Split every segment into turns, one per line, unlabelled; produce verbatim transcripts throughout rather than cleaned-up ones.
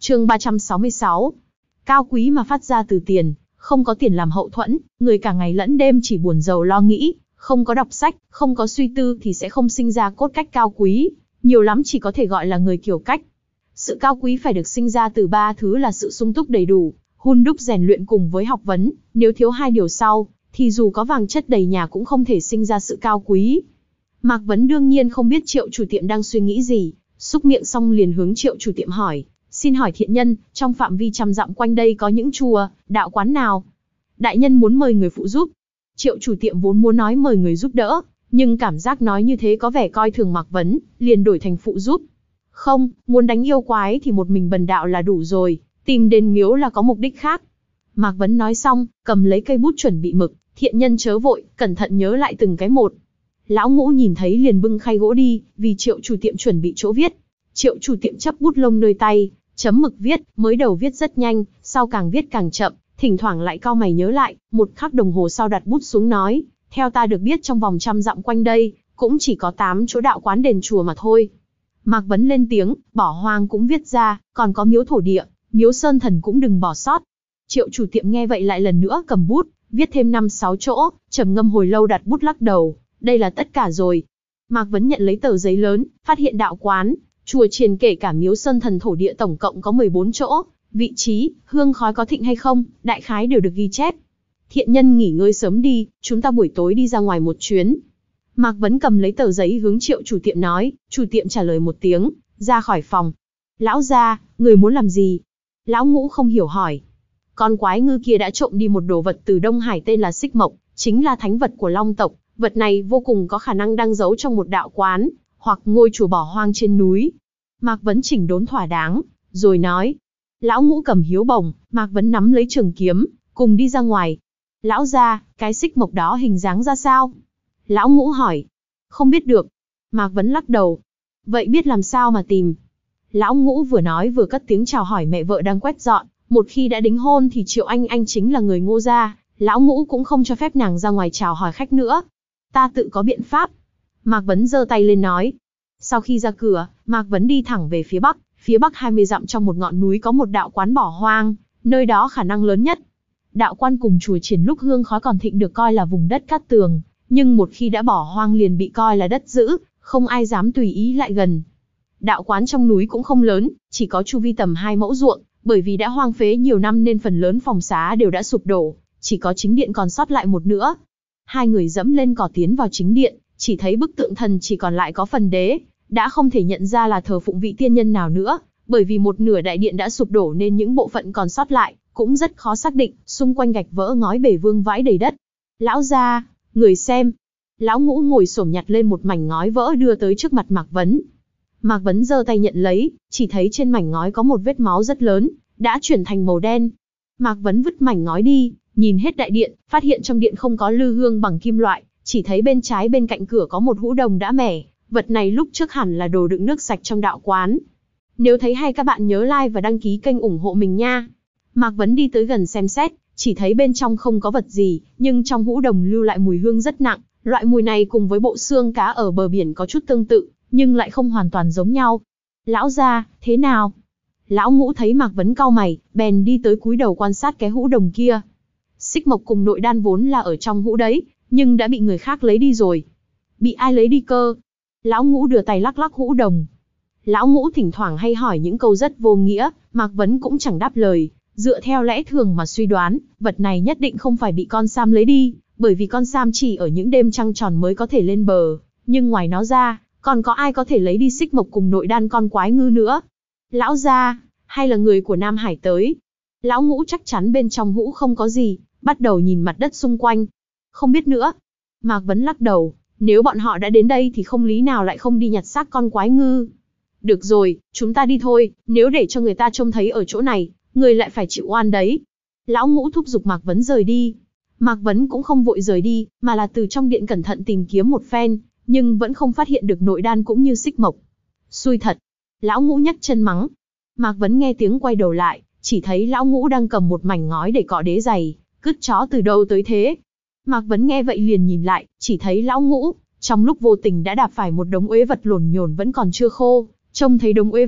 Chương ba trăm sáu mươi sáu. Cao quý mà phát ra từ tiền, không có tiền làm hậu thuẫn, người cả ngày lẫn đêm chỉ buồn rầu lo nghĩ, không có đọc sách, không có suy tư thì sẽ không sinh ra cốt cách cao quý, nhiều lắm chỉ có thể gọi là người kiểu cách. Sự cao quý phải được sinh ra từ ba thứ là sự sung túc đầy đủ, hun đúc rèn luyện cùng với học vấn, nếu thiếu hai điều sau, thì dù có vàng chất đầy nhà cũng không thể sinh ra sự cao quý. Mạc Vấn đương nhiên không biết Triệu chủ tiệm đang suy nghĩ gì, xúc miệng xong liền hướng Triệu chủ tiệm hỏi, xin hỏi thiện nhân, trong phạm vi trăm dặm quanh đây có những chùa, đạo quán nào? Đại nhân muốn mời người phụ giúp. Triệu chủ tiệm vốn muốn nói mời người giúp đỡ, nhưng cảm giác nói như thế có vẻ coi thường Mạc Vấn, liền đổi thành phụ giúp. Không, muốn đánh yêu quái thì một mình bần đạo là đủ rồi, tìm đến miếu là có mục đích khác. Mạc Vấn nói xong, cầm lấy cây bút chuẩn bị mực, thiện nhân chớ vội, cẩn thận nhớ lại từng cái một. Lão Ngũ nhìn thấy liền bưng khay gỗ đi, vì Triệu chủ tiệm chuẩn bị chỗ viết. Triệu chủ tiệm chấp bút lông nơi tay, chấm mực viết, mới đầu viết rất nhanh, sau càng viết càng chậm, thỉnh thoảng lại cau mày nhớ lại, một khắc đồng hồ sau đặt bút xuống nói, theo ta được biết trong vòng trăm dặm quanh đây, cũng chỉ có tám chỗ đạo quán đền chùa mà thôi. Mạc Vấn lên tiếng, bỏ hoang cũng viết ra, còn có miếu thổ địa, miếu sơn thần cũng đừng bỏ sót. Triệu chủ tiệm nghe vậy lại lần nữa cầm bút, viết thêm năm sáu chỗ, trầm ngâm hồi lâu đặt bút lắc đầu, đây là tất cả rồi. Mạc Vấn nhận lấy tờ giấy lớn, phát hiện đạo quán, chùa chiền kể cả miếu sơn thần thổ địa tổng cộng có mười bốn chỗ, vị trí, hương khói có thịnh hay không, đại khái đều được ghi chép. Thiện nhân nghỉ ngơi sớm đi, chúng ta buổi tối đi ra ngoài một chuyến. Mạc Vấn cầm lấy tờ giấy hướng Triệu chủ tiệm nói, chủ tiệm trả lời một tiếng, ra khỏi phòng. Lão gia, người muốn làm gì? Lão Ngũ không hiểu hỏi. Con quái ngư kia đã trộm đi một đồ vật từ Đông Hải tên là Xích Mộc, chính là thánh vật của Long tộc, vật này vô cùng có khả năng đang giấu trong một đạo quán, hoặc ngôi chùa bỏ hoang trên núi. Mạc Vấn chỉnh đốn thỏa đáng, rồi nói. Lão Ngũ cầm hiếu bổng, Mạc Vấn nắm lấy trường kiếm, cùng đi ra ngoài. Lão gia, cái Xích Mộc đó hình dáng ra sao? Lão Ngũ hỏi. Không biết được. Mạc Vấn lắc đầu. Vậy biết làm sao mà tìm? Lão Ngũ vừa nói vừa cất tiếng chào hỏi mẹ vợ đang quét dọn, một khi đã đính hôn thì Triệu Anh Anh chính là người Ngô gia, Lão Ngũ cũng không cho phép nàng ra ngoài chào hỏi khách nữa. Ta tự có biện pháp. Mạc Vấn giơ tay lên nói. Sau khi ra cửa, Mạc Vấn đi thẳng về phía bắc, phía bắc hai mươi dặm trong một ngọn núi có một đạo quán bỏ hoang, nơi đó khả năng lớn nhất. Đạo quan cùng chùa chiền lúc hương khói còn thịnh được coi là vùng đất cát tường, nhưng một khi đã bỏ hoang liền bị coi là đất dữ, không ai dám tùy ý lại gần. Đạo quán trong núi cũng không lớn, chỉ có chu vi tầm hai mẫu ruộng, bởi vì đã hoang phế nhiều năm nên phần lớn phòng xá đều đã sụp đổ, chỉ có chính điện còn sót lại một nửa. Hai người dẫm lên cỏ tiến vào chính điện, chỉ thấy bức tượng thần chỉ còn lại có phần đế, đã không thể nhận ra là thờ phụng vị tiên nhân nào nữa, bởi vì một nửa đại điện đã sụp đổ nên những bộ phận còn sót lại cũng rất khó xác định, xung quanh gạch vỡ ngói bể vương vãi đầy đất. Lão gia, người xem. Lão Ngũ ngồi xổm nhặt lên một mảnh ngói vỡ đưa tới trước mặt Mạc Vấn. Mạc Vấn giơ tay nhận lấy, chỉ thấy trên mảnh ngói có một vết máu rất lớn, đã chuyển thành màu đen. Mạc Vấn vứt mảnh ngói đi, nhìn hết đại điện, phát hiện trong điện không có lư hương bằng kim loại, chỉ thấy bên trái bên cạnh cửa có một hũ đồng đã mẻ, vật này lúc trước hẳn là đồ đựng nước sạch trong đạo quán. Nếu thấy hay các bạn nhớ like và đăng ký kênh ủng hộ mình nha. Mạc Vấn đi tới gần xem xét, chỉ thấy bên trong không có vật gì, nhưng trong hũ đồng lưu lại mùi hương rất nặng, loại mùi này cùng với bộ xương cá ở bờ biển có chút tương tự, nhưng lại không hoàn toàn giống nhau. Lão gia, thế nào? Lão Ngũ thấy Mạc Vấn cau mày, bèn đi tới cúi đầu quan sát cái hũ đồng kia. Xích Mộc cùng nội đan vốn là ở trong hũ đấy, nhưng đã bị người khác lấy đi rồi. Bị ai lấy đi cơ? Lão Ngũ đưa tay lắc lắc hũ đồng. Lão Ngũ thỉnh thoảng hay hỏi những câu rất vô nghĩa, Mạc Vấn cũng chẳng đáp lời. Dựa theo lẽ thường mà suy đoán, vật này nhất định không phải bị con Sam lấy đi, bởi vì con Sam chỉ ở những đêm trăng tròn mới có thể lên bờ, nhưng ngoài nó ra, còn có ai có thể lấy đi Xích Mộc cùng nội đan con quái ngư nữa? Lão gia, hay là người của Nam Hải tới? Lão Ngũ chắc chắn bên trong hũ không có gì, bắt đầu nhìn mặt đất xung quanh. Không biết nữa. Mạc Vấn lắc đầu, nếu bọn họ đã đến đây thì không lý nào lại không đi nhặt xác con quái ngư. Được rồi, chúng ta đi thôi, nếu để cho người ta trông thấy ở chỗ này, người lại phải chịu oan đấy. Lão Ngũ thúc giục Mạc Vấn rời đi. Mạc Vấn cũng không vội rời đi, mà là từ trong điện cẩn thận tìm kiếm một phen, nhưng vẫn không phát hiện được nội đan cũng như Xích Mộc. Xui thật. Lão Ngũ nhấc chân mắng. Mạc Vấn nghe tiếng quay đầu lại, chỉ thấy Lão Ngũ đang cầm một mảnh ngói để cọ đế giày, cứt chó từ đâu tới thế. Mạc Vấn nghe vậy liền nhìn lại, chỉ thấy Lão Ngũ, trong lúc vô tình đã đạp phải một đống uế vật lổn nhổn vẫn còn chưa khô. Trông thấy đống uế vật,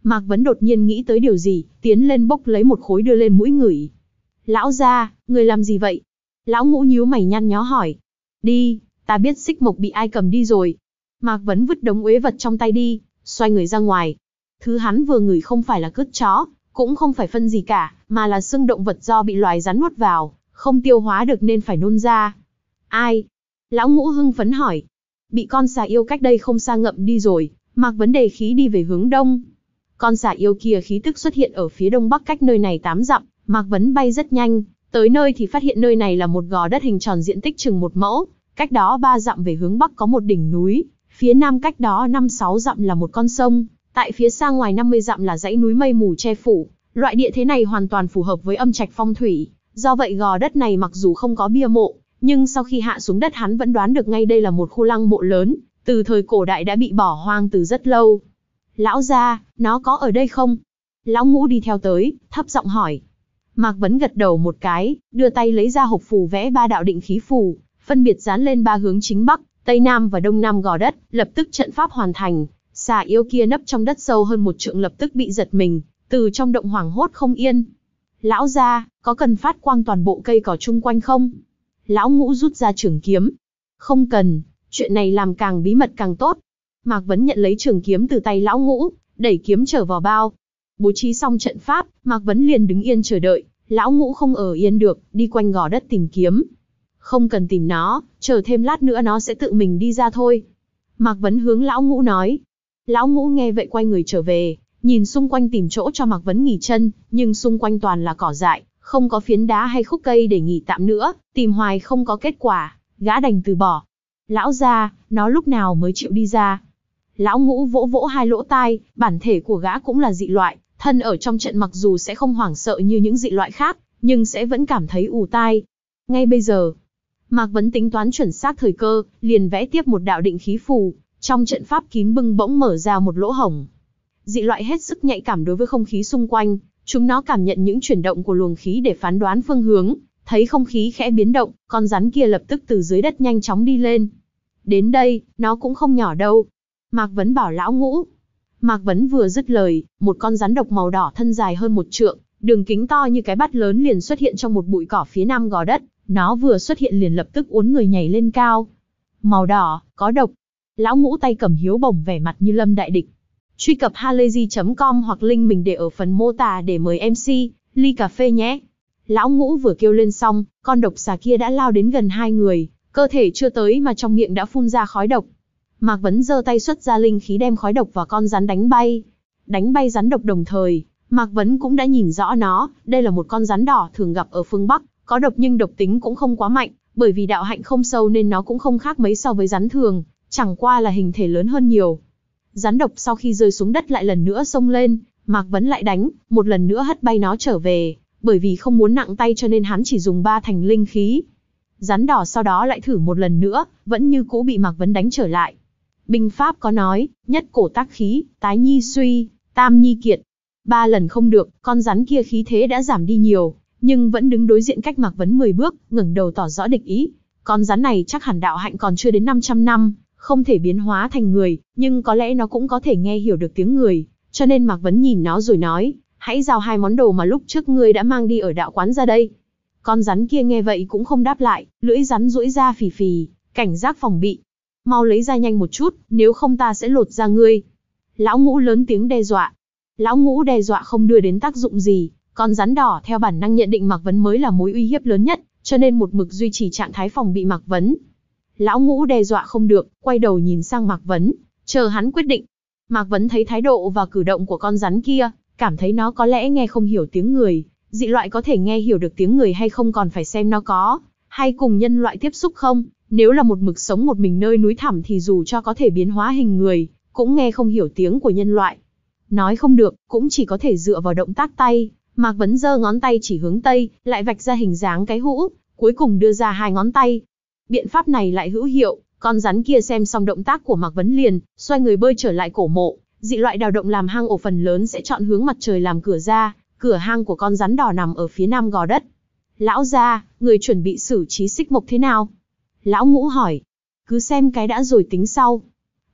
Mạc Vấn đột nhiên nghĩ tới điều gì, tiến lên bốc lấy một khối đưa lên mũi ngửi. Lão gia, người làm gì vậy? Lão Ngũ nhíu mày nhăn nhó hỏi. Đi, ta biết xích mộc bị ai cầm đi rồi. Mạc Vấn vứt đống uế vật trong tay đi, xoay người ra ngoài. Thứ hắn vừa ngửi không phải là cứt chó, cũng không phải phân gì cả, mà là xương động vật do bị loài rắn nuốt vào, không tiêu hóa được nên phải nôn ra. Ai? Lão Ngũ hưng phấn hỏi. Bị con xà yêu cách đây không xa ngậm đi rồi. Mạc Vấn đề khí đi về hướng đông. Con xà yêu kia khí tức xuất hiện ở phía đông bắc cách nơi này tám dặm. Mạc Vấn bay rất nhanh, tới nơi thì phát hiện nơi này là một gò đất hình tròn diện tích chừng một mẫu, cách đó ba dặm về hướng bắc có một đỉnh núi, phía nam cách đó năm sáu dặm là một con sông, tại phía xa ngoài năm mươi dặm là dãy núi mây mù che phủ. Loại địa thế này hoàn toàn phù hợp với âm trạch phong thủy, do vậy gò đất này mặc dù không có bia mộ, nhưng sau khi hạ xuống đất hắn vẫn đoán được ngay đây là một khu lăng mộ lớn, từ thời cổ đại đã bị bỏ hoang từ rất lâu. Lão gia, nó có ở đây không? Lão Ngũ đi theo tới, thấp giọng hỏi. Mạc Vấn gật đầu một cái, đưa tay lấy ra hộp phù vẽ ba đạo định khí phù, phân biệt dán lên ba hướng chính bắc, tây nam và đông nam gò đất, lập tức trận pháp hoàn thành. Xà yêu kia nấp trong đất sâu hơn một trượng lập tức bị giật mình, từ trong động hoảng hốt không yên. Lão gia, có cần phát quang toàn bộ cây cỏ chung quanh không? Lão Ngũ rút ra trường kiếm. Không cần, chuyện này làm càng bí mật càng tốt. Mạc Vấn nhận lấy trường kiếm từ tay Lão Ngũ, đẩy kiếm trở vào bao. Bố trí xong trận pháp, Mạc Vấn liền đứng yên chờ đợi. Lão Ngũ không ở yên được, đi quanh gò đất tìm kiếm. Không cần tìm nó, chờ thêm lát nữa nó sẽ tự mình đi ra thôi. Mạc Vấn hướng Lão Ngũ nói. Lão Ngũ nghe vậy quay người trở về, nhìn xung quanh tìm chỗ cho Mạc Vấn nghỉ chân, nhưng xung quanh toàn là cỏ dại, không có phiến đá hay khúc cây để nghỉ tạm nữa, tìm hoài không có kết quả, gã đành từ bỏ. Lão gia, nó lúc nào mới chịu đi ra? Lão Ngũ vỗ vỗ hai lỗ tai, bản thể của gã cũng là dị loại, thân ở trong trận mặc dù sẽ không hoảng sợ như những dị loại khác, nhưng sẽ vẫn cảm thấy ù tai. Ngay bây giờ, Mạc Vấn tính toán chuẩn xác thời cơ, liền vẽ tiếp một đạo định khí phù, trong trận pháp kín bưng bỗng mở ra một lỗ hổng. Dị loại hết sức nhạy cảm đối với không khí xung quanh, chúng nó cảm nhận những chuyển động của luồng khí để phán đoán phương hướng, thấy không khí khẽ biến động, con rắn kia lập tức từ dưới đất nhanh chóng đi lên. Đến đây, nó cũng không nhỏ đâu. Mạc Vấn bảo Lão Ngũ. Mạc Vấn vừa dứt lời, một con rắn độc màu đỏ thân dài hơn một trượng, đường kính to như cái bát lớn liền xuất hiện trong một bụi cỏ phía nam gò đất. Nó vừa xuất hiện liền lập tức uốn người nhảy lên cao. Màu đỏ, có độc. Lão Ngũ tay cầm hiếu bổng vẻ mặt như lâm đại địch. Truy cập halayzi chấm com hoặc link mình để ở phần mô tả để mời em xê, ly cà phê nhé. Lão Ngũ vừa kêu lên xong, con độc xà kia đã lao đến gần hai người, cơ thể chưa tới mà trong miệng đã phun ra khói độc. Mạc Vấn giơ tay xuất ra linh khí đem khói độc vào con rắn đánh bay. Đánh bay rắn độc đồng thời, Mạc Vấn cũng đã nhìn rõ nó, đây là một con rắn đỏ thường gặp ở phương Bắc, có độc nhưng độc tính cũng không quá mạnh, bởi vì đạo hạnh không sâu nên nó cũng không khác mấy so với rắn thường, chẳng qua là hình thể lớn hơn nhiều. Rắn độc sau khi rơi xuống đất lại lần nữa xông lên, Mạc Vấn lại đánh, một lần nữa hất bay nó trở về, bởi vì không muốn nặng tay cho nên hắn chỉ dùng ba thành linh khí. Rắn đỏ sau đó lại thử một lần nữa, vẫn như cũ bị Mạc Vấn đánh trở lại. Binh pháp có nói, nhất cổ tác khí, tái nhi suy, tam nhi kiệt. Ba lần không được, con rắn kia khí thế đã giảm đi nhiều, nhưng vẫn đứng đối diện cách Mạc Vấn mười bước, ngẩng đầu tỏ rõ địch ý. Con rắn này chắc hẳn đạo hạnh còn chưa đến năm trăm năm, không thể biến hóa thành người, nhưng có lẽ nó cũng có thể nghe hiểu được tiếng người, cho nên Mạc Vấn nhìn nó rồi nói, hãy giao hai món đồ mà lúc trước ngươi đã mang đi ở đạo quán ra đây. Con rắn kia nghe vậy cũng không đáp lại, lưỡi rắn duỗi ra phì phì, cảnh giác phòng bị. Mau lấy ra nhanh một chút, nếu không ta sẽ lột da ngươi. Lão Ngũ lớn tiếng đe dọa. Lão Ngũ đe dọa không đưa đến tác dụng gì, con rắn đỏ theo bản năng nhận định Mạc Vấn mới là mối uy hiếp lớn nhất, cho nên một mực duy trì trạng thái phòng bị Mạc Vấn. Lão Ngũ đe dọa không được, quay đầu nhìn sang Mạc Vấn, chờ hắn quyết định. Mạc Vấn thấy thái độ và cử động của con rắn kia, cảm thấy nó có lẽ nghe không hiểu tiếng người, dị loại có thể nghe hiểu được tiếng người hay không còn phải xem nó có hay cùng nhân loại tiếp xúc không. Nếu là một mực sống một mình nơi núi thẳm thì dù cho có thể biến hóa hình người, cũng nghe không hiểu tiếng của nhân loại. Nói không được, cũng chỉ có thể dựa vào động tác tay. Mạc Vấn giơ ngón tay chỉ hướng tây, lại vạch ra hình dáng cái hũ, cuối cùng đưa ra hai ngón tay. Biện pháp này lại hữu hiệu, con rắn kia xem xong động tác của Mạc Vấn liền, xoay người bơi trở lại cổ mộ. Dị loại đào động làm hang ổ phần lớn sẽ chọn hướng mặt trời làm cửa ra, cửa hang của con rắn đỏ nằm ở phía nam gò đất. Lão gia, người chuẩn bị xử trí xích mộc thế nào? Lão Ngũ hỏi. Cứ xem cái đã rồi tính sau.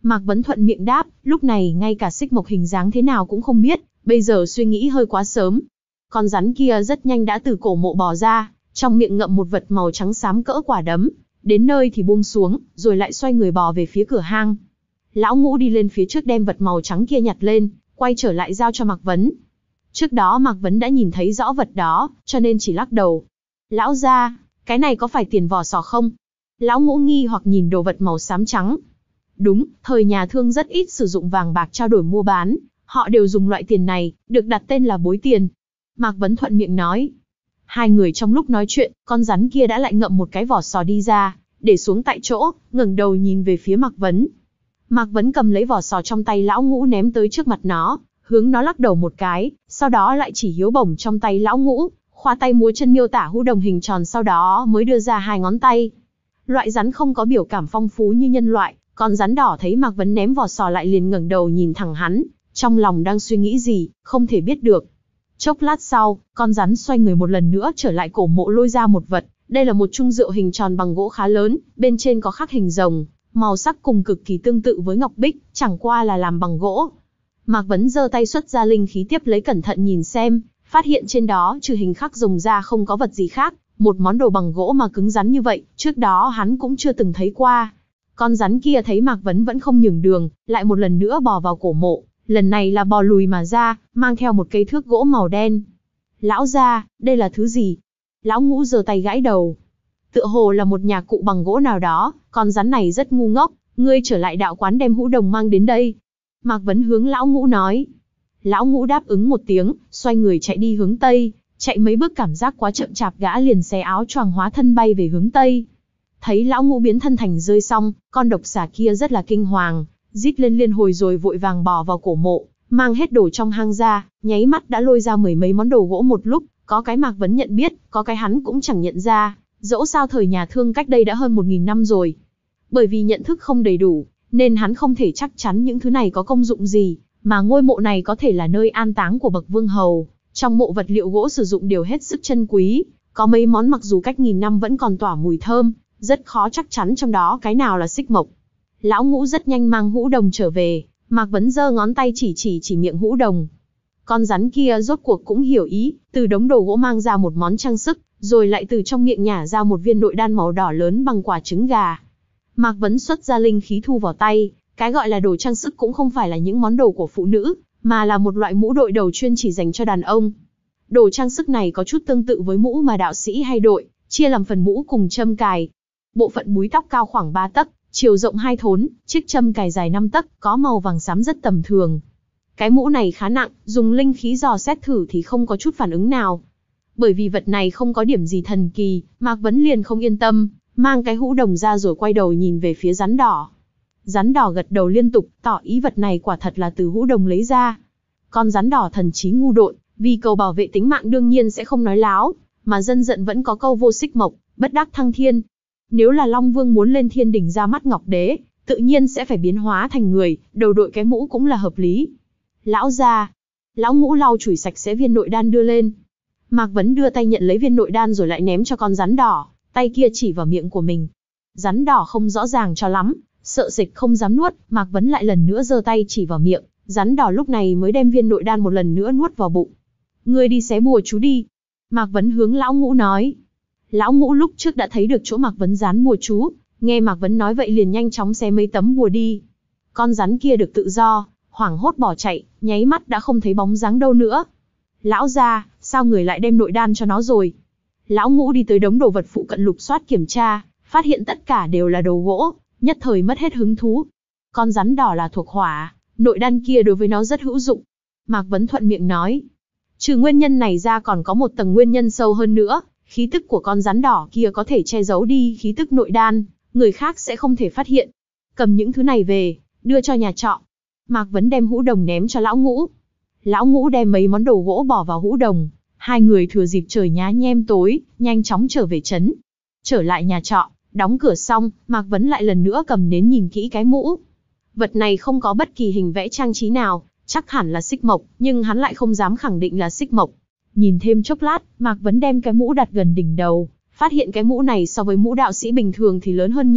Mạc Vấn thuận miệng đáp, lúc này ngay cả xích mộc hình dáng thế nào cũng không biết, bây giờ suy nghĩ hơi quá sớm. Con rắn kia rất nhanh đã từ cổ mộ bò ra, trong miệng ngậm một vật màu trắng xám cỡ quả đấm, đến nơi thì buông xuống, rồi lại xoay người bò về phía cửa hang. Lão Ngũ đi lên phía trước đem vật màu trắng kia nhặt lên, quay trở lại giao cho Mạc Vấn. Trước đó Mạc Vấn đã nhìn thấy rõ vật đó, cho nên chỉ lắc đầu. Lão gia, cái này có phải tiền vỏ sò không? Lão Ngũ nghi hoặc nhìn đồ vật màu xám trắng. Đúng, thời nhà Thương rất ít sử dụng vàng bạc trao đổi mua bán, họ đều dùng loại tiền này, được đặt tên là bối tiền. Mạc Vấn thuận miệng nói. Hai người trong lúc nói chuyện, con rắn kia đã lại ngậm một cái vỏ sò đi ra, để xuống tại chỗ, ngẩng đầu nhìn về phía Mạc Vấn. Mạc Vấn cầm lấy vỏ sò trong tay Lão Ngũ ném tới trước mặt nó, hướng nó lắc đầu một cái, sau đó lại chỉ hiếu bổng trong tay Lão Ngũ, khoa tay múa chân miêu tả hũ đồng hình tròn, sau đó mới đưa ra hai ngón tay. Loại rắn không có biểu cảm phong phú như nhân loại, con rắn đỏ thấy Mạc Vấn ném vỏ sò lại liền ngẩng đầu nhìn thẳng hắn, trong lòng đang suy nghĩ gì, không thể biết được. Chốc lát sau, con rắn xoay người một lần nữa trở lại cổ mộ lôi ra một vật, đây là một chung rượu hình tròn bằng gỗ khá lớn, bên trên có khắc hình rồng, màu sắc cùng cực kỳ tương tự với ngọc bích, chẳng qua là làm bằng gỗ. Mạc Vấn giơ tay xuất ra linh khí tiếp lấy cẩn thận nhìn xem, phát hiện trên đó trừ hình khắc rồng ra không có vật gì khác, một món đồ bằng gỗ mà cứng rắn như vậy, trước đó hắn cũng chưa từng thấy qua. Con rắn kia thấy Mạc Vấn vẫn không nhường đường, lại một lần nữa bò vào cổ mộ, lần này là bò lùi mà ra, mang theo một cây thước gỗ màu đen. Lão gia, đây là thứ gì? Lão Ngũ giơ tay gãi đầu. Tựa hồ là một nhà cụ bằng gỗ nào đó, con rắn này rất ngu ngốc, ngươi trở lại đạo quán đem hũ đồng mang đến đây. Mạc Vấn hướng Lão Ngũ nói. Lão Ngũ đáp ứng một tiếng, xoay người chạy đi hướng Tây, chạy mấy bước cảm giác quá chậm chạp gã liền xé áo choàng hóa thân bay về hướng Tây. Thấy Lão Ngũ biến thân thành rơi xong, con độc xà kia rất là kinh hoàng, rít lên liên hồi rồi vội vàng bò vào cổ mộ, mang hết đồ trong hang ra, nháy mắt đã lôi ra mười mấy món đồ gỗ một lúc, có cái Mạc Vấn nhận biết, có cái hắn cũng chẳng nhận ra, dẫu sao thời nhà Thương cách đây đã hơn một nghìn năm rồi. Bởi vì nhận thức không đầy đủ, nên hắn không thể chắc chắn những thứ này có công dụng gì, mà ngôi mộ này có thể là nơi an táng của bậc vương hầu, trong mộ vật liệu gỗ sử dụng đều hết sức chân quý, có mấy món mặc dù cách nghìn năm vẫn còn tỏa mùi thơm, rất khó chắc chắn trong đó cái nào là xích mộc. Lão Ngũ rất nhanh mang hũ đồng trở về, Mạc Vấn giơ ngón tay chỉ chỉ chỉ miệng hũ đồng. Con rắn kia rốt cuộc cũng hiểu ý, từ đống đồ gỗ mang ra một món trang sức, rồi lại từ trong miệng nhả ra một viên nội đan màu đỏ lớn bằng quả trứng gà. Mạc Vấn xuất ra linh khí thu vào tay, cái gọi là đồ trang sức cũng không phải là những món đồ của phụ nữ, mà là một loại mũ đội đầu chuyên chỉ dành cho đàn ông. Đồ trang sức này có chút tương tự với mũ mà đạo sĩ hay đội, chia làm phần mũ cùng châm cài. Bộ phận búi tóc cao khoảng ba tấc, chiều rộng hai thốn, chiếc châm cài dài năm tấc, có màu vàng xám rất tầm thường. Cái mũ này khá nặng, dùng linh khí dò xét thử thì không có chút phản ứng nào. Bởi vì vật này không có điểm gì thần kỳ, Mạc Vấn liền không yên tâm, mang cái hũ đồng ra rồi quay đầu nhìn về phía rắn đỏ. Rắn đỏ gật đầu liên tục, tỏ ý vật này quả thật là từ hũ đồng lấy ra. Con rắn đỏ thần trí ngu độn, vì cầu bảo vệ tính mạng đương nhiên sẽ không nói láo, mà dân giận vẫn có câu vô xích mộc, bất đắc thăng thiên. Nếu là Long Vương muốn lên thiên đỉnh ra mắt Ngọc Đế, tự nhiên sẽ phải biến hóa thành người, đầu đội cái mũ cũng là hợp lý. Lão gia, Lão Ngũ lau chùi sạch sẽ viên nội đan đưa lên. Mạc Vấn đưa tay nhận lấy viên nội đan rồi lại ném cho con rắn đỏ, tay kia chỉ vào miệng của mình. Rắn đỏ không rõ ràng cho lắm, sợ sệt không dám nuốt, Mạc Vấn lại lần nữa giơ tay chỉ vào miệng, rắn đỏ lúc này mới đem viên nội đan một lần nữa nuốt vào bụng. Ngươi đi xé bùa chú đi. Mạc Vấn hướng Lão Ngũ nói. Lão Ngũ lúc trước đã thấy được chỗ Mạc Vấn dán bùa chú, nghe Mạc Vấn nói vậy liền nhanh chóng xé mấy tấm bùa đi. Con rắn kia được tự do, hoảng hốt bỏ chạy, nháy mắt đã không thấy bóng dáng đâu nữa. Lão gia, sao người lại đem nội đan cho nó rồi? Lão Ngũ đi tới đống đồ vật phụ cận lục soát kiểm tra, phát hiện tất cả đều là đồ gỗ, nhất thời mất hết hứng thú. Con rắn đỏ là thuộc hỏa, nội đan kia đối với nó rất hữu dụng. Mạc Vấn thuận miệng nói. Trừ nguyên nhân này ra còn có một tầng nguyên nhân sâu hơn nữa, khí tức của con rắn đỏ kia có thể che giấu đi khí tức nội đan, người khác sẽ không thể phát hiện. Cầm những thứ này về, đưa cho nhà trọ. Mạc Vấn đem hũ đồng ném cho Lão Ngũ. Lão Ngũ đem mấy món đồ gỗ bỏ vào hũ đồng. Hai người thừa dịp trời nhá nhem tối, nhanh chóng trở về trấn. Trở lại nhà trọ, đóng cửa xong, Mạc Vấn lại lần nữa cầm nến nhìn kỹ cái mũ. Vật này không có bất kỳ hình vẽ trang trí nào, chắc hẳn là xích mộc, nhưng hắn lại không dám khẳng định là xích mộc. Nhìn thêm chốc lát, Mạc Vấn đem cái mũ đặt gần đỉnh đầu, phát hiện cái mũ này so với mũ đạo sĩ bình thường thì lớn hơn nhiều,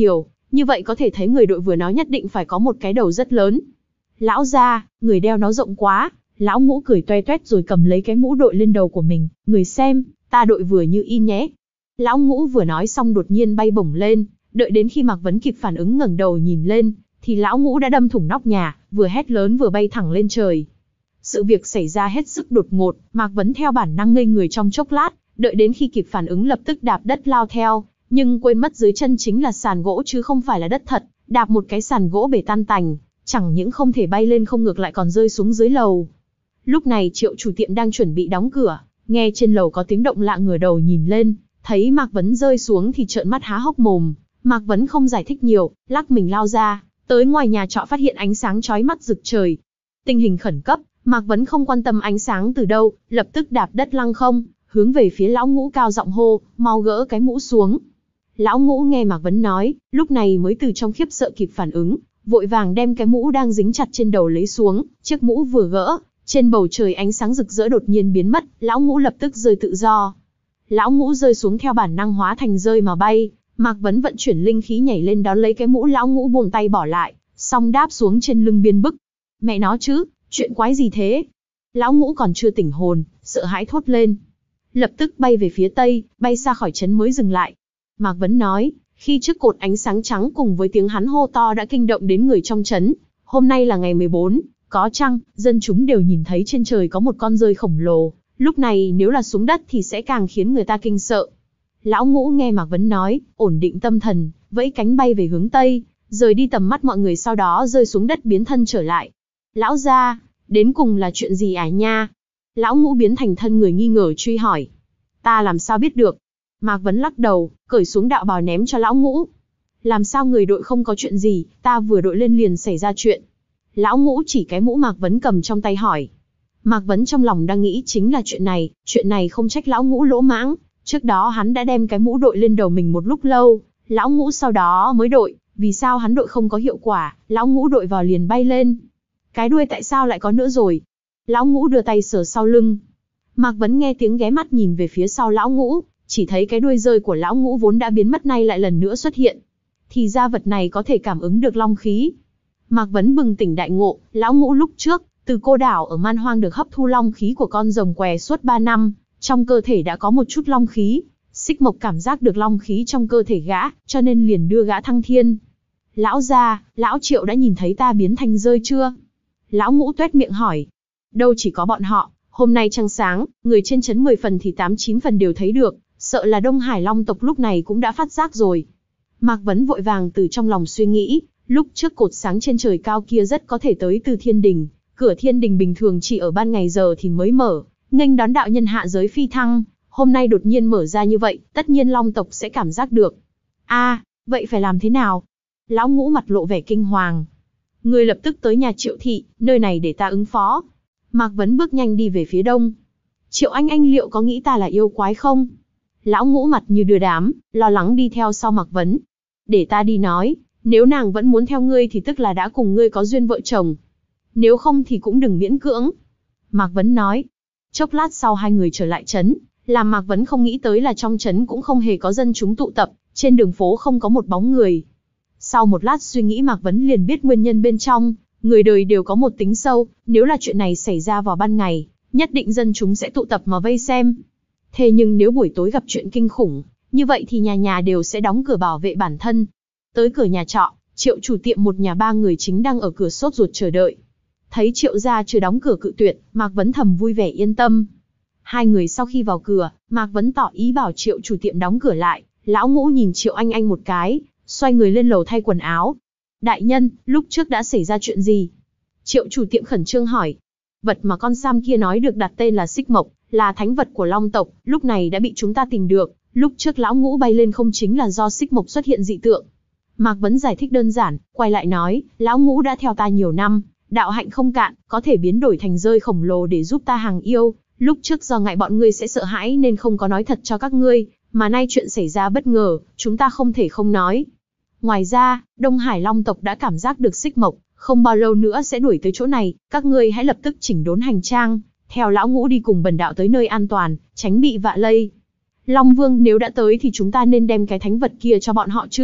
như vậy có thể thấy người đội vừa nói nhất định phải có một cái đầu rất lớn. Lão gia, người đeo nó rộng quá. Lão Ngũ cười toe toét rồi cầm lấy cái mũ đội lên đầu của mình, người xem, ta đội vừa như in nhé. Lão Ngũ vừa nói xong đột nhiên bay bổng lên, đợi đến khi Mạc Vấn kịp phản ứng ngẩng đầu nhìn lên, thì Lão Ngũ đã đâm thủng nóc nhà, vừa hét lớn vừa bay thẳng lên trời. Sự việc xảy ra hết sức đột ngột, Mạc Vấn theo bản năng ngây người trong chốc lát, đợi đến khi kịp phản ứng lập tức đạp đất lao theo, nhưng quên mất dưới chân chính là sàn gỗ chứ không phải là đất thật, đạp một cái sàn gỗ bể tan tành, chẳng những không thể bay lên không ngược lại còn rơi xuống dưới lầu. Lúc này Triệu chủ tiệm đang chuẩn bị đóng cửa, nghe trên lầu có tiếng động lạ ngửa đầu nhìn lên, thấy Mạc Vấn rơi xuống thì trợn mắt há hốc mồm. Mạc Vấn không giải thích nhiều, lắc mình lao ra, tới ngoài nhà trọ phát hiện ánh sáng chói mắt rực trời. Tình hình khẩn cấp, Mạc Vấn không quan tâm ánh sáng từ đâu, lập tức đạp đất lăng không, hướng về phía Lão Ngũ cao giọng hô, mau gỡ cái mũ xuống. Lão Ngũ nghe Mạc Vấn nói, lúc này mới từ trong khiếp sợ kịp phản ứng, vội vàng đem cái mũ đang dính chặt trên đầu lấy xuống, chiếc mũ vừa gỡ, trên bầu trời ánh sáng rực rỡ đột nhiên biến mất, Lão Ngũ lập tức rơi tự do. Lão Ngũ rơi xuống theo bản năng hóa thành rơi mà bay, Mạc Vấn vận chuyển linh khí nhảy lên đón lấy cái mũ, Lão Ngũ buông tay bỏ lại, xong đáp xuống trên lưng biên bức. Mẹ nó chứ, chuyện quái gì thế? Lão Ngũ còn chưa tỉnh hồn, sợ hãi thốt lên. Lập tức bay về phía tây, bay xa khỏi trấn mới dừng lại. Mạc Vấn nói, khi trước cột ánh sáng trắng cùng với tiếng hắn hô to đã kinh động đến người trong trấn. Hôm nay là ngày mười bốn, có chăng, dân chúng đều nhìn thấy trên trời có một con rơi khổng lồ, lúc này nếu là xuống đất thì sẽ càng khiến người ta kinh sợ. Lão Ngũ nghe Mạc Vấn nói, ổn định tâm thần, vẫy cánh bay về hướng tây, rời đi tầm mắt mọi người, sau đó rơi xuống đất biến thân trở lại. Lão gia, đến cùng là chuyện gì à nha? Lão Ngũ biến thành thân người nghi ngờ truy hỏi. Ta làm sao biết được? Mạc Vấn lắc đầu, cởi xuống đạo bào ném cho Lão Ngũ. Làm sao người đội không có chuyện gì, ta vừa đội lên liền xảy ra chuyện. Lão Ngũ chỉ cái mũ Mạc Vấn cầm trong tay hỏi. Mạc Vấn trong lòng đang nghĩ chính là chuyện này, chuyện này không trách Lão Ngũ lỗ mãng, trước đó hắn đã đem cái mũ đội lên đầu mình một lúc lâu, Lão Ngũ sau đó mới đội, vì sao hắn đội không có hiệu quả, Lão Ngũ đội vào liền bay lên. Cái đuôi tại sao lại có nữa rồi? Lão Ngũ đưa tay sờ sau lưng. Mạc Vấn nghe tiếng ghé mắt nhìn về phía sau Lão Ngũ, chỉ thấy cái đuôi rơi của Lão Ngũ vốn đã biến mất nay lại lần nữa xuất hiện. Thì ra vật này có thể cảm ứng được long khí. Mạc Vấn bừng tỉnh đại ngộ, Lão Ngũ lúc trước, từ cô đảo ở Man Hoang được hấp thu long khí của con rồng què suốt ba năm, trong cơ thể đã có một chút long khí. Xích Mộc cảm giác được long khí trong cơ thể gã, cho nên liền đưa gã thăng thiên. Lão gia, Lão Triệu đã nhìn thấy ta biến thành rơi chưa? Lão Ngũ tuét miệng hỏi. Đâu chỉ có bọn họ, hôm nay trăng sáng, người trên trấn mười phần thì tám chín phần đều thấy được, sợ là Đông Hải Long tộc lúc này cũng đã phát giác rồi. Mạc Vấn vội vàng từ trong lòng suy nghĩ, lúc trước cột sáng trên trời cao kia rất có thể tới từ thiên đình, cửa thiên đình bình thường chỉ ở ban ngày giờ thì mới mở, nghênh đón đạo nhân hạ giới phi thăng, hôm nay đột nhiên mở ra như vậy, tất nhiên Long tộc sẽ cảm giác được. A, à, vậy phải làm thế nào? Lão Ngũ mặt lộ vẻ kinh hoàng. Người lập tức tới nhà Triệu thị, nơi này để ta ứng phó. Mạc Vấn bước nhanh đi về phía đông. Triệu anh anh liệu có nghĩ ta là yêu quái không? Lão Ngũ mặt như đưa đám, lo lắng đi theo sau Mạc Vấn. Để ta đi nói, nếu nàng vẫn muốn theo ngươi thì tức là đã cùng ngươi có duyên vợ chồng. Nếu không thì cũng đừng miễn cưỡng. Mạc Vấn nói. Chốc lát sau hai người trở lại trấn, làm Mạc Vấn không nghĩ tới là trong trấn cũng không hề có dân chúng tụ tập, trên đường phố không có một bóng người. Sau một lát suy nghĩ Mạc Vấn liền biết nguyên nhân bên trong, người đời đều có một tính sâu, nếu là chuyện này xảy ra vào ban ngày, nhất định dân chúng sẽ tụ tập mà vây xem. Thế nhưng nếu buổi tối gặp chuyện kinh khủng, như vậy thì nhà nhà đều sẽ đóng cửa bảo vệ bản thân. Tới cửa nhà trọ, Triệu chủ tiệm một nhà ba người chính đang ở cửa sốt ruột chờ đợi. Thấy Triệu gia chưa đóng cửa cự tuyệt, Mạc Vấn thầm vui vẻ yên tâm. Hai người sau khi vào cửa, Mạc Vấn tỏ ý bảo Triệu chủ tiệm đóng cửa lại. Lão Ngũ nhìn Triệu anh anh một cái, xoay người lên lầu thay quần áo. Đại nhân, lúc trước đã xảy ra chuyện gì? Triệu chủ tiệm khẩn trương hỏi. Vật mà con Sam kia nói được đặt tên là Xích Mộc, là thánh vật của Long tộc, lúc này đã bị chúng ta tìm được. Lúc trước Lão Ngũ bay lên không chính là do Xích Mộc xuất hiện dị tượng. Mạc Vấn giải thích đơn giản, quay lại nói, Lão Ngũ đã theo ta nhiều năm, đạo hạnh không cạn, có thể biến đổi thành rơi khổng lồ để giúp ta hàng yêu. Lúc trước do ngại bọn ngươi sẽ sợ hãi nên không có nói thật cho các ngươi, mà nay chuyện xảy ra bất ngờ, chúng ta không thể không nói. Ngoài ra, Đông Hải Long tộc đã cảm giác được Xích Mộc, không bao lâu nữa sẽ đuổi tới chỗ này, các ngươi hãy lập tức chỉnh đốn hành trang, theo Lão Ngũ đi cùng bần đạo tới nơi an toàn, tránh bị vạ lây. Long Vương nếu đã tới thì chúng ta nên đem cái thánh vật kia cho bọn họ chứ,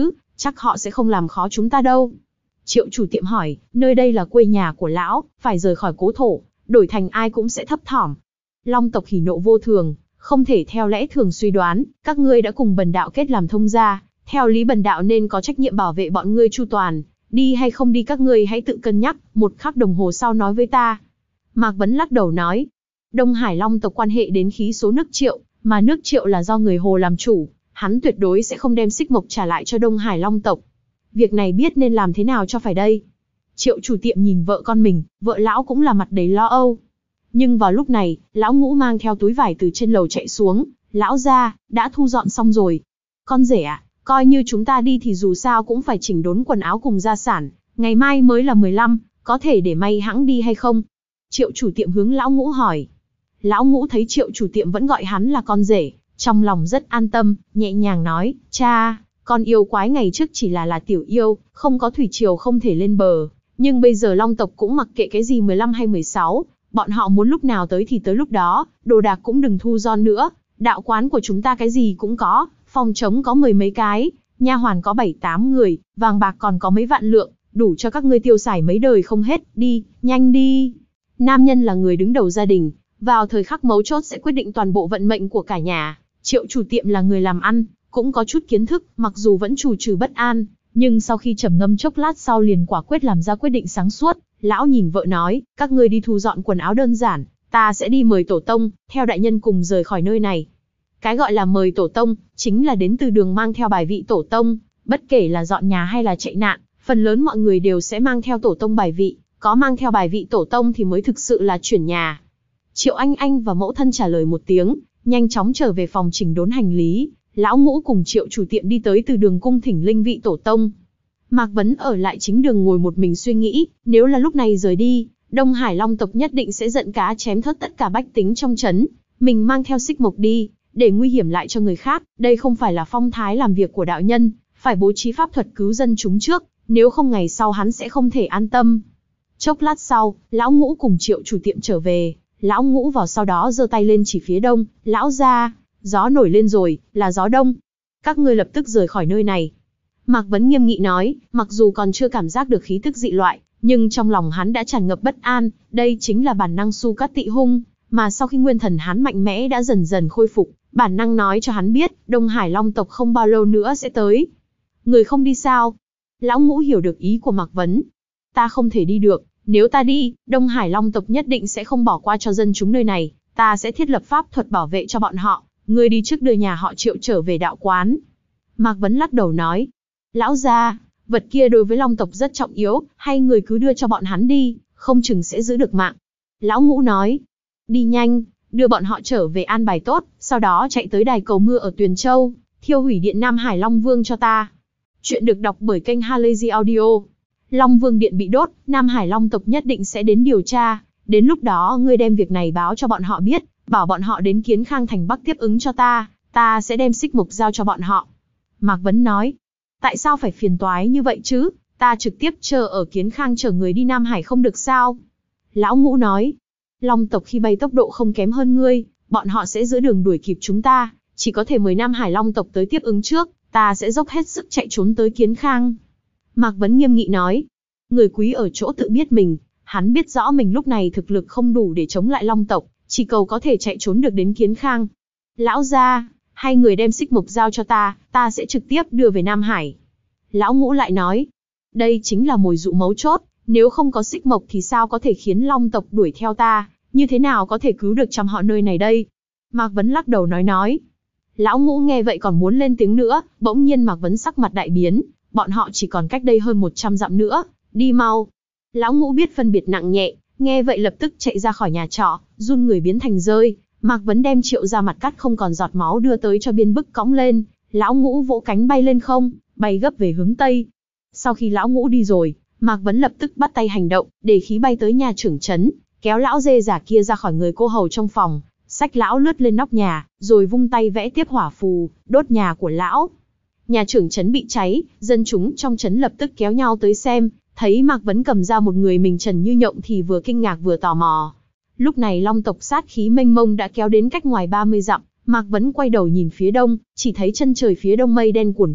chắc họ sẽ không làm khó chúng ta đâu. Triệu chủ tiệm hỏi, nơi đây là quê nhà của lão, phải rời khỏi cố thổ, đổi thành ai cũng sẽ thấp thỏm. Long tộc hỉ nộ vô thường, không thể theo lẽ thường suy đoán, các ngươi đã cùng bần đạo kết làm thông gia, theo lý bần đạo nên có trách nhiệm bảo vệ bọn ngươi chu toàn, đi hay không đi các ngươi hãy tự cân nhắc, một khắc đồng hồ sau nói với ta. Mạc Vấn lắc đầu nói, Đông Hải Long tộc quan hệ đến khí số nước Triệu, mà nước Triệu là do người Hồ làm chủ, hắn tuyệt đối sẽ không đem xích mộc trả lại cho Đông Hải Long tộc. Việc này biết nên làm thế nào cho phải đây? Triệu chủ tiệm nhìn vợ con mình, vợ lão cũng là mặt đầy lo âu. Nhưng vào lúc này, lão Ngũ mang theo túi vải từ trên lầu chạy xuống, lão gia, đã thu dọn xong rồi. Con rể à, coi như chúng ta đi thì dù sao cũng phải chỉnh đốn quần áo cùng gia sản, ngày mai mới là mười lăm, có thể để may hãng đi hay không? Triệu chủ tiệm hướng lão Ngũ hỏi. Lão Ngũ thấy triệu chủ tiệm vẫn gọi hắn là con rể, trong lòng rất an tâm, nhẹ nhàng nói, cha, con yêu quái ngày trước chỉ là là tiểu yêu, không có thủy triều không thể lên bờ, nhưng bây giờ Long tộc cũng mặc kệ cái gì mười lăm hay mười sáu, bọn họ muốn lúc nào tới thì tới lúc đó, đồ đạc cũng đừng thu gom nữa, đạo quán của chúng ta cái gì cũng có, phòng trống có mười mấy cái, nha hoàn có bảy tám người, vàng bạc còn có mấy vạn lượng, đủ cho các ngươi tiêu xài mấy đời không hết, đi, nhanh đi. Nam nhân là người đứng đầu gia đình, vào thời khắc mấu chốt sẽ quyết định toàn bộ vận mệnh của cả nhà. Triệu chủ tiệm là người làm ăn, cũng có chút kiến thức, mặc dù vẫn trù trừ bất an, nhưng sau khi trầm ngâm chốc lát sau liền quả quyết làm ra quyết định sáng suốt. Lão nhìn vợ nói, các ngươi đi thu dọn quần áo đơn giản, ta sẽ đi mời tổ tông, theo đại nhân cùng rời khỏi nơi này. Cái gọi là mời tổ tông, chính là đến từ đường mang theo bài vị tổ tông, bất kể là dọn nhà hay là chạy nạn, phần lớn mọi người đều sẽ mang theo tổ tông bài vị, có mang theo bài vị tổ tông thì mới thực sự là chuyển nhà. Triệu Anh Anh và mẫu thân trả lời một tiếng, nhanh chóng trở về phòng chỉnh đốn hành lý. Lão Ngũ cùng Triệu chủ tiệm đi tới từ đường cung thỉnh linh vị tổ tông. Mạc Vấn ở lại chính đường ngồi một mình suy nghĩ, nếu là lúc này rời đi, Đông Hải Long tộc nhất định sẽ giận cá chém thớt tất cả bách tính trong trấn. Mình mang theo xích mộc đi, để nguy hiểm lại cho người khác, đây không phải là phong thái làm việc của đạo nhân, phải bố trí pháp thuật cứu dân chúng trước, nếu không ngày sau hắn sẽ không thể an tâm. Chốc lát sau, Lão Ngũ cùng Triệu chủ tiệm trở về, Lão Ngũ vào sau đó giơ tay lên chỉ phía đông, lão gia, gió nổi lên rồi, là gió đông. Các ngươi lập tức rời khỏi nơi này. Mạc Vấn nghiêm nghị nói, mặc dù còn chưa cảm giác được khí tức dị loại, nhưng trong lòng hắn đã tràn ngập bất an, đây chính là bản năng Su Cát Tị Hung, mà sau khi nguyên thần hắn mạnh mẽ đã dần dần khôi phục, bản năng nói cho hắn biết, Đông Hải Long tộc không bao lâu nữa sẽ tới. Người không đi sao? Lão Ngũ hiểu được ý của Mạc Vấn. Ta không thể đi được, nếu ta đi, Đông Hải Long tộc nhất định sẽ không bỏ qua cho dân chúng nơi này, ta sẽ thiết lập pháp thuật bảo vệ cho bọn họ, ngươi đi trước đưa nhà họ Triệu trở về đạo quán. Mạc Vấn lắc đầu nói, lão gia, vật kia đối với Long tộc rất trọng yếu, hay người cứ đưa cho bọn hắn đi, không chừng sẽ giữ được mạng. Lão Ngũ nói, đi nhanh, đưa bọn họ trở về an bài tốt, sau đó chạy tới đài cầu mưa ở Tuyền Châu, thiêu hủy điện Nam Hải Long Vương cho ta. Chuyện được đọc bởi kênh Halazy Audio. Long Vương điện bị đốt, Nam Hải Long tộc nhất định sẽ đến điều tra, đến lúc đó ngươi đem việc này báo cho bọn họ biết, bảo bọn họ đến Kiến Khang thành Bắc tiếp ứng cho ta, ta sẽ đem xích mộc giao cho bọn họ. Mạc Vấn nói, tại sao phải phiền toái như vậy chứ, ta trực tiếp chờ ở Kiến Khang chở người đi Nam Hải không được sao? Lão Ngũ nói, Long tộc khi bay tốc độ không kém hơn ngươi, bọn họ sẽ giữa đường đuổi kịp chúng ta, chỉ có thể mời Nam Hải Long tộc tới tiếp ứng trước, ta sẽ dốc hết sức chạy trốn tới Kiến Khang. Mạc Vấn nghiêm nghị nói, người quý ở chỗ tự biết mình, hắn biết rõ mình lúc này thực lực không đủ để chống lại Long tộc, chỉ cầu có thể chạy trốn được đến Kiến Khang. Lão gia, hai người đem xích mộc giao cho ta, ta sẽ trực tiếp đưa về Nam Hải. Lão Ngũ lại nói, đây chính là mồi dụ mấu chốt, nếu không có xích mộc thì sao có thể khiến Long tộc đuổi theo ta, như thế nào có thể cứu được trăm họ nơi này đây? Mạc Vấn lắc đầu nói nói. Lão Ngũ nghe vậy còn muốn lên tiếng nữa, bỗng nhiên Mạc Vấn sắc mặt đại biến, bọn họ chỉ còn cách đây hơn một trăm dặm nữa, đi mau. Lão Ngũ biết phân biệt nặng nhẹ, nghe vậy lập tức chạy ra khỏi nhà trọ, run người biến thành rơi. Mạc Vấn đem Triệu ra mặt cắt không còn giọt máu đưa tới cho biên bức cõng lên, Lão Ngũ vỗ cánh bay lên không, bay gấp về hướng Tây. Sau khi Lão Ngũ đi rồi, Mạc Vấn lập tức bắt tay hành động, để khí bay tới nhà trưởng trấn, kéo lão dê giả kia ra khỏi người cô hầu trong phòng, xách lão lướt lên nóc nhà, rồi vung tay vẽ tiếp hỏa phù, đốt nhà của lão. Nhà trưởng trấn bị cháy, dân chúng trong trấn lập tức kéo nhau tới xem, thấy Mạc Vấn cầm ra một người mình trần như nhộng thì vừa kinh ngạc vừa tò mò. Lúc này Long tộc sát khí mênh mông đã kéo đến cách ngoài ba mươi dặm, Mạc Vấn quay đầu nhìn phía đông, chỉ thấy chân trời phía đông mây đen cuồn cuộn,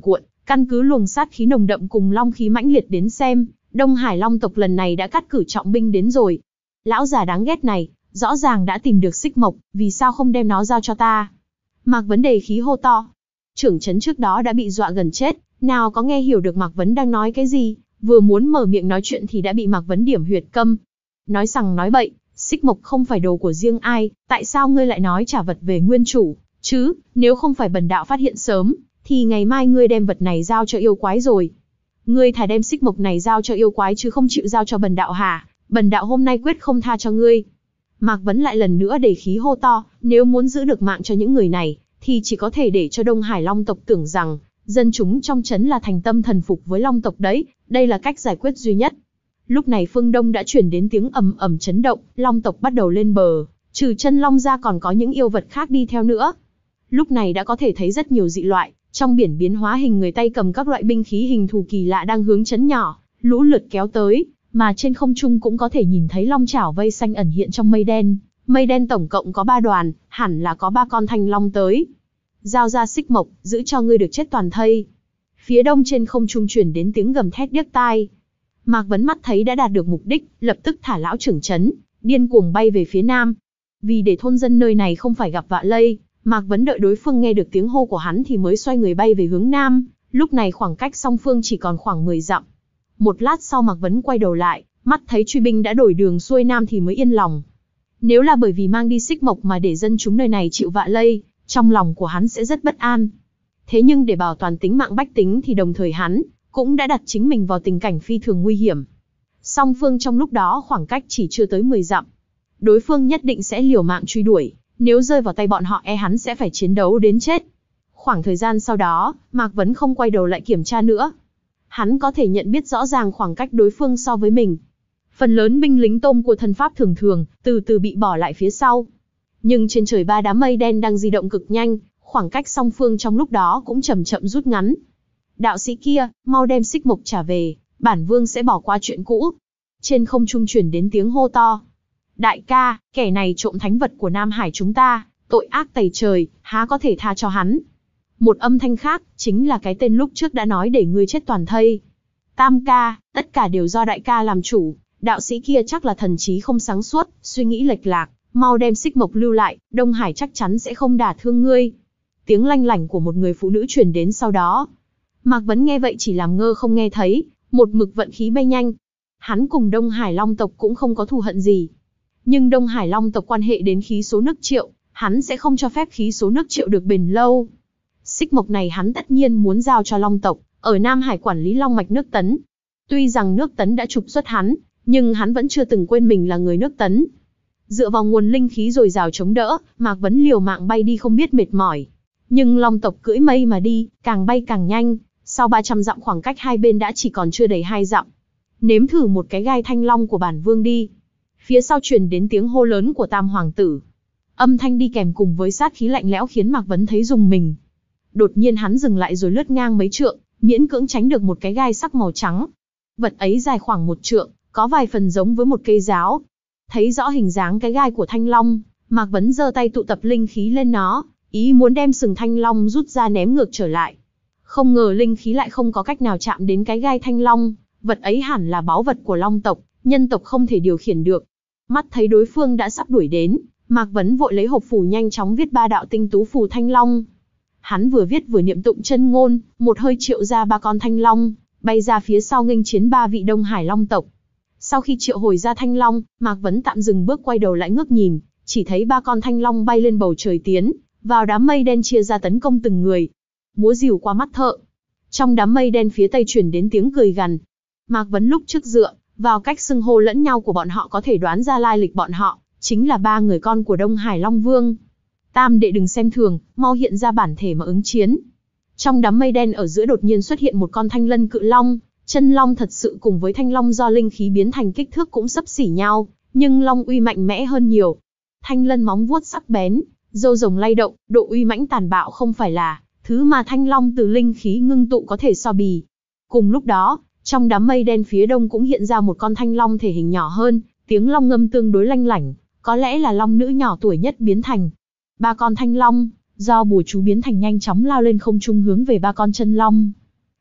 Căn cứ luồng sát khí nồng đậm cùng long khí mãnh liệt đến xem, Đông Hải Long tộc lần này đã cắt cử trọng binh đến rồi. Lão già đáng ghét này, rõ ràng đã tìm được xích mộc, vì sao không đem nó giao cho ta? Mạc Vấn đề khí hô to. Trưởng trấn trước đó đã bị dọa gần chết, nào có nghe hiểu được Mạc Vấn đang nói cái gì, vừa muốn mở miệng nói chuyện thì đã bị Mạc Vấn điểm huyệt câm. Nói sằng nói bậy, xích mộc không phải đồ của riêng ai, tại sao ngươi lại nói trả vật về nguyên chủ, chứ, nếu không phải bần đạo phát hiện sớm, thì ngày mai ngươi đem vật này giao cho yêu quái rồi. Ngươi thà đem xích mộc này giao cho yêu quái chứ không chịu giao cho bần đạo hả? Bần đạo hôm nay quyết không tha cho ngươi. Mạc Vấn lại lần nữa để khí hô to, nếu muốn giữ được mạng cho những người này, thì chỉ có thể để cho Đông Hải Long tộc tưởng rằng, dân chúng trong trấn là thành tâm thần phục với Long tộc đấy, đây là cách giải quyết duy nhất. Lúc này phương Đông đã chuyển đến tiếng ầm ầm chấn động, Long tộc bắt đầu lên bờ, trừ chân Long ra còn có những yêu vật khác đi theo nữa. Lúc này đã có thể thấy rất nhiều dị loại, trong biển biến hóa hình người tay cầm các loại binh khí hình thù kỳ lạ đang hướng trấn nhỏ, lũ lượt kéo tới, mà trên không trung cũng có thể nhìn thấy long chảo vây xanh ẩn hiện trong mây đen. Mây đen tổng cộng có ba đoàn, hẳn là có ba con thanh long tới. Giao ra xích mộc, giữ cho ngươi được chết toàn thây. Phía đông trên không trung chuyển đến tiếng gầm thét điếc tai. Mạc Vấn mắt thấy đã đạt được mục đích, lập tức thả lão trưởng trấn, điên cuồng bay về phía nam. Vì để thôn dân nơi này không phải gặp vạ lây, Mạc Vấn đợi đối phương nghe được tiếng hô của hắn thì mới xoay người bay về hướng nam. Lúc này khoảng cách song phương chỉ còn khoảng mười dặm. Một lát sau Mạc Vấn quay đầu lại, mắt thấy truy binh đã đổi đường xuôi nam thì mới yên lòng. Nếu là bởi vì mang đi xích mộc mà để dân chúng nơi này chịu vạ lây, trong lòng của hắn sẽ rất bất an. Thế nhưng để bảo toàn tính mạng bách tính thì đồng thời hắn cũng đã đặt chính mình vào tình cảnh phi thường nguy hiểm. Song phương trong lúc đó khoảng cách chỉ chưa tới mười dặm. Đối phương nhất định sẽ liều mạng truy đuổi, nếu rơi vào tay bọn họ e hắn sẽ phải chiến đấu đến chết. Khoảng thời gian sau đó, Mạc Vấn không quay đầu lại kiểm tra nữa. Hắn có thể nhận biết rõ ràng khoảng cách đối phương so với mình. Phần lớn binh lính tôm của thần pháp thường thường, từ từ bị bỏ lại phía sau. Nhưng trên trời ba đám mây đen đang di động cực nhanh, khoảng cách song phương trong lúc đó cũng chậm chậm rút ngắn. Đạo sĩ kia, mau đem xích mộc trả về, bản vương sẽ bỏ qua chuyện cũ. Trên không trung chuyển đến tiếng hô to. Đại ca, kẻ này trộm thánh vật của Nam Hải chúng ta, tội ác tày trời, há có thể tha cho hắn. Một âm thanh khác, chính là cái tên lúc trước đã nói để ngươi chết toàn thây. Tam ca, tất cả đều do đại ca làm chủ, đạo sĩ kia chắc là thần trí không sáng suốt, suy nghĩ lệch lạc, mau đem xích mộc lưu lại, Đông Hải chắc chắn sẽ không đả thương ngươi. Tiếng lanh lảnh của một người phụ nữ truyền đến sau đó. Mạc Vấn nghe vậy chỉ làm ngơ không nghe thấy, một mực vận khí bay nhanh. Hắn cùng Đông Hải Long tộc cũng không có thù hận gì. Nhưng Đông Hải Long tộc quan hệ đến khí số nước Triệu, hắn sẽ không cho phép khí số nước Triệu được bền lâu. Xích mộc này hắn tất nhiên muốn giao cho Long tộc, ở Nam Hải quản lý long mạch nước Tấn. Tuy rằng nước Tấn đã trục xuất hắn, nhưng hắn vẫn chưa từng quên mình là người nước Tấn. Dựa vào nguồn linh khí dồi dào chống đỡ, Mạc Vấn liều mạng bay đi không biết mệt mỏi. Nhưng Long tộc cưỡi mây mà đi, càng bay càng nhanh, sau ba trăm dặm khoảng cách hai bên đã chỉ còn chưa đầy hai dặm. Nếm thử một cái gai thanh long của bản vương đi. Phía sau truyền đến tiếng hô lớn của Tam hoàng tử. Âm thanh đi kèm cùng với sát khí lạnh lẽo khiến Mạc Vấn thấy rùng mình. Đột nhiên hắn dừng lại rồi lướt ngang mấy trượng, miễn cưỡng tránh được một cái gai sắc màu trắng. Vật ấy dài khoảng một trượng, có vài phần giống với một cây giáo. Thấy rõ hình dáng cái gai của thanh long, Mạc Vấn giơ tay tụ tập linh khí lên nó, ý muốn đem sừng thanh long rút ra ném ngược trở lại. Không ngờ linh khí lại không có cách nào chạm đến cái gai thanh long, vật ấy hẳn là báu vật của Long tộc, nhân tộc không thể điều khiển được. Mắt thấy đối phương đã sắp đuổi đến, Mạc Vấn vội lấy hộp phù nhanh chóng viết ba đạo tinh tú phù thanh long. Hắn vừa viết vừa niệm tụng chân ngôn, một hơi triệu ra ba con thanh long, bay ra phía sau nghênh chiến ba vị Đông Hải Long tộc. Sau khi triệu hồi ra thanh long, Mạc Vấn tạm dừng bước quay đầu lại ngước nhìn, chỉ thấy ba con thanh long bay lên bầu trời tiến vào đám mây đen chia ra tấn công từng người. Múa rìu qua mắt thợ. Trong đám mây đen phía tây truyền đến tiếng cười gằn. Mạc Vấn lúc trước dựa vào cách xưng hô lẫn nhau của bọn họ có thể đoán ra lai lịch bọn họ, chính là ba người con của Đông Hải Long Vương. Tam đệ đừng xem thường, mau hiện ra bản thể mà ứng chiến. Trong đám mây đen ở giữa đột nhiên xuất hiện một con thanh lân cự long, chân long thật sự cùng với thanh long do linh khí biến thành kích thước cũng xấp xỉ nhau, nhưng long uy mạnh mẽ hơn nhiều. Thanh lân móng vuốt sắc bén, râu rồng lay động, độ uy mãnh tàn bạo không phải là thứ mà thanh long từ linh khí ngưng tụ có thể so bì. Cùng lúc đó, trong đám mây đen phía đông cũng hiện ra một con thanh long thể hình nhỏ hơn, tiếng long ngâm tương đối lanh lảnh, có lẽ là long nữ nhỏ tuổi nhất biến thành. Ba con thanh long, do bùa chú biến thành nhanh chóng lao lên không trung hướng về ba con chân long.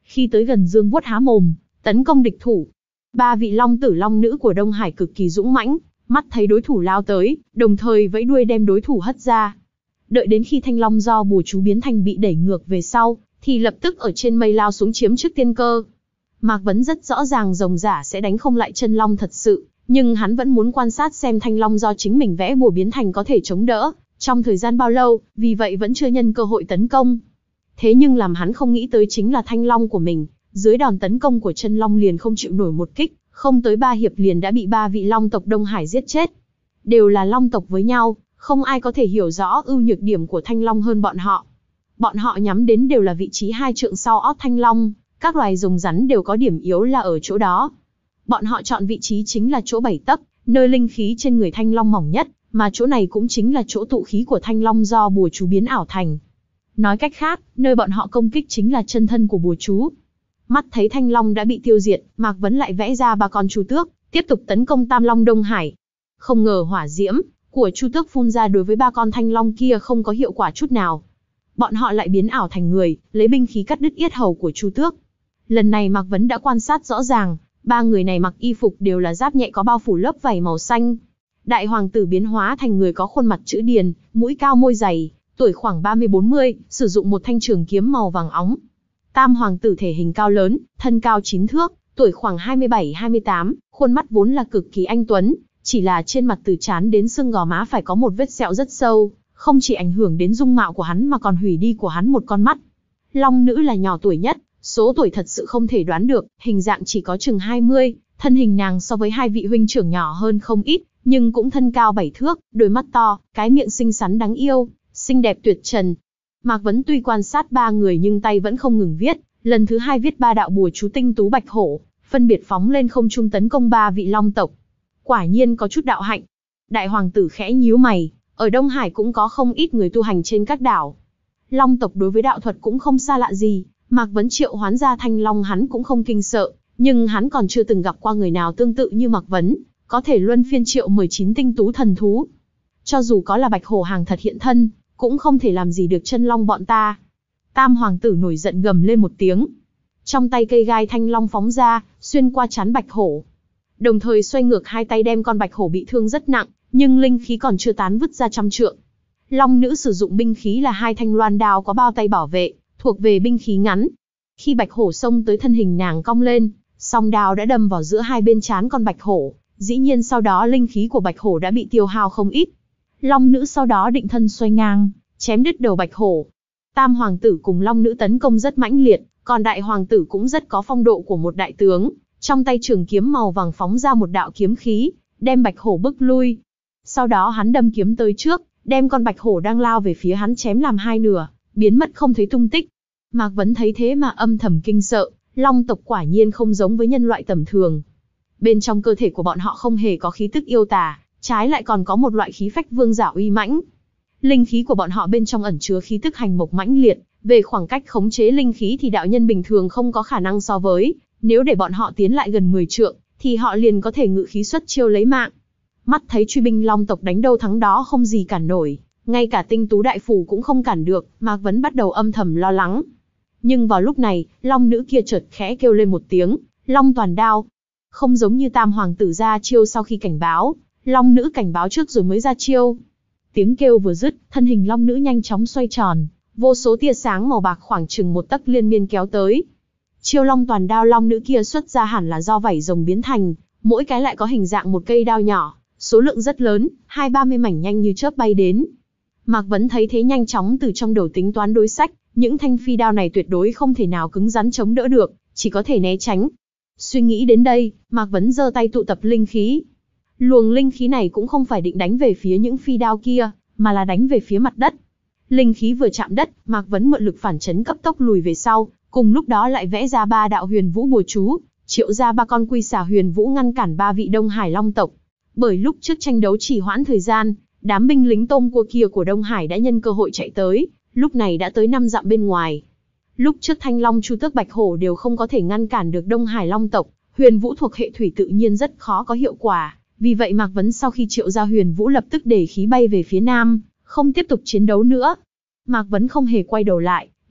Khi tới gần dương vuốt há mồm, tấn công địch thủ. Ba vị long tử long nữ của Đông Hải cực kỳ dũng mãnh, mắt thấy đối thủ lao tới, đồng thời vẫy đuôi đem đối thủ hất ra. Đợi đến khi thanh long do bùa chú biến thành bị đẩy ngược về sau, thì lập tức ở trên mây lao xuống chiếm trước tiên cơ. Mạc Vấn rất rõ ràng rồng giả sẽ đánh không lại chân long thật sự, nhưng hắn vẫn muốn quan sát xem thanh long do chính mình vẽ bùa biến thành có thể chống đỡ trong thời gian bao lâu, vì vậy vẫn chưa nhân cơ hội tấn công. Thế nhưng làm hắn không nghĩ tới chính là thanh long của mình, dưới đòn tấn công của chân long liền không chịu nổi một kích, không tới ba hiệp liền đã bị ba vị long tộc Đông Hải giết chết. Đều là long tộc với nhau, không ai có thể hiểu rõ ưu nhược điểm của thanh long hơn bọn họ. Bọn họ nhắm đến đều là vị trí hai trượng sau ót thanh long, các loài rồng rắn đều có điểm yếu là ở chỗ đó. Bọn họ chọn vị trí chính là chỗ bảy tấc, nơi linh khí trên người thanh long mỏng nhất, mà chỗ này cũng chính là chỗ tụ khí của thanh long do bùa chú biến ảo thành. Nói cách khác, nơi bọn họ công kích chính là chân thân của bùa chú. Mắt thấy thanh long đã bị tiêu diệt, Mạc Vấn lại vẽ ra ba con chu tước, tiếp tục tấn công tam long Đông Hải. Không ngờ hỏa diễm của chu tước phun ra đối với ba con thanh long kia không có hiệu quả chút nào. Bọn họ lại biến ảo thành người, lấy binh khí cắt đứt yết hầu của chu tước. Lần này Mạc Vấn đã quan sát rõ ràng, ba người này mặc y phục đều là giáp nhẹ có bao phủ lớp vảy màu xanh. Đại hoàng tử biến hóa thành người có khuôn mặt chữ điền, mũi cao môi dày, tuổi khoảng ba mươi bốn mươi, sử dụng một thanh trường kiếm màu vàng óng. Tam hoàng tử thể hình cao lớn, thân cao chín thước, tuổi khoảng hai mươi bảy hai mươi tám, khuôn mắt vốn là cực kỳ anh tuấn, chỉ là trên mặt từ trán đến xương gò má phải có một vết sẹo rất sâu, không chỉ ảnh hưởng đến dung mạo của hắn mà còn hủy đi của hắn một con mắt. Long nữ là nhỏ tuổi nhất, số tuổi thật sự không thể đoán được, hình dạng chỉ có chừng hai mươi, thân hình nàng so với hai vị huynh trưởng nhỏ hơn không ít, nhưng cũng thân cao bảy thước, đôi mắt to, cái miệng xinh xắn đáng yêu, xinh đẹp tuyệt trần. Mạc Vấn tuy quan sát ba người nhưng tay vẫn không ngừng viết, lần thứ hai viết ba đạo bùa chú tinh tú bạch hổ, phân biệt phóng lên không trung tấn công ba vị long tộc. Quả nhiên có chút đạo hạnh. Đại hoàng tử khẽ nhíu mày, ở Đông Hải cũng có không ít người tu hành trên các đảo. Long tộc đối với đạo thuật cũng không xa lạ gì, Mạc Vấn triệu hoán ra thanh long hắn cũng không kinh sợ, nhưng hắn còn chưa từng gặp qua người nào tương tự như Mạc Vấn, có thể luân phiên triệu mười chín tinh tú thần thú. Cho dù có là bạch hổ hàng thật hiện thân, cũng không thể làm gì được chân long bọn ta. Tam hoàng tử nổi giận gầm lên một tiếng. Trong tay cây gai thanh long phóng ra, xuyên qua trán bạch hổ. Đồng thời xoay ngược hai tay đem con bạch hổ bị thương rất nặng, nhưng linh khí còn chưa tán vứt ra trăm trượng. Long nữ sử dụng binh khí là hai thanh loan đao có bao tay bảo vệ, thuộc về binh khí ngắn. Khi bạch hổ xông tới thân hình nàng cong lên, song đao đã đâm vào giữa hai bên trán con bạch hổ. Dĩ nhiên sau đó linh khí của bạch hổ đã bị tiêu hao không ít. Long nữ sau đó định thân xoay ngang, chém đứt đầu bạch hổ. Tam hoàng tử cùng long nữ tấn công rất mãnh liệt, còn đại hoàng tử cũng rất có phong độ của một đại tướng. Trong tay trường kiếm màu vàng phóng ra một đạo kiếm khí, đem bạch hổ bức lui. Sau đó hắn đâm kiếm tới trước, đem con bạch hổ đang lao về phía hắn chém làm hai nửa, biến mất không thấy tung tích. Mạc Vấn thấy thế mà âm thầm kinh sợ, long tộc quả nhiên không giống với nhân loại tầm thường. Bên trong cơ thể của bọn họ không hề có khí tức yêu tà, trái lại còn có một loại khí phách vương giả uy mãnh. Linh khí của bọn họ bên trong ẩn chứa khí tức hành mộc mãnh liệt, về khoảng cách khống chế linh khí thì đạo nhân bình thường không có khả năng so với, nếu để bọn họ tiến lại gần mười trượng, thì họ liền có thể ngự khí xuất chiêu lấy mạng. Mắt thấy truy binh long tộc đánh đâu thắng đó không gì cản nổi, ngay cả tinh tú đại phủ cũng không cản được, Mạc Vấn bắt đầu âm thầm lo lắng. Nhưng vào lúc này, long nữ kia chợt khẽ kêu lên một tiếng, long toàn đao. Không giống như tam hoàng tử ra chiêu sau khi cảnh báo, long nữ cảnh báo trước rồi mới ra chiêu. Tiếng kêu vừa dứt, thân hình long nữ nhanh chóng xoay tròn, vô số tia sáng màu bạc khoảng chừng một tấc liên miên kéo tới. Chiêu long toàn đao long nữ kia xuất ra hẳn là do vảy rồng biến thành, mỗi cái lại có hình dạng một cây đao nhỏ, số lượng rất lớn, hai ba mươi mảnh nhanh như chớp bay đến. Mạc Vấn thấy thế nhanh chóng từ trong đầu tính toán đối sách, những thanh phi đao này tuyệt đối không thể nào cứng rắn chống đỡ được, chỉ có thể né tránh. Suy nghĩ đến đây, Mạc Vấn giơ tay tụ tập linh khí. Luồng linh khí này cũng không phải định đánh về phía những phi đao kia, mà là đánh về phía mặt đất. Linh khí vừa chạm đất, Mạc Vấn mượn lực phản chấn cấp tốc lùi về sau, cùng lúc đó lại vẽ ra ba đạo huyền vũ bùa chú, triệu ra ba con quy xà huyền vũ ngăn cản ba vị Đông Hải long tộc. Bởi lúc trước tranh đấu trì hoãn thời gian, đám binh lính tôm cua kia của Đông Hải đã nhân cơ hội chạy tới, lúc này đã tới năm dặm bên ngoài. Lúc trước Thanh Long, Chu Tước, Bạch Hổ đều không có thể ngăn cản được Đông Hải long tộc, huyền vũ thuộc hệ thủy tự nhiên rất khó có hiệu quả, vì vậy Mạc Vấn sau khi triệu ra huyền vũ lập tức để khí bay về phía nam, không tiếp tục chiến đấu nữa. Mạc Vấn không hề quay đầu lại,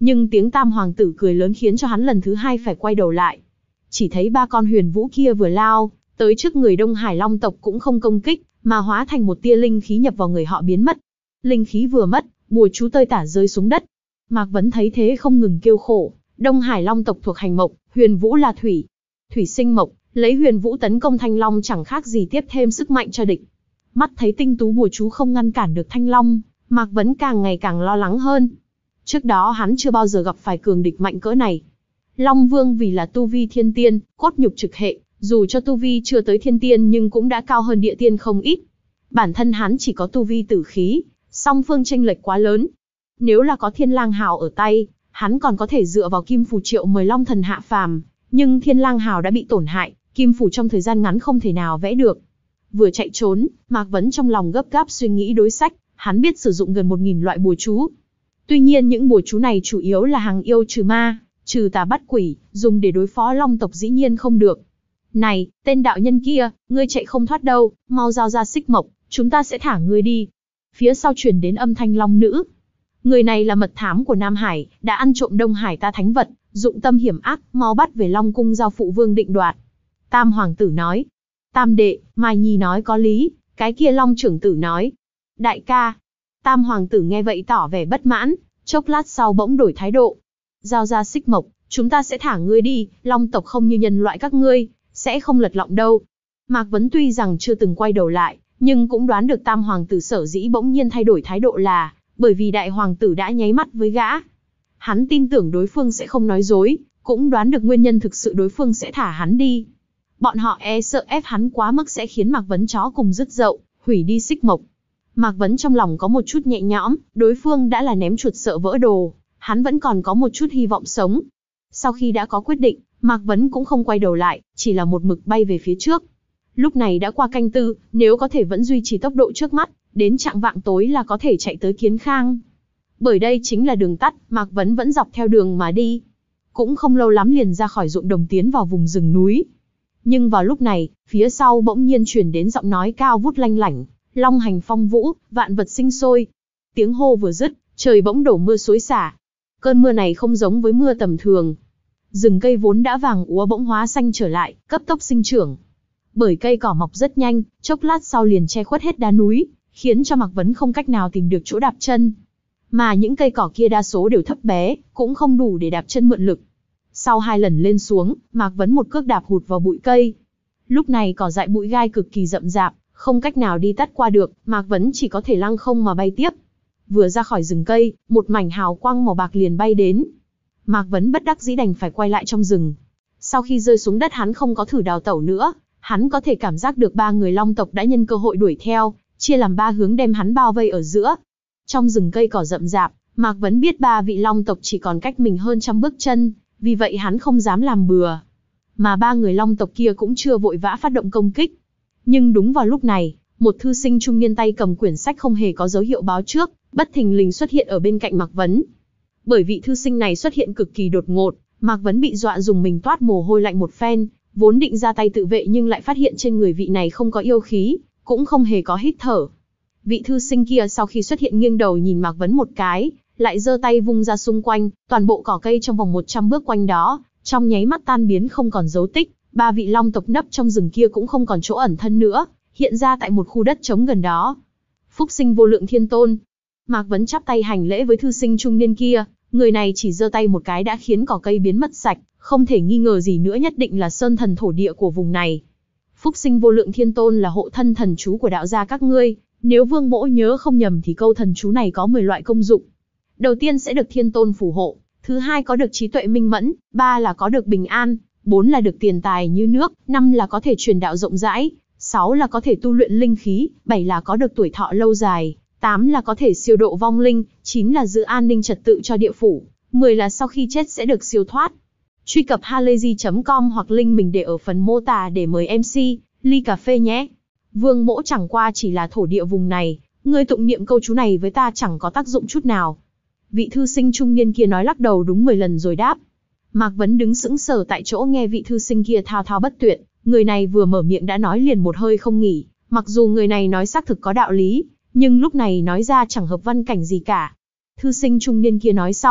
Nhưng tiếng Tam hoàng tử cười lớn khiến cho hắn lần thứ hai phải quay đầu lại. Chỉ thấy ba con huyền vũ kia vừa lao tới trước người Đông Hải Long tộc cũng không công kích, mà hóa thành một tia linh khí nhập vào người họ biến mất. Linh khí vừa mất, bùa chú tơi tả rơi xuống đất. Mạc Vấn thấy thế không ngừng kêu khổ. Đông Hải Long tộc thuộc hành mộc, huyền vũ là thủy. Thủy sinh mộc, lấy huyền vũ tấn công Thanh Long chẳng khác gì tiếp thêm sức mạnh cho địch. Mắt thấy tinh tú bùa chú không ngăn cản được Thanh Long, Mạc Vấn càng ngày càng lo lắng hơn. Trước đó hắn chưa bao giờ gặp phải cường địch mạnh cỡ này. Long Vương vì là tu vi thiên tiên, cốt nhục trực hệ, dù cho tu vi chưa tới thiên tiên nhưng cũng đã cao hơn địa tiên không ít. Bản thân hắn chỉ có tu vi tử khí, song phương chênh lệch quá lớn. Nếu là có Thiên Lang Hào ở tay, hắn còn có thể dựa vào kim phù triệu mời Long Thần hạ phàm, nhưng Thiên Lang Hào đã bị tổn hại, kim phù trong thời gian ngắn không thể nào vẽ được. Vừa chạy trốn, Mạc Vấn trong lòng gấp gáp suy nghĩ đối sách, hắn biết sử dụng gần một nghìn loại bùa chú. Tuy nhiên những bùa chú này chủ yếu là hàng yêu trừ ma, trừ tà bắt quỷ, dùng để đối phó Long tộc dĩ nhiên không được. Này, tên đạo nhân kia, ngươi chạy không thoát đâu, mau giao ra xích mộc, chúng ta sẽ thả ngươi đi. Phía sau truyền đến âm thanh long nữ. Người này là mật thám của Nam Hải, đã ăn trộm Đông Hải ta thánh vật, dụng tâm hiểm ác, mau bắt về Long cung giao phụ vương định đoạt. Tam hoàng tử nói. Tam đệ, Mai Nhi nói có lý, cái kia Long trưởng tử nói. Đại ca. Tam hoàng tử nghe vậy tỏ vẻ bất mãn, chốc lát sau bỗng đổi thái độ. Giao ra xích mộc, chúng ta sẽ thả ngươi đi, Long tộc không như nhân loại các ngươi, sẽ không lật lọng đâu. Mạc Vấn tuy rằng chưa từng quay đầu lại, nhưng cũng đoán được Tam hoàng tử sở dĩ bỗng nhiên thay đổi thái độ là bởi vì đại hoàng tử đã nháy mắt với gã. Hắn tin tưởng đối phương sẽ không nói dối, cũng đoán được nguyên nhân thực sự đối phương sẽ thả hắn đi. Bọn họ e sợ ép hắn quá mức sẽ khiến Mạc Vấn chó cùng dứt dậu, hủy đi xích mộc. Mạc Vấn trong lòng có một chút nhẹ nhõm, đối phương đã là ném chuột sợ vỡ đồ, hắn vẫn còn có một chút hy vọng sống. Sau khi đã có quyết định, Mạc Vấn cũng không quay đầu lại, chỉ là một mực bay về phía trước. Lúc này đã qua canh tư, nếu có thể vẫn duy trì tốc độ trước mắt, đến chạng vạng tối là có thể chạy tới Kiến Khang. Bởi đây chính là đường tắt, Mạc Vấn vẫn dọc theo đường mà đi. Cũng không lâu lắm liền ra khỏi ruộng đồng tiến vào vùng rừng núi. Nhưng vào lúc này, phía sau bỗng nhiên truyền đến giọng nói cao vút lanh lảnh, long hành phong vũ, vạn vật sinh sôi. Tiếng hô vừa dứt, trời bỗng đổ mưa xối xả. Cơn mưa này không giống với mưa tầm thường. Rừng cây vốn đã vàng úa bỗng hóa xanh trở lại, cấp tốc sinh trưởng. Bởi cây cỏ mọc rất nhanh, chốc lát sau liền che khuất hết đá núi, khiến cho Mạc Vấn không cách nào tìm được chỗ đạp chân. Mà những cây cỏ kia đa số đều thấp bé, cũng không đủ để đạp chân mượn lực. Sau hai lần lên xuống, Mạc Vấn một cước đạp hụt vào bụi cây. Lúc này cỏ dại bụi gai cực kỳ rậm rạp, không cách nào đi tắt qua được, Mạc Vấn chỉ có thể lăng không mà bay tiếp. Vừa ra khỏi rừng cây, một mảnh hào quang màu bạc liền bay đến. Mạc Vấn bất đắc dĩ đành phải quay lại trong rừng. Sau khi rơi xuống đất hắn không có thử đào tẩu nữa, hắn có thể cảm giác được ba người Long tộc đã nhân cơ hội đuổi theo, chia làm ba hướng đem hắn bao vây ở giữa. Trong rừng cây cỏ rậm rạp, Mạc Vấn biết ba vị Long tộc chỉ còn cách mình hơn trăm bước chân, vì vậy hắn không dám làm bừa. Mà ba người Long tộc kia cũng chưa vội vã phát động công kích. Nhưng đúng vào lúc này, một thư sinh trung niên tay cầm quyển sách không hề có dấu hiệu báo trước, bất thình lình xuất hiện ở bên cạnh Mạc Vấn. Bởi vị thư sinh này xuất hiện cực kỳ đột ngột, Mạc Vấn bị dọa dùng mình toát mồ hôi lạnh một phen, vốn định ra tay tự vệ nhưng lại phát hiện trên người vị này không có yêu khí, cũng không hề có hít thở. Vị thư sinh kia sau khi xuất hiện nghiêng đầu nhìn Mạc Vấn một cái, lại giơ tay vung ra xung quanh, toàn bộ cỏ cây trong vòng một trăm bước quanh đó, trong nháy mắt tan biến không còn dấu tích, ba vị Long tộc nấp trong rừng kia cũng không còn chỗ ẩn thân nữa, hiện ra tại một khu đất trống gần đó. Phúc sinh vô lượng thiên tôn. Mạc Vấn chắp tay hành lễ với thư sinh trung niên kia, người này chỉ giơ tay một cái đã khiến cỏ cây biến mất sạch, không thể nghi ngờ gì nữa nhất định là sơn thần thổ địa của vùng này. Phúc sinh vô lượng thiên tôn là hộ thân thần chú của đạo gia các ngươi, nếu Vương Mỗ nhớ không nhầm thì câu thần chú này có mười loại công dụng. Đầu tiên sẽ được thiên tôn phù hộ, thứ hai có được trí tuệ minh mẫn, ba là có được bình an, bốn là được tiền tài như nước, năm là có thể truyền đạo rộng rãi, sáu là có thể tu luyện linh khí, bảy là có được tuổi thọ lâu dài, tám là có thể siêu độ vong linh, chín là giữ an ninh trật tự cho địa phủ, mười là sau khi chết sẽ được siêu thoát. Truy cập halayzi chấm com hoặc link mình để ở phần mô tả để mời em xê, ly cà phê nhé. Vương Mỗ chẳng qua chỉ là thổ địa vùng này, ngươi tụng niệm câu chú này với ta chẳng có tác dụng chút nào. Vị thư sinh trung niên kia nói lắc đầu đúng mười lần rồi đáp. Mạc Vấn đứng sững sờ tại chỗ nghe vị thư sinh kia thao thao bất tuyệt, người này vừa mở miệng đã nói liền một hơi không nghỉ, mặc dù người này nói xác thực có đạo lý, nhưng lúc này nói ra chẳng hợp văn cảnh gì cả. Thư sinh trung niên kia nói xong,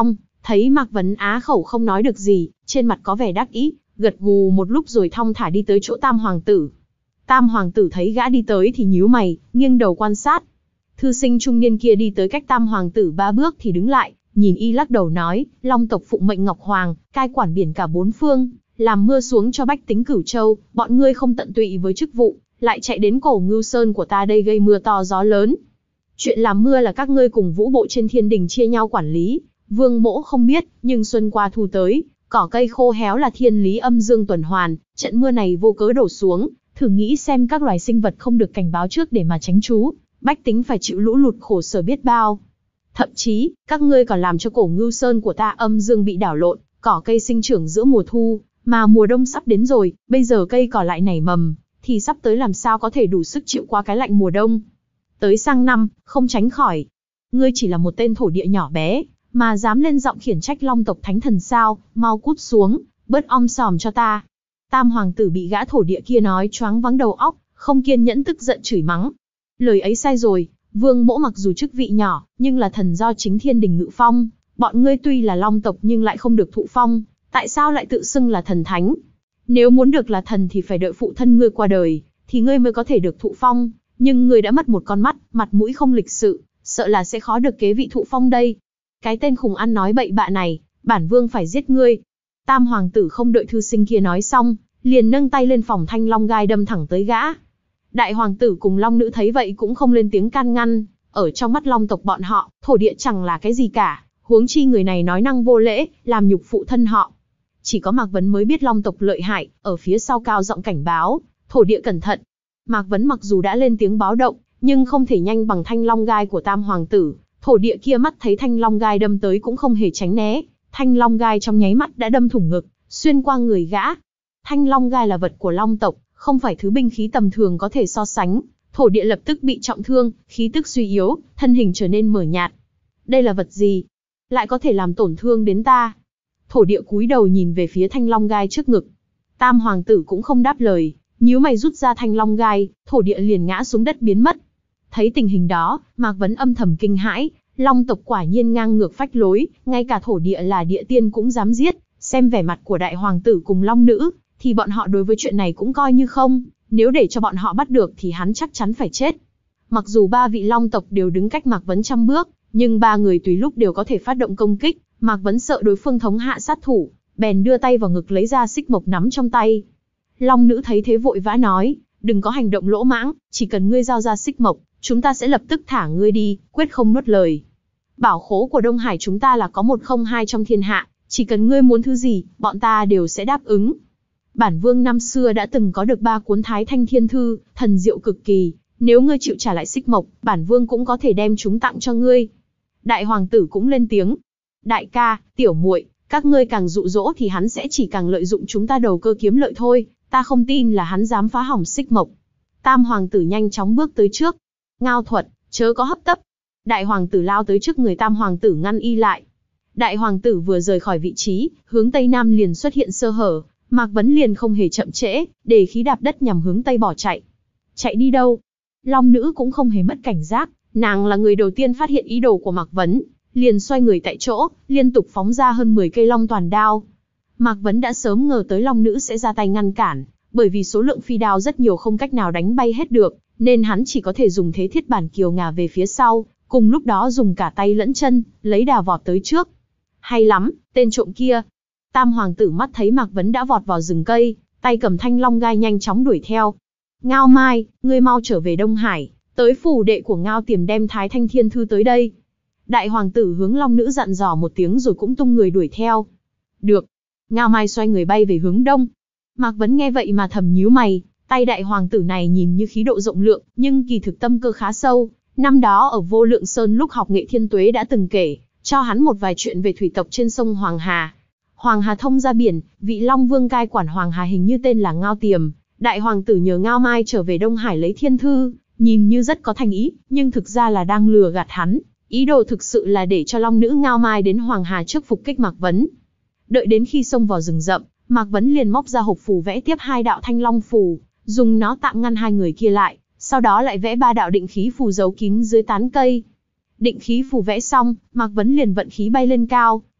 Thấy Mạc Vấn á khẩu không nói được gì, trên mặt có vẻ đắc ý, gật gù một lúc rồi thong thả đi tới chỗ Tam Hoàng tử. Tam Hoàng tử thấy gã đi tới thì nhíu mày, nghiêng đầu quan sát. Thư sinh trung niên kia đi tới cách Tam Hoàng tử ba bước thì đứng lại, nhìn y lắc đầu nói, Long tộc phụng mệnh Ngọc Hoàng, cai quản biển cả bốn phương, làm mưa xuống cho bách tính Cửu Châu, bọn ngươi không tận tụy với chức vụ, lại chạy đến cổ Ngưu Sơn của ta đây gây mưa to gió lớn. Chuyện làm mưa là các ngươi cùng vũ bộ trên thiên đình chia nhau quản lý, Vương mỗ không biết, nhưng xuân qua thu tới, cỏ cây khô héo là thiên lý âm dương tuần hoàn, trận mưa này vô cớ đổ xuống, thử nghĩ xem các loài sinh vật không được cảnh báo trước để mà tránh trú, bách tính phải chịu lũ lụt khổ sở biết bao. Thậm chí, các ngươi còn làm cho cổ Ngưu Sơn của ta âm dương bị đảo lộn, cỏ cây sinh trưởng giữa mùa thu, mà mùa đông sắp đến rồi, bây giờ cây cỏ lại nảy mầm, thì sắp tới làm sao có thể đủ sức chịu qua cái lạnh mùa đông. Tới sang năm, không tránh khỏi. Ngươi chỉ là một tên thổ địa nhỏ bé, mà dám lên giọng khiển trách Long tộc thánh thần sao, mau cút xuống, bớt om sòm cho ta. Tam Hoàng tử bị gã thổ địa kia nói choáng váng đầu óc, không kiên nhẫn tức giận chửi mắng. Lời ấy sai rồi, Vương mỗ mặc dù chức vị nhỏ, nhưng là thần do chính thiên đình ngự phong, bọn ngươi tuy là Long tộc nhưng lại không được thụ phong, tại sao lại tự xưng là thần thánh? Nếu muốn được là thần thì phải đợi phụ thân ngươi qua đời, thì ngươi mới có thể được thụ phong, nhưng ngươi đã mất một con mắt, mặt mũi không lịch sự, sợ là sẽ khó được kế vị thụ phong đây. Cái tên khùng ăn nói bậy bạ này, bản vương phải giết ngươi. Tam Hoàng tử không đợi thư sinh kia nói xong, liền nâng tay lên phòng thanh long gai đâm thẳng tới gã. Đại Hoàng tử cùng Long nữ thấy vậy cũng không lên tiếng can ngăn, ở trong mắt Long tộc bọn họ, thổ địa chẳng là cái gì cả, huống chi người này nói năng vô lễ, làm nhục phụ thân họ. Chỉ có Mạc Vấn mới biết Long tộc lợi hại, ở phía sau cao giọng cảnh báo, thổ địa cẩn thận. Mạc Vấn mặc dù đã lên tiếng báo động, nhưng không thể nhanh bằng thanh long gai của Tam Hoàng tử. Thổ địa kia mắt thấy thanh long gai đâm tới cũng không hề tránh né, thanh long gai trong nháy mắt đã đâm thủng ngực, xuyên qua người gã. Thanh long gai là vật của Long tộc, không phải thứ binh khí tầm thường có thể so sánh. Thổ địa lập tức bị trọng thương, khí tức suy yếu, thân hình trở nên mờ nhạt. Đây là vật gì? Lại có thể làm tổn thương đến ta? Thổ địa cúi đầu nhìn về phía thanh long gai trước ngực. Tam Hoàng tử cũng không đáp lời, nhíu mày rút ra thanh long gai, thổ địa liền ngã xuống đất biến mất. Thấy tình hình đó, Mạc Vấn âm thầm kinh hãi, Long tộc quả nhiên ngang ngược phách lối, ngay cả thổ địa là địa tiên cũng dám giết, xem vẻ mặt của Đại Hoàng tử cùng Long nữ, thì bọn họ đối với chuyện này cũng coi như không, nếu để cho bọn họ bắt được thì hắn chắc chắn phải chết. Mặc dù ba vị Long tộc đều đứng cách Mạc Vấn trăm bước, nhưng ba người tùy lúc đều có thể phát động công kích, Mạc Vấn sợ đối phương thống hạ sát thủ, bèn đưa tay vào ngực lấy ra xích mộc nắm trong tay. Long nữ thấy thế vội vã nói, đừng có hành động lỗ mãng, chỉ cần ngươi giao ra xích mộc, chúng ta sẽ lập tức thả ngươi đi, quyết không nuốt lời. Bảo khố của Đông Hải chúng ta là có một không hai trong thiên hạ, chỉ cần ngươi muốn thứ gì, bọn ta đều sẽ đáp ứng. Bản vương năm xưa đã từng có được ba cuốn Thái Thanh Thiên Thư, thần diệu cực kỳ, nếu ngươi chịu trả lại xích mộc, bản vương cũng có thể đem chúng tặng cho ngươi. Đại Hoàng tử cũng lên tiếng, đại ca, tiểu muội, các ngươi càng dụ dỗ thì hắn sẽ chỉ càng lợi dụng chúng ta đầu cơ kiếm lợi thôi, ta không tin là hắn dám phá hỏng xích mộc. Tam Hoàng tử nhanh chóng bước tới trước. Ngao thuật, chớ có hấp tấp. Đại Hoàng tử lao tới trước người Tam Hoàng tử ngăn y lại. Đại Hoàng tử vừa rời khỏi vị trí, hướng Tây Nam liền xuất hiện sơ hở, Mạc Vấn liền không hề chậm trễ, để khí đạp đất nhằm hướng Tây bỏ chạy. Chạy đi đâu? Long nữ cũng không hề mất cảnh giác, nàng là người đầu tiên phát hiện ý đồ của Mạc Vấn, liền xoay người tại chỗ, liên tục phóng ra hơn mười cây long toàn đao. Mạc Vấn đã sớm ngờ tới Long nữ sẽ ra tay ngăn cản, bởi vì số lượng phi đao rất nhiều không cách nào đánh bay hết được, nên hắn chỉ có thể dùng thế thiết bản kiều ngả về phía sau, cùng lúc đó dùng cả tay lẫn chân, lấy đà vọt tới trước. Hay lắm, tên trộm kia. Tam Hoàng tử mắt thấy Mạc Vấn đã vọt vào rừng cây, tay cầm thanh long gai nhanh chóng đuổi theo. Ngao Mai, ngươi mau trở về Đông Hải, tới phủ đệ của Ngao Tiềm đem Thái Thanh Thiên Thư tới đây. Đại Hoàng tử hướng Long nữ dặn dò một tiếng rồi cũng tung người đuổi theo. Được. Ngao Mai xoay người bay về hướng đông. Mạc Vấn nghe vậy mà thầm nhíu mày, tay Đại Hoàng tử này nhìn như khí độ rộng lượng, nhưng kỳ thực tâm cơ khá sâu. Năm đó ở Vô Lượng Sơn lúc học nghệ thiên tuế đã từng kể cho hắn một vài chuyện về thủy tộc trên sông Hoàng Hà. Hoàng Hà thông ra biển, vị Long Vương cai quản Hoàng Hà hình như tên là Ngao Tiềm. Đại Hoàng tử nhờ Ngao Mai trở về Đông Hải lấy thiên thư, nhìn như rất có thành ý, nhưng thực ra là đang lừa gạt hắn. Ý đồ thực sự là để cho Long nữ Ngao Mai đến Hoàng Hà trước phục kích Mạc Vấn. Đợi đến khi xông vào rừng rậm, Mạc Vấn liền móc ra hộp phù vẽ tiếp hai đạo thanh long phù, dùng nó tạm ngăn hai người kia lại, sau đó lại vẽ ba đạo định khí phù giấu kín dưới tán cây. Định khí phù vẽ xong, Mạc Vấn liền vận khí bay lên cao,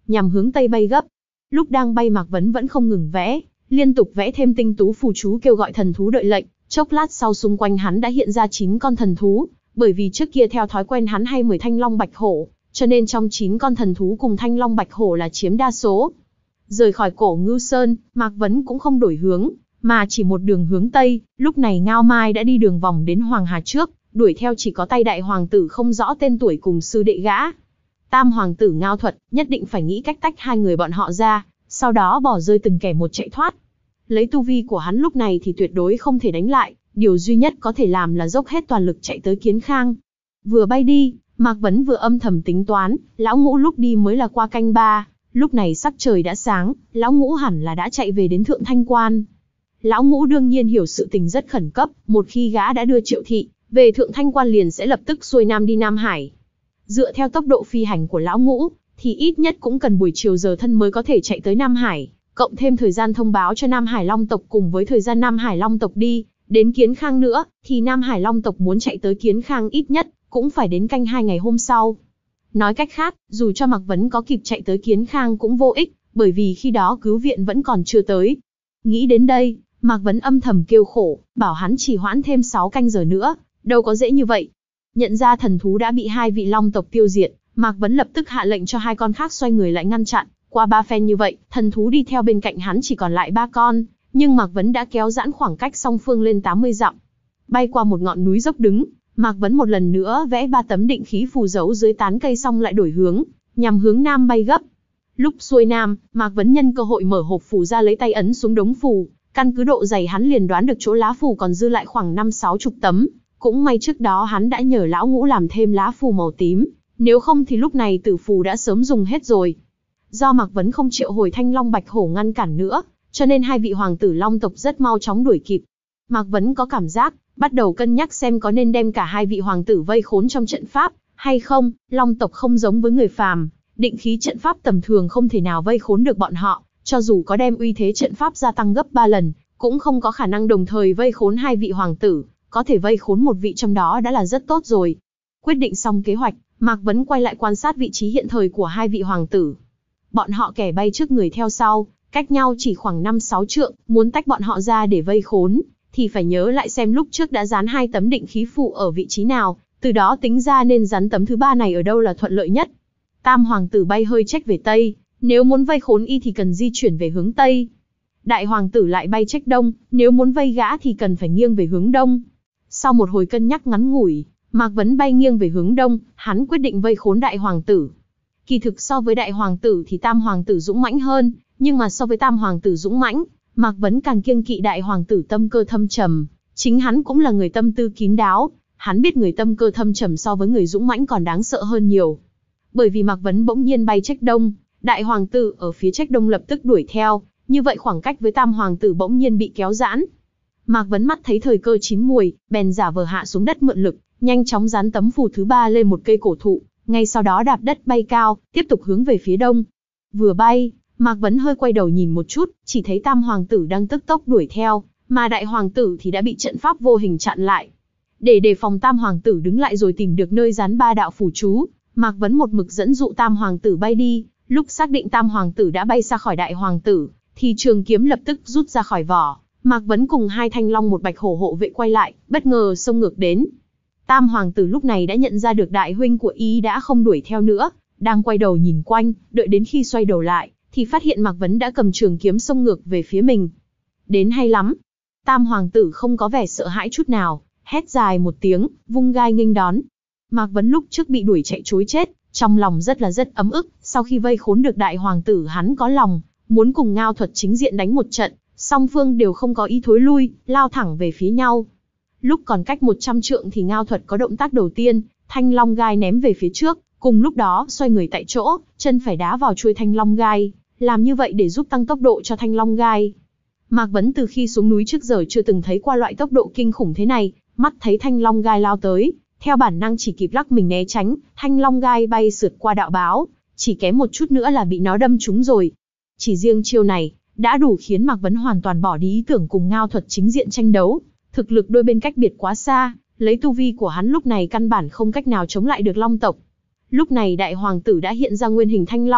nhằm hướng tây bay gấp. Lúc đang bay Mạc Vấn vẫn không ngừng vẽ, liên tục vẽ thêm tinh tú phù chú kêu gọi thần thú đợi lệnh, chốc lát sau xung quanh hắn đã hiện ra chín con thần thú, bởi vì trước kia theo thói quen hắn hay mời Thanh Long Bạch Hổ, cho nên trong chín con thần thú cùng Thanh Long Bạch Hổ là chiếm đa số. Rời khỏi Cổ Ngưu Sơn, Mạc Vấn cũng không đổi hướng, mà chỉ một đường hướng tây. Lúc này Ngao Mai đã đi đường vòng đến Hoàng Hà trước, đuổi theo chỉ có tay đại hoàng tử không rõ tên tuổi cùng sư đệ gã. Tam hoàng tử Ngao Thuật nhất định phải nghĩ cách tách hai người bọn họ ra, sau đó bỏ rơi từng kẻ một chạy thoát. Lấy tu vi của hắn lúc này thì tuyệt đối không thể đánh lại, điều duy nhất có thể làm là dốc hết toàn lực chạy tới Kiến Khang. Vừa bay đi, Mạc Vấn vừa âm thầm tính toán, lão Ngũ lúc đi mới là qua canh ba, lúc này sắc trời đã sáng, lão Ngũ hẳn là đã chạy về đến Thượng Thanh Quan. Lão Ngũ đương nhiên hiểu sự tình rất khẩn cấp, một khi gã đã đưa Triệu Thị về Thượng Thanh Quan liền sẽ lập tức xuôi nam đi Nam Hải. Dựa theo tốc độ phi hành của lão Ngũ, thì ít nhất cũng cần buổi chiều giờ thân mới có thể chạy tới Nam Hải, cộng thêm thời gian thông báo cho Nam Hải Long tộc cùng với thời gian Nam Hải Long tộc đi đến Kiến Khang nữa, thì Nam Hải Long tộc muốn chạy tới Kiến Khang ít nhất cũng phải đến canh hai ngày hôm sau. Nói cách khác, dù cho Mạc Vấn có kịp chạy tới Kiến Khang cũng vô ích, bởi vì khi đó cứu viện vẫn còn chưa tới. Nghĩ đến đây, Mạc Vấn âm thầm kêu khổ, bảo hắn chỉ hoãn thêm sáu canh giờ nữa, đâu có dễ như vậy. Nhận ra thần thú đã bị hai vị Long tộc tiêu diệt, Mạc Vấn lập tức hạ lệnh cho hai con khác xoay người lại ngăn chặn. Qua ba phen như vậy, thần thú đi theo bên cạnh hắn chỉ còn lại ba con, nhưng Mạc Vấn đã kéo giãn khoảng cách song phương lên tám mươi dặm. Bay qua một ngọn núi dốc đứng, Mạc Vấn một lần nữa vẽ ba tấm định khí phù giấu dưới tán cây xong lại đổi hướng, nhằm hướng nam bay gấp. Lúc xuôi nam, Mạc Vấn nhân cơ hội mở hộp phù ra lấy tay ấn xuống đống phù, căn cứ độ dày hắn liền đoán được chỗ lá phù còn dư lại khoảng năm sáu chục tấm. Cũng may trước đó hắn đã nhờ lão Ngũ làm thêm lá phù màu tím, nếu không thì lúc này tử phù đã sớm dùng hết rồi. Do Mạc Vấn không triệu hồi Thanh Long Bạch Hổ ngăn cản nữa, cho nên hai vị hoàng tử Long tộc rất mau chóng đuổi kịp. Mạc Vấn có cảm giác, bắt đầu cân nhắc xem có nên đem cả hai vị hoàng tử vây khốn trong trận pháp, hay không. Long tộc không giống với người phàm, định khí trận pháp tầm thường không thể nào vây khốn được bọn họ, cho dù có đem uy thế trận pháp gia tăng gấp ba lần, cũng không có khả năng đồng thời vây khốn hai vị hoàng tử, có thể vây khốn một vị trong đó đã là rất tốt rồi. Quyết định xong kế hoạch, Mạc Vấn quay lại quan sát vị trí hiện thời của hai vị hoàng tử. Bọn họ kẻ bay trước người theo sau, cách nhau chỉ khoảng năm sáu trượng, muốn tách bọn họ ra để vây khốn, thì phải nhớ lại xem lúc trước đã dán hai tấm định khí phù ở vị trí nào, từ đó tính ra nên dán tấm thứ ba này ở đâu là thuận lợi nhất. Tam hoàng tử bay hơi chếch về tây, nếu muốn vây khốn y thì cần di chuyển về hướng tây. Đại hoàng tử lại bay chếch đông, nếu muốn vây gã thì cần phải nghiêng về hướng đông. Sau một hồi cân nhắc ngắn ngủi, Mạc Vấn bay nghiêng về hướng đông, hắn quyết định vây khốn đại hoàng tử. Kỳ thực so với đại hoàng tử thì tam hoàng tử dũng mãnh hơn, nhưng mà so với tam hoàng tử dũng mãnh, Mạc Vấn càng kiêng kỵ đại hoàng tử tâm cơ thâm trầm. Chính hắn cũng là người tâm tư kín đáo, hắn biết người tâm cơ thâm trầm so với người dũng mãnh còn đáng sợ hơn nhiều. Bởi vì Mạc Vấn bỗng nhiên bay chếch đông, đại hoàng tử ở phía chếch đông lập tức đuổi theo, như vậy khoảng cách với tam hoàng tử bỗng nhiên bị kéo giãn. Mạc Vấn mắt thấy thời cơ chín muồi, bèn giả vờ hạ xuống đất mượn lực, nhanh chóng dán tấm phù thứ ba lên một cây cổ thụ, ngay sau đó đạp đất bay cao, tiếp tục hướng về phía đông. Vừa bay, Mạc Vấn hơi quay đầu nhìn một chút, chỉ thấy tam hoàng tử đang tức tốc đuổi theo, mà đại hoàng tử thì đã bị trận pháp vô hình chặn lại. Để đề phòng tam hoàng tử đứng lại rồi tìm được nơi dán ba đạo phù chú, Mạc Vấn một mực dẫn dụ tam hoàng tử bay đi. Lúc xác định tam hoàng tử đã bay xa khỏi đại hoàng tử, thì trường kiếm lập tức rút ra khỏi vỏ. Mạc Vấn cùng hai thanh long một bạch hổ hộ vệ quay lại, bất ngờ xông ngược đến. Tam hoàng tử lúc này đã nhận ra được đại huynh của y đã không đuổi theo nữa, đang quay đầu nhìn quanh, đợi đến khi xoay đầu lại, thì phát hiện Mạc Vấn đã cầm trường kiếm xông ngược về phía mình. Đến hay lắm. Tam hoàng tử không có vẻ sợ hãi chút nào, hét dài một tiếng, vung gai nghênh đón. Mạc Vấn lúc trước bị đuổi chạy trối chết, trong lòng rất là rất ấm ức, sau khi vây khốn được đại hoàng tử hắn có lòng muốn cùng Ngao Thuật chính diện đánh một trận, song phương đều không có ý thối lui, lao thẳng về phía nhau. Lúc còn cách một trăm trượng thì Ngao Thuật có động tác đầu tiên, thanh long gai ném về phía trước, cùng lúc đó xoay người tại chỗ, chân phải đá vào chuôi thanh long gai, làm như vậy để giúp tăng tốc độ cho thanh long gai. Mạc Vấn từ khi xuống núi trước giờ chưa từng thấy qua loại tốc độ kinh khủng thế này, mắt thấy thanh long gai lao tới, theo bản năng chỉ kịp lắc mình né tránh, thanh long gai bay sượt qua đạo báo, chỉ kém một chút nữa là bị nó đâm trúng rồi. Chỉ riêng chiêu này đã đủ khiến Mạc Vấn hoàn toàn bỏ đi ý tưởng cùng Ngao Thuật chính diện tranh đấu. Thực lực đôi bên cách biệt quá xa, lấy tu vi của hắn lúc này căn bản không cách nào chống lại được long tộc. Lúc này đại hoàng tử đã hiện ra nguyên hình thanh long,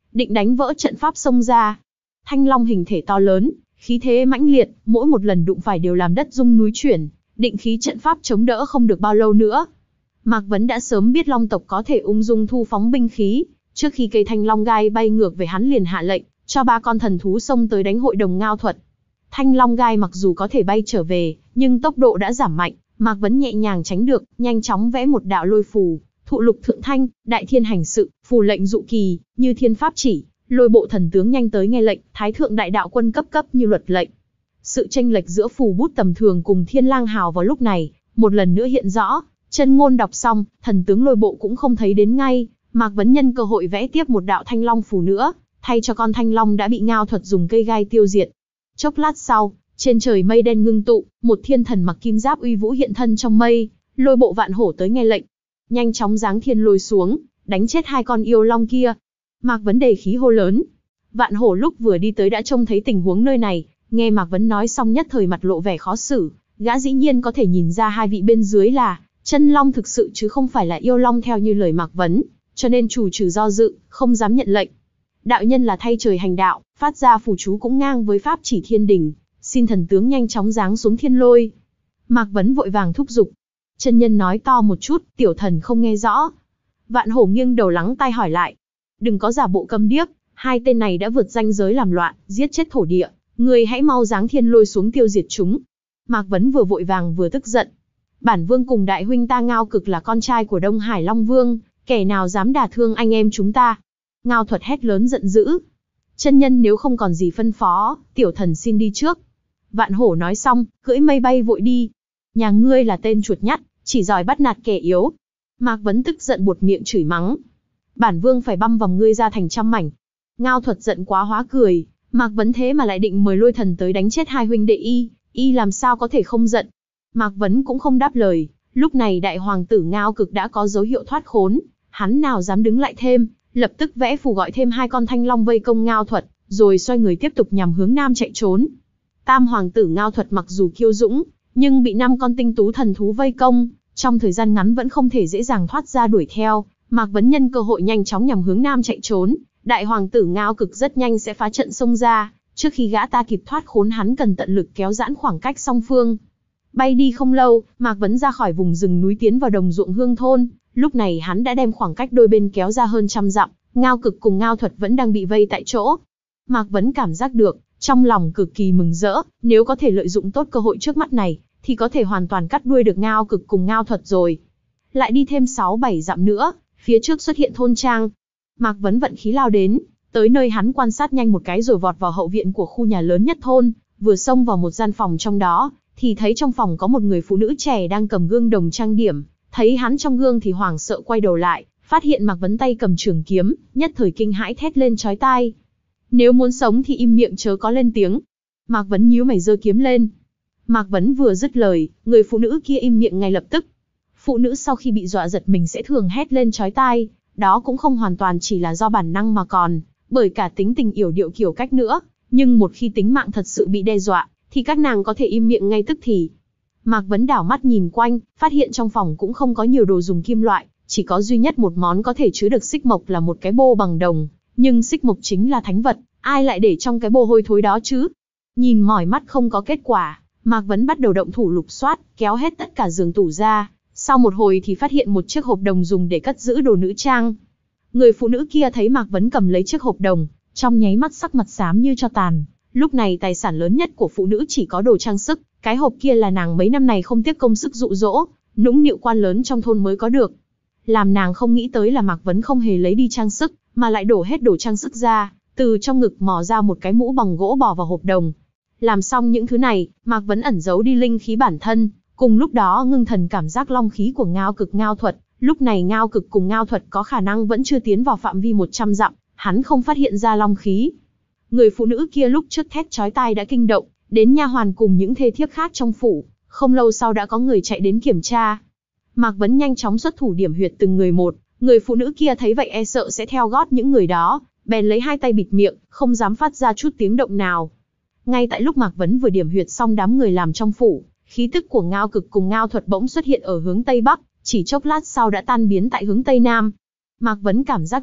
định đánh vỡ trận pháp xông ra. Thanh long hình thể to lớn, khí thế mãnh liệt, mỗi một lần đụng phải đều làm đất rung núi chuyển, định khí trận pháp chống đỡ không được bao lâu nữa. Mạc Vấn đã sớm biết long tộc có thể ung dung thu phóng binh khí, trước khi cây thanh long gai bay ngược về hắn liền hạ lệnh, cho ba con thần thú xông tới đánh hội đồng ngao thuật. Thanh long gai mặc dù có thể bay trở về, nhưng tốc độ đã giảm mạnh, Mạc Vấn nhẹ nhàng tránh được, nhanh chóng vẽ một đạo lôi phù, thụ lục thượng thanh, đại thiên hành sự, phù lệnh dụ kỳ, như thiên pháp chỉ, lôi bộ thần tướng nhanh tới nghe lệnh, thái thượng đại đạo quân cấp cấp như luật lệnh. Sự chênh lệch giữa phù bút tầm thường cùng thiên lang hào vào lúc này, một lần nữa hiện rõ, chân ngôn đọc xong, thần tướng lôi bộ cũng không thấy đến ngay, Mạc Vấn nhân cơ hội vẽ tiếp một đạo thanh long phù nữa, thay cho con thanh long đã bị ngao thuật dùng cây gai tiêu diệt. Chốc lát sau, trên trời mây đen ngưng tụ, một thiên thần mặc kim giáp uy vũ hiện thân trong mây, lôi bộ vạn hổ tới nghe lệnh, nhanh chóng giáng thiên lôi xuống, đánh chết hai con yêu long kia. Mạc Vấn đề khí hô lớn. Vạn hổ lúc vừa đi tới đã trông thấy tình huống nơi này, nghe Mạc Vấn nói xong nhất thời mặt lộ vẻ khó xử, gã dĩ nhiên có thể nhìn ra hai vị bên dưới là chân long thực sự chứ không phải là yêu long theo như lời Mạc Vấn, cho nên chủ trừ do dự, không dám nhận lệnh. Đạo nhân là thay trời hành đạo, phát ra phù chú cũng ngang với pháp chỉ thiên đình, xin thần tướng nhanh chóng giáng xuống thiên lôi. Mạc Vấn vội vàng thúc giục. Chân nhân nói to một chút, tiểu thần không nghe rõ. Vạn hổ nghiêng đầu lắng tai hỏi lại. Đừng có giả bộ câm điếc, hai tên này đã vượt ranh giới làm loạn, giết chết thổ địa, người hãy mau giáng thiên lôi xuống tiêu diệt chúng. Mạc Vấn vừa vội vàng vừa tức giận. Bản vương cùng đại huynh ta Ngao Cực là con trai của Đông Hải Long Vương, kẻ nào dám đả thương anh em chúng ta? Ngao Thuật hét lớn giận dữ. Chân nhân nếu không còn gì phân phó, tiểu thần xin đi trước. Vạn hổ nói xong, cưỡi mây bay vội đi. Nhà ngươi là tên chuột nhắt, chỉ giỏi bắt nạt kẻ yếu. Mạc Vấn tức giận buột miệng chửi mắng. Bản vương phải băm vằm ngươi ra thành trăm mảnh. Ngao Thuật giận quá hóa cười, Mạc Vấn thế mà lại định mời lôi thần tới đánh chết hai huynh đệ y, y làm sao có thể không giận. Mạc Vấn cũng không đáp lời, lúc này đại hoàng tử Ngao Cực đã có dấu hiệu thoát khốn, hắn nào dám đứng lại thêm, lập tức vẽ phù gọi thêm hai con thanh long vây công Ngao Thuật, rồi xoay người tiếp tục nhằm hướng nam chạy trốn. Tam hoàng tử Ngao Thuật mặc dù kiêu dũng, nhưng bị năm con tinh tú thần thú vây công, trong thời gian ngắn vẫn không thể dễ dàng thoát ra đuổi theo. Mạc Vấn nhân cơ hội nhanh chóng nhằm hướng nam chạy trốn, đại hoàng tử Ngao Cực rất nhanh sẽ phá trận xông ra, trước khi gã ta kịp thoát khốn hắn cần tận lực kéo giãn khoảng cách song phương. Bay đi không lâu, Mạc Vấn ra khỏi vùng rừng núi tiến vào đồng ruộng hương thôn, lúc này hắn đã đem khoảng cách đôi bên kéo ra hơn trăm dặm, Ngao Cực cùng Ngao Thuật vẫn đang bị vây tại chỗ. Mạc Vấn cảm giác được, trong lòng cực kỳ mừng rỡ, nếu có thể lợi dụng tốt cơ hội trước mắt này, thì có thể hoàn toàn cắt đuôi được Ngao Cực cùng Ngao Thuật rồi. Lại đi thêm sáu bảy dặm nữa, phía trước xuất hiện thôn trang. Mạc Vấn vận khí lao đến, tới nơi hắn quan sát nhanh một cái rồi vọt vào hậu viện của khu nhà lớn nhất thôn, vừa xông vào một gian phòng trong đó, thì thấy trong phòng có một người phụ nữ trẻ đang cầm gương đồng trang điểm, thấy hắn trong gương thì hoảng sợ quay đầu lại, phát hiện Mạc Vấn tay cầm trường kiếm, nhất thời kinh hãi thét lên chói tai. Nếu muốn sống thì im miệng chớ có lên tiếng. Mạc Vấn nhíu mày giơ kiếm lên. Mạc Vấn vừa dứt lời, người phụ nữ kia im miệng ngay lập tức. Phụ nữ sau khi bị dọa giật mình sẽ thường hét lên chói tai, đó cũng không hoàn toàn chỉ là do bản năng mà còn bởi cả tính tình yểu điệu kiểu cách nữa, nhưng một khi tính mạng thật sự bị đe dọa, thì các nàng có thể im miệng ngay tức thì. Mạc Vấn đảo mắt nhìn quanh, phát hiện trong phòng cũng không có nhiều đồ dùng kim loại, chỉ có duy nhất một món có thể chứa được xích mộc là một cái bô bằng đồng, nhưng xích mộc chính là thánh vật, ai lại để trong cái bô hôi thối đó chứ? Nhìn mỏi mắt không có kết quả, Mạc Vấn bắt đầu động thủ lục soát, kéo hết tất cả giường tủ ra, sau một hồi thì phát hiện một chiếc hộp đồng dùng để cất giữ đồ nữ trang. Người phụ nữ kia thấy Mạc Vấn cầm lấy chiếc hộp đồng, trong nháy mắt sắc mặt xám như tro tàn. Lúc này tài sản lớn nhất của phụ nữ chỉ có đồ trang sức, cái hộp kia là nàng mấy năm này không tiếc công sức dụ dỗ, nũng nịu quan lớn trong thôn mới có được. Làm nàng không nghĩ tới là Mạc Vấn không hề lấy đi trang sức, mà lại đổ hết đồ trang sức ra, từ trong ngực mò ra một cái mũ bằng gỗ bỏ vào hộp đồng. Làm xong những thứ này, Mạc Vấn ẩn giấu đi linh khí bản thân, cùng lúc đó ngưng thần cảm giác long khí của Ngao Cực Ngao Thuật. Lúc này Ngao Cực cùng Ngao Thuật có khả năng vẫn chưa tiến vào phạm vi một trăm dặm, hắn không phát hiện ra long khí. Người phụ nữ kia lúc trước thét chói tai đã kinh động đến nha hoàn cùng những thê thiếp khác trong phủ, không lâu sau đã có người chạy đến kiểm tra. Mạc Vấn nhanh chóng xuất thủ điểm huyệt từng người một, người phụ nữ kia thấy vậy e sợ sẽ theo gót những người đó, bèn lấy hai tay bịt miệng, không dám phát ra chút tiếng động nào. Ngay tại lúc Mạc Vấn vừa điểm huyệt xong đám người làm trong phủ, khí tức của Ngao Cực cùng Ngao Thuật bỗng xuất hiện ở hướng tây bắc, chỉ chốc lát sau đã tan biến tại hướng tây nam. Mạc Vấn cảm giác được,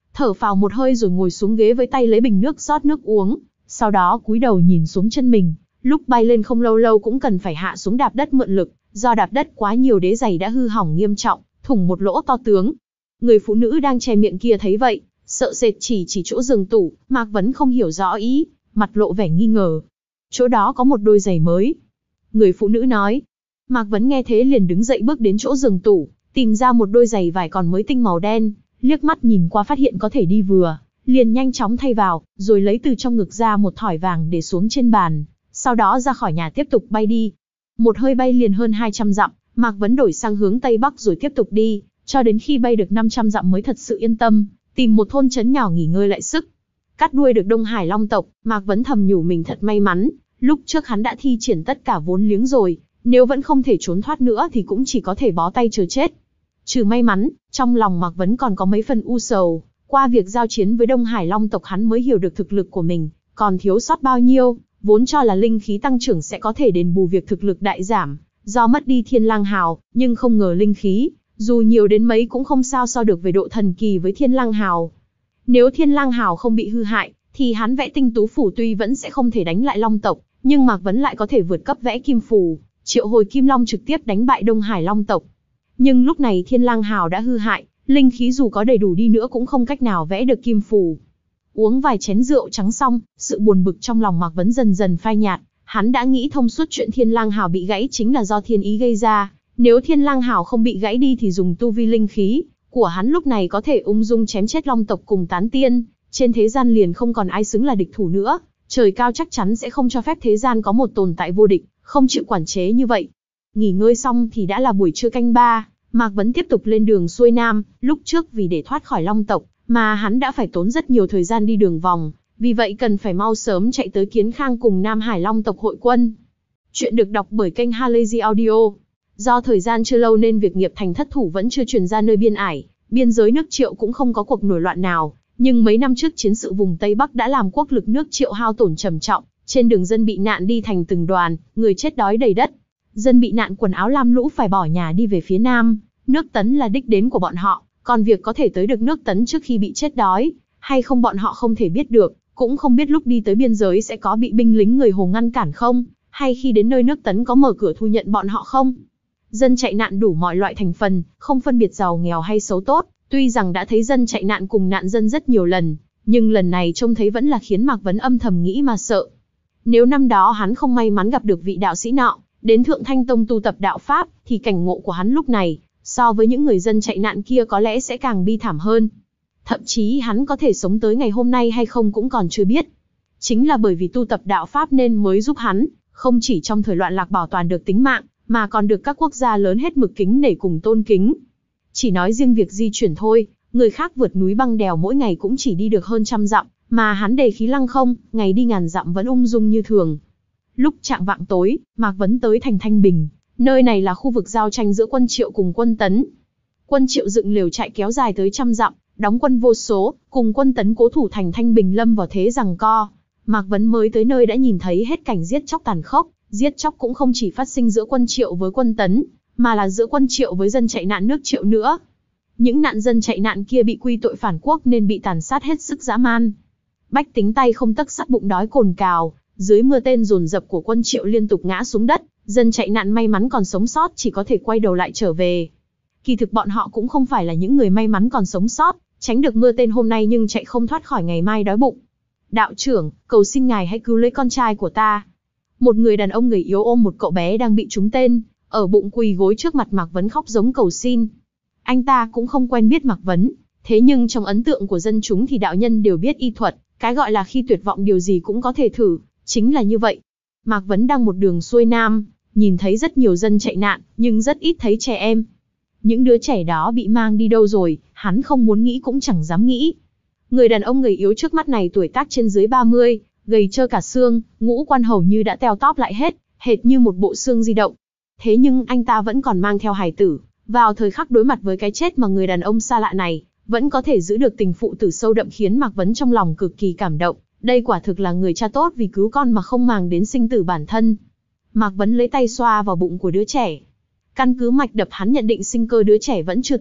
thở phào một hơi rồi ngồi xuống ghế với tay lấy bình nước rót nước uống, sau đó cúi đầu nhìn xuống chân mình, lúc bay lên không lâu lâu cũng cần phải hạ xuống đạp đất mượn lực, do đạp đất quá nhiều đế giày đã hư hỏng nghiêm trọng, thủng một lỗ to tướng. Người phụ nữ đang che miệng kia thấy vậy, sợ sệt chỉ chỉ chỗ giường tủ, Mạc Vấn không hiểu rõ ý, mặt lộ vẻ nghi ngờ. Chỗ đó có một đôi giày mới. Người phụ nữ nói. Mạc Vấn nghe thế liền đứng dậy bước đến chỗ giường tủ, tìm ra một đôi giày vải còn mới tinh màu đen, liếc mắt nhìn qua phát hiện có thể đi vừa, liền nhanh chóng thay vào, rồi lấy từ trong ngực ra một thỏi vàng để xuống trên bàn, sau đó ra khỏi nhà tiếp tục bay đi. Một hơi bay liền hơn hai trăm dặm, Mạc Vấn đổi sang hướng Tây Bắc rồi tiếp tục đi, cho đến khi bay được năm trăm dặm mới thật sự yên tâm, tìm một thôn trấn nhỏ nghỉ ngơi lại sức. Cắt đuôi được Đông Hải Long tộc, Mạc Vấn thầm nhủ mình thật may mắn, lúc trước hắn đã thi triển tất cả vốn liếng rồi, nếu vẫn không thể trốn thoát nữa thì cũng chỉ có thể bó tay chờ chết. Trừ may mắn, trong lòng Mạc Vấn còn có mấy phần u sầu, qua việc giao chiến với Đông Hải Long tộc hắn mới hiểu được thực lực của mình, còn thiếu sót bao nhiêu, vốn cho là linh khí tăng trưởng sẽ có thể đền bù việc thực lực đại giảm, do mất đi Thiên Lang Hào, nhưng không ngờ linh khí, dù nhiều đến mấy cũng không sao so được về độ thần kỳ với Thiên Lang Hào. Nếu Thiên Lang Hào không bị hư hại, thì hắn vẽ tinh tú phủ tuy vẫn sẽ không thể đánh lại Long tộc, nhưng Mạc Vấn lại có thể vượt cấp vẽ kim phù, triệu hồi Kim Long trực tiếp đánh bại Đông Hải Long tộc. Nhưng lúc này Thiên Lang Hào đã hư hại, linh khí dù có đầy đủ đi nữa cũng không cách nào vẽ được kim phù. Uống vài chén rượu trắng xong, sự buồn bực trong lòng Mạc Vấn dần dần phai nhạt, hắn đã nghĩ thông suốt chuyện Thiên Lang Hào bị gãy chính là do thiên ý gây ra, nếu Thiên Lang Hào không bị gãy đi thì dùng tu vi linh khí của hắn lúc này có thể ung dung chém chết Long tộc cùng tán tiên, trên thế gian liền không còn ai xứng là địch thủ nữa, trời cao chắc chắn sẽ không cho phép thế gian có một tồn tại vô địch, không chịu quản chế như vậy. Nghỉ ngơi xong thì đã là buổi trưa canh ba, Mạc Vấn tiếp tục lên đường xuôi nam, lúc trước vì để thoát khỏi Long tộc, mà hắn đã phải tốn rất nhiều thời gian đi đường vòng, vì vậy cần phải mau sớm chạy tới Kiến Khang cùng Nam Hải Long tộc hội quân. Chuyện được đọc bởi kênh Halazy Audio. Do thời gian chưa lâu nên việc nghiệp thành thất thủ vẫn chưa truyền ra nơi biên ải, biên giới nước Triệu cũng không có cuộc nổi loạn nào, nhưng mấy năm trước chiến sự vùng Tây Bắc đã làm quốc lực nước Triệu hao tổn trầm trọng, trên đường dân bị nạn đi thành từng đoàn, người chết đói đầy đất. Dân bị nạn quần áo lam lũ phải bỏ nhà đi về phía Nam, nước Tấn là đích đến của bọn họ, còn việc có thể tới được nước Tấn trước khi bị chết đói, hay không bọn họ không thể biết được, cũng không biết lúc đi tới biên giới sẽ có bị binh lính người Hồ ngăn cản không, hay khi đến nơi nước Tấn có mở cửa thu nhận bọn họ không. Dân chạy nạn đủ mọi loại thành phần, không phân biệt giàu nghèo hay xấu tốt, tuy rằng đã thấy dân chạy nạn cùng nạn dân rất nhiều lần, nhưng lần này trông thấy vẫn là khiến Mạc Vấn âm thầm nghĩ mà sợ. Nếu năm đó hắn không may mắn gặp được vị đạo sĩ nọ, đến Thượng Thanh Tông tu tập đạo Pháp, thì cảnh ngộ của hắn lúc này, so với những người dân chạy nạn kia có lẽ sẽ càng bi thảm hơn. Thậm chí hắn có thể sống tới ngày hôm nay hay không cũng còn chưa biết. Chính là bởi vì tu tập đạo Pháp nên mới giúp hắn, không chỉ trong thời loạn lạc bảo toàn được tính mạng, mà còn được các quốc gia lớn hết mực kính nể cùng tôn kính. Chỉ nói riêng việc di chuyển thôi, người khác vượt núi băng đèo mỗi ngày cũng chỉ đi được hơn trăm dặm, mà hắn đề khí lăng không, ngày đi ngàn dặm vẫn ung dung như thường. Lúc chạng vạng tối, Mạc Vấn tới thành Thanh Bình, nơi này là khu vực giao tranh giữa quân Triệu cùng quân Tấn. Quân Triệu dựng lều trại kéo dài tới trăm dặm, đóng quân vô số, cùng quân Tấn cố thủ thành Thanh Bình lâm vào thế giằng co. Mạc Vấn mới tới nơi đã nhìn thấy hết cảnh giết chóc tàn khốc, giết chóc cũng không chỉ phát sinh giữa quân Triệu với quân Tấn, mà là giữa quân Triệu với dân chạy nạn nước Triệu nữa. Những nạn dân chạy nạn kia bị quy tội phản quốc nên bị tàn sát hết sức dã man. Bách tính tay không tấc sắt bụng đói cồn cào, dưới mưa tên dồn dập của quân Triệu liên tục ngã xuống đất, dân chạy nạn may mắn còn sống sót chỉ có thể quay đầu lại trở về. Kỳ thực bọn họ cũng không phải là những người may mắn còn sống sót, tránh được mưa tên hôm nay nhưng chạy không thoát khỏi ngày mai đói bụng. Đạo trưởng, cầu xin ngài hãy cứu lấy con trai của ta. Một người đàn ông người yếu ôm một cậu bé đang bị trúng tên, ở bụng quỳ gối trước mặt Mạc Vấn khóc giống cầu xin. Anh ta cũng không quen biết Mạc Vấn, thế nhưng trong ấn tượng của dân chúng thì đạo nhân đều biết y thuật, cái gọi là khi tuyệt vọng điều gì cũng có thể thử, chính là như vậy. Mạc Vấn đang một đường xuôi nam, nhìn thấy rất nhiều dân chạy nạn, nhưng rất ít thấy trẻ em. Những đứa trẻ đó bị mang đi đâu rồi, hắn không muốn nghĩ cũng chẳng dám nghĩ. Người đàn ông người yếu trước mắt này tuổi tác trên dưới ba mươi, gầy trơ cả xương, ngũ quan hầu như đã teo tóp lại hết, hệt như một bộ xương di động. Thế nhưng anh ta vẫn còn mang theo hài tử, vào thời khắc đối mặt với cái chết mà người đàn ông xa lạ này, vẫn có thể giữ được tình phụ tử sâu đậm khiến Mạc Vấn trong lòng cực kỳ cảm động. Đây quả thực là người cha tốt vì cứu con mà không màng đến sinh tử bản thân. Mạc Vấn lấy tay xoa vào bụng của đứa trẻ. Căn cứ mạch đập hắn nhận định sinh cơ đứa trẻ vẫn chưa tuyệt,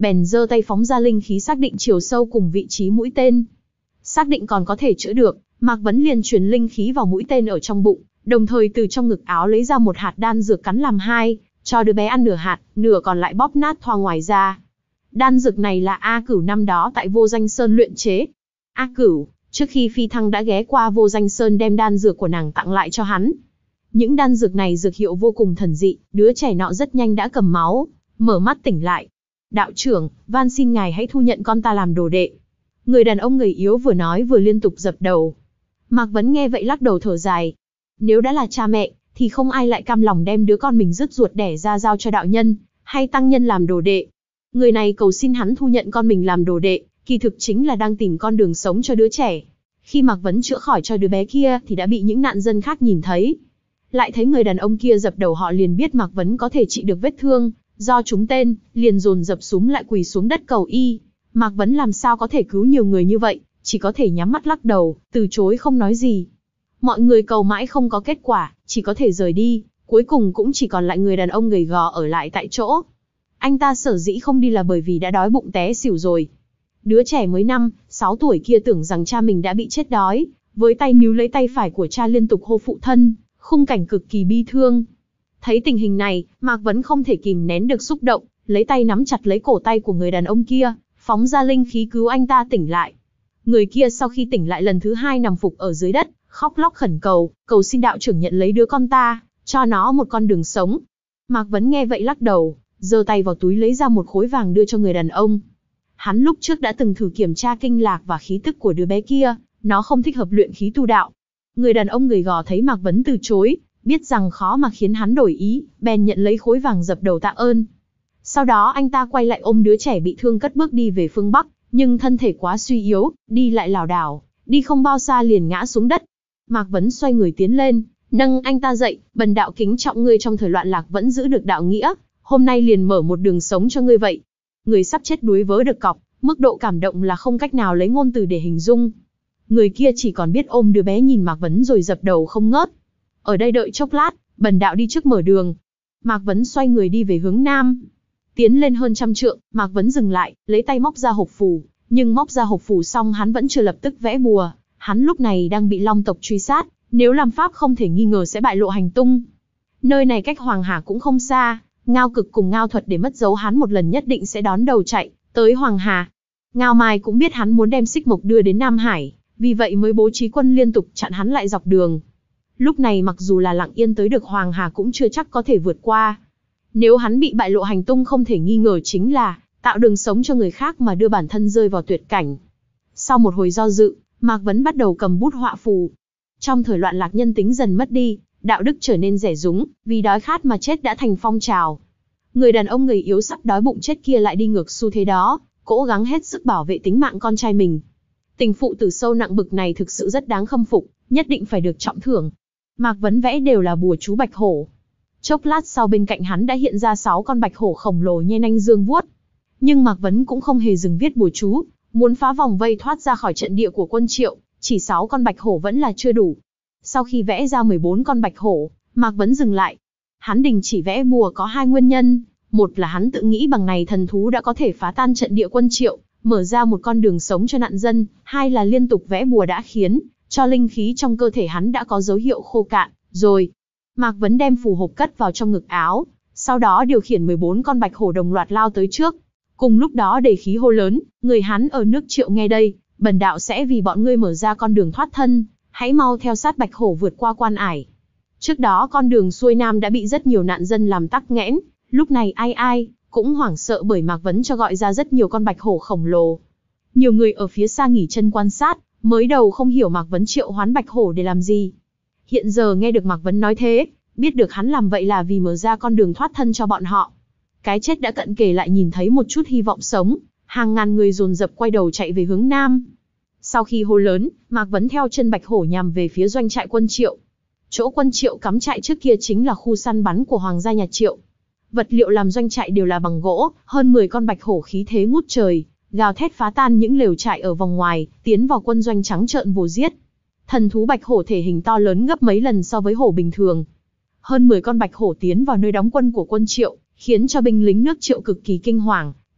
bèn giơ tay phóng ra linh khí xác định chiều sâu cùng vị trí mũi tên. Xác định còn có thể chữa được, Mạc Vấn liền truyền linh khí vào mũi tên ở trong bụng, đồng thời từ trong ngực áo lấy ra một hạt đan dược cắn làm hai, cho đứa bé ăn nửa hạt, nửa còn lại bóp nát thoa ngoài ra. Đan dược này là A Cửu năm đó tại Vô Danh Sơn luyện chế. A Cửu, trước khi phi thăng đã ghé qua Vô Danh Sơn đem đan dược của nàng tặng lại cho hắn. Những đan dược này dược hiệu vô cùng thần dị, đứa trẻ nọ rất nhanh đã cầm máu, mở mắt tỉnh lại. Đạo trưởng, van xin ngài hãy thu nhận con ta làm đồ đệ. Người đàn ông gầy yếu vừa nói vừa liên tục dập đầu. Mạc Vấn nghe vậy lắc đầu thở dài. Nếu đã là cha mẹ, thì không ai lại cam lòng đem đứa con mình rứt ruột đẻ ra giao cho đạo nhân, hay tăng nhân làm đồ đệ. Người này cầu xin hắn thu nhận con mình làm đồ đệ, kỳ thực chính là đang tìm con đường sống cho đứa trẻ. Khi Mạc Vấn chữa khỏi cho đứa bé kia thì đã bị những nạn dân khác nhìn thấy. Lại thấy người đàn ông kia dập đầu, họ liền biết Mạc Vấn có thể trị được vết thương do trúng tên, liền dồn dập súm lại quỳ xuống đất cầu y. Mạc Vấn làm sao có thể cứu nhiều người như vậy, chỉ có thể nhắm mắt lắc đầu, từ chối không nói gì. Mọi người cầu mãi không có kết quả, chỉ có thể rời đi, cuối cùng cũng chỉ còn lại người đàn ông gầy gò ở lại tại chỗ. Anh ta sở dĩ không đi là bởi vì đã đói bụng té xỉu rồi. Đứa trẻ mới năm, sáu tuổi kia tưởng rằng cha mình đã bị chết đói, với tay níu lấy tay phải của cha liên tục hô phụ thân, khung cảnh cực kỳ bi thương. Thấy tình hình này, Mạc Vấn không thể kìm nén được xúc động, lấy tay nắm chặt lấy cổ tay của người đàn ông kia, phóng ra linh khí cứu anh ta tỉnh lại. Người kia sau khi tỉnh lại lần thứ hai nằm phục ở dưới đất, khóc lóc khẩn cầu, cầu xin đạo trưởng nhận lấy đứa con ta, cho nó một con đường sống. Mạc Vấn nghe vậy lắc đầu, giơ tay vào túi lấy ra một khối vàng đưa cho người đàn ông. Hắn lúc trước đã từng thử kiểm tra kinh lạc và khí tức của đứa bé kia, nó không thích hợp luyện khí tu đạo. Người đàn ông gầy gò thấy Mạc Vấn từ chối, biết rằng khó mà khiến hắn đổi ý, bèn nhận lấy khối vàng dập đầu tạ ơn. Sau đó anh ta quay lại ôm đứa trẻ bị thương cất bước đi về phương Bắc, nhưng thân thể quá suy yếu, đi lại lảo đảo, đi không bao xa liền ngã xuống đất. Mạc Vấn xoay người tiến lên, nâng anh ta dậy, bần đạo kính trọng ngươi trong thời loạn lạc vẫn giữ được đạo nghĩa, hôm nay liền mở một đường sống cho ngươi vậy. Người sắp chết đuối vớ được cọc, mức độ cảm động là không cách nào lấy ngôn từ để hình dung. Người kia chỉ còn biết ôm đứa bé nhìn Mạc Vấn rồi dập đầu không ngớt. Ở đây đợi chốc lát, bần đạo đi trước mở đường. Mạc Vấn xoay người đi về hướng nam. Tiến lên hơn trăm trượng, Mạc Vấn dừng lại, lấy tay móc ra hộp phù, nhưng móc ra hộp phù xong hắn vẫn chưa lập tức vẽ bùa. Hắn lúc này đang bị Long tộc truy sát, nếu làm pháp không thể nghi ngờ sẽ bại lộ hành tung. Nơi này cách Hoàng Hà cũng không xa, Ngao Cực cùng Ngao Thuật để mất dấu hắn một lần nhất định sẽ đón đầu chạy tới Hoàng Hà. Ngao Mai cũng biết hắn muốn đem Xích Mộc đưa đến Nam Hải, vì vậy mới bố trí quân liên tục chặn hắn lại dọc đường. Lúc này mặc dù là lặng yên tới được Hoàng Hà cũng chưa chắc có thể vượt qua. Nếu hắn bị bại lộ hành tung không thể nghi ngờ chính là tạo đường sống cho người khác mà đưa bản thân rơi vào tuyệt cảnh. Sau một hồi do dự, Mạc Vấn bắt đầu cầm bút họa phù. Trong thời loạn lạc nhân tính dần mất đi, đạo đức trở nên rẻ rúng, vì đói khát mà chết đã thành phong trào. Người đàn ông gầy yếu sắp đói bụng chết kia lại đi ngược xu thế đó, cố gắng hết sức bảo vệ tính mạng con trai mình. Tình phụ tử sâu nặng bực này thực sự rất đáng khâm phục, nhất định phải được trọng thưởng. Mạc Vấn vẽ đều là bùa chú bạch hổ. Chốc lát sau bên cạnh hắn đã hiện ra sáu con bạch hổ khổng lồ nhe nanh dương vuốt. Nhưng Mạc Vấn cũng không hề dừng viết bùa chú, muốn phá vòng vây thoát ra khỏi trận địa của quân Triệu, chỉ sáu con bạch hổ vẫn là chưa đủ. Sau khi vẽ ra mười bốn con bạch hổ, Mạc Vấn dừng lại. Hắn đình chỉ vẽ bùa có hai nguyên nhân, một là hắn tự nghĩ bằng này thần thú đã có thể phá tan trận địa quân Triệu, mở ra một con đường sống cho nạn dân, hai là liên tục vẽ bùa đã khiến cho linh khí trong cơ thể hắn đã có dấu hiệu khô cạn, rồi. Mạc Vấn đem phù hộp cất vào trong ngực áo, sau đó điều khiển mười bốn con bạch hổ đồng loạt lao tới trước. Cùng lúc đó đầy khí hô lớn, người hắn ở nước Triệu nghe đây, bần đạo sẽ vì bọn ngươi mở ra con đường thoát thân, hãy mau theo sát bạch hổ vượt qua quan ải. Trước đó con đường xuôi nam đã bị rất nhiều nạn dân làm tắc nghẽn, lúc này ai ai cũng hoảng sợ bởi Mạc Vấn cho gọi ra rất nhiều con bạch hổ khổng lồ. Nhiều người ở phía xa nghỉ chân quan sát, mới đầu không hiểu Mạc Vấn triệu hoán bạch hổ để làm gì. Hiện giờ nghe được Mạc Vấn nói thế, biết được hắn làm vậy là vì mở ra con đường thoát thân cho bọn họ. Cái chết đã cận kề lại nhìn thấy một chút hy vọng sống, hàng ngàn người dồn dập quay đầu chạy về hướng nam. Sau khi hô lớn, Mạc Vấn theo chân bạch hổ nhằm về phía doanh trại quân Triệu. Chỗ quân Triệu cắm trại trước kia chính là khu săn bắn của Hoàng gia nhà Triệu. Vật liệu làm doanh trại đều là bằng gỗ, hơn mười con bạch hổ khí thế ngút trời, gào thét phá tan những lều trại ở vòng ngoài, tiến vào quân doanh trắng trợn vồ giết. Thần thú bạch hổ thể hình to lớn gấp mấy lần so với hổ bình thường. Hơn mười con bạch hổ tiến vào nơi đóng quân của quân Triệu, khiến cho binh lính nước Triệu cực kỳ kinh hoàng,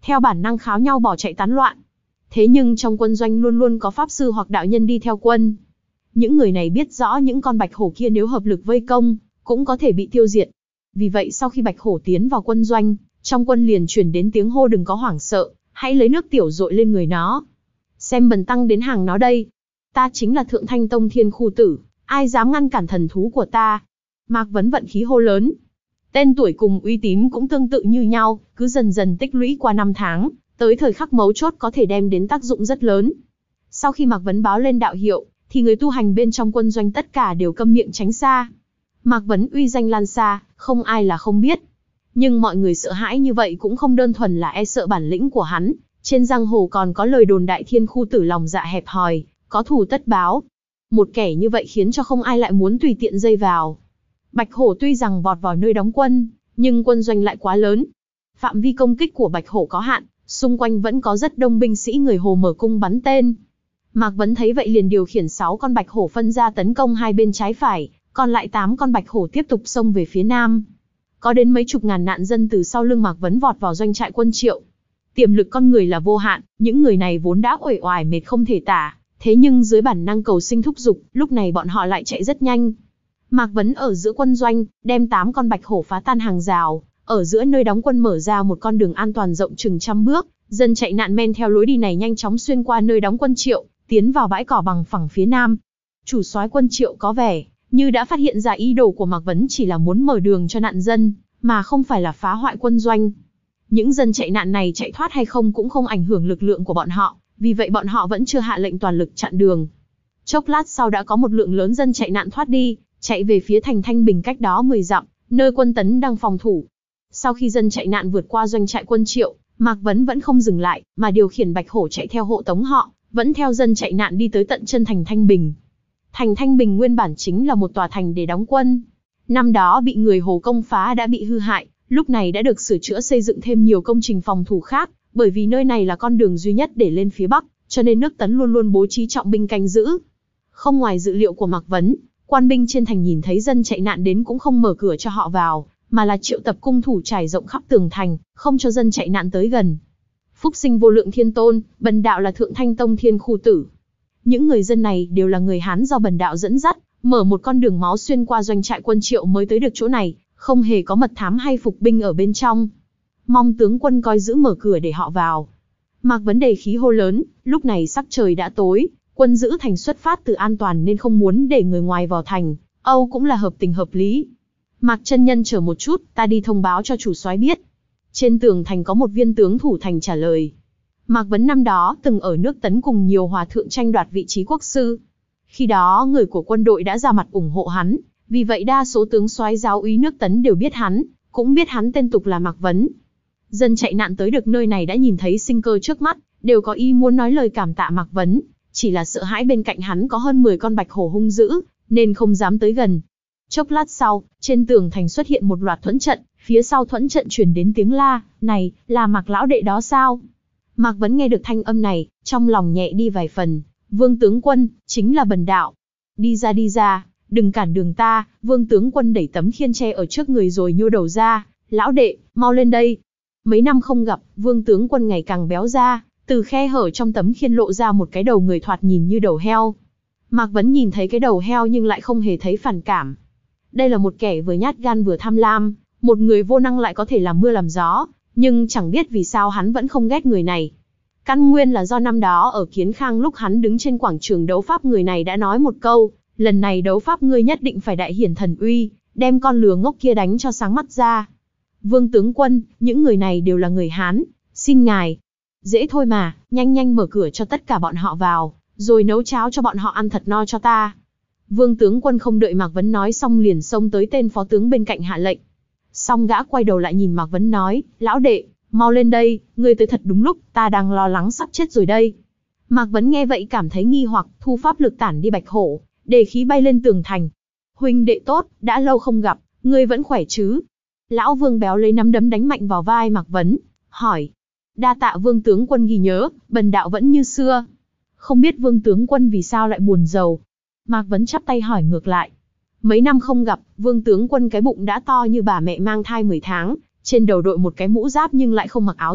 theo bản năng kháo nhau bỏ chạy tán loạn. Thế nhưng trong quân doanh luôn luôn có pháp sư hoặc đạo nhân đi theo quân. Những người này biết rõ những con bạch hổ kia nếu hợp lực vây công, cũng có thể bị tiêu diệt. Vì vậy sau khi bạch hổ tiến vào quân doanh, trong quân liền truyền đến tiếng hô đừng có hoảng sợ, hãy lấy nước tiểu dội lên người nó. Xem bần tăng đến hàng nó đây. Ta chính là Thượng Thanh Tông Thiên Khu Tử, ai dám ngăn cản thần thú của ta. Mạc Vấn vận khí hô lớn. Tên tuổi cùng uy tín cũng tương tự như nhau, cứ dần dần tích lũy qua năm tháng, tới thời khắc mấu chốt có thể đem đến tác dụng rất lớn. Sau khi Mạc Vấn báo lên đạo hiệu, thì người tu hành bên trong quân doanh tất cả đều câm miệng tránh xa. Mạc Vấn uy danh lan xa, không ai là không biết. Nhưng mọi người sợ hãi như vậy cũng không đơn thuần là e sợ bản lĩnh của hắn. Trên giang hồ còn có lời đồn đại Thiên Khu Tử lòng dạ hẹp hòi, có thù tất báo. Một kẻ như vậy khiến cho không ai lại muốn tùy tiện dây vào. Bạch hổ tuy rằng vọt vào nơi đóng quân, nhưng quân doanh lại quá lớn. Phạm vi công kích của bạch hổ có hạn, xung quanh vẫn có rất đông binh sĩ người hồ mở cung bắn tên. Mạc Vấn thấy vậy liền điều khiển sáu con bạch hổ phân ra tấn công hai bên trái phải, còn lại tám con bạch hổ tiếp tục xông về phía nam. Có đến mấy chục ngàn nạn dân từ sau lưng Mạc Vấn vọt vào doanh trại quân Triệu. Tiềm lực con người là vô hạn, những người này vốn đã uể oải mệt không thể tả, thế nhưng dưới bản năng cầu sinh thúc giục, lúc này bọn họ lại chạy rất nhanh. Mạc Vấn ở giữa quân doanh, đem tám con bạch hổ phá tan hàng rào, ở giữa nơi đóng quân mở ra một con đường an toàn rộng chừng trăm bước, dân chạy nạn men theo lối đi này nhanh chóng xuyên qua nơi đóng quân Triệu, tiến vào bãi cỏ bằng phẳng phía nam. Chủ soái quân Triệu có vẻ như đã phát hiện ra ý đồ của Mạc Vấn chỉ là muốn mở đường cho nạn dân, mà không phải là phá hoại quân doanh. Những dân chạy nạn này chạy thoát hay không cũng không ảnh hưởng lực lượng của bọn họ, vì vậy bọn họ vẫn chưa hạ lệnh toàn lực chặn đường. Chốc lát sau đã có một lượng lớn dân chạy nạn thoát đi, chạy về phía thành Thanh Bình cách đó mười dặm, nơi quân Tấn đang phòng thủ. Sau khi dân chạy nạn vượt qua doanh trại quân Triệu, Mạc Vấn vẫn không dừng lại, mà điều khiển bạch hổ chạy theo hộ tống họ, vẫn theo dân chạy nạn đi tới tận chân thành Thanh Bình. Thành Thanh Bình nguyên bản chính là một tòa thành để đóng quân. Năm đó bị người Hồ công phá đã bị hư hại, lúc này đã được sửa chữa xây dựng thêm nhiều công trình phòng thủ khác, bởi vì nơi này là con đường duy nhất để lên phía Bắc, cho nên nước Tấn luôn luôn bố trí trọng binh canh giữ. Không ngoài dự liệu của Mạc Vấn, quan binh trên thành nhìn thấy dân chạy nạn đến cũng không mở cửa cho họ vào, mà là triệu tập cung thủ trải rộng khắp tường thành, không cho dân chạy nạn tới gần. Phúc sinh vô lượng thiên tôn, bần đạo là Thượng Thanh Tông Thiên Khu Tử. Những người dân này đều là người Hán do bần đạo dẫn dắt, mở một con đường máu xuyên qua doanh trại quân Triệu mới tới được chỗ này, không hề có mật thám hay phục binh ở bên trong. Mong tướng quân coi giữ mở cửa để họ vào. Mạc Vấn đề khí hô lớn, lúc này sắc trời đã tối, quân giữ thành xuất phát từ an toàn nên không muốn để người ngoài vào thành, Âu cũng là hợp tình hợp lý. Mạc chân nhân chờ một chút, ta đi thông báo cho chủ soái biết. Trên tường thành có một viên tướng thủ thành trả lời. Mạc Vấn năm đó từng ở nước Tấn cùng nhiều hòa thượng tranh đoạt vị trí quốc sư. Khi đó người của quân đội đã ra mặt ủng hộ hắn, vì vậy đa số tướng soái giáo úy nước Tấn đều biết hắn, cũng biết hắn tên tục là Mạc Vấn. Dân chạy nạn tới được nơi này đã nhìn thấy sinh cơ trước mắt, đều có ý muốn nói lời cảm tạ Mạc Vấn, chỉ là sợ hãi bên cạnh hắn có hơn mười con bạch hổ hung dữ, nên không dám tới gần. Chốc lát sau, trên tường thành xuất hiện một loạt thuẫn trận, phía sau thuẫn trận truyền đến tiếng la, này, là Mạc lão đệ đó sao? Mạc Vấn nghe được thanh âm này, trong lòng nhẹ đi vài phần, Vương tướng quân, chính là bần đạo. Đi ra đi ra, đừng cản đường ta. Vương tướng quân đẩy tấm khiên tre ở trước người rồi nhô đầu ra, lão đệ, mau lên đây. Mấy năm không gặp, Vương tướng quân ngày càng béo ra, từ khe hở trong tấm khiên lộ ra một cái đầu người thoạt nhìn như đầu heo. Mạc Vấn nhìn thấy cái đầu heo nhưng lại không hề thấy phản cảm. Đây là một kẻ vừa nhát gan vừa tham lam, một người vô năng lại có thể làm mưa làm gió, nhưng chẳng biết vì sao hắn vẫn không ghét người này. Căn nguyên là do năm đó ở Kiến Khang lúc hắn đứng trên quảng trường đấu pháp, người này đã nói một câu, lần này đấu pháp ngươi nhất định phải đại hiển thần uy, đem con lừa ngốc kia đánh cho sáng mắt ra. Vương tướng quân, những người này đều là người Hán, xin ngài. Dễ thôi mà, nhanh nhanh mở cửa cho tất cả bọn họ vào, rồi nấu cháo cho bọn họ ăn thật no cho ta. Vương tướng quân không đợi Mạc Vấn nói xong liền xông tới tên phó tướng bên cạnh hạ lệnh. Xong gã quay đầu lại nhìn Mạc Vấn nói, lão đệ, mau lên đây, ngươi tới thật đúng lúc, ta đang lo lắng sắp chết rồi đây. Mạc Vấn nghe vậy cảm thấy nghi hoặc, thu pháp lực tản đi bạch hổ, để khí bay lên tường thành. Huynh đệ tốt, đã lâu không gặp, ngươi vẫn khỏe chứ? Lão Vương béo lấy nắm đấm đánh mạnh vào vai Mạc Vấn, hỏi. Đa tạ Vương tướng quân ghi nhớ, bần đạo vẫn như xưa. Không biết Vương tướng quân vì sao lại buồn rầu? Mạc Vấn chắp tay hỏi ngược lại. Mấy năm không gặp, Vương tướng quân cái bụng đã to như bà mẹ mang thai mười tháng, trên đầu đội một cái mũ giáp nhưng lại không mặc áo giáp,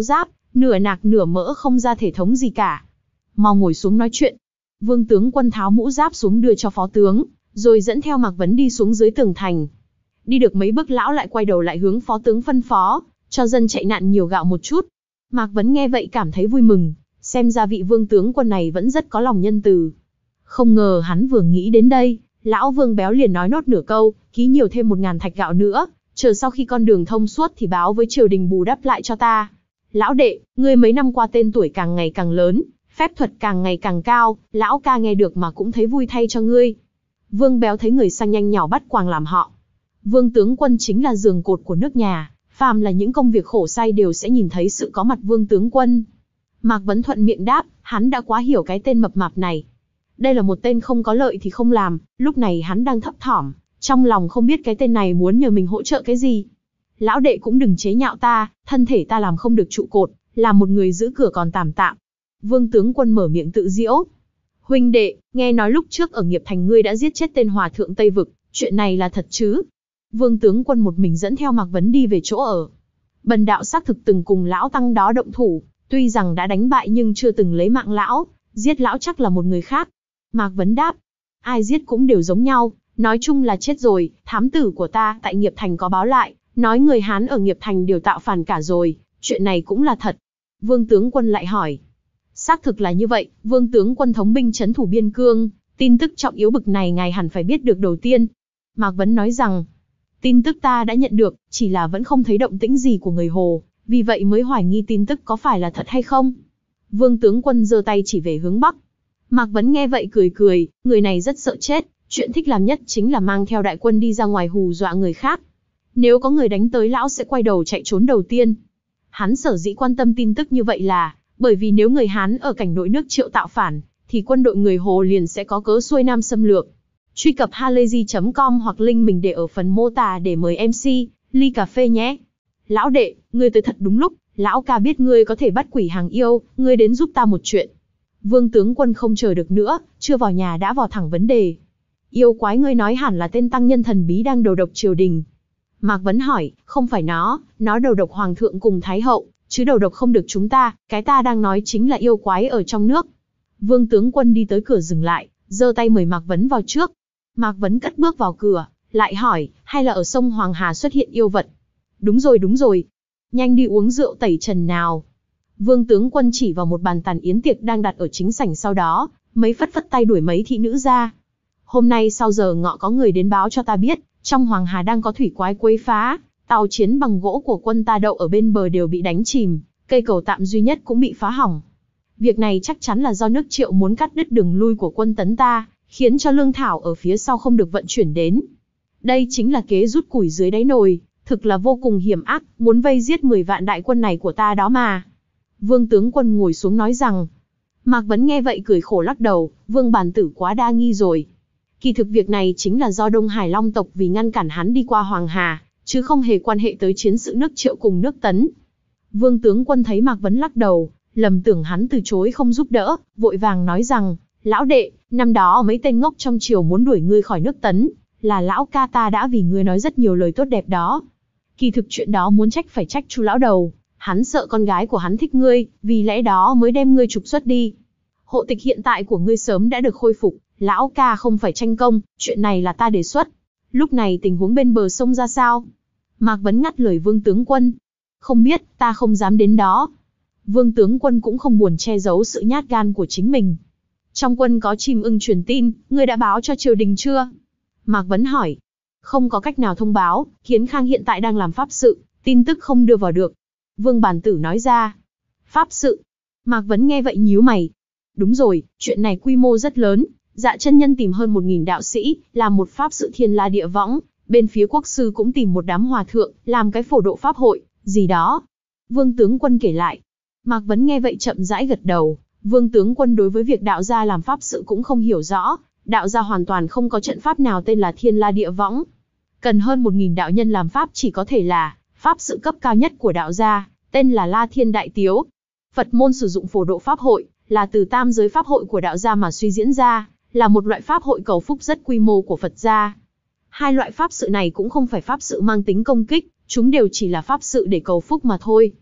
nửa nạc nửa mỡ không ra thể thống gì cả. Mau ngồi xuống nói chuyện. Vương tướng quân tháo mũ giáp xuống đưa cho phó tướng, rồi dẫn theo Mạc Vấn đi xuống dưới tường thành. Đi được mấy bước lão lại quay đầu lại hướng phó tướng phân phó, cho dân chạy nạn nhiều gạo một chút. Mạc Vấn nghe vậy cảm thấy vui mừng, xem ra vị vương tướng quân này vẫn rất có lòng nhân từ. Không ngờ hắn vừa nghĩ đến đây, lão Vương béo liền nói nốt nửa câu, ký nhiều thêm một ngàn thạch gạo nữa, chờ sau khi con đường thông suốt thì báo với triều đình bù đắp lại cho ta. Lão đệ, ngươi mấy năm qua tên tuổi càng ngày càng lớn, phép thuật càng ngày càng cao, lão ca nghe được mà cũng thấy vui thay cho ngươi. Vương béo thấy người sang nhanh nhỏ bắt quàng làm họ. Vương tướng quân chính là giường cột của nước nhà, phàm là những công việc khổ sai đều sẽ nhìn thấy sự có mặt vương tướng quân. Mạc Vấn thuận miệng đáp, hắn đã quá hiểu cái tên mập mạp này. Đây là một tên không có lợi thì không làm, lúc này hắn đang thấp thỏm, trong lòng không biết cái tên này muốn nhờ mình hỗ trợ cái gì. Lão đệ cũng đừng chế nhạo ta, thân thể ta làm không được trụ cột, làm một người giữ cửa còn tạm tạm. Vương tướng quân mở miệng tự giễu. Huynh đệ, nghe nói lúc trước ở Nghiệp Thành ngươi đã giết chết tên hòa thượng Tây Vực, chuyện này là thật chứ? Vương tướng quân một mình dẫn theo Mạc Vấn đi về chỗ ở. Bần đạo xác thực từng cùng lão tăng đó động thủ, tuy rằng đã đánh bại nhưng chưa từng lấy mạng lão, giết lão chắc là một người khác. Mạc Vấn đáp, ai giết cũng đều giống nhau, nói chung là chết rồi. Thám tử của ta tại Nghiệp Thành có báo lại, nói người Hán ở Nghiệp Thành đều tạo phản cả rồi, chuyện này cũng là thật. Vương tướng quân lại hỏi, xác thực là như vậy, vương tướng quân thống binh trấn thủ biên cương, tin tức trọng yếu bực này ngài hẳn phải biết được đầu tiên. Mạc Vấn nói rằng, tin tức ta đã nhận được, chỉ là vẫn không thấy động tĩnh gì của người Hồ, vì vậy mới hoài nghi tin tức có phải là thật hay không. Vương tướng quân giơ tay chỉ về hướng Bắc. Mạc Vấn nghe vậy cười cười, người này rất sợ chết, chuyện thích làm nhất chính là mang theo đại quân đi ra ngoài hù dọa người khác. Nếu có người đánh tới lão sẽ quay đầu chạy trốn đầu tiên. Hắn sở dĩ quan tâm tin tức như vậy là, bởi vì nếu người Hán ở cảnh nội nước Triệu tạo phản, thì quân đội người Hồ liền sẽ có cớ xuôi nam xâm lược. Truy cập halayzi chấm com hoặc link mình để ở phần mô tả để mời em xê, ly cà phê nhé. Lão đệ, ngươi tới thật đúng lúc, lão ca biết ngươi có thể bắt quỷ hàng yêu, ngươi đến giúp ta một chuyện. Vương tướng quân không chờ được nữa, chưa vào nhà đã vào thẳng vấn đề. Yêu quái ngươi nói hẳn là tên tăng nhân thần bí đang đầu độc triều đình. Mạc Vấn hỏi, không phải nó, nó đầu độc hoàng thượng cùng thái hậu, chứ đầu độc không được chúng ta, cái ta đang nói chính là yêu quái ở trong nước. Vương tướng quân đi tới cửa dừng lại, giơ tay mời Mạc Vấn vào trước. Mạc Vấn cất bước vào cửa, lại hỏi, hay là ở sông Hoàng Hà xuất hiện yêu vật? Đúng rồi đúng rồi, nhanh đi uống rượu tẩy trần nào. Vương tướng quân chỉ vào một bàn tàn yến tiệc đang đặt ở chính sảnh, sau đó mấy phất phất tay đuổi mấy thị nữ ra. Hôm nay sau giờ ngọ có người đến báo cho ta biết, trong Hoàng Hà đang có thủy quái quấy phá, tàu chiến bằng gỗ của quân ta đậu ở bên bờ đều bị đánh chìm, cây cầu tạm duy nhất cũng bị phá hỏng. Việc này chắc chắn là do nước Triệu muốn cắt đứt đường lui của quân tấn ta, khiến cho lương thảo ở phía sau không được vận chuyển đến. Đây chính là kế rút củi dưới đáy nồi, thực là vô cùng hiểm ác, muốn vây giết mười vạn đại quân này của ta đó mà. Vương tướng quân ngồi xuống nói rằng. Mạc Vấn nghe vậy cười khổ lắc đầu, Vương bản tử quá đa nghi rồi. Kỳ thực việc này chính là do Đông Hải Long tộc vì ngăn cản hắn đi qua Hoàng Hà, chứ không hề quan hệ tới chiến sự nước Triệu cùng nước Tấn. Vương tướng quân thấy Mạc Vấn lắc đầu, lầm tưởng hắn từ chối không giúp đỡ, vội vàng nói rằng, lão đệ, năm đó mấy tên ngốc trong triều muốn đuổi ngươi khỏi nước Tấn, là lão ca ta đã vì ngươi nói rất nhiều lời tốt đẹp đó. Kỳ thực chuyện đó muốn trách phải trách Chu lão đầu, hắn sợ con gái của hắn thích ngươi, vì lẽ đó mới đem ngươi trục xuất đi. Hộ tịch hiện tại của ngươi sớm đã được khôi phục, lão ca không phải tranh công, chuyện này là ta đề xuất. Lúc này tình huống bên bờ sông ra sao? Mạc Vấn ngắt lời Vương tướng quân. Không biết, ta không dám đến đó. Vương tướng quân cũng không buồn che giấu sự nhát gan của chính mình. Trong quân có chim ưng truyền tin, ngươi đã báo cho triều đình chưa? Mạc Vấn hỏi. Không có cách nào thông báo, Kiến Khang hiện tại đang làm pháp sự, tin tức không đưa vào được. Vương bản tử nói ra. Pháp sự? Mạc Vấn nghe vậy nhíu mày. Đúng rồi, chuyện này quy mô rất lớn. Dạ chân nhân tìm hơn một nghìn đạo sĩ, làm một pháp sự thiên la địa võng. Bên phía quốc sư cũng tìm một đám hòa thượng, làm cái phổ độ pháp hội, gì đó. Vương tướng quân kể lại. Mạc Vấn nghe vậy chậm rãi gật đầu. Vương tướng quân đối với việc đạo gia làm pháp sự cũng không hiểu rõ. Đạo gia hoàn toàn không có trận pháp nào tên là thiên la địa võng. Cần hơn một nghìn đạo nhân làm pháp chỉ có thể là pháp sự cấp cao nhất của đạo gia, tên là La Thiên Đại Tiếu. Phật môn sử dụng phổ độ pháp hội, là từ tam giới pháp hội của đạo gia mà suy diễn ra, là một loại pháp hội cầu phúc rất quy mô của Phật gia. Hai loại pháp sự này cũng không phải pháp sự mang tính công kích, chúng đều chỉ là pháp sự để cầu phúc mà thôi.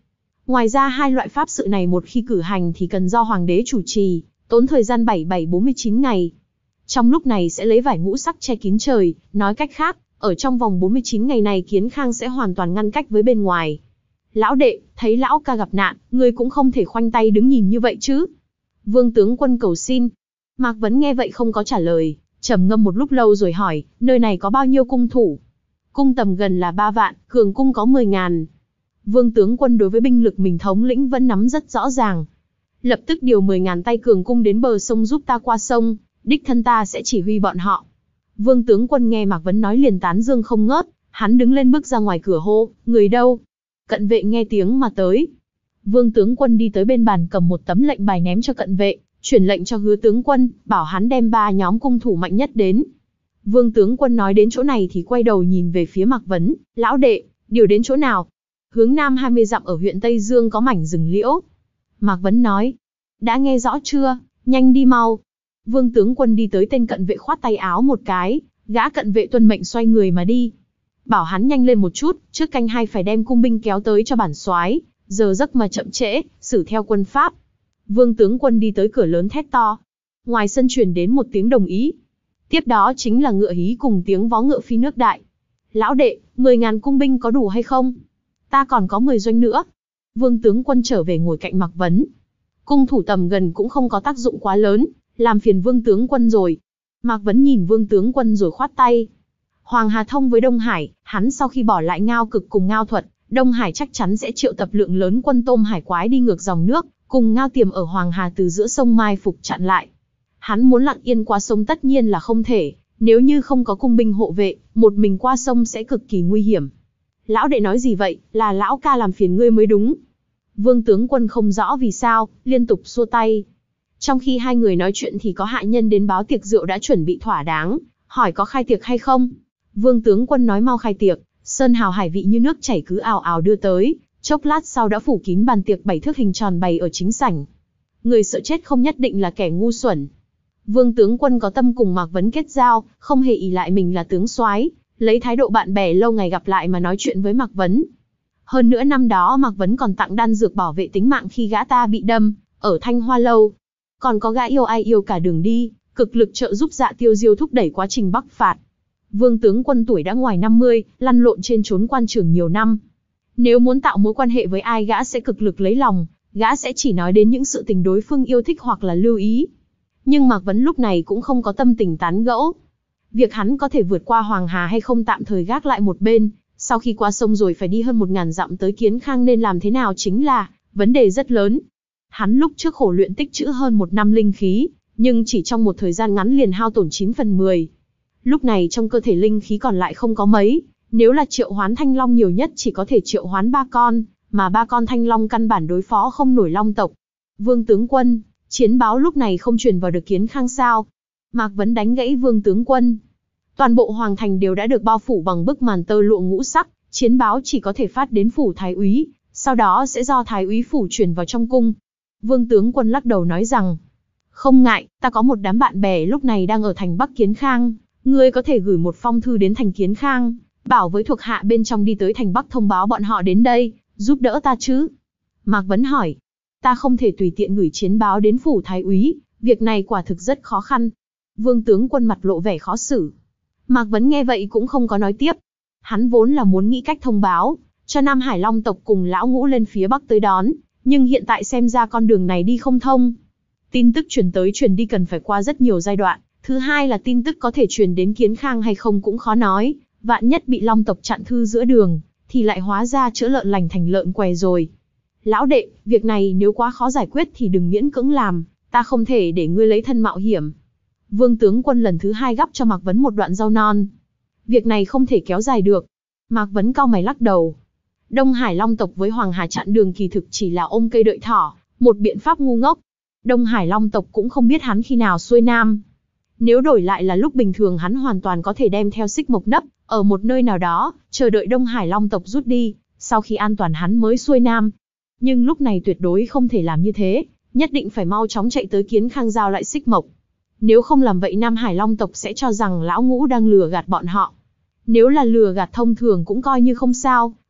Ngoài ra hai loại pháp sự này một khi cử hành thì cần do hoàng đế chủ trì, tốn thời gian bảy bảy bốn mươi chín ngày. Trong lúc này sẽ lấy vải ngũ sắc che kín trời, nói cách khác, ở trong vòng bốn mươi chín ngày này Kiến Khang sẽ hoàn toàn ngăn cách với bên ngoài. Lão đệ, thấy lão ca gặp nạn, ngươi cũng không thể khoanh tay đứng nhìn như vậy chứ. Vương tướng quân cầu xin. Mạc Vấn nghe vậy không có trả lời, trầm ngâm một lúc lâu rồi hỏi, nơi này có bao nhiêu cung thủ? Cung tầm gần là ba vạn, cường cung có mười ngàn. Vương tướng quân đối với binh lực mình thống lĩnh vẫn nắm rất rõ ràng. Lập tức điều mười ngàn tay cường cung đến bờ sông giúp ta qua sông, đích thân ta sẽ chỉ huy bọn họ. Vương tướng quân nghe Mạc Vấn nói liền tán dương không ngớt, hắn đứng lên bước ra ngoài cửa hô, người đâu? Cận vệ nghe tiếng mà tới. Vương tướng quân đi tới bên bàn cầm một tấm lệnh bài ném cho cận vệ, chuyển lệnh cho Hứa tướng quân, bảo hắn đem ba nhóm cung thủ mạnh nhất đến. Vương tướng quân nói đến chỗ này thì quay đầu nhìn về phía Mạc Vấn, lão đệ, điều đến chỗ nào? Hướng nam hai mươi dặm ở huyện Tây Dương có mảnh rừng liễu. Mạc Vấn nói, đã nghe rõ chưa, nhanh đi mau. Vương tướng quân đi tới tên cận vệ khoát tay áo một cái, gã cận vệ tuân mệnh xoay người mà đi. Bảo hắn nhanh lên một chút, trước canh hai phải đem cung binh kéo tới cho bản soái, giờ giấc mà chậm trễ, xử theo quân pháp. Vương tướng quân đi tới cửa lớn thét to. Ngoài sân truyền đến một tiếng đồng ý. Tiếp đó chính là ngựa hí cùng tiếng vó ngựa phi nước đại. Lão đệ, mười ngàn cung binh có đủ hay không? Ta còn có mười doanh nữa. Vương tướng quân trở về ngồi cạnh Mạc Vấn. Cung thủ tầm gần cũng không có tác dụng quá lớn, làm phiền Vương tướng quân rồi. Mạc Vấn nhìn Vương tướng quân rồi khoát tay. Hoàng Hà thông với Đông Hải, hắn sau khi bỏ lại Ngao Cực cùng Ngao Thuật, Đông Hải chắc chắn sẽ triệu tập lượng lớn quân tôm hải quái đi ngược dòng nước, cùng Ngao Tiềm ở Hoàng Hà từ giữa sông mai phục chặn lại. Hắn muốn lặng yên qua sông tất nhiên là không thể, nếu như không có cung binh hộ vệ, một mình qua sông sẽ cực kỳ nguy hiểm. Lão đệ nói gì vậy, là lão ca làm phiền ngươi mới đúng. Vương tướng quân không rõ vì sao, liên tục xua tay. Trong khi hai người nói chuyện thì có hạ nhân đến báo tiệc rượu đã chuẩn bị thỏa đáng, hỏi có khai tiệc hay không. Vương tướng quân nói mau khai tiệc, sơn hào hải vị như nước chảy cứ ào ào đưa tới, chốc lát sau đã phủ kín bàn tiệc bảy thước hình tròn bày ở chính sảnh. Người sợ chết không nhất định là kẻ ngu xuẩn. Vương tướng quân có tâm cùng Mạc Vấn kết giao, không hề ỷ lại mình là tướng soái, lấy thái độ bạn bè lâu ngày gặp lại mà nói chuyện với Mạc Vấn. Hơn nữa năm đó Mạc Vấn còn tặng đan dược bảo vệ tính mạng khi gã ta bị đâm, ở Thanh Hoa Lâu. Còn có gã yêu ai yêu cả đường đi, cực lực trợ giúp Dạ Tiêu Diêu thúc đẩy quá trình bắc phạt. Vương tướng quân tuổi đã ngoài năm mươi, lăn lộn trên trốn quan trường nhiều năm. Nếu muốn tạo mối quan hệ với ai gã sẽ cực lực lấy lòng, gã sẽ chỉ nói đến những sự tình đối phương yêu thích hoặc là lưu ý. Nhưng Mạc Vấn lúc này cũng không có tâm tình tán gẫu. Việc hắn có thể vượt qua Hoàng Hà hay không tạm thời gác lại một bên, sau khi qua sông rồi phải đi hơn một ngàn dặm tới Kiến Khang nên làm thế nào chính là vấn đề rất lớn. Hắn lúc trước khổ luyện tích trữ hơn một năm linh khí, nhưng chỉ trong một thời gian ngắn liền hao tổn chín phần mười. Lúc này trong cơ thể linh khí còn lại không có mấy, nếu là triệu hoán thanh long nhiều nhất chỉ có thể triệu hoán ba con, mà ba con thanh long căn bản đối phó không nổi long tộc. Vương tướng quân, chiến báo lúc này không truyền vào được Kiến Khang sao? Mạc Vấn đánh gãy Vương tướng quân. Toàn bộ hoàng thành đều đã được bao phủ bằng bức màn tơ lụa ngũ sắc, chiến báo chỉ có thể phát đến phủ thái úy, sau đó sẽ do thái úy phủ truyền vào trong cung. Vương tướng quân lắc đầu nói rằng, không ngại, ta có một đám bạn bè lúc này đang ở thành Bắc Kiến Khang, ngươi có thể gửi một phong thư đến thành Kiến Khang, bảo với thuộc hạ bên trong đi tới thành Bắc thông báo bọn họ đến đây, giúp đỡ ta chứ? Mạc Vấn hỏi, ta không thể tùy tiện gửi chiến báo đến phủ thái úy, việc này quả thực rất khó khăn. Vương tướng quân mặt lộ vẻ khó xử. Mạc Vấn nghe vậy cũng không có nói tiếp. Hắn vốn là muốn nghĩ cách thông báo, cho Nam Hải Long tộc cùng lão ngũ lên phía Bắc tới đón, nhưng hiện tại xem ra con đường này đi không thông. Tin tức truyền tới truyền đi cần phải qua rất nhiều giai đoạn, thứ hai là tin tức có thể truyền đến Kiến Khang hay không cũng khó nói, vạn nhất bị Long tộc chặn thư giữa đường, thì lại hóa ra chữa lợn lành thành lợn què rồi. Lão đệ, việc này nếu quá khó giải quyết thì đừng miễn cưỡng làm, ta không thể để ngươi lấy thân mạo hiểm. Vương tướng quân lần thứ hai gắp cho Mạc Vấn một đoạn rau non. Việc này không thể kéo dài được. Mạc Vấn cau mày lắc đầu. Đông Hải Long tộc với Hoàng Hà chặn đường kỳ thực chỉ là ôm cây đợi thỏ, một biện pháp ngu ngốc. Đông Hải Long tộc cũng không biết hắn khi nào xuôi nam. Nếu đổi lại là lúc bình thường hắn hoàn toàn có thể đem theo xích mộc nấp, ở một nơi nào đó, chờ đợi Đông Hải Long tộc rút đi, sau khi an toàn hắn mới xuôi nam. Nhưng lúc này tuyệt đối không thể làm như thế, nhất định phải mau chóng chạy tới Kiến Khang giao lại xích mộc. Nếu không làm vậy Nam Hải Long tộc sẽ cho rằng lão ngũ đang lừa gạt bọn họ. Nếu là lừa gạt thông thường cũng coi như không sao,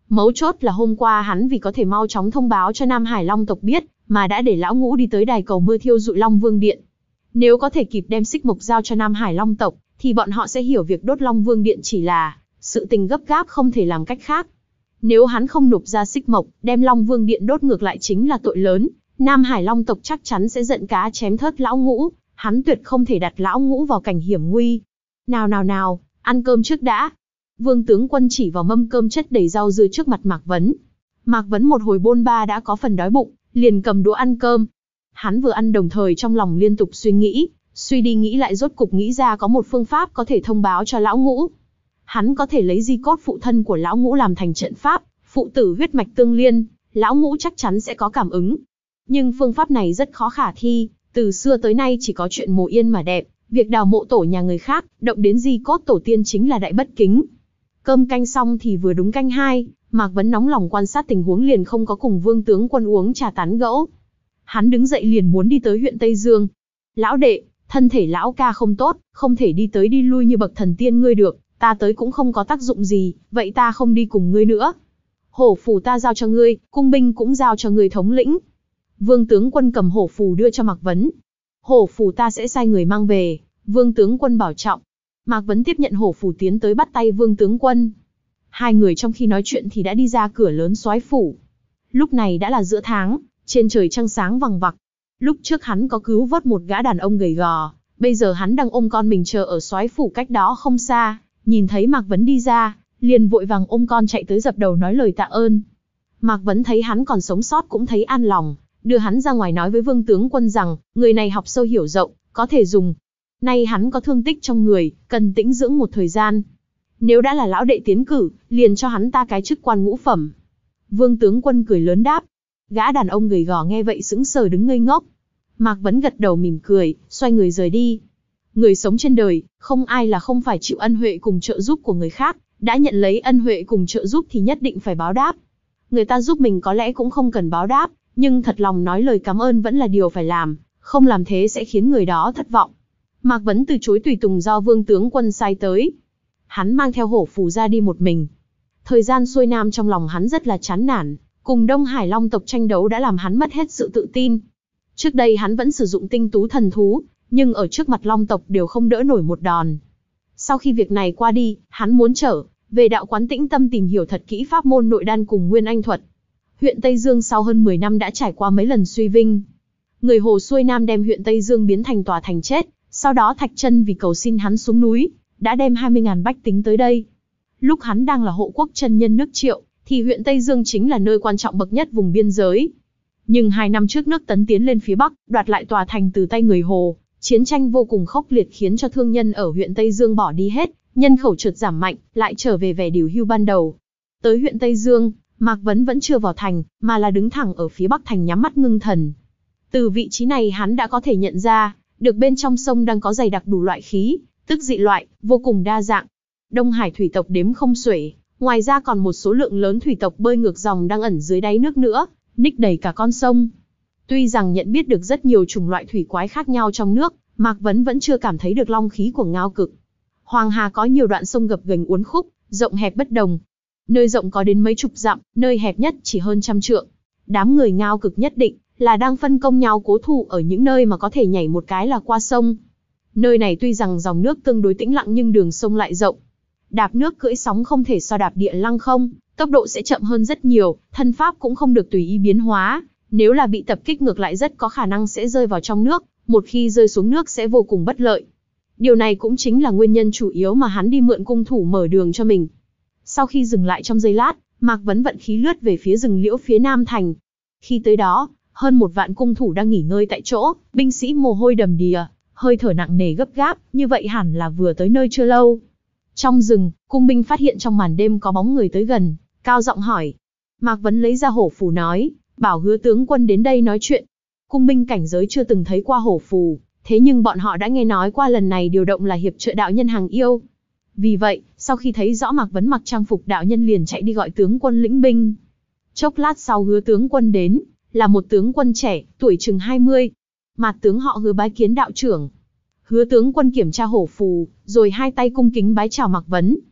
Mấu chốt là hôm qua hắn vì có thể mau chóng thông báo cho Nam Hải Long tộc biết, mà đã để lão ngũ đi tới đài cầu mưa thiêu dụi Long Vương Điện. Nếu có thể kịp đem xích mộc giao cho Nam Hải Long tộc, thì bọn họ sẽ hiểu việc đốt Long Vương Điện chỉ là sự tình gấp gáp không thể làm cách khác. Nếu hắn không nộp ra xích mộc, đem Long Vương Điện đốt ngược lại chính là tội lớn, Nam Hải Long tộc chắc chắn sẽ giận cá chém thớt lão ngũ, hắn tuyệt không thể đặt lão ngũ vào cảnh hiểm nguy. Nào nào nào, ăn cơm trước đã. Vương tướng quân chỉ vào mâm cơm chất đầy rau dưa trước mặt Mạc Vấn. Mạc Vấn một hồi bôn ba đã có phần đói bụng, liền cầm đũa ăn cơm. Hắn vừa ăn đồng thời trong lòng liên tục suy nghĩ, suy đi nghĩ lại rốt cục nghĩ ra có một phương pháp có thể thông báo cho lão ngũ. Hắn có thể lấy di cốt phụ thân của lão ngũ làm thành trận pháp, phụ tử huyết mạch tương liên, lão ngũ chắc chắn sẽ có cảm ứng. Nhưng phương pháp này rất khó khả thi, từ xưa tới nay chỉ có chuyện mồ yên mà đẹp, việc đào mộ tổ nhà người khác, động đến di cốt tổ tiên chính là đại bất kính. Cơm canh xong thì vừa đúng canh hai, Mạc Vấn nóng lòng quan sát tình huống liền không có cùng Vương tướng quân uống trà tán gẫu. Hắn đứng dậy liền muốn đi tới huyện Tây Dương. Lão đệ, thân thể lão ca không tốt, không thể đi tới đi lui như bậc thần tiên ngươi được, ta tới cũng không có tác dụng gì, vậy ta không đi cùng ngươi nữa. Hổ phù ta giao cho ngươi, cung binh cũng giao cho ngươi thống lĩnh. Vương tướng quân cầm hổ phù đưa cho Mạc Vấn. Hổ phù ta sẽ sai người mang về, Vương tướng quân bảo trọng. Mạc Vấn tiếp nhận hổ phù tiến tới bắt tay Vương tướng quân. Hai người trong khi nói chuyện thì đã đi ra cửa lớn soái phủ. Lúc này đã là giữa tháng, trên trời trăng sáng vằng vặc. Lúc trước hắn có cứu vớt một gã đàn ông gầy gò, bây giờ hắn đang ôm con mình chờ ở soái phủ cách đó không xa, nhìn thấy Mạc Vấn đi ra, liền vội vàng ôm con chạy tới dập đầu nói lời tạ ơn. Mạc Vấn thấy hắn còn sống sót cũng thấy an lòng, đưa hắn ra ngoài nói với Vương tướng quân rằng, người này học sâu hiểu rộng, có thể dùng. Nay hắn có thương tích trong người, cần tĩnh dưỡng một thời gian. Nếu đã là lão đệ tiến cử, liền cho hắn ta cái chức quan ngũ phẩm. Vương tướng quân cười lớn đáp. Gã đàn ông gầy gò nghe vậy sững sờ đứng ngây ngốc. Mạc Vấn gật đầu mỉm cười, xoay người rời đi. Người sống trên đời, không ai là không phải chịu ân huệ cùng trợ giúp của người khác, đã nhận lấy ân huệ cùng trợ giúp thì nhất định phải báo đáp. Người ta giúp mình có lẽ cũng không cần báo đáp, nhưng thật lòng nói lời cảm ơn vẫn là điều phải làm, không làm thế sẽ khiến người đó thất vọng. Mạc Vấn từ chối tùy tùng do Vương tướng quân sai tới. Hắn mang theo hổ phù ra đi một mình. Thời gian xuôi nam trong lòng hắn rất là chán nản, cùng Đông Hải Long tộc tranh đấu đã làm hắn mất hết sự tự tin. Trước đây hắn vẫn sử dụng tinh tú thần thú, nhưng ở trước mặt Long tộc đều không đỡ nổi một đòn. Sau khi việc này qua đi, hắn muốn trở về đạo quán tĩnh tâm tìm hiểu thật kỹ pháp môn nội đan cùng nguyên anh thuật. Huyện Tây Dương sau hơn mười năm đã trải qua mấy lần suy vinh. Người Hồ xuôi nam đem huyện Tây Dương biến thành tòa thành chết, sau đó Thạch Chân vì cầu xin hắn xuống núi, đã đem hai mươi nghìn bách tính tới đây. Lúc hắn đang là hộ quốc chân nhân nước Triệu, thì huyện Tây Dương chính là nơi quan trọng bậc nhất vùng biên giới. Nhưng hai năm trước nước Tấn tiến lên phía Bắc, đoạt lại tòa thành từ tay người Hồ, chiến tranh vô cùng khốc liệt khiến cho thương nhân ở huyện Tây Dương bỏ đi hết, nhân khẩu chợt giảm mạnh, lại trở về vẻ điều hưu ban đầu. Tới huyện Tây Dương, Mạc Vấn vẫn chưa vào thành, mà là đứng thẳng ở phía Bắc thành nhắm mắt ngưng thần. Từ vị trí này hắn đã có thể nhận ra, được bên trong sông đang có dày đặc đủ loại khí, tức dị loại, vô cùng đa dạng. Đông Hải thủy tộc đếm không xuể, ngoài ra còn một số lượng lớn thủy tộc bơi ngược dòng đang ẩn dưới đáy nước nữa, ních đầy cả con sông. Tuy rằng nhận biết được rất nhiều chủng loại thủy quái khác nhau trong nước, Mạc Vấn vẫn chưa cảm thấy được long khí của Ngao Cực. Hoàng Hà có nhiều đoạn sông gập ghềnh uốn khúc, rộng hẹp bất đồng. Nơi rộng có đến mấy chục dặm, nơi hẹp nhất chỉ hơn trăm trượng. Đám người Ngao Cực nhất định là đang phân công nhau cố thủ ở những nơi mà có thể nhảy một cái là qua sông. Nơi này tuy rằng dòng nước tương đối tĩnh lặng nhưng đường sông lại rộng. Đạp nước cưỡi sóng không thể so đạp địa lăng không, tốc độ sẽ chậm hơn rất nhiều, thân pháp cũng không được tùy ý biến hóa. Nếu là bị tập kích ngược lại rất có khả năng sẽ rơi vào trong nước, một khi rơi xuống nước sẽ vô cùng bất lợi. Điều này cũng chính là nguyên nhân chủ yếu mà hắn đi mượn cung thủ mở đường cho mình. Sau khi dừng lại trong giây lát, Mạc Vấn vận khí lướt về phía rừng liễu phía nam thành. Khi tới đó, hơn một vạn cung thủ đang nghỉ ngơi tại chỗ, binh sĩ mồ hôi đầm đìa, hơi thở nặng nề gấp gáp, như vậy hẳn là vừa tới nơi chưa lâu. Trong rừng, cung binh phát hiện trong màn đêm có bóng người tới gần, cao giọng hỏi. Mạc Vấn lấy ra hổ phù nói, bảo Hứa tướng quân đến đây nói chuyện. Cung binh cảnh giới chưa từng thấy qua hổ phù, thế nhưng bọn họ đã nghe nói qua lần này điều động là hiệp trợ đạo nhân hàng yêu. Vì vậy, sau khi thấy rõ Mạc Vấn mặc trang phục đạo nhân liền chạy đi gọi tướng quân lĩnh binh. Chốc lát sau Hứa tướng quân đến, là một tướng quân trẻ, tuổi chừng hai mươi. Mạt tướng họ Hứa bái kiến đạo trưởng. Hứa tướng quân kiểm tra hổ phù, rồi hai tay cung kính bái chào Mạc Vấn.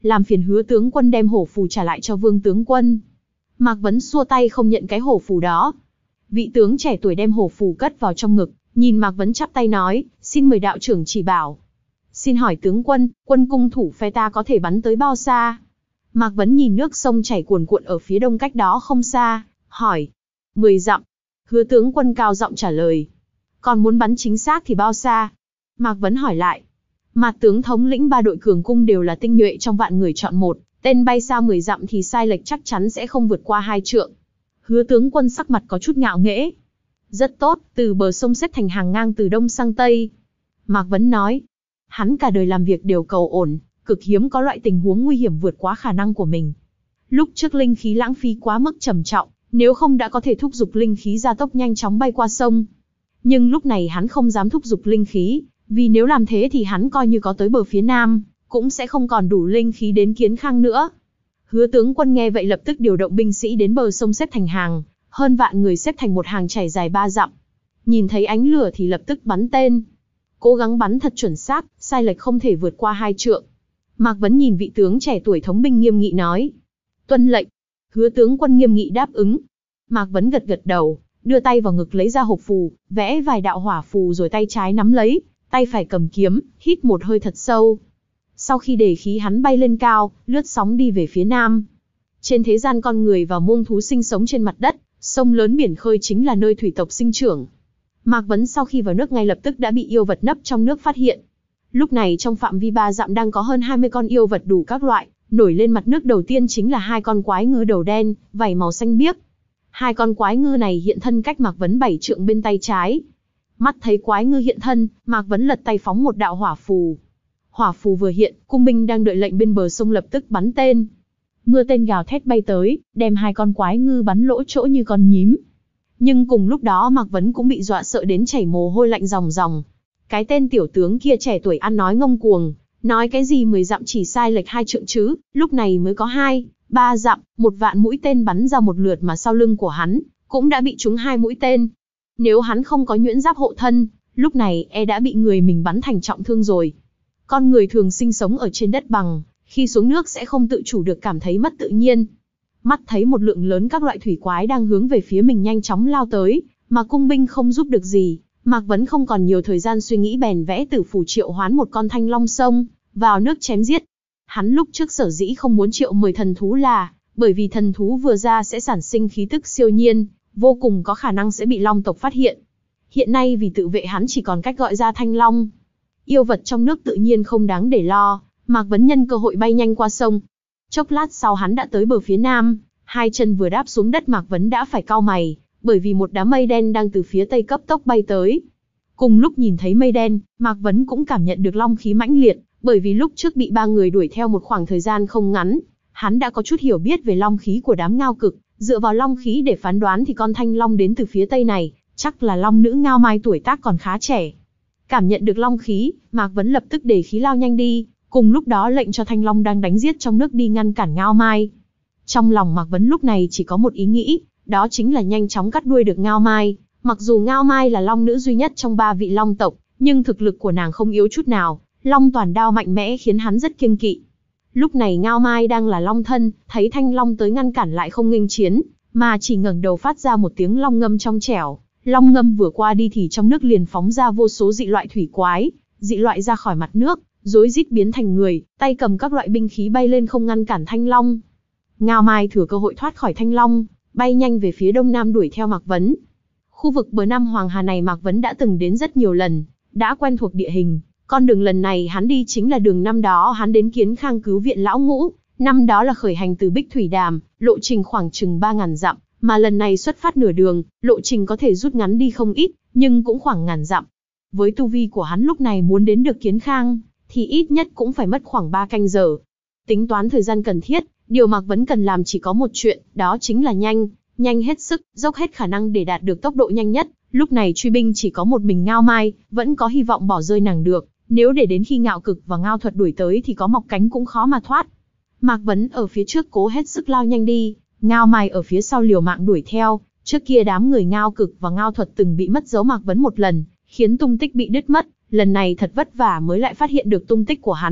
làm phiền Hứa tướng quân đem hổ phù trả lại cho Vương tướng quân. Mạc Vấn xua tay không nhận cái hổ phù đó. Vị tướng trẻ tuổi đem hổ phù cất vào trong ngực, nhìn Mạc Vấn chắp tay nói, xin mời đạo trưởng chỉ bảo. Xin hỏi tướng quân, quân cung thủ phe ta có thể bắn tới bao xa? Mạc Vấn nhìn nước sông chảy cuồn cuộn ở phía đông cách đó không xa, hỏi. Mười dặm. Hứa tướng quân cao giọng trả lời. Còn muốn bắn chính xác thì bao xa? Mạc Vấn hỏi lại. Mạc tướng thống lĩnh ba đội cường cung đều là tinh nhuệ trong vạn người chọn một, tên bay xa mười dặm thì sai lệch chắc chắn sẽ không vượt qua hai trượng. Hứa tướng quân sắc mặt có chút ngạo nghễ. Rất tốt, từ bờ sông xếp thành hàng ngang từ đông sang tây. Mạc Vấn nói. Hắn cả đời làm việc đều cầu ổn, cực hiếm có loại tình huống nguy hiểm vượt quá khả năng của mình. Lúc trước linh khí lãng phí quá mức trầm trọng, nếu không đã có thể thúc giục linh khí gia tốc nhanh chóng bay qua sông. Nhưng lúc này hắn không dám thúc giục linh khí, vì nếu làm thế thì hắn coi như có tới bờ phía nam, cũng sẽ không còn đủ linh khí đến Kiến Khang nữa. Hứa tướng quân nghe vậy lập tức điều động binh sĩ đến bờ sông xếp thành hàng, hơn vạn người xếp thành một hàng chảy dài ba dặm. Nhìn thấy ánh lửa thì lập tức bắn tên. Cố gắng bắn thật chuẩn xác, sai lệch không thể vượt qua hai trượng. Mạc Vấn nhìn vị tướng trẻ tuổi thống binh nghiêm nghị nói. Tuân lệnh. Hứa tướng quân nghiêm nghị đáp ứng. Mạc Vấn gật gật đầu, đưa tay vào ngực lấy ra hộp phù, vẽ vài đạo hỏa phù rồi tay trái nắm lấy, tay phải cầm kiếm, hít một hơi thật sâu. Sau khi để khí hắn bay lên cao, lướt sóng đi về phía nam. Trên thế gian con người và muông thú sinh sống trên mặt đất, sông lớn biển khơi chính là nơi thủy tộc sinh trưởng. Mạc Vấn sau khi vào nước ngay lập tức đã bị yêu vật nấp trong nước phát hiện. Lúc này trong phạm vi ba dặm đang có hơn hai mươi con yêu vật đủ các loại, nổi lên mặt nước đầu tiên chính là hai con quái ngư đầu đen, vảy màu xanh biếc. Hai con quái ngư này hiện thân cách Mạc Vấn bảy trượng bên tay trái. Mắt thấy quái ngư hiện thân, Mạc Vấn lật tay phóng một đạo hỏa phù. Hỏa phù vừa hiện, cung binh đang đợi lệnh bên bờ sông lập tức bắn tên. Mưa tên gào thét bay tới, đem hai con quái ngư bắn lỗ chỗ như con nhím. Nhưng cùng lúc đó Mạc Vấn cũng bị dọa sợ đến chảy mồ hôi lạnh ròng ròng. Cái tên tiểu tướng kia trẻ tuổi ăn nói ngông cuồng, nói cái gì mười dặm chỉ sai lệch hai trượng chứ, lúc này mới có hai, ba dặm, một vạn mũi tên bắn ra một lượt mà sau lưng của hắn cũng đã bị trúng hai mũi tên. Nếu hắn không có nhuyễn giáp hộ thân, lúc này e đã bị người mình bắn thành trọng thương rồi. Con người thường sinh sống ở trên đất bằng, khi xuống nước sẽ không tự chủ được cảm thấy mất tự nhiên. Mắt thấy một lượng lớn các loại thủy quái đang hướng về phía mình nhanh chóng lao tới, mà cung binh không giúp được gì, Mạc Vấn không còn nhiều thời gian suy nghĩ bèn vẽ tử phù triệu hoán một con thanh long sông, vào nước chém giết. Hắn lúc trước sở dĩ không muốn triệu mười thần thú là, bởi vì thần thú vừa ra sẽ sản sinh khí tức siêu nhiên, vô cùng có khả năng sẽ bị long tộc phát hiện. Hiện nay vì tự vệ hắn chỉ còn cách gọi ra thanh long. Yêu vật trong nước tự nhiên không đáng để lo, Mạc Vấn nhân cơ hội bay nhanh qua sông. Chốc lát sau hắn đã tới bờ phía nam, hai chân vừa đáp xuống đất Mạc Vấn đã phải cau mày, bởi vì một đám mây đen đang từ phía tây cấp tốc bay tới. Cùng lúc nhìn thấy mây đen, Mạc Vấn cũng cảm nhận được long khí mãnh liệt, bởi vì lúc trước bị ba người đuổi theo một khoảng thời gian không ngắn, hắn đã có chút hiểu biết về long khí của đám ngao cực, dựa vào long khí để phán đoán thì con thanh long đến từ phía tây này, chắc là long nữ ngao mai tuổi tác còn khá trẻ. Cảm nhận được long khí, Mạc Vấn lập tức để khí lao nhanh đi, cùng lúc đó lệnh cho thanh long đang đánh giết trong nước đi ngăn cản ngao mai. Trong lòng Mạc Vấn lúc này chỉ có một ý nghĩ, đó chính là nhanh chóng cắt đuôi được ngao mai. Mặc dù ngao mai là long nữ duy nhất trong ba vị long tộc, nhưng thực lực của nàng không yếu chút nào, long toàn đao mạnh mẽ khiến hắn rất kiêng kỵ. Lúc này ngao mai đang là long thân, thấy thanh long tới ngăn cản lại không nghênh chiến, mà chỉ ngẩng đầu phát ra một tiếng long ngâm trong trẻo. Long ngâm vừa qua đi thì trong nước liền phóng ra vô số dị loại thủy quái, dị loại ra khỏi mặt nước, rối rít biến thành người, tay cầm các loại binh khí bay lên không ngăn cản thanh long. Ngao mai thừa cơ hội thoát khỏi thanh long, bay nhanh về phía đông nam đuổi theo Mạc Vấn. Khu vực bờ Nam Hoàng Hà này Mạc Vấn đã từng đến rất nhiều lần, đã quen thuộc địa hình. Con đường lần này hắn đi chính là đường năm đó hắn đến Kiến Khang cứu viện lão ngũ, năm đó là khởi hành từ Bích Thủy Đàm, lộ trình khoảng chừng ba ngàn dặm, mà lần này xuất phát nửa đường, lộ trình có thể rút ngắn đi không ít, nhưng cũng khoảng ngàn dặm. Với tu vi của hắn lúc này muốn đến được Kiến Khang, thì ít nhất cũng phải mất khoảng ba canh giờ. Tính toán thời gian cần thiết, điều Mạc Vấn cần làm chỉ có một chuyện, đó chính là nhanh, nhanh hết sức, dốc hết khả năng để đạt được tốc độ nhanh nhất. Lúc này truy binh chỉ có một mình Ngao Mai, vẫn có hy vọng bỏ rơi nàng được. Nếu để đến khi Ngạo Cực và Ngao Thuật đuổi tới thì có mọc cánh cũng khó mà thoát. Mạc Vấn ở phía trước cố hết sức lao nhanh đi, Ngao Mai ở phía sau liều mạng đuổi theo. Trước kia đám người Ngao Cực và Ngao Thuật từng bị mất dấu Mạc Vấn một lần, khiến tung tích bị đứt mất. Lần này thật vất vả mới lại phát hiện được tung tích của hắn.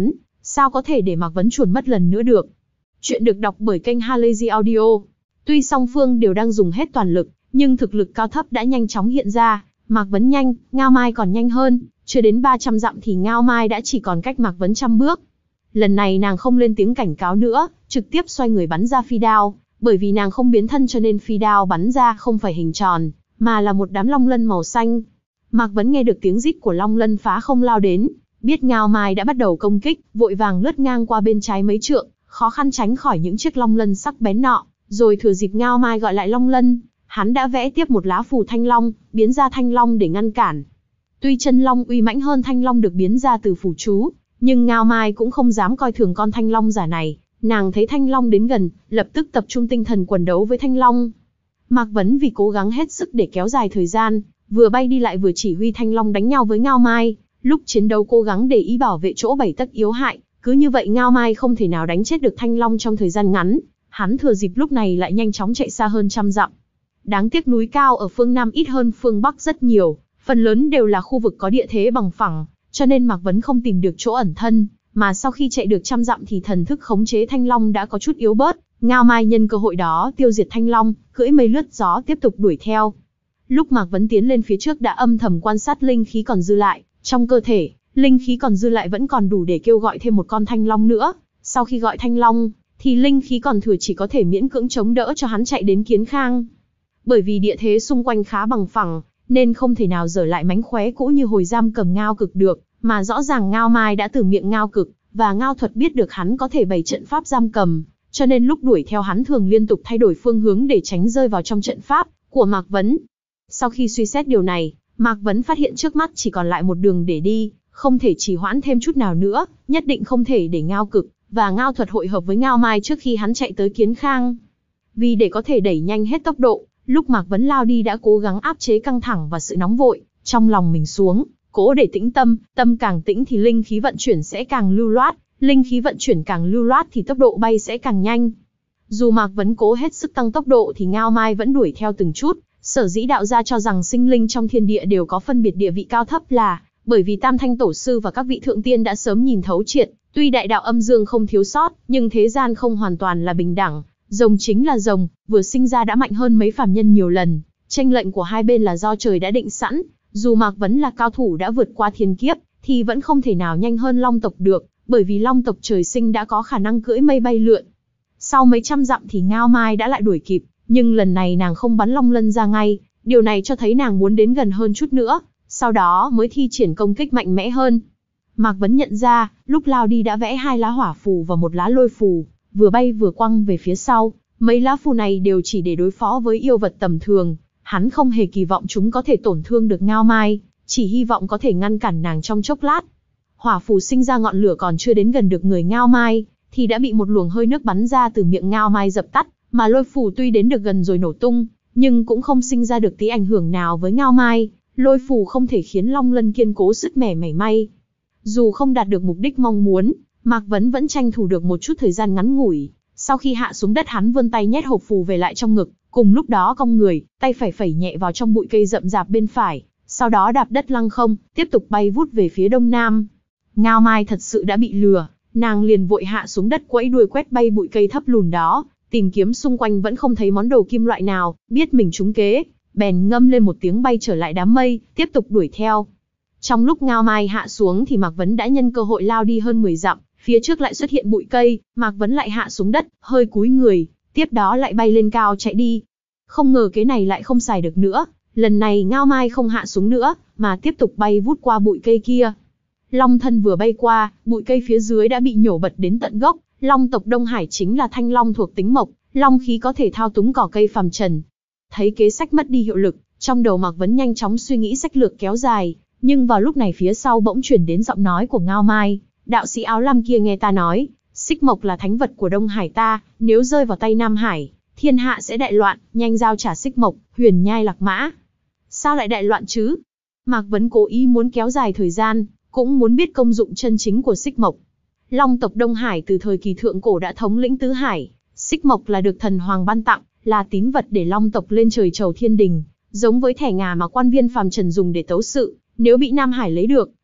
sao có thể để Mạc Vấn chuồn mất lần nữa được. Chuyện được đọc bởi kênh Halazy Audio. Tuy song phương đều đang dùng hết toàn lực, nhưng thực lực cao thấp đã nhanh chóng hiện ra. Mạc Vấn nhanh, Ngao Mai còn nhanh hơn, chưa đến ba trăm dặm thì Ngao Mai đã chỉ còn cách Mạc Vấn trăm bước. Lần này nàng không lên tiếng cảnh cáo nữa, trực tiếp xoay người bắn ra phi đao, bởi vì nàng không biến thân cho nên phi đao bắn ra không phải hình tròn, mà là một đám long lân màu xanh. Mạc Vấn nghe được tiếng rít của long lân phá không lao đến, biết Ngao Mai đã bắt đầu công kích, vội vàng lướt ngang qua bên trái mấy trượng, khó khăn tránh khỏi những chiếc long lân sắc bén nọ, rồi thừa dịp Ngao Mai gọi lại long lân, hắn đã vẽ tiếp một lá phù thanh long, biến ra thanh long để ngăn cản. Tuy chân long uy mãnh hơn thanh long được biến ra từ phù chú, nhưng Ngao Mai cũng không dám coi thường con thanh long giả này. Nàng thấy thanh long đến gần, lập tức tập trung tinh thần quần đấu với thanh long. Mạc Vấn vì cố gắng hết sức để kéo dài thời gian, vừa bay đi lại vừa chỉ huy thanh long đánh nhau với Ngao Mai. Lúc chiến đấu cố gắng để ý bảo vệ chỗ bảy tấc yếu hại, cứ như vậy Ngao Mai không thể nào đánh chết được thanh long trong thời gian ngắn. Hắn thừa dịp lúc này lại nhanh chóng chạy xa hơn trăm dặm. Đáng tiếc núi cao ở phương Nam ít hơn phương Bắc rất nhiều, phần lớn đều là khu vực có địa thế bằng phẳng, cho nên Mạc Vấn không tìm được chỗ ẩn thân, mà sau khi chạy được trăm dặm thì thần thức khống chế thanh long đã có chút yếu bớt. Ngao Mai nhân cơ hội đó tiêu diệt thanh long, cưỡi mây lướt gió tiếp tục đuổi theo. Lúc Mạc Vấn tiến lên phía trước đã âm thầm quan sát linh khí còn dư lại, trong cơ thể, linh khí còn dư lại vẫn còn đủ để kêu gọi thêm một con thanh long nữa. Sau khi gọi thanh long, thì linh khí còn thừa chỉ có thể miễn cưỡng chống đỡ cho hắn chạy đến Kiến Khang. Bởi vì địa thế xung quanh khá bằng phẳng, nên không thể nào dở lại mánh khóe cũ như hồi giam cầm Ngao Cực được, mà rõ ràng Ngao Mai đã từ miệng Ngao Cực và Ngao Thuật biết được hắn có thể bày trận pháp giam cầm, cho nên lúc đuổi theo hắn thường liên tục thay đổi phương hướng để tránh rơi vào trong trận pháp của Mạc Vấn. Sau khi suy xét điều này, Mạc Vấn phát hiện trước mắt chỉ còn lại một đường để đi, không thể trì hoãn thêm chút nào nữa, nhất định không thể để Ngao Cực và Ngao Thuật hội hợp với Ngao Mai trước khi hắn chạy tới Kiến Khang. Vì để có thể đẩy nhanh hết tốc độ, lúc Mạc Vấn lao đi đã cố gắng áp chế căng thẳng và sự nóng vội trong lòng mình xuống, cố để tĩnh tâm, tâm càng tĩnh thì linh khí vận chuyển sẽ càng lưu loát, linh khí vận chuyển càng lưu loát thì tốc độ bay sẽ càng nhanh. Dù Mạc Vấn cố hết sức tăng tốc độ thì Ngao Mai vẫn đuổi theo từng chút. Sở dĩ đạo gia cho rằng sinh linh trong thiên địa đều có phân biệt địa vị cao thấp là bởi vì Tam Thanh Tổ Sư và các vị thượng tiên đã sớm nhìn thấu triệt, tuy đại đạo âm dương không thiếu sót, nhưng thế gian không hoàn toàn là bình đẳng. Rồng chính là rồng, vừa sinh ra đã mạnh hơn mấy phàm nhân nhiều lần, tranh lệnh của hai bên là do trời đã định sẵn. Dù Mạc Vấn là cao thủ đã vượt qua thiên kiếp, thì vẫn không thể nào nhanh hơn Long tộc được, bởi vì Long tộc trời sinh đã có khả năng cưỡi mây bay lượn. Sau mấy trăm dặm thì Ngao Mai đã lại đuổi kịp, nhưng lần này nàng không bắn long lân ra ngay, điều này cho thấy nàng muốn đến gần hơn chút nữa, sau đó mới thi triển công kích mạnh mẽ hơn. Mạc Vấn nhận ra, lúc lao đi đã vẽ hai lá hỏa phù và một lá lôi phù, vừa bay vừa quăng về phía sau. Mấy lá phù này đều chỉ để đối phó với yêu vật tầm thường, hắn không hề kỳ vọng chúng có thể tổn thương được Ngao Mai, chỉ hy vọng có thể ngăn cản nàng trong chốc lát. Hỏa phù sinh ra ngọn lửa còn chưa đến gần được người Ngao Mai, thì đã bị một luồng hơi nước bắn ra từ miệng Ngao Mai dập tắt, mà lôi phù tuy đến được gần rồi nổ tung, nhưng cũng không sinh ra được tí ảnh hưởng nào với Ngao Mai. Lôi phù không thể khiến long lân kiên cố sứt mẻ mảy may. Dù không đạt được mục đích mong muốn, Mạc Vấn vẫn tranh thủ được một chút thời gian ngắn ngủi. Sau khi hạ xuống đất hắn vươn tay nhét hộp phù về lại trong ngực, cùng lúc đó cong người, tay phải phẩy nhẹ vào trong bụi cây rậm rạp bên phải, sau đó đạp đất lăng không, tiếp tục bay vút về phía đông nam. Ngao Mai thật sự đã bị lừa, nàng liền vội hạ xuống đất quẫy đuôi quét bay bụi cây thấp lùn đó, tìm kiếm xung quanh vẫn không thấy món đồ kim loại nào, biết mình trúng kế, bèn ngâm lên một tiếng bay trở lại đám mây, tiếp tục đuổi theo. Trong lúc Ngao Mai hạ xuống thì Mạc Vấn đã nhân cơ hội lao đi hơn mười dặm, phía trước lại xuất hiện bụi cây, Mạc Vấn lại hạ xuống đất, hơi cúi người, tiếp đó lại bay lên cao chạy đi. Không ngờ cái này lại không xài được nữa, lần này Ngao Mai không hạ xuống nữa, mà tiếp tục bay vút qua bụi cây kia. Long thân vừa bay qua, bụi cây phía dưới đã bị nhổ bật đến tận gốc. Long tộc Đông Hải chính là thanh long thuộc tính mộc, long khí có thể thao túng cỏ cây phàm trần. Thấy kế sách mất đi hiệu lực, trong đầu Mạc Vấn nhanh chóng suy nghĩ sách lược kéo dài, nhưng vào lúc này phía sau bỗng chuyển đến giọng nói của Ngao Mai. Đạo sĩ áo lam kia nghe ta nói, xích mộc là thánh vật của Đông Hải ta, nếu rơi vào tay Nam Hải, thiên hạ sẽ đại loạn, nhanh giao trả xích mộc, huyền nhai lạc mã. Sao lại đại loạn chứ? Mạc Vấn cố ý muốn kéo dài thời gian, cũng muốn biết công dụng chân chính của xích mộc. Long tộc Đông Hải từ thời kỳ thượng cổ đã thống lĩnh tứ hải, xích mộc là được thần hoàng ban tặng, là tín vật để Long tộc lên trời chầu thiên đình, giống với thẻ ngà mà quan viên phàm trần dùng để tấu sự, nếu bị Nam Hải lấy được,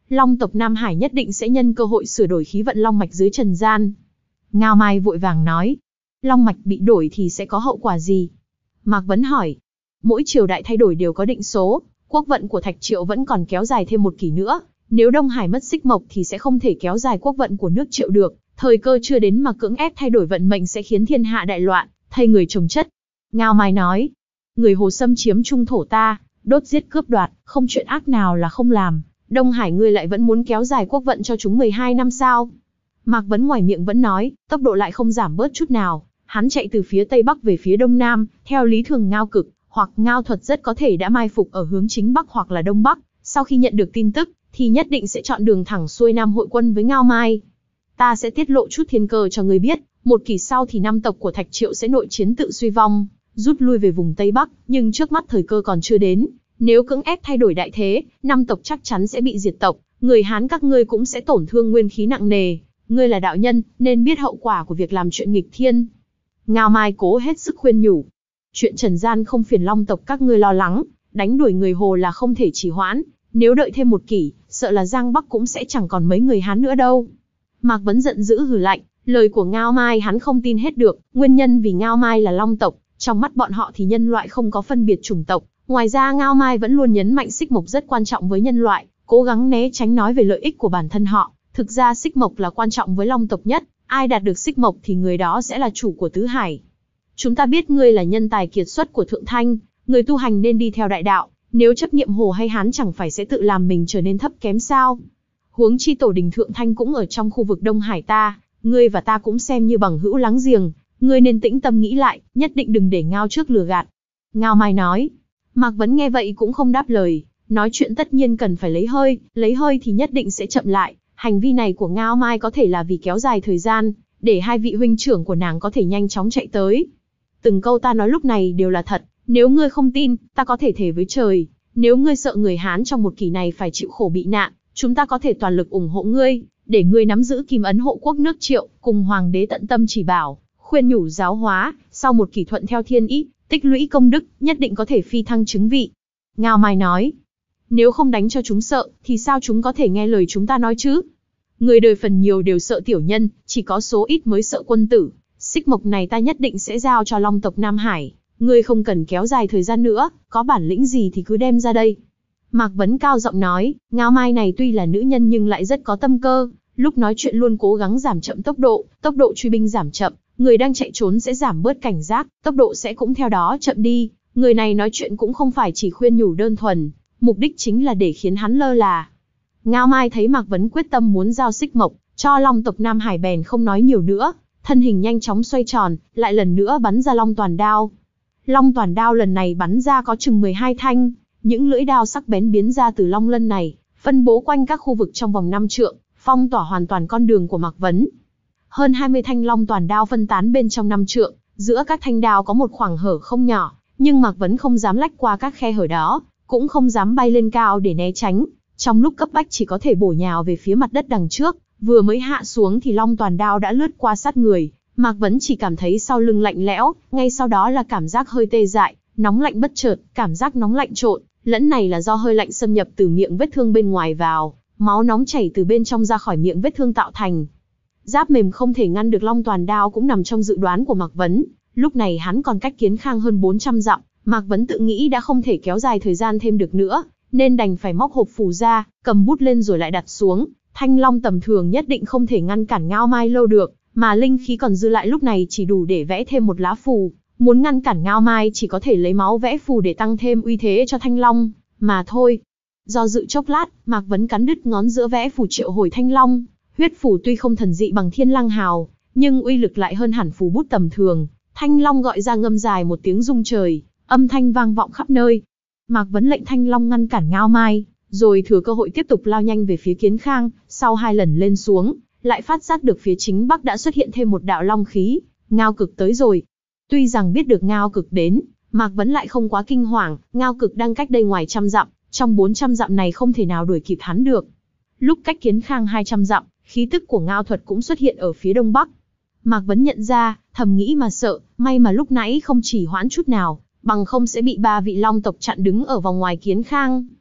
Long tộc Nam Hải nhất định sẽ nhân cơ hội sửa đổi khí vận long mạch dưới trần gian. Ngao Mai vội vàng nói, long mạch bị đổi thì sẽ có hậu quả gì? Mạc Vấn hỏi, mỗi triều đại thay đổi đều có định số, quốc vận của Thạch Triệu vẫn còn kéo dài thêm một kỷ nữa, nếu Đông Hải mất xích mộc thì sẽ không thể kéo dài quốc vận của nước Triệu được, thời cơ chưa đến mà cưỡng ép thay đổi vận mệnh sẽ khiến thiên hạ đại loạn, thay người trồng chất. Ngao Mai nói, người Hồ xâm chiếm trung thổ ta, đốt giết cướp đoạt, không chuyện ác nào là không làm, Đông Hải ngươi lại vẫn muốn kéo dài quốc vận cho chúng mười hai năm sao? Mạc Vấn ngoài miệng vẫn nói, tốc độ lại không giảm bớt chút nào, hắn chạy từ phía Tây Bắc về phía Đông Nam, theo lý thường Ngao Cực, hoặc Ngao Thuật rất có thể đã mai phục ở hướng chính Bắc hoặc là Đông Bắc, sau khi nhận được tin tức, thì nhất định sẽ chọn đường thẳng xuôi Nam hội quân với Ngao Mai. Ta sẽ tiết lộ chút thiên cơ cho ngươi biết, một kỳ sau thì năm tộc của Thạch Triệu sẽ nội chiến tự suy vong, rút lui về vùng Tây Bắc, nhưng trước mắt thời cơ còn chưa đến, nếu cưỡng ép thay đổi đại thế, năm tộc chắc chắn sẽ bị diệt tộc, người Hán các ngươi cũng sẽ tổn thương nguyên khí nặng nề, ngươi là đạo nhân, nên biết hậu quả của việc làm chuyện nghịch thiên. Ngao Mai cố hết sức khuyên nhủ, chuyện trần gian không phiền long tộc các ngươi lo lắng, đánh đuổi người Hồ là không thể trì hoãn, nếu đợi thêm một kỷ, sợ là Giang Bắc cũng sẽ chẳng còn mấy người Hán nữa đâu. Mạc Vấn giận dữ hừ lạnh, lời của Ngao Mai hắn không tin hết được, nguyên nhân vì Ngao Mai là long tộc, trong mắt bọn họ thì nhân loại không có phân biệt chủng tộc, ngoài ra Ngao Mai vẫn luôn nhấn mạnh xích mộc rất quan trọng với nhân loại, cố gắng né tránh nói về lợi ích của bản thân họ, thực ra xích mộc là quan trọng với long tộc nhất, ai đạt được xích mộc thì người đó sẽ là chủ của tứ hải. Chúng ta biết ngươi là nhân tài kiệt xuất của Thượng Thanh, người tu hành nên đi theo đại đạo, nếu chấp niệm Hồ hay Hán chẳng phải sẽ tự làm mình trở nên thấp kém sao? Huống chi tổ đình Thượng Thanh cũng ở trong khu vực Đông Hải ta, ngươi và ta cũng xem như bằng hữu láng giềng, ngươi nên tĩnh tâm nghĩ lại, nhất định đừng để Ngao trước lừa gạt. Ngao Mai nói. Mạc Vấn nghe vậy cũng không đáp lời, nói chuyện tất nhiên cần phải lấy hơi, lấy hơi thì nhất định sẽ chậm lại, hành vi này của Ngao Mai có thể là vì kéo dài thời gian, để hai vị huynh trưởng của nàng có thể nhanh chóng chạy tới. Từng câu ta nói lúc này đều là thật, nếu ngươi không tin, ta có thể thề với trời, nếu ngươi sợ người Hán trong một kỳ này phải chịu khổ bị nạn, chúng ta có thể toàn lực ủng hộ ngươi, để ngươi nắm giữ kim ấn hộ quốc nước Triệu, cùng hoàng đế tận tâm chỉ bảo, khuyên nhủ giáo hóa, sau một kỳ thuận theo thiên ý, tích lũy công đức, nhất định có thể phi thăng chứng vị. Ngao Mai nói, nếu không đánh cho chúng sợ, thì sao chúng có thể nghe lời chúng ta nói chứ? Người đời phần nhiều đều sợ tiểu nhân, chỉ có số ít mới sợ quân tử. Xích mộc này ta nhất định sẽ giao cho long tộc Nam Hải, ngươi không cần kéo dài thời gian nữa, có bản lĩnh gì thì cứ đem ra đây. Mạc Vấn cao giọng nói, Ngao Mai này tuy là nữ nhân nhưng lại rất có tâm cơ, lúc nói chuyện luôn cố gắng giảm chậm tốc độ, tốc độ truy binh giảm chậm, người đang chạy trốn sẽ giảm bớt cảnh giác, tốc độ sẽ cũng theo đó chậm đi. Người này nói chuyện cũng không phải chỉ khuyên nhủ đơn thuần, mục đích chính là để khiến hắn lơ là. Ngao Mai thấy Mạc Vấn quyết tâm muốn giao xích mộc cho long tộc Nam Hải bèn không nói nhiều nữa, thân hình nhanh chóng xoay tròn, lại lần nữa bắn ra long toàn đao. Long toàn đao lần này bắn ra có chừng mười hai thanh, những lưỡi đao sắc bén biến ra từ long lân này, phân bố quanh các khu vực trong vòng năm trượng, phong tỏa hoàn toàn con đường của Mạc Vấn. Hơn hai mươi thanh long toàn đao phân tán bên trong năm trượng, giữa các thanh đao có một khoảng hở không nhỏ, nhưng Mạc Vấn không dám lách qua các khe hở đó, cũng không dám bay lên cao để né tránh, trong lúc cấp bách chỉ có thể bổ nhào về phía mặt đất đằng trước, vừa mới hạ xuống thì long toàn đao đã lướt qua sát người, Mạc Vấn chỉ cảm thấy sau lưng lạnh lẽo, ngay sau đó là cảm giác hơi tê dại, nóng lạnh bất chợt, cảm giác nóng lạnh trộn lẫn này là do hơi lạnh xâm nhập từ miệng vết thương bên ngoài vào, máu nóng chảy từ bên trong ra khỏi miệng vết thương tạo thành. Giáp mềm không thể ngăn được long toàn đao cũng nằm trong dự đoán của Mạc Vấn, lúc này hắn còn cách Kiến Khang hơn bốn trăm dặm, Mạc Vấn tự nghĩ đã không thể kéo dài thời gian thêm được nữa, nên đành phải móc hộp phù ra, cầm bút lên rồi lại đặt xuống, thanh long tầm thường nhất định không thể ngăn cản Ngao Mai lâu được, mà linh khí còn dư lại lúc này chỉ đủ để vẽ thêm một lá phù, muốn ngăn cản Ngao Mai chỉ có thể lấy máu vẽ phù để tăng thêm uy thế cho thanh long, mà thôi. Do dự chốc lát, Mạc Vấn cắn đứt ngón giữa vẽ phù triệu hồi thanh long, huyết phù tuy không thần dị bằng thiên lăng hào, nhưng uy lực lại hơn hẳn phù bút tầm thường, thanh long gọi ra ngâm dài một tiếng rung trời, âm thanh vang vọng khắp nơi. Mạc Vấn lệnh thanh long ngăn cản Ngao Mai, rồi thừa cơ hội tiếp tục lao nhanh về phía Kiến Khang, sau hai lần lên xuống, lại phát giác được phía chính bắc đã xuất hiện thêm một đạo long khí, Ngao Cực tới rồi. Tuy rằng biết được Ngao Cực đến, Mạc Vấn lại không quá kinh hoàng, Ngao Cực đang cách đây ngoài trăm dặm, trong bốn trăm dặm này không thể nào đuổi kịp hắn được. Lúc cách Kiến Khang hai trăm dặm, khí tức của Ngao Thuật cũng xuất hiện ở phía đông bắc. Mạc Vấn nhận ra, thầm nghĩ mà sợ, may mà lúc nãy không chỉ hoãn chút nào, bằng không sẽ bị ba vị long tộc chặn đứng ở vòng ngoài Kiến Khang.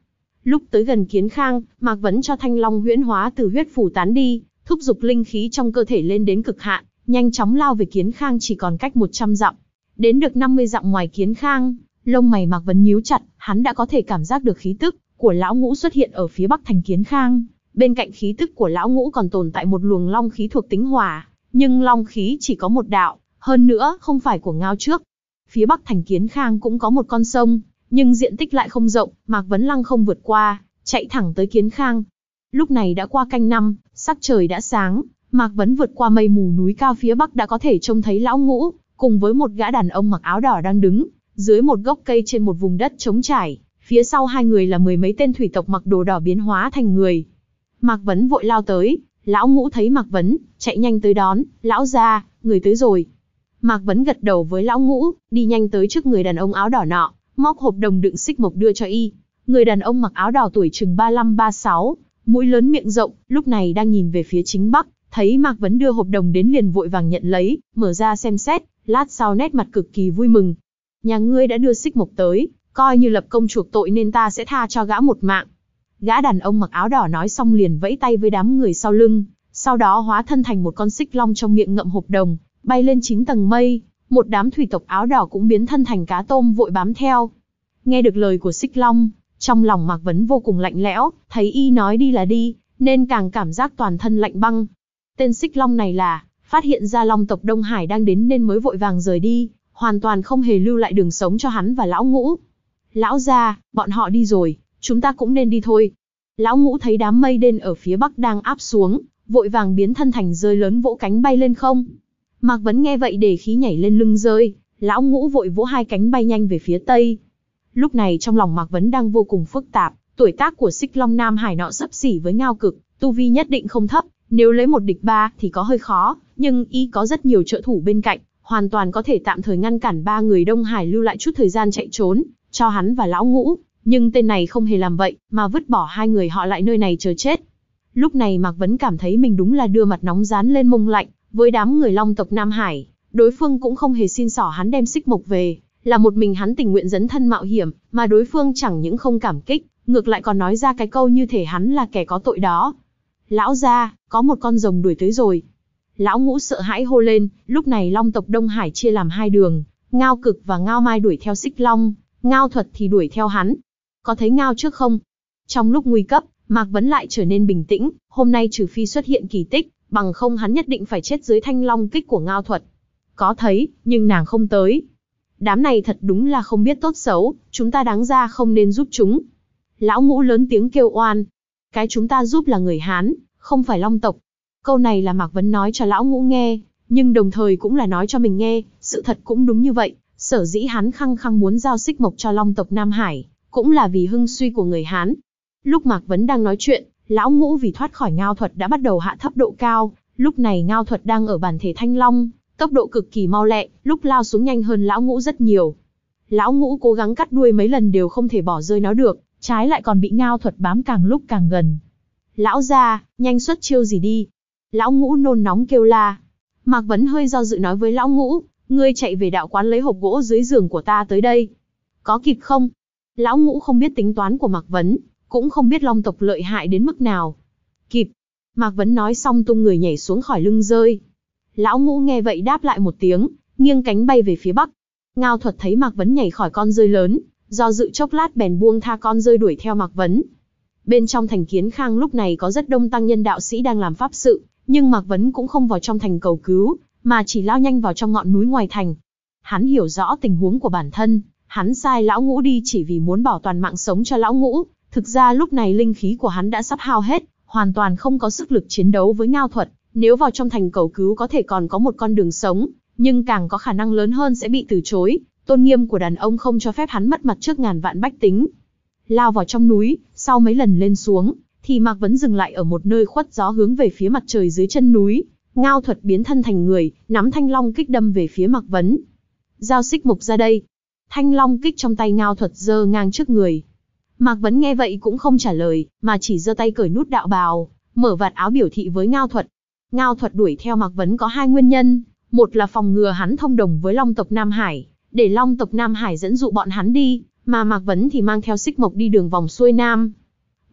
Lúc tới gần Kiến Khang, Mạc Vấn cho Thanh Long huyễn hóa từ huyết phù tán đi, thúc giục linh khí trong cơ thể lên đến cực hạn, nhanh chóng lao về Kiến Khang chỉ còn cách một trăm dặm. Đến được năm mươi dặm ngoài Kiến Khang, lông mày Mạc Vấn nhíu chặt, hắn đã có thể cảm giác được khí tức của lão ngũ xuất hiện ở phía bắc thành Kiến Khang. Bên cạnh khí tức của lão ngũ còn tồn tại một luồng long khí thuộc tính hỏa, nhưng long khí chỉ có một đạo, hơn nữa không phải của Ngao trước. Phía bắc thành Kiến Khang cũng có một con sông, nhưng diện tích lại không rộng, Mạc Vấn lăng không vượt qua, chạy thẳng tới Kiến Khang. Lúc này đã qua canh năm, sắc trời đã sáng, Mạc Vấn vượt qua mây mù núi cao phía bắc đã có thể trông thấy lão ngũ, cùng với một gã đàn ông mặc áo đỏ đang đứng dưới một gốc cây trên một vùng đất trống trải. Phía sau hai người là mười mấy tên thủy tộc mặc đồ đỏ biến hóa thành người. Mạc Vấn vội lao tới, lão ngũ thấy Mạc Vấn, chạy nhanh tới đón, lão gia, người tới rồi. Mạc Vấn gật đầu với lão ngũ, đi nhanh tới trước người đàn ông áo đỏ nọ, móc hộp đồng đựng xích mộc đưa cho y. Người đàn ông mặc áo đỏ tuổi chừng ba lăm ba sáu, mũi lớn miệng rộng, lúc này đang nhìn về phía chính bắc, thấy Mạc Vấn đưa hộp đồng đến liền vội vàng nhận lấy, mở ra xem xét, lát sau nét mặt cực kỳ vui mừng. Nhà ngươi đã đưa xích mộc tới, coi như lập công chuộc tội nên ta sẽ tha cho gã một mạng. Gã đàn ông mặc áo đỏ nói xong liền vẫy tay với đám người sau lưng, sau đó hóa thân thành một con xích long trong miệng ngậm hộp đồng, bay lên chín tầng mây. Một đám thủy tộc áo đỏ cũng biến thân thành cá tôm vội bám theo. Nghe được lời của xích long, trong lòng Mạc Vấn vô cùng lạnh lẽo, thấy y nói đi là đi, nên càng cảm giác toàn thân lạnh băng. Tên xích long này là, phát hiện ra long tộc Đông Hải đang đến nên mới vội vàng rời đi, hoàn toàn không hề lưu lại đường sống cho hắn và lão ngũ. Lão gia, bọn họ đi rồi, chúng ta cũng nên đi thôi. Lão ngũ thấy đám mây đen ở phía bắc đang áp xuống, vội vàng biến thân thành rơi lớn vỗ cánh bay lên không. Mạc Vấn nghe vậy để khí nhảy lên lưng rơi, lão ngũ vội vỗ hai cánh bay nhanh về phía tây. Lúc này trong lòng Mạc Vấn đang vô cùng phức tạp, tuổi tác của xích long Nam Hải nọ xấp xỉ với Ngao Cực, tu vi nhất định không thấp, nếu lấy một địch ba thì có hơi khó, nhưng y có rất nhiều trợ thủ bên cạnh, hoàn toàn có thể tạm thời ngăn cản ba người Đông Hải lưu lại chút thời gian chạy trốn, cho hắn và lão ngũ, nhưng tên này không hề làm vậy, mà vứt bỏ hai người họ lại nơi này chờ chết. Lúc này Mạc Vấn cảm thấy mình đúng là đưa mặt nóng dán lên mông lạnh, với đám người long tộc Nam Hải, đối phương cũng không hề xin xỏ hắn đem xích mộc về, là một mình hắn tình nguyện dấn thân mạo hiểm, mà đối phương chẳng những không cảm kích, ngược lại còn nói ra cái câu như thể hắn là kẻ có tội đó. Lão gia, có một con rồng đuổi tới rồi. Lão ngũ sợ hãi hô lên, lúc này long tộc Đông Hải chia làm hai đường, Ngao Cực và Ngao Mai đuổi theo xích long, Ngao Thuật thì đuổi theo hắn. Có thấy Ngao trước không? Trong lúc nguy cấp, Mạc Vấn lại trở nên bình tĩnh, hôm nay trừ phi xuất hiện kỳ tích, bằng không hắn nhất định phải chết dưới thanh long kích của Ngao Thuật. Có thấy, nhưng nàng không tới. Đám này thật đúng là không biết tốt xấu, chúng ta đáng ra không nên giúp chúng. Lão ngũ lớn tiếng kêu oan. Cái chúng ta giúp là người Hán, không phải long tộc. Câu này là Mạc Vấn nói cho lão ngũ nghe, nhưng đồng thời cũng là nói cho mình nghe, sự thật cũng đúng như vậy. Sở dĩ hắn khăng khăng muốn giao xích mộc cho long tộc Nam Hải, cũng là vì hưng suy của người Hán. Lúc Mạc Vấn đang nói chuyện, lão ngũ vì thoát khỏi Ngao Thuật đã bắt đầu hạ thấp độ cao, lúc này Ngao Thuật đang ở bản thể thanh long, tốc độ cực kỳ mau lẹ, lúc lao xuống nhanh hơn lão ngũ rất nhiều. Lão ngũ cố gắng cắt đuôi mấy lần đều không thể bỏ rơi nó được, trái lại còn bị Ngao Thuật bám càng lúc càng gần. Lão gia, nhanh xuất chiêu gì đi. Lão ngũ nôn nóng kêu la. Mạc Vấn hơi do dự nói với lão ngũ, ngươi chạy về đạo quán lấy hộp gỗ dưới giường của ta tới đây. Có kịp không? Lão ngũ không biết tính toán của Mạc Vấn, cũng không biết long tộc lợi hại đến mức nào. Kịp. Mạc Vấn nói xong tung người nhảy xuống khỏi lưng rơi. Lão ngũ nghe vậy đáp lại một tiếng, nghiêng cánh bay về phía bắc. Ngao Thuật thấy Mạc Vấn nhảy khỏi con rơi lớn, do dự chốc lát bèn buông tha con rơi đuổi theo Mạc Vấn. Bên trong thành Kiến Khang lúc này có rất đông tăng nhân đạo sĩ đang làm pháp sự, nhưng Mạc Vấn cũng không vào trong thành cầu cứu, mà chỉ lao nhanh vào trong ngọn núi ngoài thành. Hắn hiểu rõ tình huống của bản thân, hắn sai lão ngũ đi chỉ vì muốn bảo toàn mạng sống cho lão ngũ. Thực ra lúc này linh khí của hắn đã sắp hao hết, hoàn toàn không có sức lực chiến đấu với Ngao Thuật. Nếu vào trong thành cầu cứu có thể còn có một con đường sống, nhưng càng có khả năng lớn hơn sẽ bị từ chối. Tôn nghiêm của đàn ông không cho phép hắn mất mặt trước ngàn vạn bách tính. Lao vào trong núi, sau mấy lần lên xuống, thì Mạc Vấn dừng lại ở một nơi khuất gió hướng về phía mặt trời dưới chân núi. Ngao Thuật biến thân thành người, nắm thanh long kích đâm về phía Mạc Vấn. Giao xích mộc ra đây. Thanh long kích trong tay Ngao Thuật giơ ngang trước người. Mạc Vấn nghe vậy cũng không trả lời, mà chỉ giơ tay cởi nút đạo bào, mở vạt áo biểu thị với Ngao Thuật. Ngao Thuật đuổi theo Mạc Vấn có hai nguyên nhân, một là phòng ngừa hắn thông đồng với long tộc Nam Hải, để long tộc Nam Hải dẫn dụ bọn hắn đi, mà Mạc Vấn thì mang theo xích mộc đi đường vòng xuôi nam.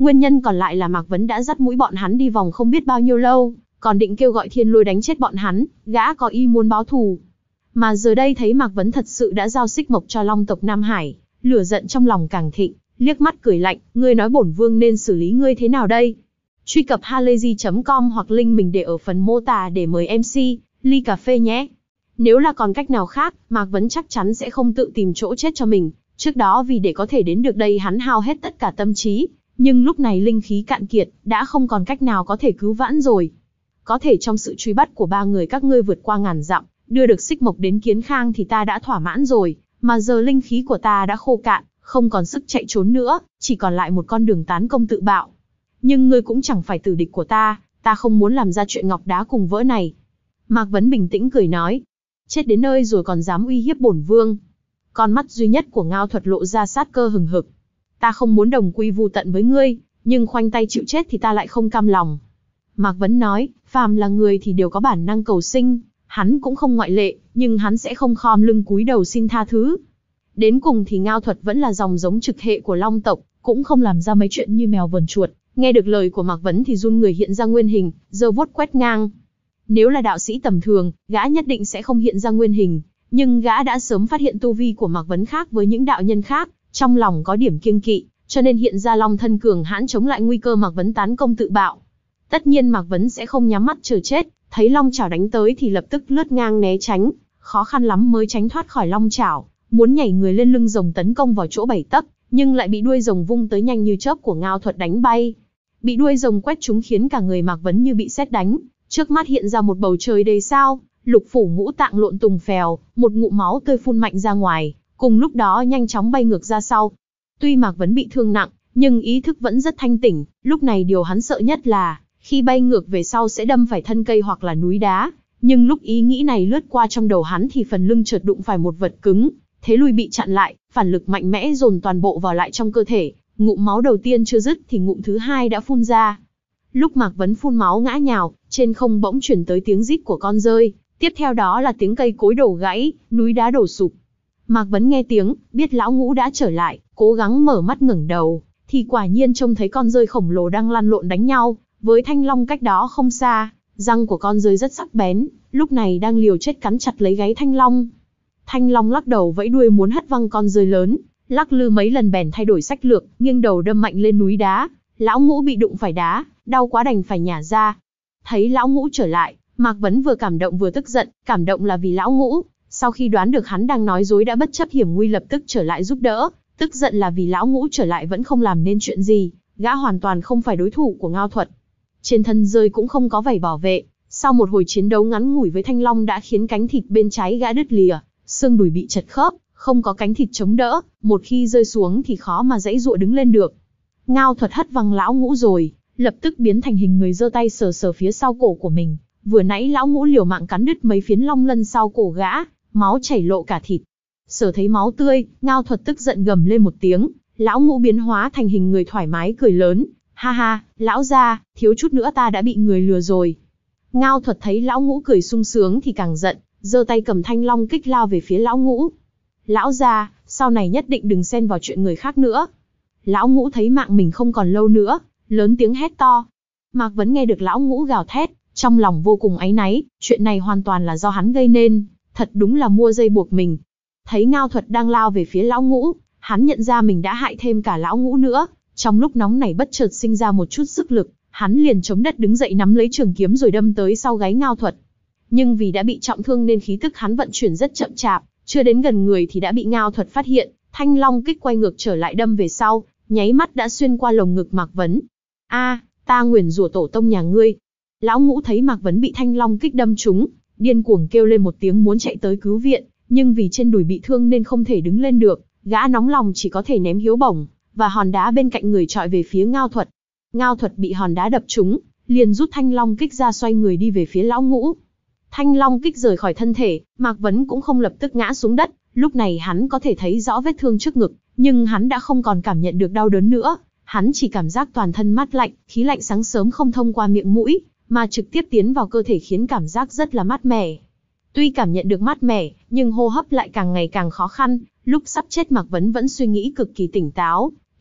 Nguyên nhân còn lại là Mạc Vấn đã dắt mũi bọn hắn đi vòng không biết bao nhiêu lâu, còn định kêu gọi thiên lôi đánh chết bọn hắn, gã có ý muốn báo thù. Mà giờ đây thấy Mạc Vấn thật sự đã giao xích mộc cho Long tộc Nam Hải, lửa giận trong lòng càng thịnh, liếc mắt cười lạnh, ngươi nói bổn vương nên xử lý ngươi thế nào đây? Truy cập halayzi chấm com hoặc link mình để ở phần mô tả để mời em xê, ly cà phê nhé. Nếu là còn cách nào khác, Mạc Vấn chắc chắn sẽ không tự tìm chỗ chết cho mình. Trước đó vì để có thể đến được đây hắn hao hết tất cả tâm trí, nhưng lúc này linh khí cạn kiệt, đã không còn cách nào có thể cứu vãn rồi. Có thể trong sự truy bắt của ba người các ngươi vượt qua ngàn dặm, đưa được xích mộc đến Kiến Khang thì ta đã thỏa mãn rồi, mà giờ linh khí của ta đã khô cạn, không còn sức chạy trốn nữa, chỉ còn lại một con đường tán công tự bạo. Nhưng ngươi cũng chẳng phải tử địch của ta, ta không muốn làm ra chuyện ngọc đá cùng vỡ này. Mạc Vấn bình tĩnh cười nói, chết đến nơi rồi còn dám uy hiếp bổn vương. Con mắt duy nhất của Ngao Thuật lộ ra sát cơ hừng hực. Ta không muốn đồng quy vu tận với ngươi, nhưng khoanh tay chịu chết thì ta lại không cam lòng. Mạc Vấn nói, phàm là người thì đều có bản năng cầu sinh, hắn cũng không ngoại lệ, nhưng hắn sẽ không khom lưng cúi đầu xin tha thứ. Đến cùng thì Ngao Thuật vẫn là dòng giống trực hệ của Long tộc, cũng không làm ra mấy chuyện như mèo vờn chuột. Nghe được lời của Mạc Vấn thì run người hiện ra nguyên hình, giơ vuốt quét ngang. Nếu là đạo sĩ tầm thường, gã nhất định sẽ không hiện ra nguyên hình, nhưng gã đã sớm phát hiện tu vi của Mạc Vấn khác với những đạo nhân khác, trong lòng có điểm kiêng kỵ, cho nên hiện ra long thân cường hãn chống lại nguy cơ Mạc Vấn tán công tự bạo. Tất nhiên Mạc Vấn sẽ không nhắm mắt chờ chết, thấy long chảo đánh tới thì lập tức lướt ngang né tránh, khó khăn lắm mới tránh thoát khỏi long chảo, muốn nhảy người lên lưng rồng tấn công vào chỗ bảy tấc, nhưng lại bị đuôi rồng vung tới nhanh như chớp của Ngao Thuật đánh bay. Bị đuôi rồng quét trúng khiến cả người Mạc Vấn như bị sét đánh, trước mắt hiện ra một bầu trời đầy sao, lục phủ ngũ tạng lộn tùng phèo, một ngụm máu tươi phun mạnh ra ngoài, cùng lúc đó nhanh chóng bay ngược ra sau. Tuy Mạc Vấn bị thương nặng, nhưng ý thức vẫn rất thanh tỉnh, lúc này điều hắn sợ nhất là, khi bay ngược về sau sẽ đâm phải thân cây hoặc là núi đá, nhưng lúc ý nghĩ này lướt qua trong đầu hắn thì phần lưng chợt đụng phải một vật cứng, thế lùi bị chặn lại, phản lực mạnh mẽ dồn toàn bộ vào lại trong cơ thể, ngụm máu đầu tiên chưa dứt thì ngụm thứ hai đã phun ra. Lúc Mạc Vấn phun máu ngã nhào, trên không bỗng chuyển tới tiếng rít của con dơi, tiếp theo đó là tiếng cây cối đổ gãy, núi đá đổ sụp. Mạc Vấn nghe tiếng, biết lão ngũ đã trở lại, cố gắng mở mắt ngẩng đầu, thì quả nhiên trông thấy con dơi khổng lồ đang lăn lộn đánh nhau, với thanh long cách đó không xa, răng của con dơi rất sắc bén, lúc này đang liều chết cắn chặt lấy gáy thanh long. Thanh long lắc đầu vẫy đuôi muốn hất văng con dơi lớn, lắc lư mấy lần bèn thay đổi sách lược, nghiêng đầu đâm mạnh lên núi đá. Lão ngũ bị đụng phải đá, đau quá đành phải nhả ra. Thấy lão ngũ trở lại, Mạc Vấn vừa cảm động vừa tức giận, cảm động là vì lão ngũ, sau khi đoán được hắn đang nói dối đã bất chấp hiểm nguy lập tức trở lại giúp đỡ, tức giận là vì lão ngũ trở lại vẫn không làm nên chuyện gì, gã hoàn toàn không phải đối thủ của Ngao Thuật. Trên thân rơi cũng không có vảy bảo vệ, sau một hồi chiến đấu ngắn ngủi với thanh long đã khiến cánh thịt bên trái gã đứt lìa, xương đùi bị chật khớp, không có cánh thịt chống đỡ, một khi rơi xuống thì khó mà giãy giụa đứng lên được. Ngao Thuật hất văng lão ngũ rồi, lập tức biến thành hình người giơ tay sờ sờ phía sau cổ của mình. Vừa nãy lão ngũ liều mạng cắn đứt mấy phiến long lân sau cổ gã, máu chảy lộ cả thịt. Sờ thấy máu tươi, Ngao Thuật tức giận gầm lên một tiếng, lão ngũ biến hóa thành hình người thoải mái cười lớn, ha ha, lão gia, thiếu chút nữa ta đã bị người lừa rồi. Ngao Thuật thấy lão ngũ cười sung sướng thì càng giận, giơ tay cầm thanh long kích lao về phía lão ngũ. Lão gia, sau này nhất định đừng xen vào chuyện người khác nữa. Lão ngũ thấy mạng mình không còn lâu nữa, lớn tiếng hét to. Mạc Vấn nghe được lão ngũ gào thét, trong lòng vô cùng áy náy, chuyện này hoàn toàn là do hắn gây nên, thật đúng là mua dây buộc mình. Thấy Ngao Thuật đang lao về phía lão ngũ, hắn nhận ra mình đã hại thêm cả lão ngũ nữa, trong lúc nóng này bất chợt sinh ra một chút sức lực, hắn liền chống đất đứng dậy nắm lấy trường kiếm rồi đâm tới sau gáy Ngao Thuật. Nhưng vì đã bị trọng thương nên khí tức hắn vận chuyển rất chậm chạp, chưa đến gần người thì đã bị Ngao Thuật phát hiện, thanh long kích quay ngược trở lại đâm về sau, nháy mắt đã xuyên qua lồng ngực Mạc Vấn. A, ta nguyền rủa tổ tông nhà ngươi. Lão ngũ thấy Mạc Vấn bị thanh long kích đâm trúng, điên cuồng kêu lên một tiếng muốn chạy tới cứu viện, nhưng vì trên đùi bị thương nên không thể đứng lên được, gã nóng lòng chỉ có thể ném hiếu bổng và hòn đá bên cạnh người chọi về phía Ngao Thuật. Ngao Thuật bị hòn đá đập trúng, liền rút thanh long kích ra xoay người đi về phía lão ngũ. Thanh long kích rời khỏi thân thể, Mạc Vấn cũng không lập tức ngã xuống đất, lúc này hắn có thể thấy rõ vết thương trước ngực, nhưng hắn đã không còn cảm nhận được đau đớn nữa, hắn chỉ cảm giác toàn thân mát lạnh, khí lạnh sáng sớm không thông qua miệng mũi, mà trực tiếp tiến vào cơ thể khiến cảm giác rất là mát mẻ. Tuy cảm nhận được mát mẻ, nhưng hô hấp lại càng ngày càng khó khăn, lúc sắp chết Mạc Vấn vẫn suy nghĩ cực kỳ tỉnh táo,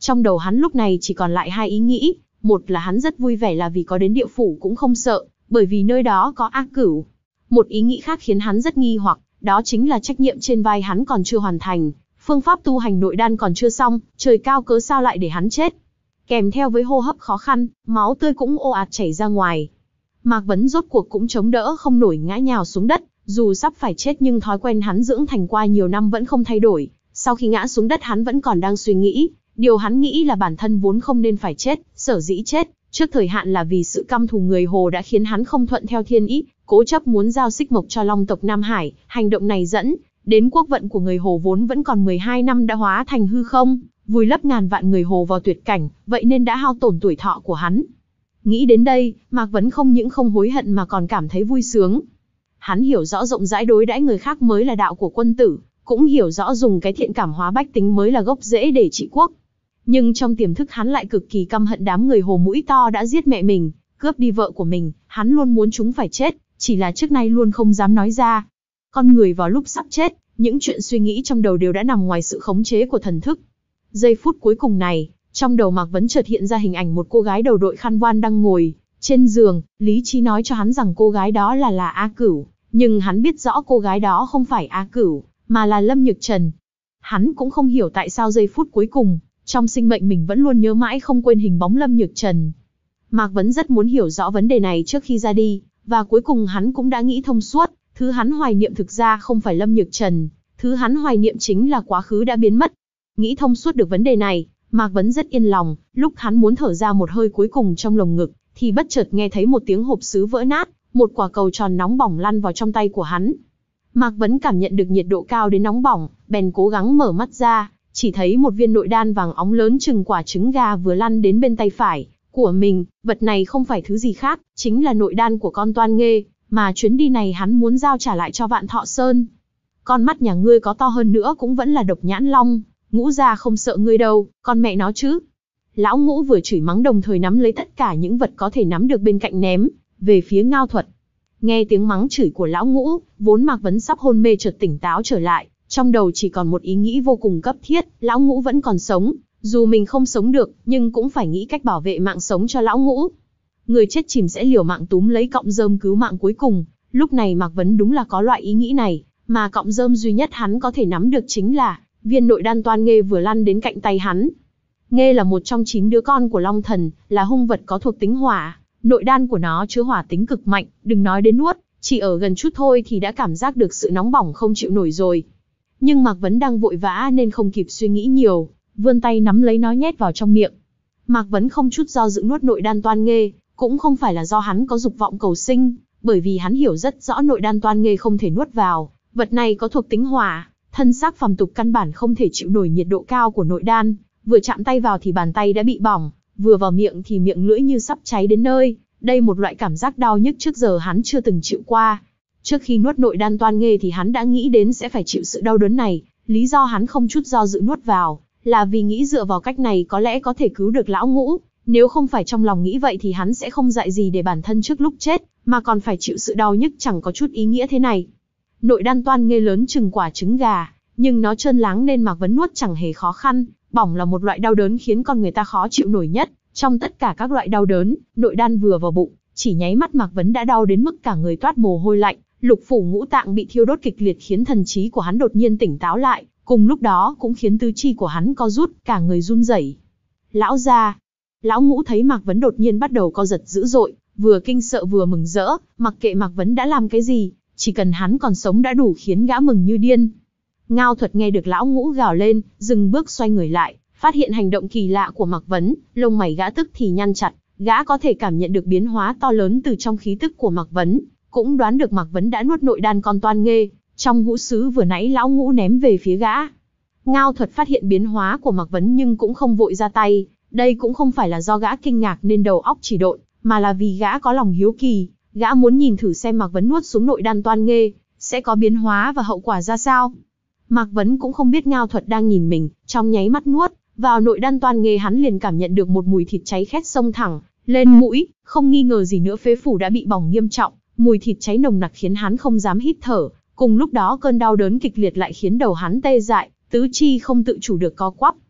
Trong đầu hắn lúc này chỉ còn lại hai ý nghĩ, một là hắn rất vui vẻ là vì có đến địa phủ cũng không sợ, bởi vì nơi đó có A Cửu. Một ý nghĩ khác khiến hắn rất nghi hoặc, đó chính là trách nhiệm trên vai hắn còn chưa hoàn thành, phương pháp tu hành nội đan còn chưa xong, trời cao cớ sao lại để hắn chết. Kèm theo với hô hấp khó khăn, máu tươi cũng ồ ạt chảy ra ngoài. Mạc Vấn rốt cuộc cũng chống đỡ không nổi ngã nhào xuống đất, dù sắp phải chết nhưng thói quen hắn dưỡng thành qua nhiều năm vẫn không thay đổi. Sau khi ngã xuống đất hắn vẫn còn đang suy nghĩ, điều hắn nghĩ là bản thân vốn không nên phải chết, sở dĩ chết trước thời hạn là vì sự căm thù người Hồ đã khiến hắn không thuận theo thiên ý, cố chấp muốn giao xích mộc cho Long tộc Nam Hải. Hành động này dẫn đến quốc vận của người Hồ vốn vẫn còn mười hai năm đã hóa thành hư không, vùi lấp ngàn vạn người Hồ vào tuyệt cảnh, vậy nên đã hao tổn tuổi thọ của hắn. Nghĩ đến đây, Mạc Vấn không những không hối hận mà còn cảm thấy vui sướng. Hắn hiểu rõ rộng rãi đối đãi người khác mới là đạo của quân tử, cũng hiểu rõ dùng cái thiện cảm hóa bách tính mới là gốc rễ để trị quốc. Nhưng trong tiềm thức hắn lại cực kỳ căm hận đám người Hồ mũi to đã giết mẹ mình, cướp đi vợ của mình, hắn luôn muốn chúng phải chết, chỉ là trước nay luôn không dám nói ra. Con người vào lúc sắp chết, những chuyện suy nghĩ trong đầu đều đã nằm ngoài sự khống chế của thần thức. Giây phút cuối cùng này, trong đầu Mạc Vấn chợt hiện ra hình ảnh một cô gái đầu đội khăn voan đang ngồi trên giường, lý trí nói cho hắn rằng cô gái đó là là A Cửu, nhưng hắn biết rõ cô gái đó không phải A Cửu, mà là Lâm Nhược Trần. Hắn cũng không hiểu tại sao giây phút cuối cùng, trong sinh mệnh mình vẫn luôn nhớ mãi không quên hình bóng Lâm Nhược Trần. Mạc Vấn rất muốn hiểu rõ vấn đề này trước khi ra đi, và cuối cùng hắn cũng đã nghĩ thông suốt, thứ hắn hoài niệm thực ra không phải Lâm Nhược Trần, thứ hắn hoài niệm chính là quá khứ đã biến mất. Nghĩ thông suốt được vấn đề này, Mạc Vấn rất yên lòng, lúc hắn muốn thở ra một hơi cuối cùng trong lồng ngực, thì bất chợt nghe thấy một tiếng hộp sứ vỡ nát, một quả cầu tròn nóng bỏng lăn vào trong tay của hắn. Mạc Vấn cảm nhận được nhiệt độ cao đến nóng bỏng, bèn cố gắng mở mắt ra, chỉ thấy một viên nội đan vàng óng lớn chừng quả trứng gà vừa lăn đến bên tay phải của mình. Vật này không phải thứ gì khác, chính là nội đan của con Toan Nghê, mà chuyến đi này hắn muốn giao trả lại cho Vạn Thọ Sơn. Con mắt nhà ngươi có to hơn nữa cũng vẫn là Độc Nhãn Long, Ngũ gia không sợ ngươi đâu, con mẹ nó chứ. Lão Ngũ vừa chửi mắng đồng thời nắm lấy tất cả những vật có thể nắm được bên cạnh ném về phía Ngao Thuật. Nghe tiếng mắng chửi của Lão Ngũ, vốn Mạc Vấn sắp hôn mê chợt tỉnh táo trở lại, trong đầu chỉ còn một ý nghĩ vô cùng cấp thiết, Lão Ngũ vẫn còn sống, dù mình không sống được, nhưng cũng phải nghĩ cách bảo vệ mạng sống cho Lão Ngũ. Người chết chìm sẽ liều mạng túm lấy cọng rơm cứu mạng cuối cùng. Lúc này Mạc Vấn đúng là có loại ý nghĩ này, mà cọng rơm duy nhất hắn có thể nắm được chính là viên nội đan Toan Nghê vừa lăn đến cạnh tay hắn. Nghê là một trong chín đứa con của Long Thần, là hung vật có thuộc tính hỏa, nội đan của nó chứa hỏa tính cực mạnh, đừng nói đến nuốt, chỉ ở gần chút thôi thì đã cảm giác được sự nóng bỏng không chịu nổi rồi. Nhưng Mạc Vấn đang vội vã nên không kịp suy nghĩ nhiều, vươn tay nắm lấy nó nhét vào trong miệng. Mạc Vấn không chút do dự nuốt nội đan Toan Nghê, cũng không phải là do hắn có dục vọng cầu sinh, bởi vì hắn hiểu rất rõ nội đan Toan Nghê không thể nuốt vào, vật này có thuộc tính hỏa, thân xác phàm tục căn bản không thể chịu nổi nhiệt độ cao của nội đan, vừa chạm tay vào thì bàn tay đã bị bỏng, vừa vào miệng thì miệng lưỡi như sắp cháy đến nơi, đây một loại cảm giác đau nhức trước giờ hắn chưa từng chịu qua. Trước khi nuốt nội đan Toan Nghê thì hắn đã nghĩ đến sẽ phải chịu sự đau đớn này, lý do hắn không chút do dự nuốt vào, là vì nghĩ dựa vào cách này có lẽ có thể cứu được Lão Ngũ, nếu không phải trong lòng nghĩ vậy thì hắn sẽ không dại gì để bản thân trước lúc chết, mà còn phải chịu sự đau nhức chẳng có chút ý nghĩa thế này. Nội đan Toan Nghê lớn chừng quả trứng gà, nhưng nó trơn láng nên Mạc Vấn nuốt chẳng hề khó khăn, bỏng là một loại đau đớn khiến con người ta khó chịu nổi nhất, trong tất cả các loại đau đớn, nội đan vừa vào bụng, chỉ nháy mắt Mạc Vấn đã đau đến mức cả người toát mồ hôi lạnh, lục phủ ngũ tạng bị thiêu đốt kịch liệt khiến thần trí của hắn đột nhiên tỉnh táo lại, cùng lúc đó cũng khiến tứ chi của hắn co rút, cả người run rẩy. Lão gia, Lão Ngũ thấy Mạc Vấn đột nhiên bắt đầu co giật dữ dội, vừa kinh sợ vừa mừng rỡ, mặc kệ Mạc Vấn đã làm cái gì, chỉ cần hắn còn sống đã đủ khiến gã mừng như điên. Ngao Thuật nghe được Lão Ngũ gào lên, dừng bước xoay người lại, phát hiện hành động kỳ lạ của Mạc Vấn, lông mày gã tức thì nhăn chặt, gã có thể cảm nhận được biến hóa to lớn từ trong khí tức của Mạc Vấn, cũng đoán được Mạc Vấn đã nuốt nội đan con Toan Nghê, trong hũ sứ vừa nãy Lão Ngũ ném về phía gã. Ngao Thuật phát hiện biến hóa của Mạc Vấn nhưng cũng không vội ra tay, đây cũng không phải là do gã kinh ngạc nên đầu óc chỉ độn, mà là vì gã có lòng hiếu kỳ, gã muốn nhìn thử xem Mạc Vấn nuốt xuống nội đan Toan Nghê sẽ có biến hóa và hậu quả ra sao. Mạc Vấn cũng không biết Ngao Thuật đang nhìn mình, trong nháy mắt nuốt vào nội đan Toan Nghê hắn liền cảm nhận được một mùi thịt cháy khét xông thẳng lên mũi, không nghi ngờ gì nữa phế phủ đã bị bỏng nghiêm trọng, mùi thịt cháy nồng nặc khiến hắn không dám hít thở, cùng lúc đó cơn đau đớn kịch liệt lại khiến đầu hắn tê dại, tứ chi không tự chủ được co quắp.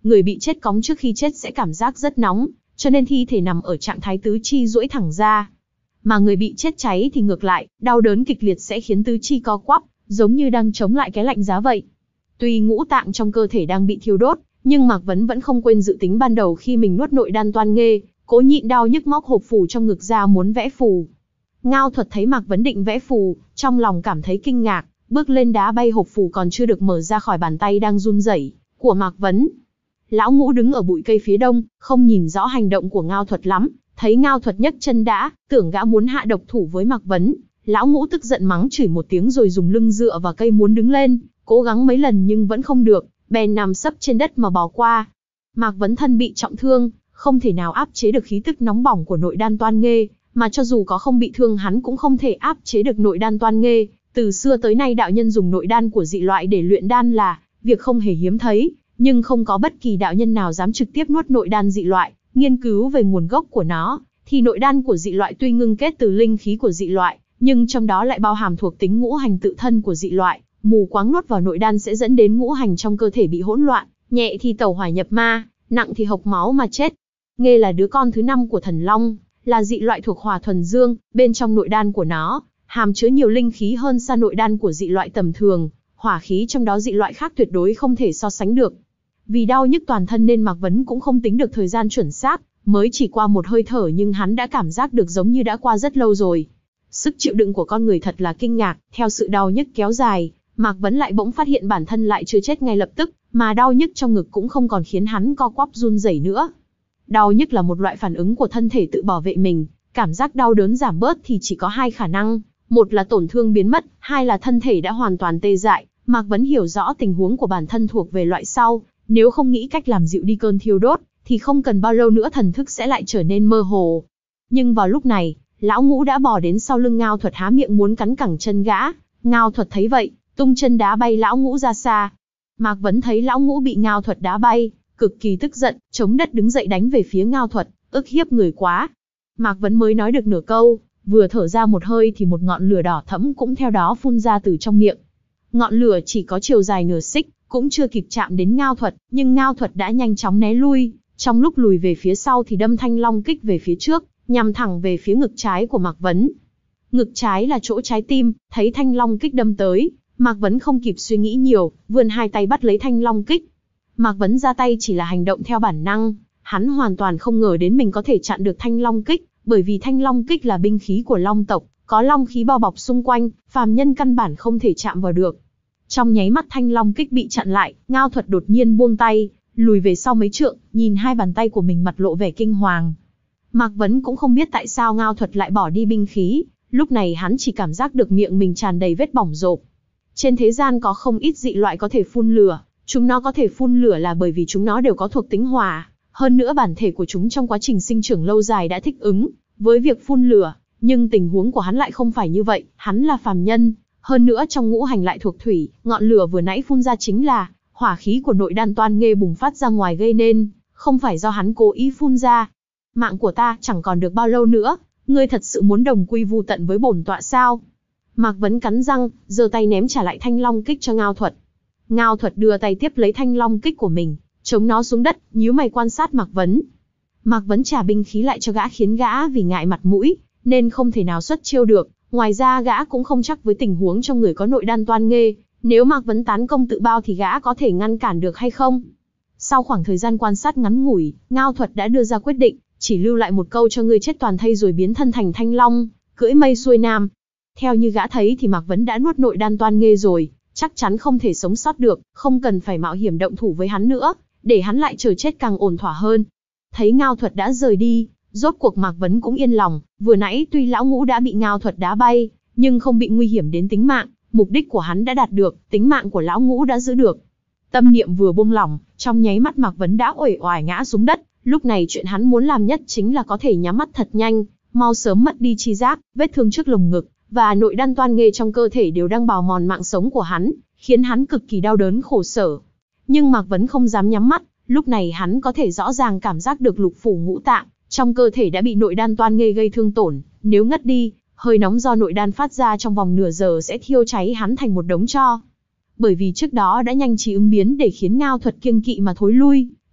người bị chết cóng trước khi chết sẽ cảm giác rất nóng, cho nên thi thể nằm ở trạng thái tứ chi duỗi thẳng ra. Mà người bị chết cháy thì ngược lại, đau đớn kịch liệt sẽ khiến tứ chi co quắp, giống như đang chống lại cái lạnh giá vậy. Tuy ngũ tạng trong cơ thể đang bị thiêu đốt, nhưng Mạc Vấn vẫn không quên dự tính ban đầu khi mình nuốt nội đan toan nghê, cố nhịn đau nhức móc hộp phù trong ngực ra muốn vẽ phù. Ngao Thuật thấy Mạc Vấn định vẽ phù, trong lòng cảm thấy kinh ngạc, bước lên đá bay hộp phù còn chưa được mở ra khỏi bàn tay đang run rẩy của Mạc Vấn. Lão Ngũ đứng ở bụi cây phía đông, không nhìn rõ hành động của Ngao Thuật lắm, thấy Ngao Thuật nhấc chân đã, tưởng gã muốn hạ độc thủ với Mạc Vấn. Lão Ngũ tức giận mắng chửi một tiếng rồi dùng lưng dựa vào cây muốn đứng lên, cố gắng mấy lần nhưng vẫn không được, bèn nằm sấp trên đất mà bò qua. Mạc Vấn thân bị trọng thương, không thể nào áp chế được khí tức nóng bỏng của nội đan toan nghê, mà cho dù có không bị thương hắn cũng không thể áp chế được nội đan toan nghê. Từ xưa tới nay đạo nhân dùng nội đan của dị loại để luyện đan là việc không hề hiếm thấy, nhưng không có bất kỳ đạo nhân nào dám trực tiếp nuốt nội đan dị loại. Nghiên cứu về nguồn gốc của nó, thì nội đan của dị loại tuy ngưng kết từ linh khí của dị loại, nhưng trong đó lại bao hàm thuộc tính ngũ hành tự thân của dị loại. Mù quáng nuốt vào nội đan sẽ dẫn đến ngũ hành trong cơ thể bị hỗn loạn, nhẹ thì tẩu hỏa nhập ma, nặng thì hộc máu mà chết. Nghê là đứa con thứ năm của thần long, là dị loại thuộc hỏa thuần dương, bên trong nội đan của nó hàm chứa nhiều linh khí hơn xa nội đan của dị loại tầm thường, hỏa khí trong đó dị loại khác tuyệt đối không thể so sánh được. Vì đau nhức toàn thân nên Mạc Vấn cũng không tính được thời gian chuẩn xác, mới chỉ qua một hơi thở nhưng hắn đã cảm giác được giống như đã qua rất lâu rồi. Sức chịu đựng của con người thật là kinh ngạc, theo sự đau nhức kéo dài, Mạc Vấn lại bỗng phát hiện bản thân lại chưa chết ngay lập tức, mà đau nhức trong ngực cũng không còn khiến hắn co quắp run rẩy nữa. Đau nhức là một loại phản ứng của thân thể tự bảo vệ mình, cảm giác đau đớn giảm bớt thì chỉ có hai khả năng, một là tổn thương biến mất, hai là thân thể đã hoàn toàn tê dại. Mạc Vấn hiểu rõ tình huống của bản thân thuộc về loại sau, nếu không nghĩ cách làm dịu đi cơn thiêu đốt, thì không cần bao lâu nữa thần thức sẽ lại trở nên mơ hồ. Nhưng vào lúc này, Lão Ngũ đã bò đến sau lưng Ngao Thuật há miệng muốn cắn cẳng chân gã. Ngao Thuật thấy vậy, tung chân đá bay Lão Ngũ ra xa. Mạc Vấn thấy Lão Ngũ bị Ngao Thuật đá bay, cực kỳ tức giận, chống đất đứng dậy đánh về phía Ngao Thuật, ức hiếp người quá. Mạc Vấn mới nói được nửa câu, vừa thở ra một hơi thì một ngọn lửa đỏ thẫm cũng theo đó phun ra từ trong miệng. Ngọn lửa chỉ có chiều dài nửa xích, cũng chưa kịp chạm đến Ngao Thuật, nhưng Ngao Thuật đã nhanh chóng né lui, trong lúc lùi về phía sau thì đâm thanh long kích về phía trước, nhằm thẳng về phía ngực trái của Mạc Vấn. Ngực trái là chỗ trái tim, thấy thanh long kích đâm tới, Mạc Vấn không kịp suy nghĩ nhiều, vươn hai tay bắt lấy thanh long kích. Mạc Vấn ra tay chỉ là hành động theo bản năng, hắn hoàn toàn không ngờ đến mình có thể chặn được thanh long kích, bởi vì thanh long kích là binh khí của long tộc, có long khí bao bọc xung quanh, phàm nhân căn bản không thể chạm vào được. Trong nháy mắt thanh long kích bị chặn lại, Ngao Thuật đột nhiên buông tay, lùi về sau mấy trượng, nhìn hai bàn tay của mình mặt lộ vẻ kinh hoàng. Mạc Vấn cũng không biết tại sao Ngao Thuật lại bỏ đi binh khí, lúc này hắn chỉ cảm giác được miệng mình tràn đầy vết bỏng rộp. Trên thế gian có không ít dị loại có thể phun lửa, chúng nó có thể phun lửa là bởi vì chúng nó đều có thuộc tính hỏa, hơn nữa bản thể của chúng trong quá trình sinh trưởng lâu dài đã thích ứng với việc phun lửa, nhưng tình huống của hắn lại không phải như vậy, hắn là phàm nhân, hơn nữa trong ngũ hành lại thuộc thủy, ngọn lửa vừa nãy phun ra chính là hỏa khí của nội đan toan nghê bùng phát ra ngoài gây nên, không phải do hắn cố ý phun ra. Mạng của ta chẳng còn được bao lâu nữa, ngươi thật sự muốn đồng quy vu tận với bổn tọa sao? Mạc Vấn cắn răng, giơ tay ném trả lại thanh long kích cho Ngao Thuật. Ngao Thuật đưa tay tiếp lấy thanh long kích của mình, chống nó xuống đất, nhíu mày quan sát Mạc Vấn. Mạc Vấn trả binh khí lại cho gã khiến gã vì ngại mặt mũi, nên không thể nào xuất chiêu được. Ngoài ra gã cũng không chắc với tình huống trong người có nội đan toan nghê, nếu Mạc Vấn tán công tự bao thì gã có thể ngăn cản được hay không. Sau khoảng thời gian quan sát ngắn ngủi, Ngao Thuật đã đưa ra quyết định, chỉ lưu lại một câu cho ngươi chết toàn thây rồi biến thân thành thanh long, cưỡi mây xuôi nam. Theo như gã thấy thì Mạc Vấn đã nuốt nội đan toan nghê rồi, chắc chắn không thể sống sót được, không cần phải mạo hiểm động thủ với hắn nữa, để hắn lại chờ chết càng ổn thỏa hơn. Thấy Ngao Thuật đã rời đi, rốt cuộc Mạc Vấn cũng yên lòng, vừa nãy tuy Lão Ngũ đã bị Ngao Thuật đá bay, nhưng không bị nguy hiểm đến tính mạng, mục đích của hắn đã đạt được, tính mạng của Lão Ngũ đã giữ được. Tâm niệm vừa buông lỏng, trong nháy mắt Mạc Vấn đã uể oải ngã xuống đất, lúc này chuyện hắn muốn làm nhất chính là có thể nhắm mắt thật nhanh, mau sớm mất đi chi giác, vết thương trước lồng ngực và nội đan toan nghê trong cơ thể đều đang bào mòn mạng sống của hắn, khiến hắn cực kỳ đau đớn khổ sở. Nhưng Mạc Vấn không dám nhắm mắt, lúc này hắn có thể rõ ràng cảm giác được lục phủ ngũ tạng trong cơ thể đã bị nội đan toan nghê gây thương tổn, nếu ngất đi, hơi nóng do nội đan phát ra trong vòng nửa giờ sẽ thiêu cháy hắn thành một đống tro. Bởi vì trước đó đã nhanh trí ứng biến để khiến Ngao Thuật kiêng kỵ mà thối lui,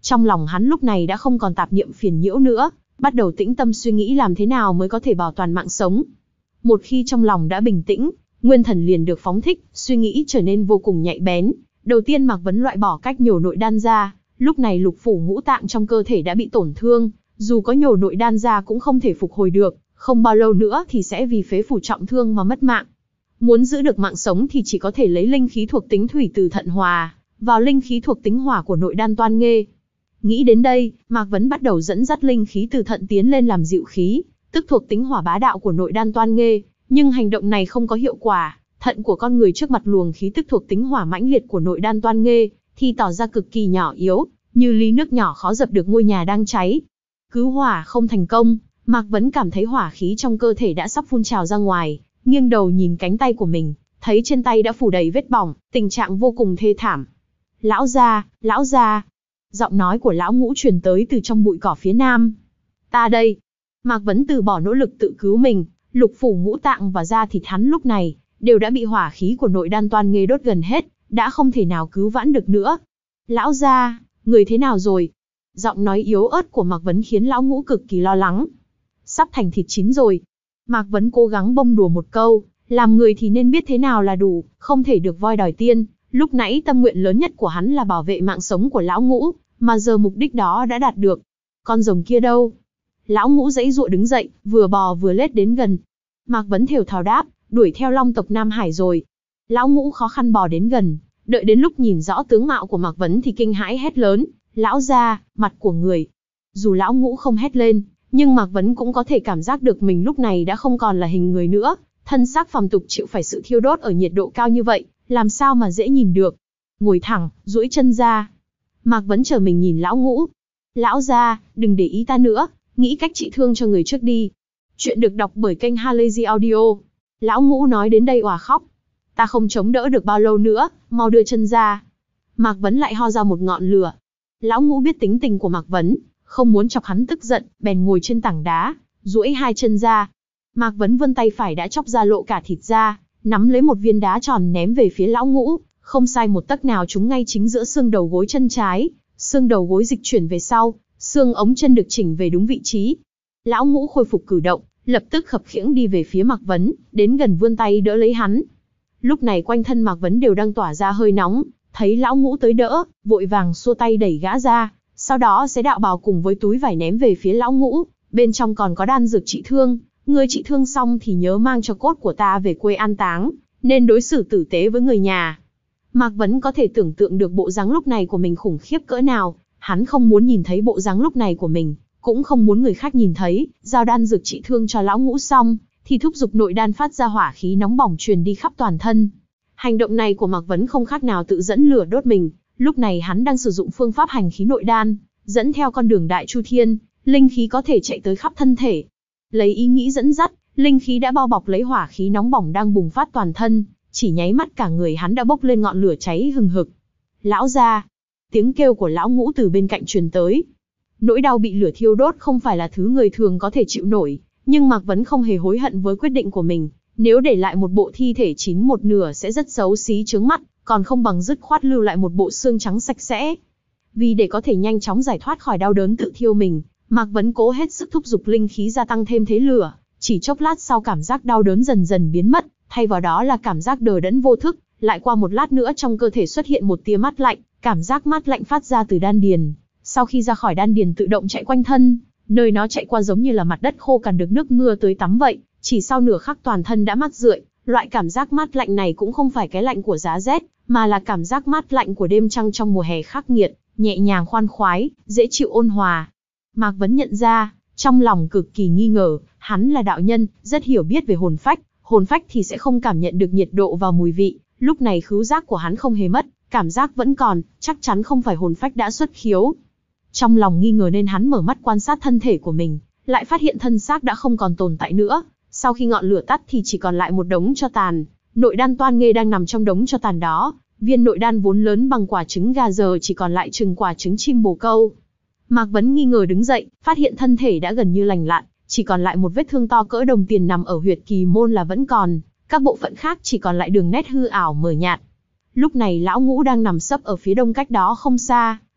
Trong lòng hắn lúc này đã không còn tạp niệm phiền nhiễu nữa, bắt đầu tĩnh tâm suy nghĩ làm thế nào mới có thể bảo toàn mạng sống. Một khi trong lòng đã bình tĩnh, nguyên thần liền được phóng thích, suy nghĩ trở nên vô cùng nhạy bén. Đầu tiên Mạc Vấn loại bỏ cách nhổ nội đan ra, lúc này lục phủ ngũ tạng trong cơ thể đã bị tổn thương, dù có nhổ nội đan ra cũng không thể phục hồi được, không bao lâu nữa thì sẽ vì phế phủ trọng thương mà mất mạng. Muốn giữ được mạng sống thì chỉ có thể lấy linh khí thuộc tính thủy từ thận hòa vào linh khí thuộc tính hỏa của nội đan toan nghê. Nghĩ đến đây, Mạc Vấn bắt đầu dẫn dắt linh khí từ thận tiến lên làm dịu khí, tức thuộc tính hỏa bá đạo của nội đan toan nghê, nhưng hành động này không có hiệu quả. Thận của con người trước mặt luồng khí tức thuộc tính hỏa mãnh liệt của nội đan toan nghê thì tỏ ra cực kỳ nhỏ yếu, như ly nước nhỏ khó dập được ngôi nhà đang cháy. Cứu hỏa không thành công, Mạc Vấn cảm thấy hỏa khí trong cơ thể đã sắp phun trào ra ngoài, nghiêng đầu nhìn cánh tay của mình, thấy trên tay đã phủ đầy vết bỏng, tình trạng vô cùng thê thảm. Lão gia, lão gia. Giọng nói của lão Ngũ truyền tới từ trong bụi cỏ phía nam. Ta đây. Mạc Vấn từ bỏ nỗ lực tự cứu mình, lục phủ ngũ tạng và da thịt hắn lúc này đều đã bị hỏa khí của nội đan toan nghê đốt gần hết, đã không thể nào cứu vãn được nữa. Lão gia, người thế nào rồi? Giọng nói yếu ớt của Mạc Vấn khiến lão Ngũ cực kỳ lo lắng. Sắp thành thịt chín rồi. Mạc Vấn cố gắng bông đùa một câu, làm người thì nên biết thế nào là đủ, không thể được voi đòi tiên. Lúc nãy tâm nguyện lớn nhất của hắn là bảo vệ mạng sống của lão Ngũ, mà giờ mục đích đó đã đạt được. Con rồng kia đâu? Lão Ngũ giãy giụa đứng dậy, vừa bò vừa lết đến gần. Mạc Vấn thều thào đáp, đuổi theo long tộc Nam Hải rồi. Lão Ngũ khó khăn bò đến gần, đợi đến lúc nhìn rõ tướng mạo của Mạc Vấn thì kinh hãi hét lớn, lão gia, mặt của người. Dù lão Ngũ không hét lên, nhưng Mạc Vấn cũng có thể cảm giác được mình lúc này đã không còn là hình người nữa, thân xác phàm tục chịu phải sự thiêu đốt ở nhiệt độ cao như vậy, làm sao mà dễ nhìn được. Ngồi thẳng, duỗi chân ra. Mạc Vấn chờ mình nhìn lão Ngũ. Lão gia, đừng để ý ta nữa, nghĩ cách trị thương cho người trước đi. Chuyện được đọc bởi kênh Halazy Audio. Lão Ngũ nói đến đây òa khóc. Ta không chống đỡ được bao lâu nữa, mau đưa chân ra. Mạc Vấn lại ho ra một ngọn lửa. Lão Ngũ biết tính tình của Mạc Vấn, không muốn chọc hắn tức giận, bèn ngồi trên tảng đá, duỗi hai chân ra. Mạc Vấn vươn tay phải đã chóc ra lộ cả thịt ra, nắm lấy một viên đá tròn ném về phía lão Ngũ, không sai một tấc nào trúng ngay chính giữa xương đầu gối chân trái, xương đầu gối dịch chuyển về sau, xương ống chân được chỉnh về đúng vị trí. Lão Ngũ khôi phục cử động, lập tức khập khiễng đi về phía Mạc Vấn, đến gần vươn tay đỡ lấy hắn. Lúc này quanh thân Mạc Vấn đều đang tỏa ra hơi nóng, thấy lão Ngũ tới đỡ, vội vàng xua tay đẩy gã ra, sau đó xé đạo bào cùng với túi vải ném về phía lão Ngũ, bên trong còn có đan dược trị thương, ngươi trị thương xong thì nhớ mang cho cốt của ta về quê an táng, nên đối xử tử tế với người nhà. Mạc Vấn có thể tưởng tượng được bộ dáng lúc này của mình khủng khiếp cỡ nào, hắn không muốn nhìn thấy bộ dáng lúc này của mình, cũng không muốn người khác nhìn thấy. Giao đan dược trị thương cho lão Ngũ xong, thì thúc giục nội đan phát ra hỏa khí nóng bỏng truyền đi khắp toàn thân. Hành động này của Mạc Vấn không khác nào tự dẫn lửa đốt mình, lúc này hắn đang sử dụng phương pháp hành khí nội đan, dẫn theo con đường đại chu thiên, linh khí có thể chạy tới khắp thân thể. Lấy ý nghĩ dẫn dắt, linh khí đã bao bọc lấy hỏa khí nóng bỏng đang bùng phát toàn thân, chỉ nháy mắt cả người hắn đã bốc lên ngọn lửa cháy hừng hực. Lão gia, tiếng kêu của lão Ngũ từ bên cạnh truyền tới. Nỗi đau bị lửa thiêu đốt không phải là thứ người thường có thể chịu nổi, nhưng Mạc Vấn không hề hối hận với quyết định của mình. Nếu để lại một bộ thi thể chín một nửa sẽ rất xấu xí chướng mắt, còn không bằng dứt khoát lưu lại một bộ xương trắng sạch sẽ. Vì để có thể nhanh chóng giải thoát khỏi đau đớn tự thiêu mình, Mạc Vấn cố hết sức thúc giục linh khí gia tăng thêm thế lửa. Chỉ chốc lát sau cảm giác đau đớn dần dần biến mất, thay vào đó là cảm giác đờ đẫn vô thức. Lại qua một lát nữa trong cơ thể xuất hiện một tia mát lạnh, cảm giác mát lạnh phát ra từ đan điền. Sau khi ra khỏi đan điền tự động chạy quanh thân, nơi nó chạy qua giống như là mặt đất khô cằn được nước mưa tưới tắm vậy. Chỉ sau nửa khắc toàn thân đã mát rượi. Loại cảm giác mát lạnh này cũng không phải cái lạnh của giá rét, mà là cảm giác mát lạnh của đêm trăng trong mùa hè khắc nghiệt, nhẹ nhàng khoan khoái, dễ chịu ôn hòa. Mạc Vấn nhận ra, trong lòng cực kỳ nghi ngờ, hắn là đạo nhân, rất hiểu biết về hồn phách, hồn phách thì sẽ không cảm nhận được nhiệt độ và mùi vị. Lúc này khứu giác của hắn không hề mất, cảm giác vẫn còn, chắc chắn không phải hồn phách đã xuất khiếu. Trong lòng nghi ngờ nên hắn mở mắt quan sát thân thể của mình, lại phát hiện thân xác đã không còn tồn tại nữa. Sau khi ngọn lửa tắt thì chỉ còn lại một đống tro tàn, nội đan toan nghê đang nằm trong đống tro tàn đó. Viên nội đan vốn lớn bằng quả trứng gà giờ chỉ còn lại chừng quả trứng chim bồ câu. Mạc Vấn nghi ngờ đứng dậy, phát hiện thân thể đã gần như lành lặn, chỉ còn lại một vết thương to cỡ đồng tiền nằm ở huyệt kỳ môn là vẫn còn, các bộ phận khác chỉ còn lại đường nét hư ảo mờ nhạt. Lúc này lão Ngũ đang nằm sấp ở phía đông cách đó không xa,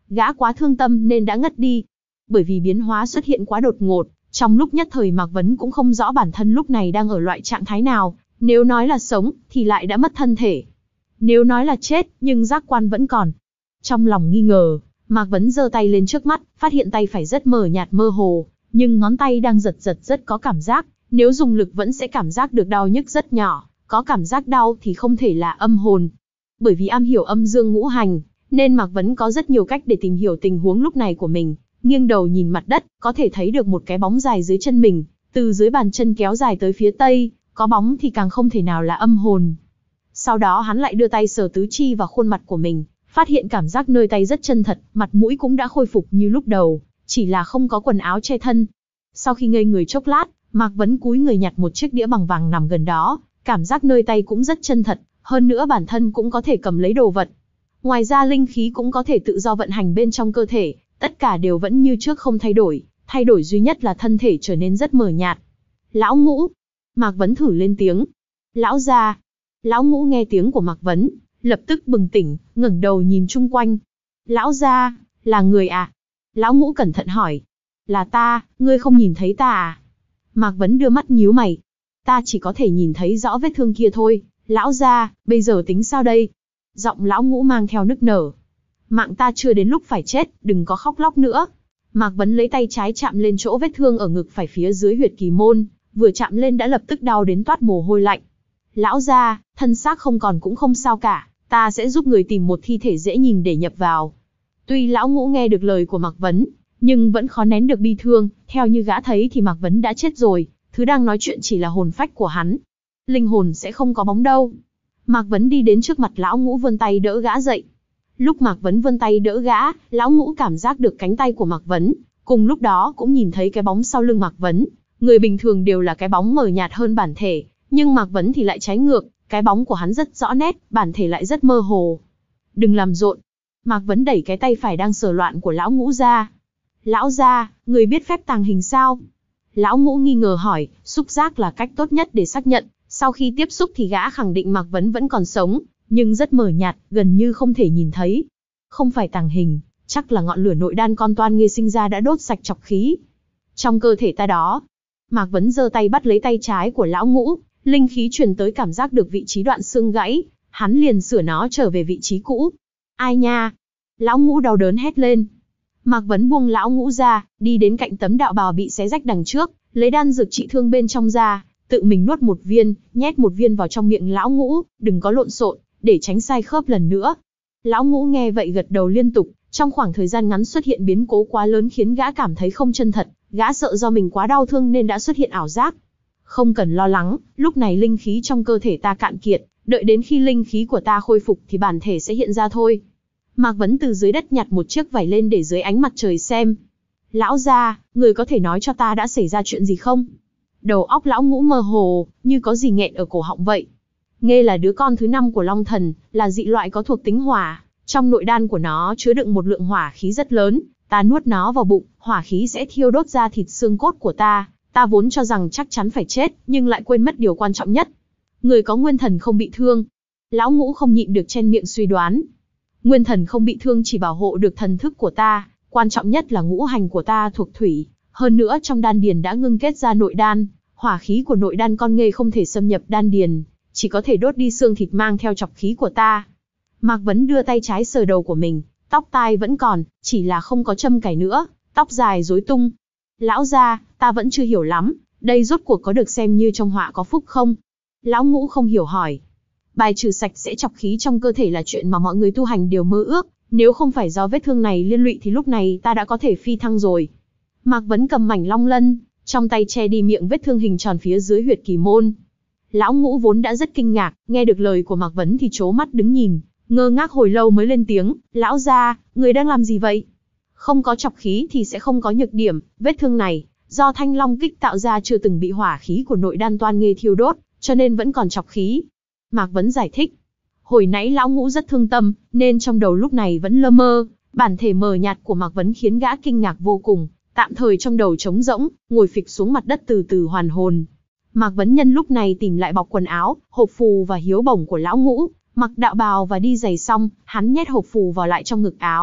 gã quá thương tâm nên đã ngất đi. Bởi vì biến hóa xuất hiện quá đột ngột, trong lúc nhất thời Mạc Vấn cũng không rõ bản thân lúc này đang ở loại trạng thái nào, nếu nói là sống, thì lại đã mất thân thể. Nếu nói là chết, nhưng giác quan vẫn còn. Trong lòng nghi ngờ, Mạc Vấn giơ tay lên trước mắt, phát hiện tay phải rất mờ nhạt mơ hồ, nhưng ngón tay đang giật giật rất có cảm giác, nếu dùng lực vẫn sẽ cảm giác được đau nhức rất nhỏ, có cảm giác đau thì không thể là âm hồn. Bởi vì am hiểu âm dương ngũ hành, nên Mạc Vấn có rất nhiều cách để tìm hiểu tình huống lúc này của mình. Nghiêng đầu nhìn mặt đất, có thể thấy được một cái bóng dài dưới chân mình, từ dưới bàn chân kéo dài tới phía tây, có bóng thì càng không thể nào là âm hồn. Sau đó hắn lại đưa tay sờ tứ chi và khuôn mặt của mình, phát hiện cảm giác nơi tay rất chân thật, mặt mũi cũng đã khôi phục như lúc đầu, chỉ là không có quần áo che thân. Sau khi ngây người chốc lát, Mạc Vấn cúi người nhặt một chiếc đĩa bằng vàng nằm gần đó, cảm giác nơi tay cũng rất chân thật, hơn nữa bản thân cũng có thể cầm lấy đồ vật. Ngoài ra linh khí cũng có thể tự do vận hành bên trong cơ thể, tất cả đều vẫn như trước không thay đổi, thay đổi duy nhất là thân thể trở nên rất mờ nhạt. Lão Ngũ. Mạc Vấn thử lên tiếng. Lão gia. Lão Ngũ nghe tiếng của Mạc Vấn, lập tức bừng tỉnh, ngẩng đầu nhìn chung quanh. Lão gia, là người à? Lão Ngũ cẩn thận hỏi. Là ta, ngươi không nhìn thấy ta à? Mạc Vấn đưa mắt nhíu mày. Ta chỉ có thể nhìn thấy rõ vết thương kia thôi, lão gia, bây giờ tính sao đây? Giọng Lão Ngũ mang theo nức nở. Mạng ta chưa đến lúc phải chết, đừng có khóc lóc nữa. Mạc Vấn lấy tay trái chạm lên chỗ vết thương ở ngực phải phía dưới huyệt kỳ môn, vừa chạm lên đã lập tức đau đến toát mồ hôi lạnh. Lão gia, thân xác không còn cũng không sao cả, ta sẽ giúp người tìm một thi thể dễ nhìn để nhập vào. Tuy Lão Ngũ nghe được lời của Mạc Vấn, nhưng vẫn khó nén được bi thương, theo như gã thấy thì Mạc Vấn đã chết rồi, thứ đang nói chuyện chỉ là hồn phách của hắn. Linh hồn sẽ không có bóng đâu. Mạc Vấn đi đến trước mặt Lão Ngũ vươn tay đỡ gã dậy. Lúc Mạc Vấn vươn tay đỡ gã, Lão Ngũ cảm giác được cánh tay của Mạc Vấn, cùng lúc đó cũng nhìn thấy cái bóng sau lưng Mạc Vấn. Người bình thường đều là cái bóng mờ nhạt hơn bản thể, nhưng Mạc Vấn thì lại trái ngược, cái bóng của hắn rất rõ nét, bản thể lại rất mơ hồ. Đừng làm rộn. Mạc Vấn đẩy cái tay phải đang sờ loạn của Lão Ngũ ra. Lão gia, người biết phép tàng hình sao? Lão Ngũ nghi ngờ hỏi, xúc giác là cách tốt nhất để xác nhận. Sau khi tiếp xúc thì gã khẳng định Mạc Vấn vẫn còn sống, nhưng rất mờ nhạt, gần như không thể nhìn thấy. Không phải tàng hình, chắc là ngọn lửa nội đan con toan nghê sinh ra đã đốt sạch trọc khí trong cơ thể ta đó. Mạc Vấn giơ tay bắt lấy tay trái của Lão Ngũ, linh khí truyền tới cảm giác được vị trí đoạn xương gãy, hắn liền sửa nó trở về vị trí cũ. Ai nha? Lão Ngũ đau đớn hét lên. Mạc Vấn buông Lão Ngũ ra, đi đến cạnh tấm đạo bào bị xé rách đằng trước, lấy đan dược trị thương bên trong ra, tự mình nuốt một viên, nhét một viên vào trong miệng Lão Ngũ, đừng có lộn xộn, để tránh sai khớp lần nữa. Lão Ngũ nghe vậy gật đầu liên tục, trong khoảng thời gian ngắn xuất hiện biến cố quá lớn khiến gã cảm thấy không chân thật, gã sợ do mình quá đau thương nên đã xuất hiện ảo giác. Không cần lo lắng, lúc này linh khí trong cơ thể ta cạn kiệt, đợi đến khi linh khí của ta khôi phục thì bản thể sẽ hiện ra thôi. Mạc Vấn từ dưới đất nhặt một chiếc vải lên để dưới ánh mặt trời xem. Lão gia, người có thể nói cho ta đã xảy ra chuyện gì không? Đầu óc Lão Ngũ mơ hồ, như có gì nghẹn ở cổ họng vậy. Nghê là đứa con thứ năm của Long Thần, là dị loại có thuộc tính hỏa. Trong nội đan của nó chứa đựng một lượng hỏa khí rất lớn. Ta nuốt nó vào bụng, hỏa khí sẽ thiêu đốt ra thịt xương cốt của ta. Ta vốn cho rằng chắc chắn phải chết, nhưng lại quên mất điều quan trọng nhất. Người có nguyên thần không bị thương. Lão Ngũ không nhịn được chen miệng suy đoán. Nguyên thần không bị thương chỉ bảo hộ được thần thức của ta. Quan trọng nhất là ngũ hành của ta thuộc thủy. Hơn nữa trong đan điền đã ngưng kết ra nội đan. Hỏa khí của nội đan con nghê không thể xâm nhập đan điền, chỉ có thể đốt đi xương thịt mang theo trọc khí của ta. Mạc Vấn đưa tay trái sờ đầu của mình, tóc tai vẫn còn, chỉ là không có châm cài nữa, tóc dài rối tung. Lão gia, ta vẫn chưa hiểu lắm, đây rốt cuộc có được xem như trong họa có phúc không? Lão Ngũ không hiểu hỏi. Bài trừ sạch sẽ trọc khí trong cơ thể là chuyện mà mọi người tu hành đều mơ ước, nếu không phải do vết thương này liên lụy thì lúc này ta đã có thể phi thăng rồi. Mạc Vấn cầm mảnh long lân, trong tay che đi miệng vết thương hình tròn phía dưới huyệt kỳ môn. Lão Ngũ vốn đã rất kinh ngạc, nghe được lời của Mạc Vấn thì trố mắt đứng nhìn, ngơ ngác hồi lâu mới lên tiếng. Lão gia, người đang làm gì vậy? Không có trọc khí thì sẽ không có nhược điểm, vết thương này, do thanh long kích tạo ra chưa từng bị hỏa khí của nội đan toan nghê thiêu đốt, cho nên vẫn còn trọc khí. Mạc Vấn giải thích. Hồi nãy Lão Ngũ rất thương tâm, nên trong đầu lúc này vẫn lơ mơ, bản thể mờ nhạt của Mạc Vấn khiến gã kinh ngạc vô cùng, tạm thời trong đầu trống rỗng, ngồi phịch xuống mặt đất từ từ hoàn hồn. Mạc Vấn nhân lúc này tìm lại bọc quần áo, hộp phù và hiếu bổng của Lão Ngũ, mặc đạo bào và đi giày xong, hắn nhét hộp phù vào lại trong ngực áo,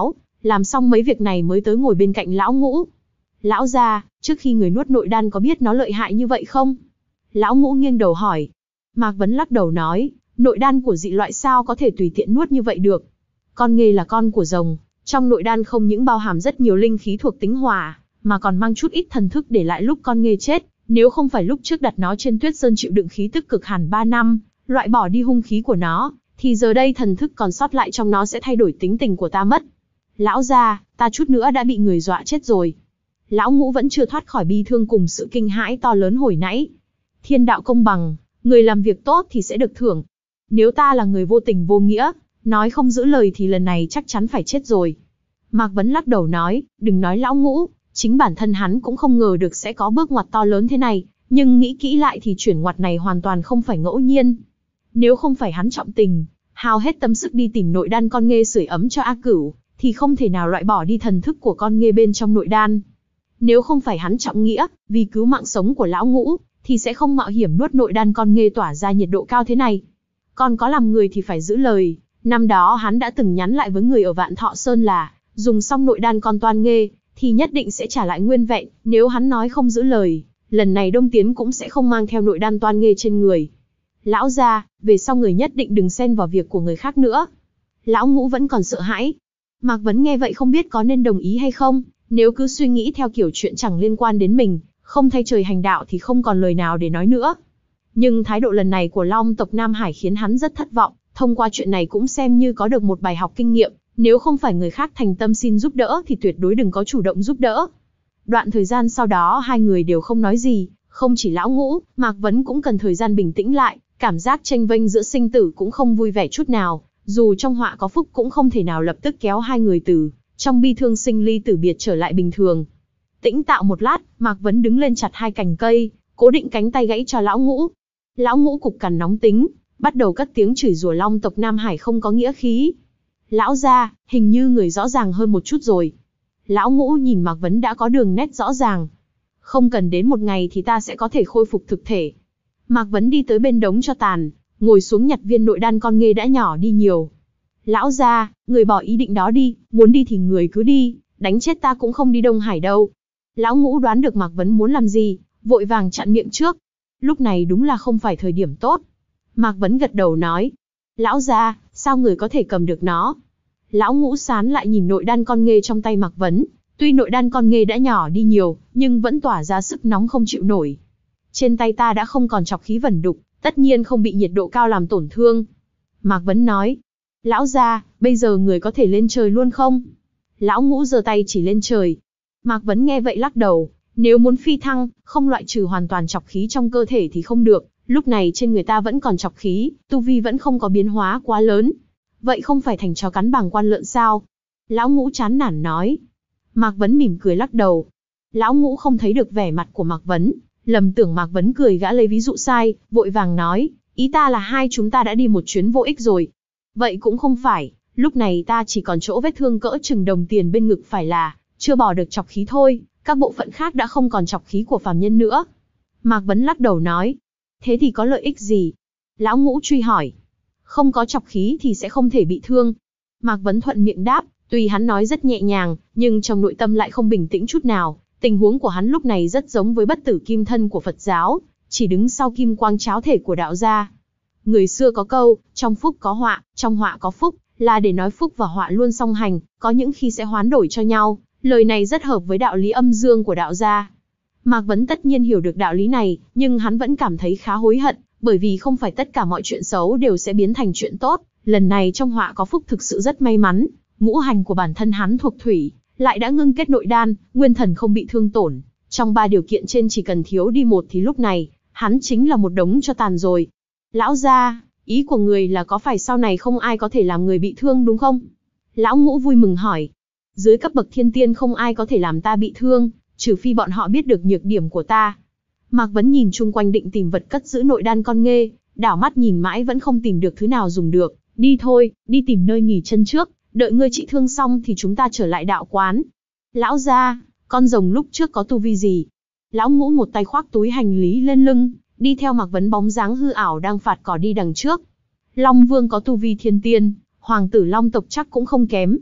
Làm xong mấy việc này mới tới ngồi bên cạnh lão Ngũ. Lão gia, trước khi người nuốt nội đan có biết nó lợi hại như vậy không? Lão Ngũ nghiêng đầu hỏi. Mạc Vấn lắc đầu nói, nội đan của dị loại sao có thể tùy tiện nuốt như vậy được. Con nghê là con của rồng, trong nội đan không những bao hàm rất nhiều linh khí thuộc tính hỏa, mà còn mang chút ít thần thức để lại lúc con nghê chết. Nếu không phải lúc trước đặt nó trên tuyết sơn chịu đựng khí tức cực hàn ba năm, loại bỏ đi hung khí của nó, thì giờ đây thần thức còn sót lại trong nó sẽ thay đổi tính tình của ta mất. Lão gia, ta chút nữa đã bị người dọa chết rồi. Lão Ngũ vẫn chưa thoát khỏi bi thương cùng sự kinh hãi to lớn hồi nãy. Thiên đạo công bằng, người làm việc tốt thì sẽ được thưởng. Nếu ta là người vô tình vô nghĩa, nói không giữ lời thì lần này chắc chắn phải chết rồi. Mạc Vấn lắc đầu nói, đừng nói Lão Ngũ, chính bản thân hắn cũng không ngờ được sẽ có bước ngoặt to lớn thế này, nhưng nghĩ kỹ lại thì chuyển ngoặt này hoàn toàn không phải ngẫu nhiên. Nếu không phải hắn trọng tình, hao hết tâm sức đi tìm nội đan con nghê sưởi ấm cho A Cửu, thì không thể nào loại bỏ đi thần thức của con nghê bên trong nội đan. Nếu không phải hắn trọng nghĩa, vì cứu mạng sống của Lão Ngũ, thì sẽ không mạo hiểm nuốt nội đan con nghê tỏa ra nhiệt độ cao thế này. Còn có làm người thì phải giữ lời, năm đó hắn đã từng nhắn lại với người ở Vạn Thọ Sơn là, dùng xong nội đan con toan nghê, thì nhất định sẽ trả lại nguyên vẹn, nếu hắn nói không giữ lời, lần này Đông Tiến cũng sẽ không mang theo nội đan toan nghê trên người. Lão gia, về sau người nhất định đừng xen vào việc của người khác nữa. Lão Ngũ vẫn còn sợ hãi. Mạc Vấn nghe vậy không biết có nên đồng ý hay không, nếu cứ suy nghĩ theo kiểu chuyện chẳng liên quan đến mình, không thay trời hành đạo thì không còn lời nào để nói nữa. Nhưng thái độ lần này của Long tộc Nam Hải khiến hắn rất thất vọng, thông qua chuyện này cũng xem như có được một bài học kinh nghiệm, nếu không phải người khác thành tâm xin giúp đỡ thì tuyệt đối đừng có chủ động giúp đỡ. Đoạn thời gian sau đó hai người đều không nói gì, không chỉ Lão Ngũ, Mạc Vấn cũng cần thời gian bình tĩnh lại, cảm giác chênh vênh giữa sinh tử cũng không vui vẻ chút nào, dù trong họa có phúc cũng không thể nào lập tức kéo hai người từ trong bi thương sinh ly tử biệt trở lại bình thường. Tĩnh tạo một lát, Mạc Vấn đứng lên chặt hai cành cây, cố định cánh tay gãy cho Lão Ngũ. Lão Ngũ cục cằn nóng tính, bắt đầu cất tiếng chửi rủa Long tộc Nam Hải không có nghĩa khí. Lão gia, hình như người rõ ràng hơn một chút rồi. Lão Ngũ nhìn Mạc Vấn đã có đường nét rõ ràng. Không cần đến một ngày thì ta sẽ có thể khôi phục thực thể. Mạc Vấn đi tới bên đống cho tàn, ngồi xuống nhặt viên nội đan con nghê đã nhỏ đi nhiều. Lão gia, người bỏ ý định đó đi, muốn đi thì người cứ đi, đánh chết ta cũng không đi Đông Hải đâu. Lão Ngũ đoán được Mạc Vấn muốn làm gì, vội vàng chặn miệng trước. Lúc này đúng là không phải thời điểm tốt. Mạc Vấn gật đầu nói. Lão gia, sao người có thể cầm được nó? Lão Ngũ sán lại nhìn nội đan con nghê trong tay Mạc Vấn. Tuy nội đan con nghê đã nhỏ đi nhiều, nhưng vẫn tỏa ra sức nóng không chịu nổi. Trên tay ta đã không còn chọc khí vẩn đục, tất nhiên không bị nhiệt độ cao làm tổn thương. Mạc Vấn nói. Lão gia, bây giờ người có thể lên trời luôn không? Lão Ngũ giơ tay chỉ lên trời. Mạc Vấn nghe vậy lắc đầu. Nếu muốn phi thăng, không loại trừ hoàn toàn chọc khí trong cơ thể thì không được. Lúc này trên người ta vẫn còn chọc khí, tu vi vẫn không có biến hóa quá lớn. Vậy không phải thành chó cắn bàng quan lợn sao? Lão Ngũ chán nản nói. Mạc Vấn mỉm cười lắc đầu. Lão Ngũ không thấy được vẻ mặt của Mạc Vấn, lầm tưởng Mạc Vấn cười gã lấy ví dụ sai, vội vàng nói, ý ta là hai chúng ta đã đi một chuyến vô ích rồi. Vậy cũng không phải, lúc này ta chỉ còn chỗ vết thương cỡ chừng đồng tiền bên ngực phải là, chưa bỏ được chọc khí thôi, các bộ phận khác đã không còn chọc khí của phàm nhân nữa. Mạc Vấn lắc đầu nói, thế thì có lợi ích gì? Lão Ngũ truy hỏi. Không có chọc khí thì sẽ không thể bị thương. Mạc Vấn thuận miệng đáp, tuy hắn nói rất nhẹ nhàng, nhưng trong nội tâm lại không bình tĩnh chút nào. Tình huống của hắn lúc này rất giống với bất tử kim thân của Phật giáo, chỉ đứng sau kim quang cháo thể của đạo gia. Người xưa có câu, trong phúc có họa, trong họa có phúc, là để nói phúc và họa luôn song hành, có những khi sẽ hoán đổi cho nhau. Lời này rất hợp với đạo lý âm dương của đạo gia. Mạc Vấn tất nhiên hiểu được đạo lý này, nhưng hắn vẫn cảm thấy khá hối hận, bởi vì không phải tất cả mọi chuyện xấu đều sẽ biến thành chuyện tốt. Lần này trong họa có phúc thực sự rất may mắn, ngũ hành của bản thân hắn thuộc thủy, lại đã ngưng kết nội đan, nguyên thần không bị thương tổn. Trong ba điều kiện trên chỉ cần thiếu đi một thì lúc này, hắn chính là một đống cho tàn rồi. Lão gia, ý của người là có phải sau này không ai có thể làm người bị thương đúng không? Lão Ngũ vui mừng hỏi. Dưới cấp bậc thiên tiên không ai có thể làm ta bị thương, trừ phi bọn họ biết được nhược điểm của ta. Mạc Vấn nhìn chung quanh định tìm vật cất giữ nội đan con nghê, đảo mắt nhìn mãi vẫn không tìm được thứ nào dùng được. Đi thôi, đi tìm nơi nghỉ chân trước, đợi ngươi trị thương xong thì chúng ta trở lại đạo quán. Lão gia, con rồng lúc trước có tu vi gì? Lão Ngũ một tay khoác túi hành lý lên lưng, đi theo Mạc Vấn bóng dáng hư ảo đang phạt cỏ đi đằng trước. Long Vương có tu vi thiên tiên, hoàng tử Long tộc chắc cũng không kém.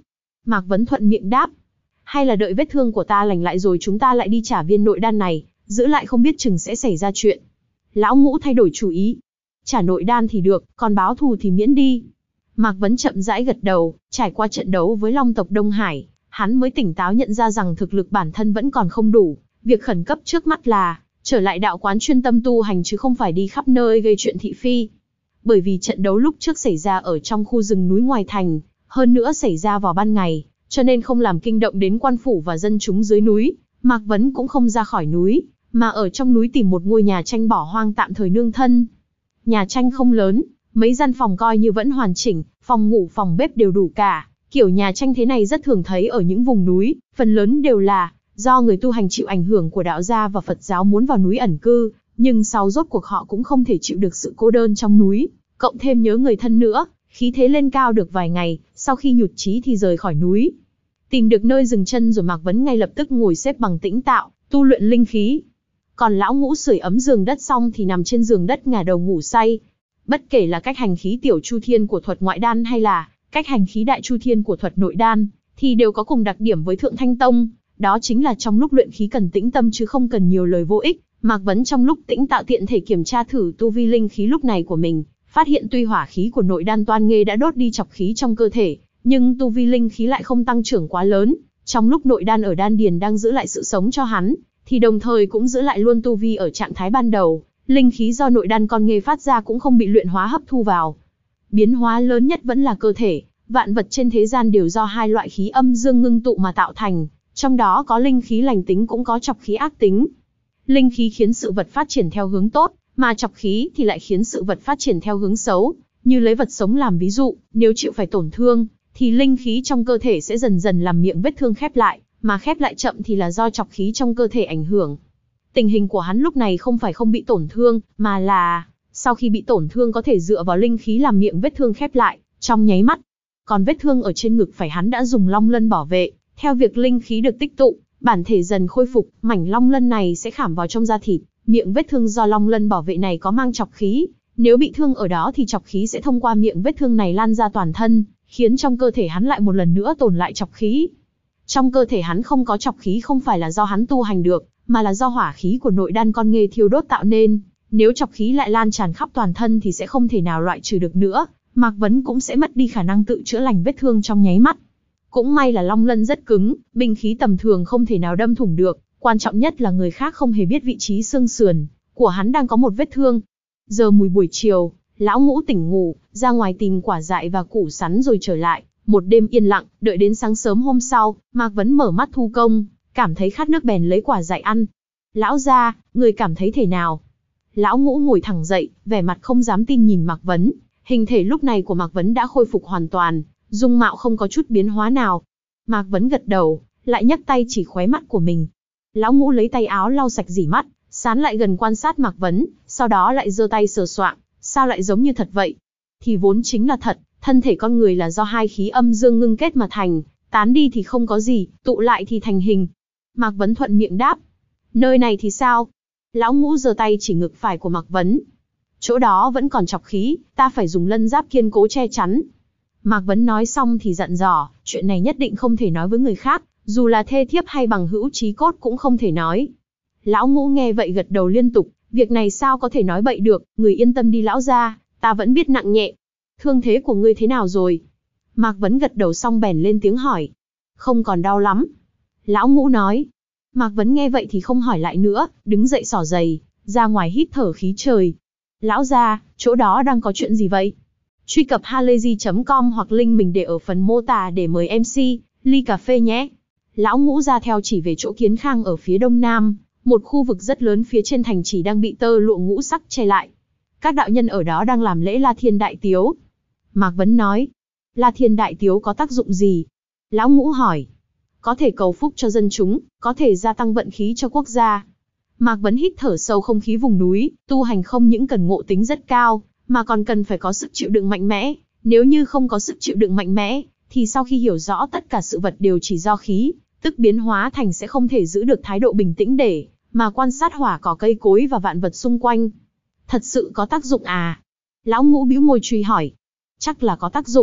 Mạc Vấn thuận miệng đáp. Hay là đợi vết thương của ta lành lại rồi chúng ta lại đi trả viên nội đan này, giữ lại không biết chừng sẽ xảy ra chuyện. Lão Ngũ thay đổi chủ ý. Trả nội đan thì được, còn báo thù thì miễn đi. Mạc Vấn chậm rãi gật đầu, trải qua trận đấu với Long tộc Đông Hải, hắn mới tỉnh táo nhận ra rằng thực lực bản thân vẫn còn không đủ. Việc khẩn cấp trước mắt là trở lại đạo quán chuyên tâm tu hành chứ không phải đi khắp nơi gây chuyện thị phi. Bởi vì trận đấu lúc trước xảy ra ở trong khu rừng núi ngoài thành, hơn nữa xảy ra vào ban ngày, cho nên không làm kinh động đến quan phủ và dân chúng dưới núi. Mạc Vấn cũng không ra khỏi núi, mà ở trong núi tìm một ngôi nhà tranh bỏ hoang tạm thời nương thân. Nhà tranh không lớn, mấy gian phòng coi như vẫn hoàn chỉnh, phòng ngủ phòng bếp đều đủ cả. Kiểu nhà tranh thế này rất thường thấy ở những vùng núi, phần lớn đều là do người tu hành chịu ảnh hưởng của đạo gia và Phật giáo muốn vào núi ẩn cư, nhưng sau rốt cuộc họ cũng không thể chịu được sự cô đơn trong núi, cộng thêm nhớ người thân nữa, khí thế lên cao được vài ngày, sau khi nhụt chí thì rời khỏi núi. Tìm được nơi dừng chân rồi Mạc Vấn ngay lập tức ngồi xếp bằng tĩnh tạo, tu luyện linh khí. Còn Lão Ngũ sưởi ấm giường đất xong thì nằm trên giường đất ngả đầu ngủ say. Bất kể là cách hành khí tiểu chu thiên của thuật ngoại đan hay là cách hành khí đại chu thiên của thuật nội đan, thì đều có cùng đặc điểm với Thượng Thanh Tông, đó chính là trong lúc luyện khí cần tĩnh tâm chứ không cần nhiều lời vô ích. Mạc Vấn trong lúc tĩnh tạo tiện thể kiểm tra thử tu vi linh khí lúc này của mình, phát hiện tuy hỏa khí của nội đan toan nghê đã đốt đi chọc khí trong cơ thể, nhưng tu vi linh khí lại không tăng trưởng quá lớn. Trong lúc nội đan ở đan điền đang giữ lại sự sống cho hắn, thì đồng thời cũng giữ lại luôn tu vi ở trạng thái ban đầu, linh khí do nội đan con nghê phát ra cũng không bị luyện hóa hấp thu vào. Biến hóa lớn nhất vẫn là cơ thể, vạn vật trên thế gian đều do hai loại khí âm dương ngưng tụ mà tạo thành, trong đó có linh khí lành tính cũng có chọc khí ác tính. Linh khí khiến sự vật phát triển theo hướng tốt, mà chọc khí thì lại khiến sự vật phát triển theo hướng xấu. Như lấy vật sống làm ví dụ, nếu chịu phải tổn thương, thì linh khí trong cơ thể sẽ dần dần làm miệng vết thương khép lại, mà khép lại chậm thì là do chọc khí trong cơ thể ảnh hưởng. Tình hình của hắn lúc này không phải không bị tổn thương, mà là sau khi bị tổn thương có thể dựa vào linh khí làm miệng vết thương khép lại trong nháy mắt. Còn vết thương ở trên ngực phải hắn đã dùng long lân bảo vệ, theo việc linh khí được tích tụ, bản thể dần khôi phục, mảnh long lân này sẽ khảm vào trong da thịt. Miệng vết thương do long lân bảo vệ này có mang chọc khí, nếu bị thương ở đó thì chọc khí sẽ thông qua miệng vết thương này lan ra toàn thân, khiến trong cơ thể hắn lại một lần nữa tồn lại chọc khí. Trong cơ thể hắn không có chọc khí không phải là do hắn tu hành được, mà là do hỏa khí của nội đan con nghê thiêu đốt tạo nên. Nếu chọc khí lại lan tràn khắp toàn thân thì sẽ không thể nào loại trừ được nữa, Mạc Vấn cũng sẽ mất đi khả năng tự chữa lành vết thương trong nháy mắt. Cũng may là long lân rất cứng, binh khí tầm thường không thể nào đâm thủng được, quan trọng nhất là người khác không hề biết vị trí xương sườn của hắn đang có một vết thương. Giờ mùi buổi chiều, Lão Ngũ tỉnh ngủ, ra ngoài tìm quả dại và củ sắn rồi trở lại. Một đêm yên lặng, đợi đến sáng sớm hôm sau, Mạc Vấn mở mắt thu công, cảm thấy khát nước bèn lấy quả dại ăn. Lão gia, người cảm thấy thế nào? Lão Ngũ ngồi thẳng dậy, vẻ mặt không dám tin nhìn Mạc Vấn. Hình thể lúc này của Mạc Vấn đã khôi phục hoàn toàn, dung mạo không có chút biến hóa nào. Mạc Vấn gật đầu, lại nhấc tay chỉ khóe mắt của mình. Lão Ngũ lấy tay áo lau sạch dỉ mắt, sán lại gần quan sát Mạc Vấn, sau đó lại giơ tay sờ soạng, sao lại giống như thật vậy? Thì vốn chính là thật, thân thể con người là do hai khí âm dương ngưng kết mà thành, tán đi thì không có gì, tụ lại thì thành hình. Mạc Vấn thuận miệng đáp. Nơi này thì sao? Lão Ngũ giơ tay chỉ ngực phải của Mạc Vấn. Chỗ đó vẫn còn chọc khí, ta phải dùng lân giáp kiên cố che chắn. Mạc Vấn nói xong thì dặn dò, chuyện này nhất định không thể nói với người khác, dù là thê thiếp hay bằng hữu chí cốt cũng không thể nói. Lão Ngũ nghe vậy gật đầu liên tục, việc này sao có thể nói bậy được, người yên tâm đi lão gia, ta vẫn biết nặng nhẹ. Thương thế của ngươi thế nào rồi? Mạc Vấn gật đầu xong bèn lên tiếng hỏi. Không còn đau lắm. Lão Ngũ nói. Mạc Vấn nghe vậy thì không hỏi lại nữa, đứng dậy xỏ giày, ra ngoài hít thở khí trời. Lão gia, chỗ đó đang có chuyện gì vậy? Truy cập halayzi chấm com hoặc link mình để ở phần mô tả để mời em xê, ly cà phê nhé. Lão Ngũ ra theo chỉ về chỗ Kiến Khang ở phía đông nam, một khu vực rất lớn phía trên thành trì đang bị tơ lụa ngũ sắc che lại. Các đạo nhân ở đó đang làm lễ La Thiên Đại Tiếu. Mạc Vấn nói, La Thiên Đại Tiếu có tác dụng gì? Lão Ngũ hỏi, có thể cầu phúc cho dân chúng, có thể gia tăng vận khí cho quốc gia. Mạc Vấn hít thở sâu không khí vùng núi, tu hành không những cần ngộ tính rất cao, mà còn cần phải có sức chịu đựng mạnh mẽ. Nếu như không có sức chịu đựng mạnh mẽ, thì sau khi hiểu rõ tất cả sự vật đều chỉ do khí, tức biến hóa thành sẽ không thể giữ được thái độ bình tĩnh để mà quan sát hỏa cỏ cây cối và vạn vật xung quanh. Thật sự có tác dụng à? Lão Ngũ bĩu môi truy hỏi. Chắc là có tác dụng.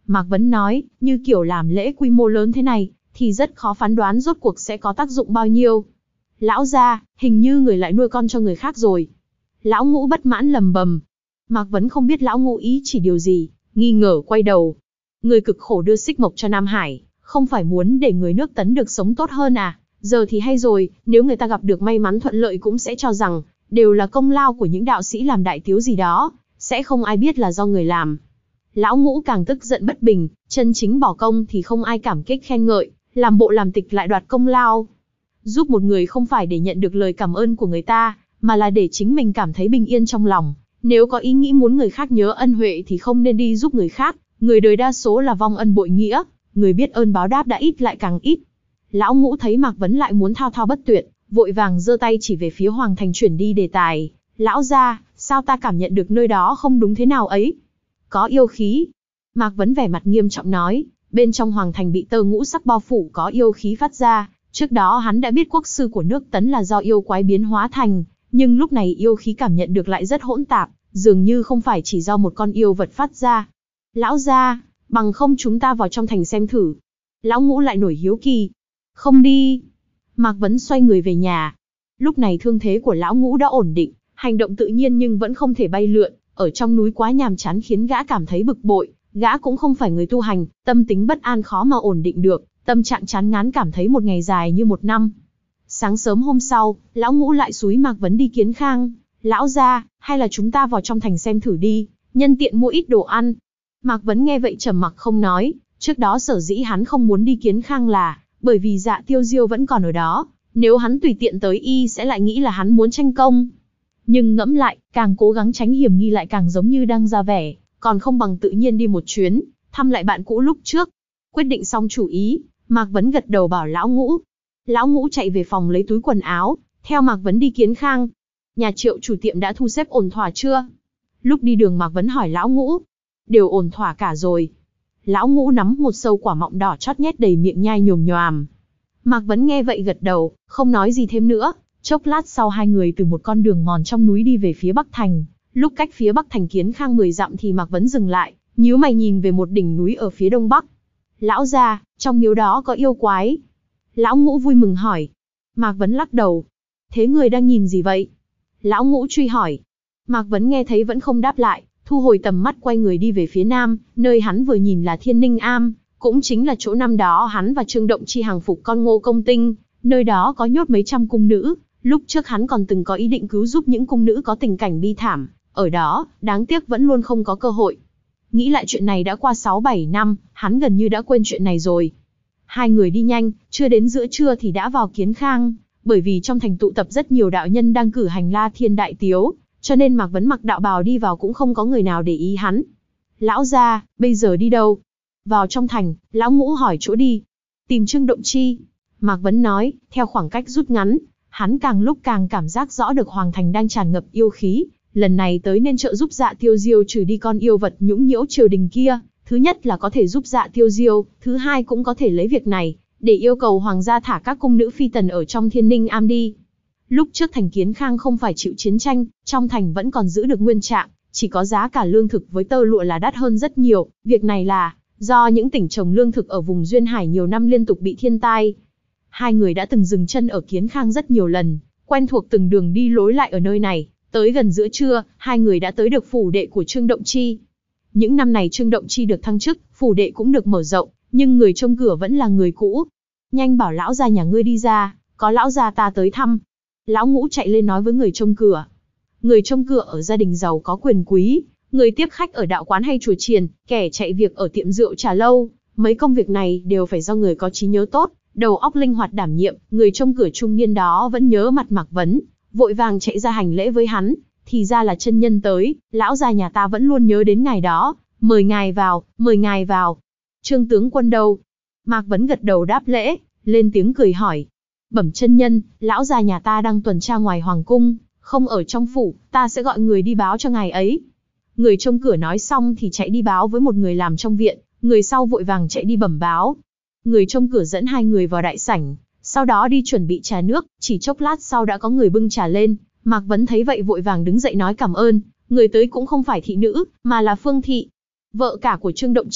Mạc Vấn nói, như kiểu làm lễ quy mô lớn thế này, thì rất khó phán đoán rốt cuộc sẽ có tác dụng bao nhiêu. Lão gia, hình như người lại nuôi con cho người khác rồi. Lão Ngũ bất mãn lầm bầm. Mạc Vấn không biết Lão Ngũ ý chỉ điều gì, nghi ngờ quay đầu. Người cực khổ đưa xích mộc cho Nam Hải, không phải muốn để người nước Tấn được sống tốt hơn à? Giờ thì hay rồi, nếu người ta gặp được may mắn thuận lợi cũng sẽ cho rằng, đều là công lao của những đạo sĩ làm đại tiếu gì đó, sẽ không ai biết là do người làm. Lão Ngũ càng tức giận bất bình, chân chính bỏ công thì không ai cảm kích khen ngợi, làm bộ làm tịch lại đoạt công lao. Giúp một người không phải để nhận được lời cảm ơn của người ta, mà là để chính mình cảm thấy bình yên trong lòng. Nếu có ý nghĩ muốn người khác nhớ ân huệ thì không nên đi giúp người khác, người đời đa số là vong ân bội nghĩa, người biết ơn báo đáp đã ít lại càng ít. Lão Ngũ thấy Mạc Vấn lại muốn thao thao bất tuyệt, vội vàng giơ tay chỉ về phía Hoàng Thành chuyển đi đề tài. Lão gia, sao ta cảm nhận được nơi đó không đúng thế nào ấy? Có yêu khí. Mạc Vấn vẻ mặt nghiêm trọng nói, bên trong Hoàng Thành bị tơ ngũ sắc bao phủ có yêu khí phát ra. Trước đó hắn đã biết quốc sư của nước Tấn là do yêu quái biến hóa thành, nhưng lúc này yêu khí cảm nhận được lại rất hỗn tạp, dường như không phải chỉ do một con yêu vật phát ra. Lão gia, bằng không chúng ta vào trong thành xem thử. Lão Ngũ lại nổi hiếu kỳ. Không đi. Mạc Vấn xoay người về nhà. Lúc này thương thế của Lão Ngũ đã ổn định, hành động tự nhiên nhưng vẫn không thể bay lượn, ở trong núi quá nhàm chán khiến gã cảm thấy bực bội, gã cũng không phải người tu hành, tâm tính bất an khó mà ổn định được, tâm trạng chán ngán cảm thấy một ngày dài như một năm. Sáng sớm hôm sau, Lão Ngũ lại xúi Mạc Vấn đi Kiến Khang. Lão gia, hay là chúng ta vào trong thành xem thử đi, nhân tiện mua ít đồ ăn. Mạc Vấn nghe vậy trầm mặc không nói, trước đó sở dĩ hắn không muốn đi Kiến Khang là bởi vì Dạ Tiêu Diêu vẫn còn ở đó, nếu hắn tùy tiện tới y sẽ lại nghĩ là hắn muốn tranh công. Nhưng ngẫm lại, càng cố gắng tránh hiểm nghi lại càng giống như đang ra vẻ, còn không bằng tự nhiên đi một chuyến, thăm lại bạn cũ lúc trước. Quyết định xong chủ ý, Mạc Vấn gật đầu bảo Lão Ngũ. Lão Ngũ chạy về phòng lấy túi quần áo, theo Mạc Vấn đi Kiến Khang. Nhà Triệu chủ tiệm đã thu xếp ổn thỏa chưa? Lúc đi đường Mạc Vấn hỏi Lão Ngũ. Đều ổn thỏa cả rồi. Lão Ngũ nắm một sâu quả mọng đỏ chót nhét đầy miệng nhai nhồm nhoàm. Mạc Vấn nghe vậy gật đầu, không nói gì thêm nữa. Chốc lát sau hai người từ một con đường mòn trong núi đi về phía Bắc Thành. Lúc cách phía Bắc Thành Kiến Khang mười dặm thì Mạc Vấn dừng lại, nhíu mày nhìn về một đỉnh núi ở phía đông bắc. Lão gia, trong miếu đó có yêu quái. Lão Ngũ vui mừng hỏi. Mạc Vấn lắc đầu. Thế người đang nhìn gì vậy? Lão Ngũ truy hỏi. Mạc Vấn nghe thấy vẫn không đáp lại, thu hồi tầm mắt quay người đi về phía nam, nơi hắn vừa nhìn là Thiên Ninh Am, cũng chính là chỗ năm đó hắn và Trương Động Chi hàng phục con Ngô Công Tinh, nơi đó có nhốt mấy trăm cung nữ, lúc trước hắn còn từng có ý định cứu giúp những cung nữ có tình cảnh bi thảm, ở đó, đáng tiếc vẫn luôn không có cơ hội. Nghĩ lại chuyện này đã qua sáu bảy năm, hắn gần như đã quên chuyện này rồi. Hai người đi nhanh, chưa đến giữa trưa thì đã vào Kiến Khang, bởi vì trong thành tụ tập rất nhiều đạo nhân đang cử hành La Thiên đại tiếu, cho nên Mạc Vấn mặc đạo bào đi vào cũng không có người nào để ý hắn. Lão gia, bây giờ đi đâu? Vào trong thành, Lão Ngũ hỏi chỗ đi. Tìm Trương Động Chi. Mạc Vấn nói, theo khoảng cách rút ngắn, hắn càng lúc càng cảm giác rõ được Hoàng Thành đang tràn ngập yêu khí. Lần này tới nên trợ giúp Dạ Tiêu Diêu trừ đi con yêu vật nhũng nhiễu triều đình kia. Thứ nhất là có thể giúp Dạ Tiêu Diêu, thứ hai cũng có thể lấy việc này để yêu cầu hoàng gia thả các cung nữ phi tần ở trong Thiên Ninh Am đi. Lúc trước thành Kiến Khang không phải chịu chiến tranh, trong thành vẫn còn giữ được nguyên trạng, chỉ có giá cả lương thực với tơ lụa là đắt hơn rất nhiều. Việc này là do những tỉnh trồng lương thực ở vùng Duyên Hải nhiều năm liên tục bị thiên tai. Hai người đã từng dừng chân ở Kiến Khang rất nhiều lần, quen thuộc từng đường đi lối lại ở nơi này. Tới gần giữa trưa, hai người đã tới được phủ đệ của Trương Động Chi. Những năm này Trương Động Chi được thăng chức, phủ đệ cũng được mở rộng, nhưng người trông cửa vẫn là người cũ. Nhanh bảo lão gia nhà ngươi đi ra, có lão gia ta tới thăm. Lão Ngũ chạy lên nói với người trông cửa. Người trông cửa ở gia đình giàu có quyền quý, người tiếp khách ở đạo quán hay chùa chiền, kẻ chạy việc ở tiệm rượu trà lâu. Mấy công việc này đều phải do người có trí nhớ tốt, đầu óc linh hoạt đảm nhiệm. Người trông cửa trung niên đó vẫn nhớ mặt Mạc Vấn, vội vàng chạy ra hành lễ với hắn. Thì ra là chân nhân tới, lão gia nhà ta vẫn luôn nhớ đến ngài đó, mời ngài vào, mời ngài vào. Trương tướng quân đâu? Mạc Vấn gật đầu đáp lễ, lên tiếng cười hỏi. Bẩm chân nhân, lão gia nhà ta đang tuần tra ngoài hoàng cung, không ở trong phủ, ta sẽ gọi người đi báo cho ngài ấy. Người trông cửa nói xong thì chạy đi báo với một người làm trong viện, người sau vội vàng chạy đi bẩm báo. Người trông cửa dẫn hai người vào đại sảnh, sau đó đi chuẩn bị trà nước, chỉ chốc lát sau đã có người bưng trà lên. Mạc Vấn thấy vậy vội vàng đứng dậy nói cảm ơn, người tới cũng không phải thị nữ, mà là Phương Thị, vợ cả của Trương Động Chi,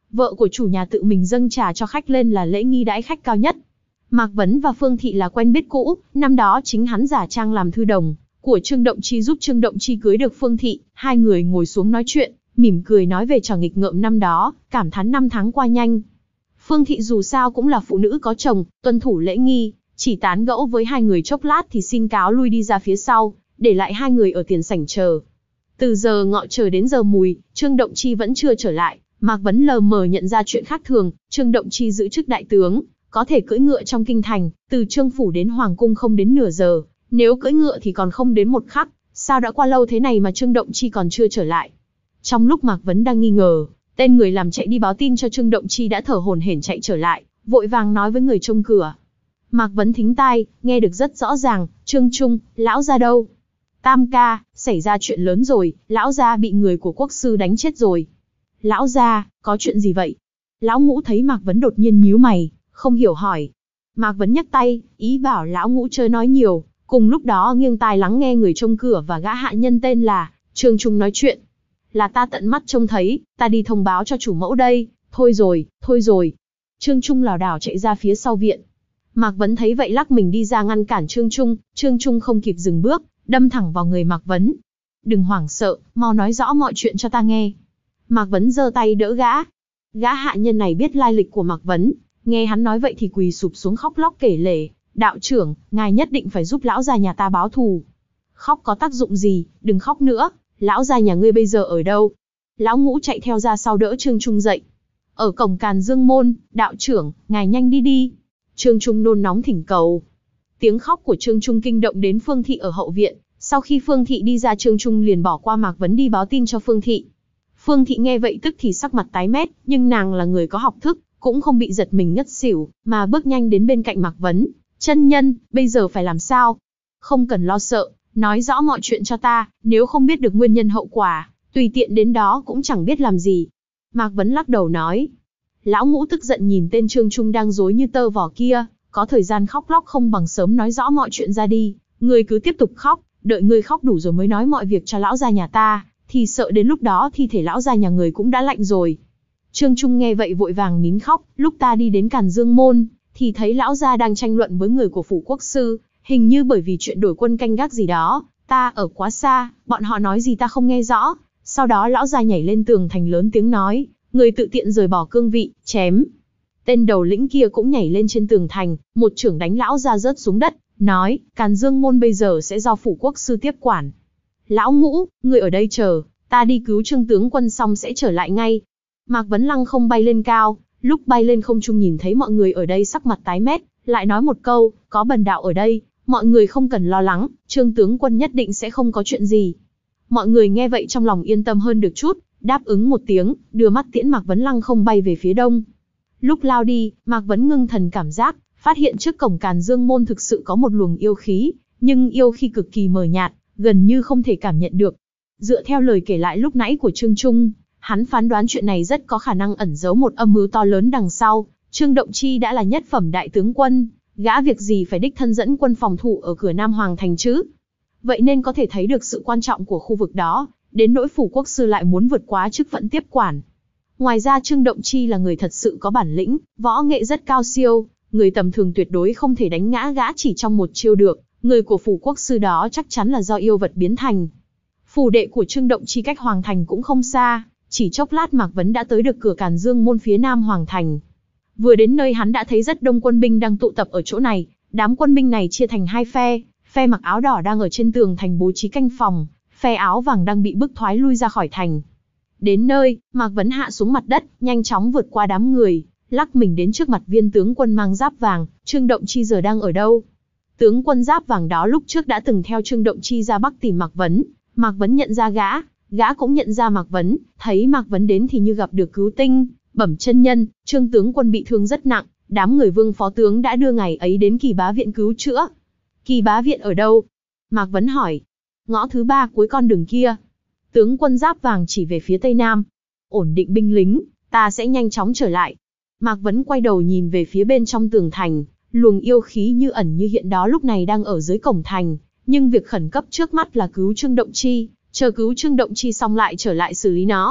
vợ của chủ nhà tự mình dâng trà cho khách lên là lễ nghi đãi khách cao nhất. Mạc Vấn và Phương Thị là quen biết cũ, năm đó chính hắn giả trang làm thư đồng của Trương Động Chi giúp Trương Động Chi cưới được Phương Thị, hai người ngồi xuống nói chuyện, mỉm cười nói về trò nghịch ngợm năm đó, cảm thán năm tháng qua nhanh. Phương Thị dù sao cũng là phụ nữ có chồng, tuân thủ lễ nghi, chỉ tán gẫu với hai người chốc lát thì xin cáo lui đi ra phía sau, để lại hai người ở tiền sảnh chờ. Từ giờ ngọ chờ đến giờ mùi, Trương Động Chi vẫn chưa trở lại, Mạc Vấn lờ mờ nhận ra chuyện khác thường, Trương Động Chi giữ chức đại tướng, có thể cưỡi ngựa trong kinh thành, từ Trương phủ đến hoàng cung không đến nửa giờ, nếu cưỡi ngựa thì còn không đến một khắc, sao đã qua lâu thế này mà Trương Động Chi còn chưa trở lại. Trong lúc Mạc Vấn đang nghi ngờ, tên người làm chạy đi báo tin cho Trương Động Chi đã thở hổn hển chạy trở lại, vội vàng nói với người trông cửa. Mạc Vấn thính tai, nghe được rất rõ ràng, Trương Trung, lão gia đâu? Tam ca, xảy ra chuyện lớn rồi, lão gia bị người của quốc sư đánh chết rồi. Lão gia, có chuyện gì vậy? Lão Ngũ thấy Mạc Vấn đột nhiên nhíu mày, không hiểu hỏi. Mạc Vấn nhấc tay, ý bảo lão Ngũ chớ nói nhiều, cùng lúc đó nghiêng tai lắng nghe người trông cửa và gã hạ nhân tên là Trương Trung nói chuyện. Là ta tận mắt trông thấy, ta đi thông báo cho chủ mẫu đây, thôi rồi, thôi rồi. Trương Trung lảo đảo chạy ra phía sau viện. Mạc Vấn thấy vậy lắc mình đi ra ngăn cản Trương Trung, Trương Trung không kịp dừng bước, đâm thẳng vào người Mạc Vấn. Đừng hoảng sợ, mau nói rõ mọi chuyện cho ta nghe. Mạc Vấn giơ tay đỡ gã. Gã hạ nhân này biết lai lịch của Mạc Vấn, nghe hắn nói vậy thì quỳ sụp xuống khóc lóc kể lể. Đạo trưởng, ngài nhất định phải giúp lão gia nhà ta báo thù. Khóc có tác dụng gì, đừng khóc nữa, lão gia nhà ngươi bây giờ ở đâu? Lão Ngũ chạy theo ra sau đỡ Trương Trung dậy. Ở cổng Càn Dương môn, đạo trưởng, ngài nhanh đi đi. Trương Trung nôn nóng thỉnh cầu. Tiếng khóc của Trương Trung kinh động đến Phương Thị ở hậu viện, sau khi Phương Thị đi ra Trương Trung liền bỏ qua Mạc Vấn đi báo tin cho Phương Thị. Phương Thị nghe vậy tức thì sắc mặt tái mét, nhưng nàng là người có học thức, cũng không bị giật mình ngất xỉu, mà bước nhanh đến bên cạnh Mạc Vấn. Chân nhân, bây giờ phải làm sao? Không cần lo sợ, nói rõ mọi chuyện cho ta, nếu không biết được nguyên nhân hậu quả, tùy tiện đến đó cũng chẳng biết làm gì. Mạc Vấn lắc đầu nói. Lão Ngũ tức giận nhìn tên Trương Trung đang rối như tơ vò kia, có thời gian khóc lóc không bằng sớm nói rõ mọi chuyện ra đi, ngươi cứ tiếp tục khóc, đợi ngươi khóc đủ rồi mới nói mọi việc cho lão gia nhà ta, thì sợ đến lúc đó thi thể lão gia nhà người cũng đã lạnh rồi. Trương Trung nghe vậy vội vàng nín khóc, lúc ta đi đến Càn Dương môn, thì thấy lão gia đang tranh luận với người của phủ quốc sư, hình như bởi vì chuyện đổi quân canh gác gì đó, ta ở quá xa, bọn họ nói gì ta không nghe rõ, sau đó lão gia nhảy lên tường thành lớn tiếng nói, người tự tiện rời bỏ cương vị, chém. Tên đầu lĩnh kia cũng nhảy lên trên tường thành, một chưởng đánh lão gia rớt xuống đất, nói, Càn Dương môn bây giờ sẽ do phủ quốc sư tiếp quản. Lão Ngũ, người ở đây chờ, ta đi cứu Trương tướng quân xong sẽ trở lại ngay. Mạc Vấn lăng không bay lên cao, lúc bay lên không trung nhìn thấy mọi người ở đây sắc mặt tái mét, lại nói một câu, có bần đạo ở đây, mọi người không cần lo lắng, Trương tướng quân nhất định sẽ không có chuyện gì. Mọi người nghe vậy trong lòng yên tâm hơn được chút, đáp ứng một tiếng, đưa mắt tiễn Mạc Vấn lăng không bay về phía đông. Lúc lao đi, Mạc Vấn ngưng thần cảm giác, phát hiện trước cổng Càn Dương môn thực sự có một luồng yêu khí, nhưng yêu khí cực kỳ mờ nhạt, gần như không thể cảm nhận được. Dựa theo lời kể lại lúc nãy của Trương Trung, hắn phán đoán chuyện này rất có khả năng ẩn giấu một âm mưu to lớn đằng sau. Trương Động Chi đã là nhất phẩm đại tướng quân, gã việc gì phải đích thân dẫn quân phòng thủ ở cửa Nam Hoàng thành chứ? Vậy nên có thể thấy được sự quan trọng của khu vực đó, đến nỗi phủ quốc sư lại muốn vượt quá chức phận tiếp quản. Ngoài ra Trương Động Chi là người thật sự có bản lĩnh, võ nghệ rất cao siêu, người tầm thường tuyệt đối không thể đánh ngã gã chỉ trong một chiêu được, người của phủ quốc sư đó chắc chắn là do yêu vật biến thành. Phủ đệ của Trương Động Chi cách Hoàng thành cũng không xa, chỉ chốc lát Mạc Vấn đã tới được cửa Càn Dương môn phía Nam Hoàng thành. Vừa đến nơi hắn đã thấy rất đông quân binh đang tụ tập ở chỗ này, đám quân binh này chia thành hai phe, phe mặc áo đỏ đang ở trên tường thành bố trí canh phòng, phe áo vàng đang bị bức thoái lui ra khỏi thành. Đến nơi, Mạc Vấn hạ xuống mặt đất, nhanh chóng vượt qua đám người, lắc mình đến trước mặt viên tướng quân mang giáp vàng. Trương Động Chi giờ đang ở đâu? Tướng quân giáp vàng đó lúc trước đã từng theo Trương Động Chi ra Bắc tìm Mạc Vấn, Mạc Vấn nhận ra gã, gã cũng nhận ra Mạc Vấn, thấy Mạc Vấn đến thì như gặp được cứu tinh, bẩm chân nhân, Trương tướng quân bị thương rất nặng, đám người Vương phó tướng đã đưa ngày ấy đến Kỳ Bá viện cứu chữa. Kỳ Bá viện ở đâu? Mạc Vấn hỏi. Ngõ thứ ba cuối con đường kia. Tướng quân giáp vàng chỉ về phía tây nam. Ổn định binh lính, ta sẽ nhanh chóng trở lại. Mạc Vấn quay đầu nhìn về phía bên trong tường thành, luồng yêu khí như ẩn như hiện đó lúc này đang ở dưới cổng thành, nhưng việc khẩn cấp trước mắt là cứu Trương Động Chi, chờ cứu Trương Động Chi xong lại trở lại xử lý nó.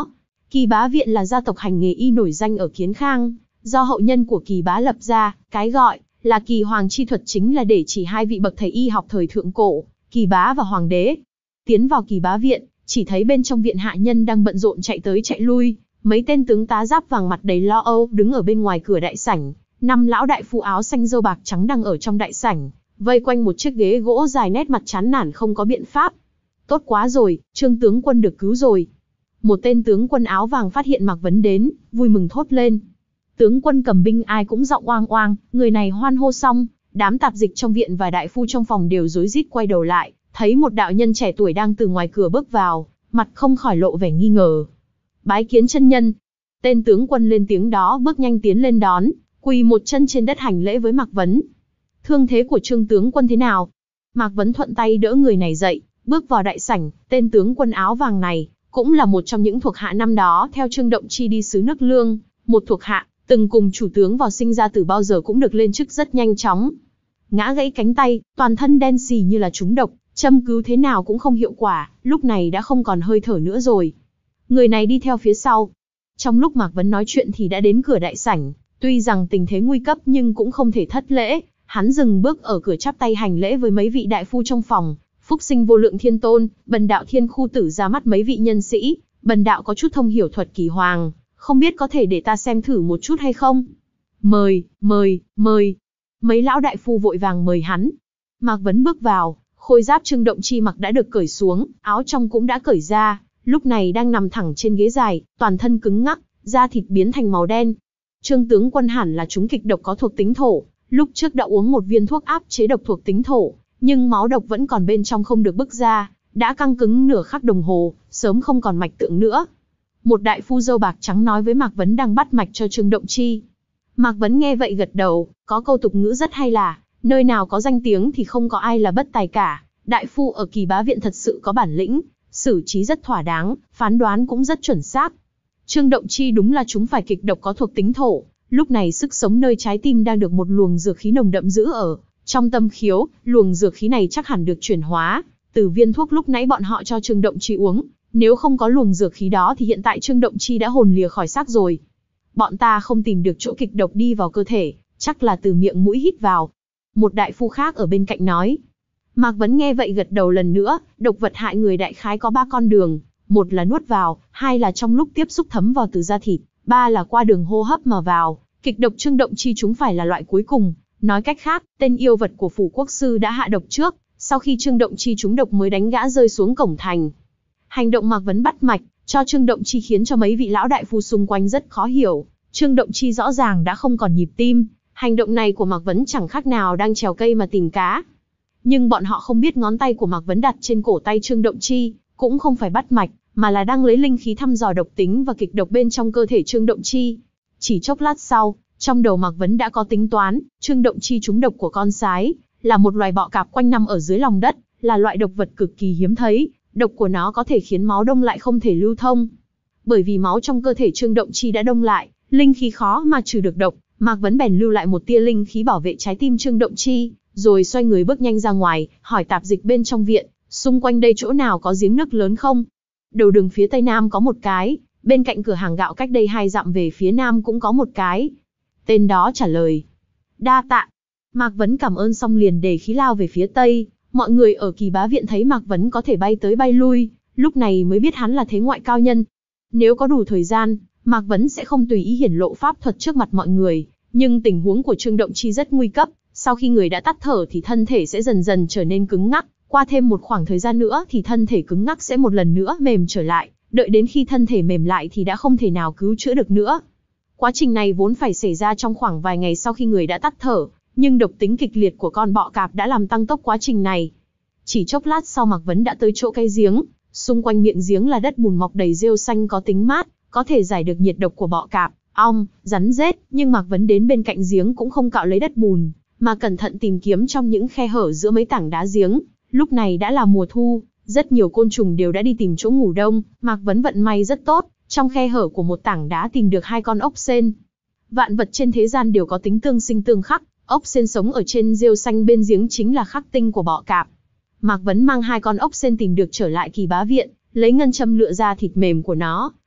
Kỳ Bá Viện là gia tộc hành nghề y nổi danh ở Kiến Khang, do hậu nhân của Kỳ Bá lập ra, cái gọi là Kỳ Hoàng chi thuật chính là để chỉ hai vị bậc thầy y học thời thượng cổ, Kỳ Bá và Hoàng đế. Tiến vào Kỳ Bá Viện, chỉ thấy bên trong viện hạ nhân đang bận rộn chạy tới chạy lui, mấy tên tướng tá giáp vàng mặt đầy lo âu đứng ở bên ngoài cửa đại sảnh, năm lão đại phu áo xanh râu bạc trắng đang ở trong đại sảnh, vây quanh một chiếc ghế gỗ dài, nét mặt chán nản không có biện pháp. Tốt quá rồi, Trương tướng quân được cứu rồi. Một tên tướng quân áo vàng phát hiện Mạc Vấn đến, vui mừng thốt lên. Tướng quân cầm binh ai cũng giọng oang oang, người này hoan hô xong, đám tạp dịch trong viện và đại phu trong phòng đều rối rít quay đầu lại, thấy một đạo nhân trẻ tuổi đang từ ngoài cửa bước vào, mặt không khỏi lộ vẻ nghi ngờ. Bái kiến chân nhân. Tên tướng quân lên tiếng đó bước nhanh tiến lên đón, quỳ một chân trên đất hành lễ với Mạc Vấn. Thương thế của Trương tướng quân thế nào? Mạc Vấn thuận tay đỡ người này dậy, bước vào đại sảnh. Tên tướng quân áo vàng này cũng là một trong những thuộc hạ năm đó theo Trương Động Chi đi xứ nước Lương, một thuộc hạ từng cùng chủ tướng vào sinh ra tử bao giờ cũng được lên chức rất nhanh chóng. Ngã gãy cánh tay, toàn thân đen xì như là trúng độc, châm cứu thế nào cũng không hiệu quả, lúc này đã không còn hơi thở nữa rồi. Người này đi theo phía sau. Trong lúc Mạc Vấn nói chuyện thì đã đến cửa đại sảnh, tuy rằng tình thế nguy cấp nhưng cũng không thể thất lễ, hắn dừng bước ở cửa chắp tay hành lễ với mấy vị đại phu trong phòng. Phúc sinh vô lượng thiên tôn, bần đạo thiên khu tử ra mắt mấy vị nhân sĩ, bần đạo có chút thông hiểu thuật kỳ hoàng, không biết có thể để ta xem thử một chút hay không? Mời, mời, mời. Mấy lão đại phu vội vàng mời hắn. Mạc Vấn bước vào, khôi giáp Trương Động Chi mặc đã được cởi xuống, áo trong cũng đã cởi ra, lúc này đang nằm thẳng trên ghế dài, toàn thân cứng ngắc, da thịt biến thành màu đen. Trương tướng quân hẳn là trúng kịch độc có thuộc tính thổ, lúc trước đã uống một viên thuốc áp chế độc thuộc tính thổ, nhưng máu độc vẫn còn bên trong không được bức ra, đã căng cứng nửa khắc đồng hồ, sớm không còn mạch tượng nữa. Một đại phu râu bạc trắng nói với Mạc Vấn đang bắt mạch cho Trương Động Chi. Mạc Vấn nghe vậy gật đầu, có câu tục ngữ rất hay là, nơi nào có danh tiếng thì không có ai là bất tài cả. Đại phu ở Kỳ Bá Viện thật sự có bản lĩnh, xử trí rất thỏa đáng, phán đoán cũng rất chuẩn xác. Trương Động Chi đúng là chúng phải kịch độc có thuộc tính thổ, lúc này sức sống nơi trái tim đang được một luồng dược khí nồng đậm giữ ở trong tâm khiếu, luồng dược khí này chắc hẳn được chuyển hóa từ viên thuốc lúc nãy bọn họ cho Trương Động Chi uống, nếu không có luồng dược khí đó thì hiện tại Trương Động Chi đã hồn lìa khỏi xác rồi. Bọn ta không tìm được chỗ kịch độc đi vào cơ thể, chắc là từ miệng mũi hít vào. Một đại phu khác ở bên cạnh nói. Mạc Vấn nghe vậy gật đầu lần nữa, độc vật hại người đại khái có ba con đường, một là nuốt vào, hai là trong lúc tiếp xúc thấm vào từ da thịt, ba là qua đường hô hấp mà vào, kịch độc Trương Động Chi chúng phải là loại cuối cùng. Nói cách khác, tên yêu vật của phủ quốc sư đã hạ độc trước, sau khi Trương Động Chi trúng độc mới đánh gã rơi xuống cổng thành. Hành động Mạc Vấn bắt mạch cho Trương Động Chi khiến cho mấy vị lão đại phu xung quanh rất khó hiểu. Trương Động Chi rõ ràng đã không còn nhịp tim, hành động này của Mạc Vấn chẳng khác nào đang trèo cây mà tìm cá. Nhưng bọn họ không biết ngón tay của Mạc Vấn đặt trên cổ tay Trương Động Chi cũng không phải bắt mạch, mà là đang lấy linh khí thăm dò độc tính và kịch độc bên trong cơ thể Trương Động Chi. Chỉ chốc lát sau, trong đầu Mạc Vấn đã có tính toán, Trương Động Chi trúng độc của con sái, là một loài bọ cạp quanh năm ở dưới lòng đất, là loại độc vật cực kỳ hiếm thấy, độc của nó có thể khiến máu đông lại không thể lưu thông. Bởi vì máu trong cơ thể Trương Động Chi đã đông lại, linh khí khó mà trừ được độc, Mạc Vấn bèn lưu lại một tia linh khí bảo vệ trái tim Trương Động Chi, rồi xoay người bước nhanh ra ngoài, hỏi tạp dịch bên trong viện, xung quanh đây chỗ nào có giếng nước lớn không? Đầu đường phía tây nam có một cái, bên cạnh cửa hàng gạo cách đây hai dặm về phía nam cũng có một cái. Tên đó trả lời. Đa tạ. Mạc Vấn cảm ơn xong liền đề khí lao về phía tây. Mọi người ở Kỳ Bá Viện thấy Mạc Vấn có thể bay tới bay lui, lúc này mới biết hắn là thế ngoại cao nhân. Nếu có đủ thời gian, Mạc Vấn sẽ không tùy ý hiển lộ pháp thuật trước mặt mọi người, nhưng tình huống của Trương Động Chi rất nguy cấp, sau khi người đã tắt thở thì thân thể sẽ dần dần trở nên cứng ngắc, qua thêm một khoảng thời gian nữa thì thân thể cứng ngắc sẽ một lần nữa mềm trở lại, đợi đến khi thân thể mềm lại thì đã không thể nào cứu chữa được nữa. Quá trình này vốn phải xảy ra trong khoảng vài ngày sau khi người đã tắt thở, nhưng độc tính kịch liệt của con bọ cạp đã làm tăng tốc quá trình này. Chỉ chốc lát sau Mạc Vấn đã tới chỗ cái giếng, xung quanh miệng giếng là đất bùn mọc đầy rêu xanh có tính mát, có thể giải được nhiệt độc của bọ cạp, ong, rắn rết, nhưng Mạc Vấn đến bên cạnh giếng cũng không cạo lấy đất bùn, mà cẩn thận tìm kiếm trong những khe hở giữa mấy tảng đá giếng. Lúc này đã là mùa thu, rất nhiều côn trùng đều đã đi tìm chỗ ngủ đông, Mạc Vấn vận may rất tốt, trong khe hở của một tảng đá tìm được hai con ốc sên. Vạn vật trên thế gian đều có tính tương sinh tương khắc, ốc sên sống ở trên rêu xanh bên giếng chính là khắc tinh của bọ cạp. Mạc Vấn mang hai con ốc sên tìm được trở lại Kỳ Bá Viện, lấy ngân châm lựa ra thịt mềm của nó,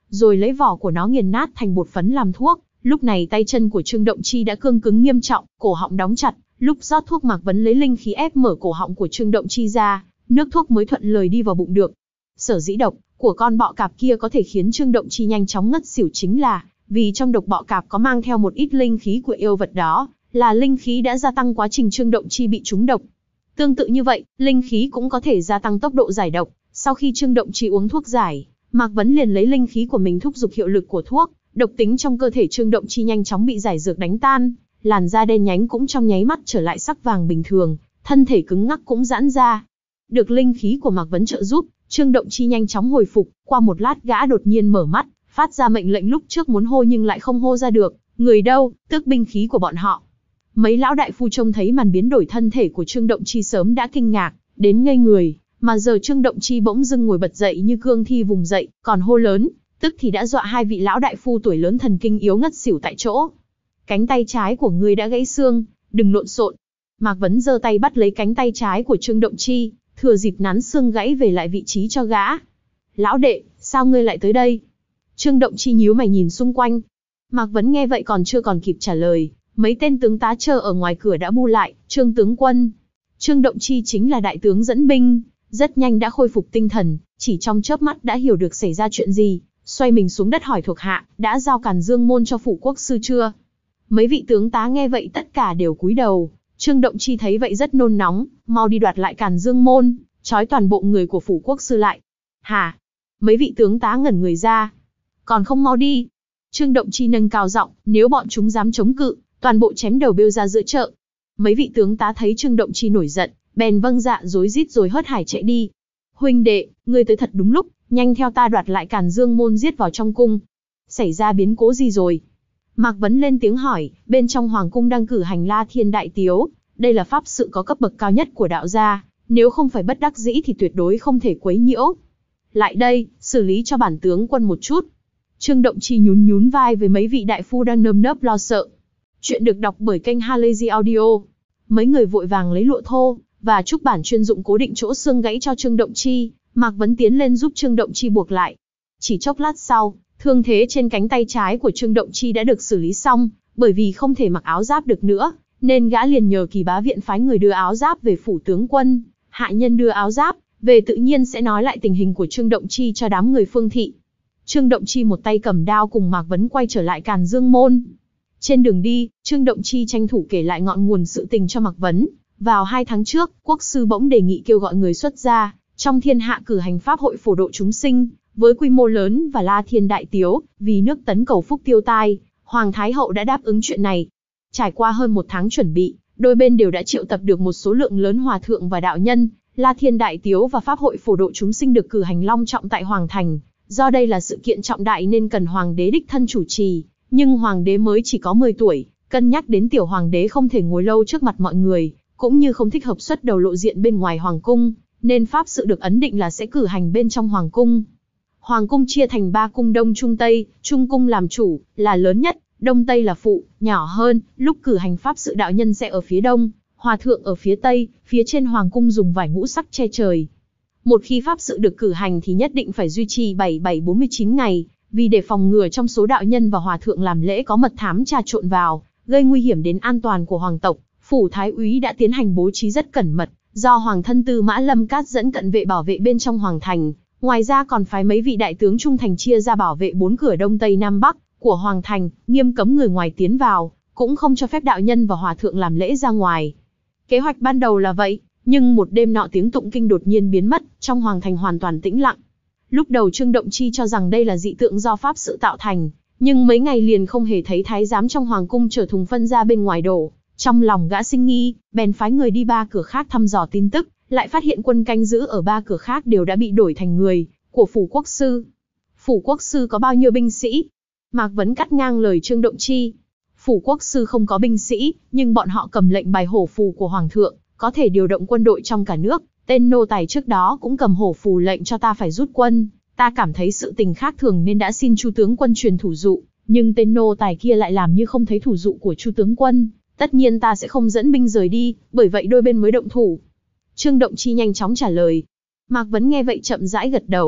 rồi lấy vỏ của nó nghiền nát thành bột phấn làm thuốc. Lúc này tay chân của Trương Động Chi đã cương cứng nghiêm trọng, cổ họng đóng chặt. Lúc rót thuốc, Mạc Vấn lấy linh khí ép mở cổ họng của Trương Động Chi ra, nước thuốc mới thuận lời đi vào bụng được. Sở dĩ độc của con bọ cạp kia có thể khiến Trương Động Chi nhanh chóng ngất xỉu chính là vì trong độc bọ cạp có mang theo một ít linh khí của yêu vật, đó là linh khí đã gia tăng quá trình Trương Động Chi bị trúng độc. Tương tự như vậy, linh khí cũng có thể gia tăng tốc độ giải độc. Sau khi Trương Động Chi uống thuốc giải, Mạc Vấn liền lấy linh khí của mình thúc giục hiệu lực của thuốc, độc tính trong cơ thể Trương Động Chi nhanh chóng bị giải dược đánh tan, làn da đen nhánh cũng trong nháy mắt trở lại sắc vàng bình thường, thân thể cứng ngắc cũng giãn ra. Được linh khí của Mạc Vấn trợ giúp, Trương Động Chi nhanh chóng hồi phục. Qua một lát, gã đột nhiên mở mắt, phát ra mệnh lệnh lúc trước muốn hô nhưng lại không hô ra được. Người đâu, tước binh khí của bọn họ. Mấy lão đại phu trông thấy màn biến đổi thân thể của Trương Động Chi sớm đã kinh ngạc đến ngây người, mà giờ Trương Động Chi bỗng dưng ngồi bật dậy như cương thi vùng dậy, còn hô lớn, tức thì đã dọa hai vị lão đại phu tuổi lớn thần kinh yếu ngất xỉu tại chỗ. Cánh tay trái của ngươi đã gãy xương, đừng lộn xộn. Mạc Vấn giơ tay bắt lấy cánh tay trái của Trương Động Chi, thừa dịp nắn xương gãy về lại vị trí cho gã. Lão đệ, sao ngươi lại tới đây? Trương Động Chi nhíu mày nhìn xung quanh. Mạc Vấn nghe vậy còn chưa còn kịp trả lời, mấy tên tướng tá chờ ở ngoài cửa đã bu lại. Trương tướng quân. Trương Động Chi chính là đại tướng dẫn binh, rất nhanh đã khôi phục tinh thần, chỉ trong chớp mắt đã hiểu được xảy ra chuyện gì, xoay mình xuống đất hỏi thuộc hạ, đã giao Càn Dương môn cho phủ quốc sư chưa? Mấy vị tướng tá nghe vậy tất cả đều cúi đầu. Trương Động Chi thấy vậy rất nôn nóng, mau đi đoạt lại Càn Dương môn, trói toàn bộ người của phủ quốc sư lại. Hả? Mấy vị tướng tá ngẩn người ra. Còn không mau đi. Trương Động Chi nâng cao giọng, nếu bọn chúng dám chống cự, toàn bộ chém đầu bêu ra giữa chợ. Mấy vị tướng tá thấy Trương Động Chi nổi giận, bèn vâng dạ rối rít rồi hớt hải chạy đi. Huynh đệ, ngươi tới thật đúng lúc, nhanh theo ta đoạt lại Càn Dương môn giết vào trong cung. Xảy ra biến cố gì rồi? Mạc Vấn lên tiếng hỏi. Bên trong hoàng cung đang cử hành La Thiên Đại Tiếu, đây là pháp sự có cấp bậc cao nhất của đạo gia, nếu không phải bất đắc dĩ thì tuyệt đối không thể quấy nhiễu. Lại đây, xử lý cho bản tướng quân một chút. Trương Động Chi nhún nhún vai với mấy vị đại phu đang nơm nớp lo sợ. Chuyện được đọc bởi kênh Halazy Audio. Mấy người vội vàng lấy lụa thô và trúc bản chuyên dụng cố định chỗ xương gãy cho Trương Động Chi. Mạc Vấn tiến lên giúp Trương Động Chi buộc lại. Chỉ chốc lát sau, thương thế trên cánh tay trái của Trương Động Chi đã được xử lý xong, bởi vì không thể mặc áo giáp được nữa, nên gã liền nhờ Kỳ Bá viện phái người đưa áo giáp về phủ tướng quân. Hạ nhân đưa áo giáp về tự nhiên sẽ nói lại tình hình của Trương Động Chi cho đám người Phương thị. Trương Động Chi một tay cầm đao cùng Mạc Vấn quay trở lại Càn Dương môn. Trên đường đi, Trương Động Chi tranh thủ kể lại ngọn nguồn sự tình cho Mạc Vấn. Vào hai tháng trước, quốc sư bỗng đề nghị kêu gọi người xuất gia trong thiên hạ cử hành pháp hội phổ độ chúng sinh, với quy mô lớn và La Thiên Đại Tiếu, vì nước tấn cầu phúc tiêu tai. Hoàng Thái Hậu đã đáp ứng chuyện này. Trải qua hơn một tháng chuẩn bị, đôi bên đều đã triệu tập được một số lượng lớn hòa thượng và đạo nhân. La Thiên Đại Tiếu và pháp hội phổ độ chúng sinh được cử hành long trọng tại Hoàng Thành. Do đây là sự kiện trọng đại nên cần hoàng đế đích thân chủ trì, nhưng hoàng đế mới chỉ có mười tuổi, cân nhắc đến tiểu hoàng đế không thể ngồi lâu trước mặt mọi người, cũng như không thích hợp xuất đầu lộ diện bên ngoài hoàng cung, nên pháp sự được ấn định là sẽ cử hành bên trong hoàng cung. Hoàng cung chia thành ba cung Đông Trung Tây, Trung cung làm chủ, là lớn nhất, Đông Tây là phụ, nhỏ hơn. Lúc cử hành pháp sự, đạo nhân sẽ ở phía đông, hòa thượng ở phía tây, phía trên hoàng cung dùng vải ngũ sắc che trời. Một khi pháp sự được cử hành thì nhất định phải duy trì bảy bảy bốn mươi chín ngày, vì để phòng ngừa trong số đạo nhân và hòa thượng làm lễ có mật thám trà trộn vào, gây nguy hiểm đến an toàn của hoàng tộc, phủ thái úy đã tiến hành bố trí rất cẩn mật, do hoàng thân Tư Mã Lâm Cát dẫn cận vệ bảo vệ bên trong hoàng thành. Ngoài ra còn phái mấy vị đại tướng trung thành chia ra bảo vệ bốn cửa đông tây nam bắc của hoàng thành, nghiêm cấm người ngoài tiến vào, cũng không cho phép đạo nhân và hòa thượng làm lễ ra ngoài. Kế hoạch ban đầu là vậy, nhưng một đêm nọ tiếng tụng kinh đột nhiên biến mất, trong hoàng thành hoàn toàn tĩnh lặng. Lúc đầu Trương Động Chi cho rằng đây là dị tượng do pháp sự tạo thành, nhưng mấy ngày liền không hề thấy thái giám trong hoàng cung chở thùng phân ra bên ngoài đổ. Trong lòng gã sinh nghi, bèn phái người đi ba cửa khác thăm dò tin tức, lại phát hiện quân canh giữ ở ba cửa khác đều đã bị đổi thành người của phủ quốc sư. Phủ quốc sư có bao nhiêu binh sĩ? Mạc Vấn cắt ngang lời Trương Động Chi. Phủ quốc sư không có binh sĩ, nhưng bọn họ cầm lệnh bài hổ phù của hoàng thượng, có thể điều động quân đội trong cả nước. Tên nô tài trước đó cũng cầm hổ phù lệnh cho ta phải rút quân. Ta cảm thấy sự tình khác thường nên đã xin Chu tướng quân truyền thủ dụ, nhưng tên nô tài kia lại làm như không thấy thủ dụ của Chu tướng quân. Tất nhiên ta sẽ không dẫn binh rời đi, bởi vậy đôi bên mới động thủ. Trương Động Chi nhanh chóng trả lời. Mạc Vấn nghe vậy chậm rãi gật đầu,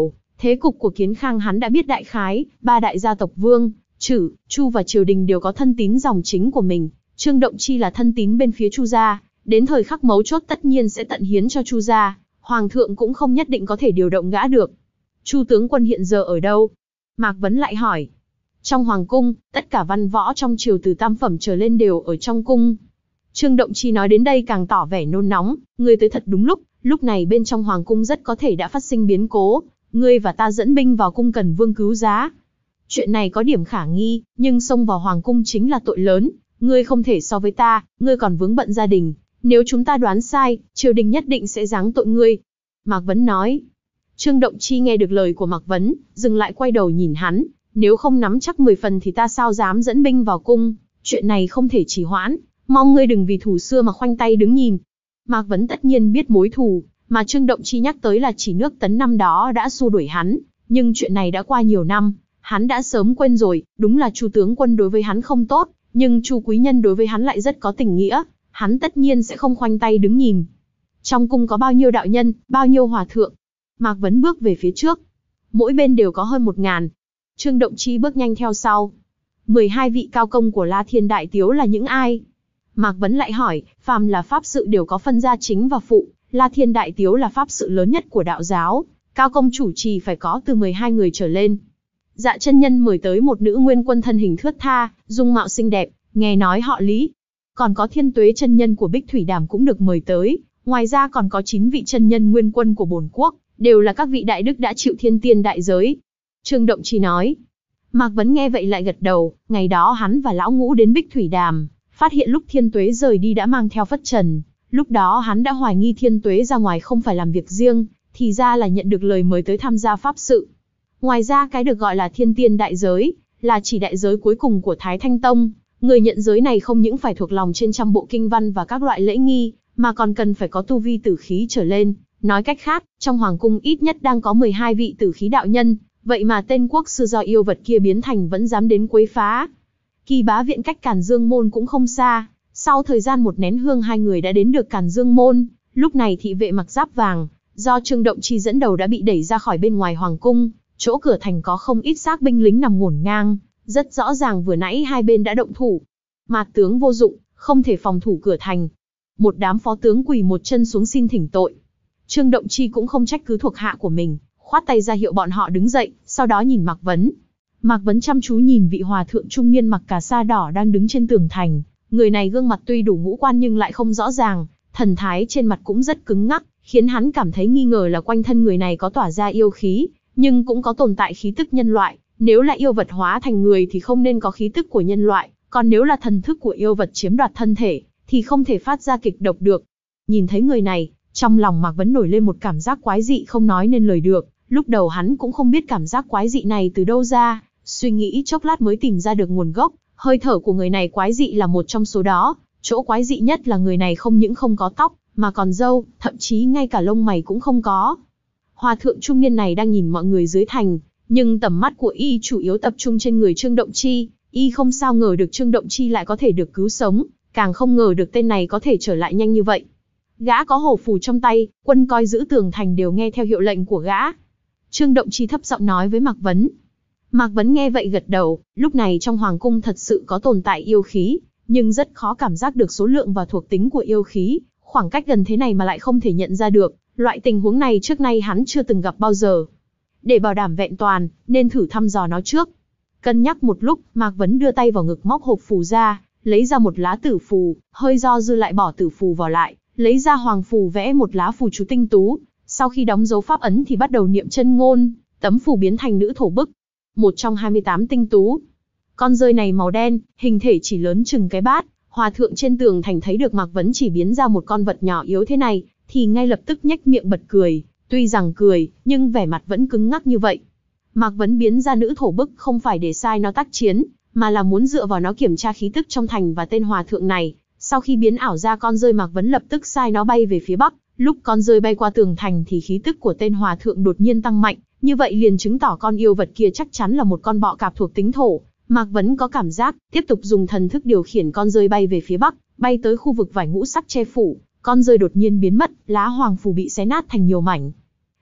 Thế cục của Kiến Khang hắn đã biết đại khái, ba đại gia tộc Vương, Trử, Chu và triều đình đều có thân tín dòng chính của mình. Trương Động Chi là thân tín bên phía Chu gia, đến thời khắc mấu chốt tất nhiên sẽ tận hiến cho Chu gia, hoàng thượng cũng không nhất định có thể điều động gã được. Chu tướng quân hiện giờ ở đâu? Mạc Vấn lại hỏi. Trong hoàng cung, tất cả văn võ trong triều từ tam phẩm trở lên đều ở trong cung. Trương Động Chi nói đến đây càng tỏ vẻ nôn nóng, ngươi tới thật đúng lúc, lúc này bên trong hoàng cung rất có thể đã phát sinh biến cố, ngươi và ta dẫn binh vào cung cần vương cứu giá. Chuyện này có điểm khả nghi, nhưng xông vào hoàng cung chính là tội lớn, ngươi không thể so với ta, ngươi còn vướng bận gia đình, nếu chúng ta đoán sai, triều đình nhất định sẽ giáng tội ngươi. Mạc Vấn nói. Trương Động Chi nghe được lời của Mạc Vấn, dừng lại quay đầu nhìn hắn, nếu không nắm chắc mười phần thì ta sao dám dẫn binh vào cung, chuyện này không thể trì hoãn, mong ngươi đừng vì thù xưa mà khoanh tay đứng nhìn. Mạc Vấn tất nhiên biết mối thù, mà Trương Động Chi nhắc tới là chỉ nước Tấn năm đó đã xua đuổi hắn, nhưng chuyện này đã qua nhiều năm, hắn đã sớm quên rồi, đúng là Chu tướng quân đối với hắn không tốt, nhưng Chu quý nhân đối với hắn lại rất có tình nghĩa, hắn tất nhiên sẽ không khoanh tay đứng nhìn. Trong cung có bao nhiêu đạo nhân, bao nhiêu hòa thượng? Mạc Vấn bước về phía trước. Mỗi bên đều có hơn một ngàn. Trương Động Chi bước nhanh theo sau. mười hai vị cao công của La Thiên Đại Tiếu là những ai? Mạc Vấn lại hỏi, phàm là pháp sự đều có phân gia chính và phụ, La Thiên Đại Tiếu là pháp sự lớn nhất của đạo giáo, cao công chủ trì phải có từ mười hai người trở lên. Dạ chân nhân mời tới một nữ nguyên quân thân hình thướt tha, dung mạo xinh đẹp, nghe nói họ Lý. Còn có Thiên Tuế chân nhân của Bích Thủy Đàm cũng được mời tới, ngoài ra còn có chín vị chân nhân nguyên quân của bổn quốc, đều là các vị đại đức đã chịu thiên tiên đại giới. Trương Động Chi nói. Mạc Vấn nghe vậy lại gật đầu, ngày đó hắn và lão Ngũ đến Bích Thủy Đàm, phát hiện lúc Thiên Tuế rời đi đã mang theo phất trần, lúc đó hắn đã hoài nghi Thiên Tuế ra ngoài không phải làm việc riêng, thì ra là nhận được lời mời tới tham gia pháp sự. Ngoài ra cái được gọi là thiên tiên đại giới, là chỉ đại giới cuối cùng của Thái Thanh Tông, người nhận giới này không những phải thuộc lòng trên trăm bộ kinh văn và các loại lễ nghi, mà còn cần phải có tu vi tử khí trở lên. Nói cách khác, trong hoàng cung ít nhất đang có mười hai vị tử khí đạo nhân, vậy mà tên quốc sư do yêu vật kia biến thành vẫn dám đến quấy phá. Kỳ Bá viện cách Càn Dương môn cũng không xa, sau thời gian một nén hương hai người đã đến được Càn Dương môn, lúc này thị vệ mặc giáp vàng, do Trương Động Chi dẫn đầu đã bị đẩy ra khỏi bên ngoài hoàng cung, chỗ cửa thành có không ít xác binh lính nằm ngổn ngang, rất rõ ràng vừa nãy hai bên đã động thủ. Mạt tướng vô dụng, không thể phòng thủ cửa thành. Một đám phó tướng quỳ một chân xuống xin thỉnh tội. Trương Động Chi cũng không trách cứ thuộc hạ của mình, khoát tay ra hiệu bọn họ đứng dậy, sau đó nhìn Mạc Vấn. Mạc Vấn chăm chú nhìn vị hòa thượng trung niên mặc cà sa đỏ đang đứng trên tường thành, người này gương mặt tuy đủ ngũ quan nhưng lại không rõ ràng, thần thái trên mặt cũng rất cứng ngắc, khiến hắn cảm thấy nghi ngờ là quanh thân người này có tỏa ra yêu khí, nhưng cũng có tồn tại khí tức nhân loại, nếu là yêu vật hóa thành người thì không nên có khí tức của nhân loại, còn nếu là thần thức của yêu vật chiếm đoạt thân thể, thì không thể phát ra kịch độc được. Nhìn thấy người này, trong lòng Mạc Vấn nổi lên một cảm giác quái dị không nói nên lời được, lúc đầu hắn cũng không biết cảm giác quái dị này từ đâu ra, suy nghĩ chốc lát mới tìm ra được nguồn gốc, hơi thở của người này quái dị là một trong số đó, chỗ quái dị nhất là người này không những không có tóc, mà còn râu, thậm chí ngay cả lông mày cũng không có. Hòa thượng trung niên này đang nhìn mọi người dưới thành, nhưng tầm mắt của y chủ yếu tập trung trên người Trương Động Chi, y không sao ngờ được Trương Động Chi lại có thể được cứu sống, càng không ngờ được tên này có thể trở lại nhanh như vậy. Gã có hổ phù trong tay, quân coi giữ tường thành đều nghe theo hiệu lệnh của gã. Trương Động Chi thấp giọng nói với Mạc Vấn. Mạc Vấn nghe vậy gật đầu, lúc này trong hoàng cung thật sự có tồn tại yêu khí, nhưng rất khó cảm giác được số lượng và thuộc tính của yêu khí, khoảng cách gần thế này mà lại không thể nhận ra được, loại tình huống này trước nay hắn chưa từng gặp bao giờ. Để bảo đảm vẹn toàn, nên thử thăm dò nó trước. Cân nhắc một lúc, Mạc Vấn đưa tay vào ngực móc hộp phù ra, lấy ra một lá tử phù, hơi do dư lại bỏ tử phù vào lại, lấy ra hoàng phù vẽ một lá phù chú tinh tú, sau khi đóng dấu pháp ấn thì bắt đầu niệm chân ngôn, tấm phù biến thành nữ thổ bức, một trong hai mươi tám tinh tú. Con rơi này màu đen, hình thể chỉ lớn chừng cái bát, hòa thượng trên tường thành thấy được Mạc Vấn chỉ biến ra một con vật nhỏ yếu thế này, thì ngay lập tức nhếch miệng bật cười, tuy rằng cười, nhưng vẻ mặt vẫn cứng ngắc như vậy. Mạc Vấn biến ra nữ thổ bức không phải để sai nó tác chiến, mà là muốn dựa vào nó kiểm tra khí tức trong thành và tên hòa thượng này. Sau khi biến ảo ra con rơi, Mạc Vấn lập tức sai nó bay về phía bắc, lúc con rơi bay qua tường thành thì khí tức của tên hòa thượng đột nhiên tăng mạnh, như vậy liền chứng tỏ con yêu vật kia chắc chắn là một con bọ cạp thuộc tính thổ. Mạc Vấn có cảm giác, tiếp tục dùng thần thức điều khiển con rơi bay về phía bắc, bay tới khu vực vải ngũ sắc che phủ, con rơi đột nhiên biến mất, lá hoàng phù bị xé nát thành nhiều mảnh.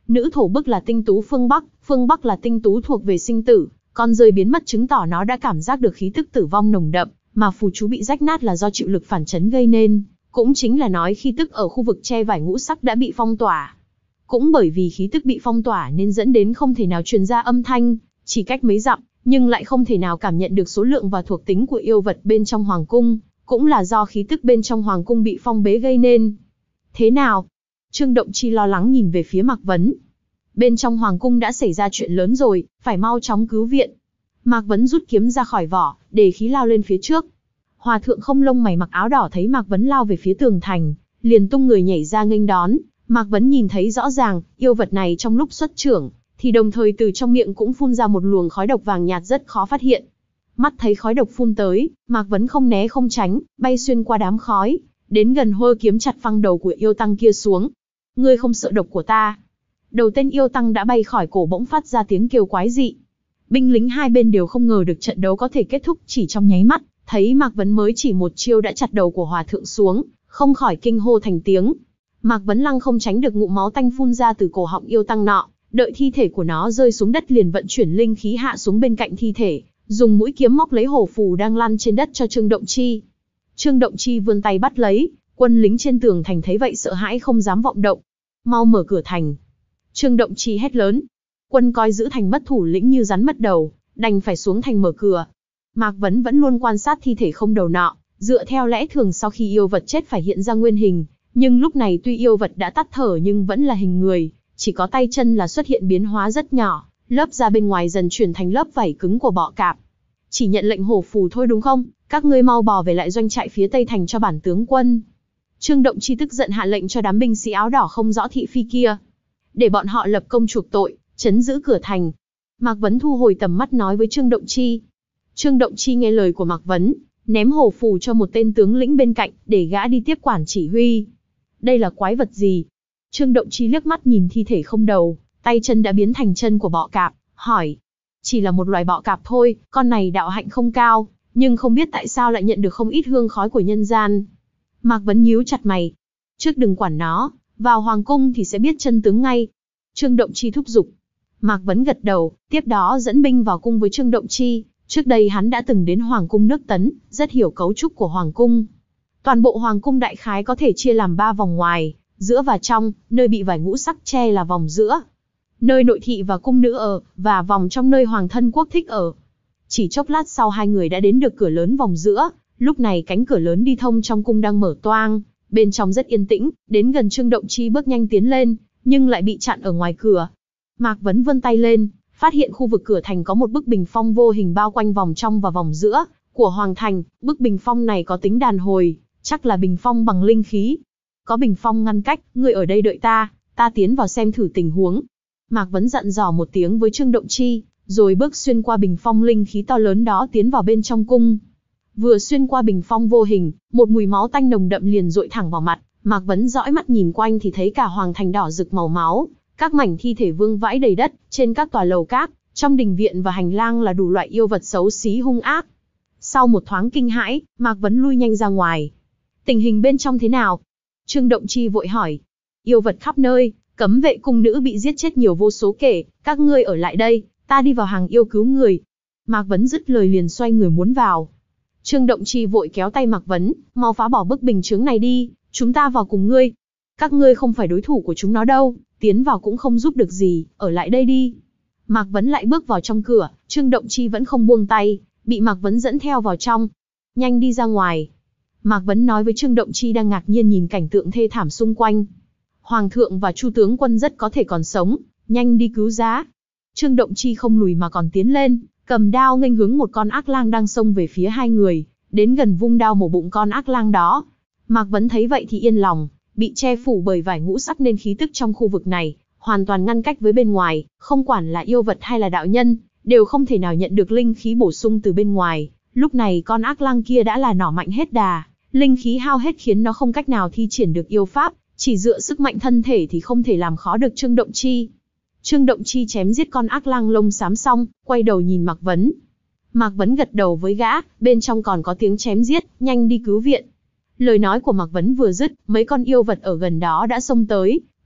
Nữ thổ bức là tinh tú phương Bắc, phương Bắc là tinh tú thuộc về sinh tử, con rơi biến mất chứng tỏ nó đã cảm giác được khí tức tử vong nồng đậm, mà phù chú bị rách nát là do chịu lực phản chấn gây nên, cũng chính là nói khí tức ở khu vực che vải ngũ sắc đã bị phong tỏa. Cũng bởi vì khí tức bị phong tỏa nên dẫn đến không thể nào truyền ra âm thanh, chỉ cách mấy dặm, nhưng lại không thể nào cảm nhận được số lượng và thuộc tính của yêu vật bên trong hoàng cung, cũng là do khí tức bên trong hoàng cung bị phong bế gây nên. Thế nào? Trương Động Chi lo lắng nhìn về phía Mạc Vấn. Bên trong hoàng cung đã xảy ra chuyện lớn rồi, phải mau chóng cứu viện. Mạc Vấn rút kiếm ra khỏi vỏ, đề khí lao lên phía trước. Hòa thượng không lông mày mặc áo đỏ thấy Mạc Vấn lao về phía tường thành, liền tung người nhảy ra nghênh đón. Mạc Vấn nhìn thấy rõ ràng, yêu vật này trong lúc xuất chưởng, thì đồng thời từ trong miệng cũng phun ra một luồng khói độc vàng nhạt rất khó phát hiện. Mắt thấy khói độc phun tới, Mạc Vấn không né không tránh, bay xuyên qua đám khói, đến gần hô kiếm chặt phăng đầu của yêu tăng kia xuống. Ngươi không sợ độc của ta? Đầu tên yêu tăng đã bay khỏi cổ bỗng phát ra tiếng kêu quái dị. Binh lính hai bên đều không ngờ được trận đấu có thể kết thúc chỉ trong nháy mắt, thấy Mạc Vấn mới chỉ một chiêu đã chặt đầu của hòa thượng xuống, không khỏi kinh hô thành tiếng. Mạc Vấn lăng không tránh được ngụm máu tanh phun ra từ cổ họng yêu tăng nọ, đợi thi thể của nó rơi xuống đất liền vận chuyển linh khí hạ xuống bên cạnh thi thể, dùng mũi kiếm móc lấy hổ phù đang lăn trên đất cho Trương Động Chi. Trương Động Chi vươn tay bắt lấy, quân lính trên tường thành thấy vậy sợ hãi không dám vọng động. Mau mở cửa thành. Trương Động Chi hét lớn. Quân coi giữ thành mất thủ lĩnh như rắn mất đầu, đành phải xuống thành mở cửa. Mạc Vấn vẫn luôn quan sát thi thể không đầu nọ, dựa theo lẽ thường sau khi yêu vật chết phải hiện ra nguyên hình, nhưng lúc này tuy yêu vật đã tắt thở nhưng vẫn là hình người, chỉ có tay chân là xuất hiện biến hóa rất nhỏ, lớp da bên ngoài dần chuyển thành lớp vảy cứng của bọ cạp. Chỉ nhận lệnh hổ phù thôi đúng không? Các ngươi mau bò về lại doanh trại phía tây thành cho bản tướng quân. Trương Động Chi tức giận hạ lệnh cho đám binh sĩ áo đỏ không rõ thị phi kia, để bọn họ lập công chuộc tội, trấn giữ cửa thành. Mạc Vấn thu hồi tầm mắt nói với Trương Động Chi. Trương Động Chi nghe lời của Mạc Vấn, ném hổ phù cho một tên tướng lĩnh bên cạnh, để gã đi tiếp quản chỉ huy. Đây là quái vật gì? Trương Động Chi liếc mắt nhìn thi thể không đầu, tay chân đã biến thành chân của bọ cạp, hỏi. Chỉ là một loài bọ cạp thôi, con này đạo hạnh không cao, nhưng không biết tại sao lại nhận được không ít hương khói của nhân gian. Mạc Vấn nhíu chặt mày. Trước đừng quản nó, vào hoàng cung thì sẽ biết chân tướng ngay. Trương Động Chi thúc giục. Mạc Vấn gật đầu, tiếp đó dẫn binh vào cung với Trương Động Chi. Trước đây hắn đã từng đến hoàng cung nước Tấn, rất hiểu cấu trúc của hoàng cung. Toàn bộ hoàng cung đại khái có thể chia làm ba vòng ngoài, giữa và trong, nơi bị vải ngũ sắc che là vòng giữa, nơi nội thị và cung nữ ở, và vòng trong nơi hoàng thân quốc thích ở. Chỉ chốc lát sau hai người đã đến được cửa lớn vòng giữa, lúc này cánh cửa lớn đi thông trong cung đang mở toang, bên trong rất yên tĩnh, đến gần Trương Động Chi bước nhanh tiến lên, nhưng lại bị chặn ở ngoài cửa. Mạc Vấn vươn tay lên, phát hiện khu vực cửa thành có một bức bình phong vô hình bao quanh vòng trong và vòng giữa của hoàng thành, bức bình phong này có tính đàn hồi, chắc là bình phong bằng linh khí. Có bình phong ngăn cách, ngươi ở đây đợi ta, ta tiến vào xem thử tình huống. Mạc Vấn dặn dò một tiếng với Trương Động Chi, rồi bước xuyên qua bình phong linh khí to lớn đó tiến vào bên trong cung. Vừa xuyên qua bình phong vô hình, một mùi máu tanh nồng đậm liền dội thẳng vào mặt. Mạc Vấn dõi mắt nhìn quanh thì thấy cả hoàng thành đỏ rực màu máu, các mảnh thi thể vương vãi đầy đất, trên các tòa lầu các, trong đình viện và hành lang là đủ loại yêu vật xấu xí hung ác. Sau một thoáng kinh hãi, Mạc Vấn lui nhanh ra ngoài. Tình hình bên trong thế nào? Trương Động Chi vội hỏi. Yêu vật khắp nơi, cấm vệ cung nữ bị giết chết nhiều vô số kể, các ngươi ở lại đây, ta đi vào hàng yêu cứu người. Mạc Vấn dứt lời liền xoay người muốn vào. Trương Động Chi vội kéo tay Mạc Vấn, mau phá bỏ bức bình chướng này đi, chúng ta vào cùng ngươi. Các ngươi không phải đối thủ của chúng nó đâu, tiến vào cũng không giúp được gì, ở lại đây đi. Mạc Vấn lại bước vào trong cửa, Trương Động Chi vẫn không buông tay, bị Mạc Vấn dẫn theo vào trong. Nhanh đi ra ngoài. Mạc Vấn nói với Trương Động Chi đang ngạc nhiên nhìn cảnh tượng thê thảm xung quanh. Hoàng thượng và Chu tướng quân rất có thể còn sống, nhanh đi cứu giá. Trương Động Chi không lùi mà còn tiến lên, cầm đao nghênh hướng một con ác lang đang xông về phía hai người, đến gần vung đao mổ bụng con ác lang đó. Mạc Vấn thấy vậy thì yên lòng, bị che phủ bởi vải ngũ sắc nên khí tức trong khu vực này hoàn toàn ngăn cách với bên ngoài, không quản là yêu vật hay là đạo nhân, đều không thể nào nhận được linh khí bổ sung từ bên ngoài. Lúc này con ác lang kia đã là nỏ mạnh hết đà, linh khí hao hết khiến nó không cách nào thi triển được yêu pháp, chỉ dựa sức mạnh thân thể thì không thể làm khó được Trương Động Chi. Trương Động Chi chém giết con ác lang lông xám xong, quay đầu nhìn Mạc Vấn. Mạc Vấn gật đầu với gã, bên trong còn có tiếng chém giết, nhanh đi cứu viện. Lời nói của Mạc Vấn vừa dứt, mấy con yêu vật ở gần đó đã xông tới,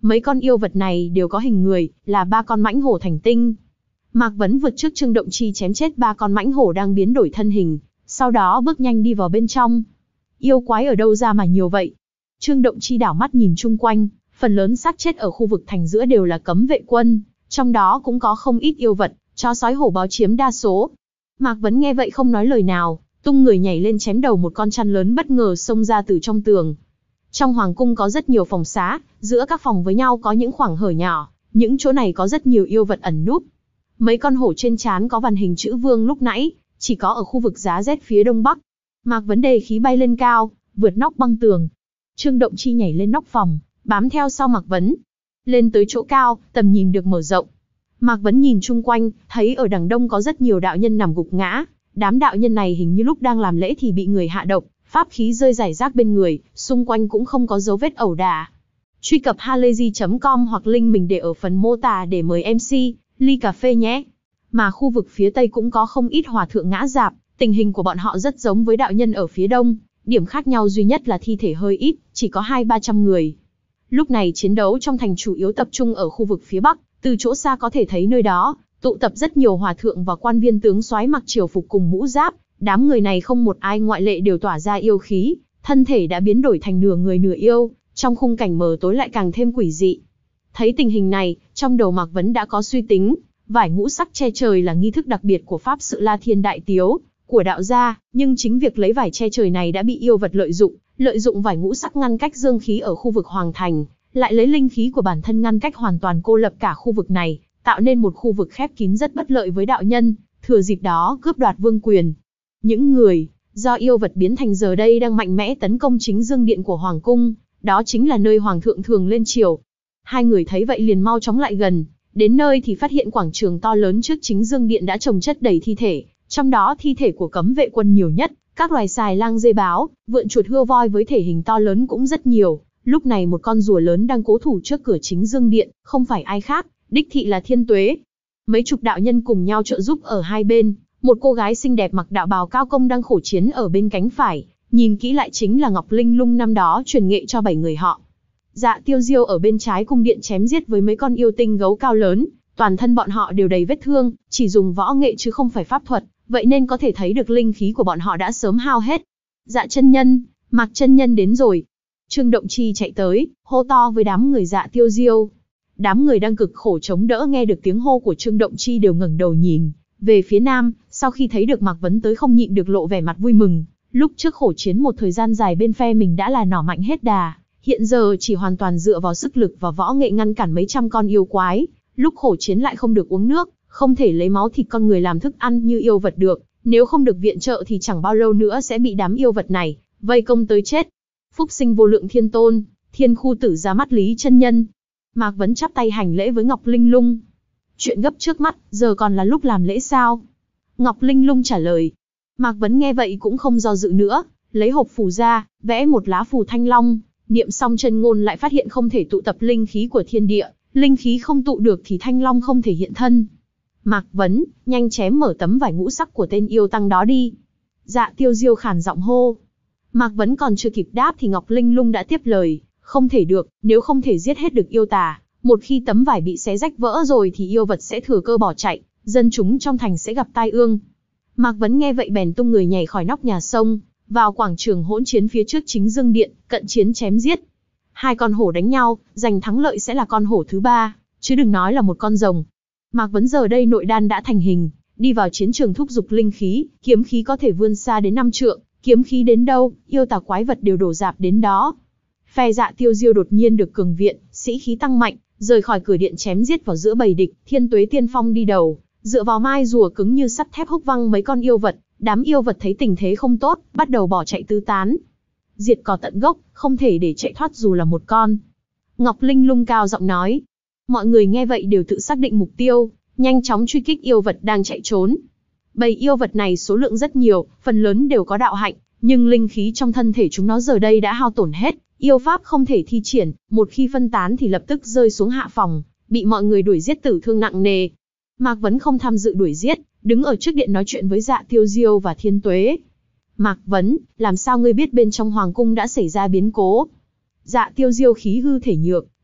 Mấy con yêu vật này đều có hình người, là ba con mãnh hổ thành tinh. Mạc Vấn vượt trước Trương Động Chi chém chết ba con mãnh hổ đang biến đổi thân hình, sau đó bước nhanh đi vào bên trong. Yêu quái ở đâu ra mà nhiều vậy? Trương Động Chi đảo mắt nhìn chung quanh, phần lớn xác chết ở khu vực thành giữa đều là cấm vệ quân, trong đó cũng có không ít yêu vật, chó sói hổ báo chiếm đa số. Mạc Vấn nghe vậy không nói lời nào, tung người nhảy lên chém đầu một con chăn lớn bất ngờ xông ra từ trong tường. Trong hoàng cung có rất nhiều phòng xá, giữa các phòng với nhau có những khoảng hở nhỏ, những chỗ này có rất nhiều yêu vật ẩn núp. Mấy con hổ trên trán có vằn hình chữ vương lúc nãy, chỉ có ở khu vực giá rét phía đông bắc. Mạc Vấn đề khí bay lên cao, vượt nóc băng tường. Trương Động Chi nhảy lên nóc phòng, bám theo sau Mạc Vấn. Lên tới chỗ cao, tầm nhìn được mở rộng. Mạc Vấn nhìn chung quanh, thấy ở đằng đông có rất nhiều đạo nhân nằm gục ngã. Đám đạo nhân này hình như lúc đang làm lễ thì bị người hạ độc, pháp khí rơi rải rác bên người, xung quanh cũng không có dấu vết ẩu đả. Truy cập halayzi chấm com hoặc link mình để ở phần mô tả để mời em xê, ly cà phê nhé. Mà khu vực phía tây cũng có không ít hòa thượng ngã rạp, tình hình của bọn họ rất giống với đạo nhân ở phía đông, điểm khác nhau duy nhất là thi thể hơi ít, chỉ có hai ba trăm người. Lúc này chiến đấu trong thành chủ yếu tập trung ở khu vực phía bắc, từ chỗ xa có thể thấy nơi đó tụ tập rất nhiều hòa thượng và quan viên tướng soái mặc triều phục cùng mũ giáp, đám người này không một ai ngoại lệ đều tỏa ra yêu khí, thân thể đã biến đổi thành nửa người nửa yêu, trong khung cảnh mờ tối lại càng thêm quỷ dị. Thấy tình hình này, trong đầu Mạc Vấn đã có suy tính, vải ngũ sắc che trời là nghi thức đặc biệt của pháp sự La Thiên Đại Tiếu của đạo gia, nhưng chính việc lấy vải che trời này đã bị yêu vật lợi dụng, lợi dụng vải ngũ sắc ngăn cách dương khí ở khu vực hoàng thành, lại lấy linh khí của bản thân ngăn cách hoàn toàn cô lập cả khu vực này, tạo nên một khu vực khép kín rất bất lợi với đạo nhân, thừa dịp đó cướp đoạt vương quyền. Những người do yêu vật biến thành giờ đây đang mạnh mẽ tấn công chính dương điện của hoàng cung, đó chính là nơi hoàng thượng thường lên triều. Hai người thấy vậy liền mau chóng lại gần, đến nơi thì phát hiện quảng trường to lớn trước chính dương điện đã chồng chất đầy thi thể, trong đó thi thể của cấm vệ quân nhiều nhất, các loài xài lang dê báo, vượn chuột hươu voi với thể hình to lớn cũng rất nhiều. Lúc này một con rùa lớn đang cố thủ trước cửa chính dương điện, không phải ai khác, đích thị là Thiên Tuế. Mấy chục đạo nhân cùng nhau trợ giúp ở hai bên, một cô gái xinh đẹp mặc đạo bào cao công đang khổ chiến ở bên cánh phải, nhìn kỹ lại chính là Ngọc Linh Lung năm đó truyền nghệ cho bảy người họ. Dạ Tiêu Diêu ở bên trái cung điện chém giết với mấy con yêu tinh gấu cao lớn, toàn thân bọn họ đều đầy vết thương, chỉ dùng võ nghệ chứ không phải pháp thuật, vậy nên có thể thấy được linh khí của bọn họ đã sớm hao hết. Dạ chân nhân, Mạc chân nhân đến rồi. Trương Động Chi chạy tới, hô to với đám người Dạ Tiêu Diêu. Đám người đang cực khổ chống đỡ nghe được tiếng hô của Trương Động Chi đều ngẩng đầu nhìn về phía nam, sau khi thấy được Mạc Vấn tới không nhịn được lộ vẻ mặt vui mừng. Lúc trước khổ chiến một thời gian dài bên phe mình đã là nỏ mạnh hết đà, hiện giờ chỉ hoàn toàn dựa vào sức lực và võ nghệ ngăn cản mấy trăm con yêu quái. Lúc khổ chiến lại không được uống nước, không thể lấy máu thịt con người làm thức ăn như yêu vật được, nếu không được viện trợ thì chẳng bao lâu nữa sẽ bị đám yêu vật này vây công tới chết. Phúc sinh vô lượng thiên tôn, thiên khu tử ra mắt Lý chân nhân. Mạc Vấn chắp tay hành lễ với Ngọc Linh Lung. Chuyện gấp trước mắt, giờ còn là lúc làm lễ sao? Ngọc Linh Lung trả lời. Mạc Vấn nghe vậy cũng không do dự nữa, lấy hộp phù ra, vẽ một lá phù thanh long, niệm xong chân ngôn lại phát hiện không thể tụ tập linh khí của thiên địa, linh khí không tụ được thì thanh long không thể hiện thân. Mạc Vấn, nhanh chém mở tấm vải ngũ sắc của tên yêu tăng đó đi. Dạ Tiêu Diêu khản giọng hô. Mạc Vấn còn chưa kịp đáp thì Ngọc Linh Lung đã tiếp lời, không thể được, nếu không thể giết hết được yêu tà, một khi tấm vải bị xé rách vỡ rồi thì yêu vật sẽ thừa cơ bỏ chạy, dân chúng trong thành sẽ gặp tai ương. Mạc Vấn nghe vậy bèn tung người nhảy khỏi nóc nhà sông, vào quảng trường hỗn chiến phía trước chính dương điện, cận chiến chém giết. Hai con hổ đánh nhau, giành thắng lợi sẽ là con hổ thứ ba, chứ đừng nói là một con rồng. Mạc Vấn giờ đây nội đan đã thành hình, đi vào chiến trường thúc giục linh khí, kiếm khí có thể vươn xa đến năm trượng, kiếm khí đến đâu, yêu tà quái vật đều đổ dạp đến đó. Phe Dạ Tiêu Diêu đột nhiên được cường viện, sĩ khí tăng mạnh, rời khỏi cửa điện chém giết vào giữa bầy địch, Thiên Tuế tiên phong đi đầu, dựa vào mai rùa cứng như sắt thép húc văng mấy con yêu vật, đám yêu vật thấy tình thế không tốt, bắt đầu bỏ chạy tứ tán. Diệt cỏ tận gốc, không thể để chạy thoát dù là một con. Ngọc Linh Lung cao giọng nói. Mọi người nghe vậy đều tự xác định mục tiêu, nhanh chóng truy kích yêu vật đang chạy trốn. Bầy yêu vật này số lượng rất nhiều, phần lớn đều có đạo hạnh, nhưng linh khí trong thân thể chúng nó giờ đây đã hao tổn hết, yêu pháp không thể thi triển, một khi phân tán thì lập tức rơi xuống hạ phòng, bị mọi người đuổi giết tử thương nặng nề. Mạc Vấn không tham dự đuổi giết, đứng ở trước điện nói chuyện với Dạ Tiêu Diêu và Thiên Tuế. Mạc Vấn, làm sao ngươi biết bên trong hoàng cung đã xảy ra biến cố? Dạ Tiêu Diêu khí hư thể nhược,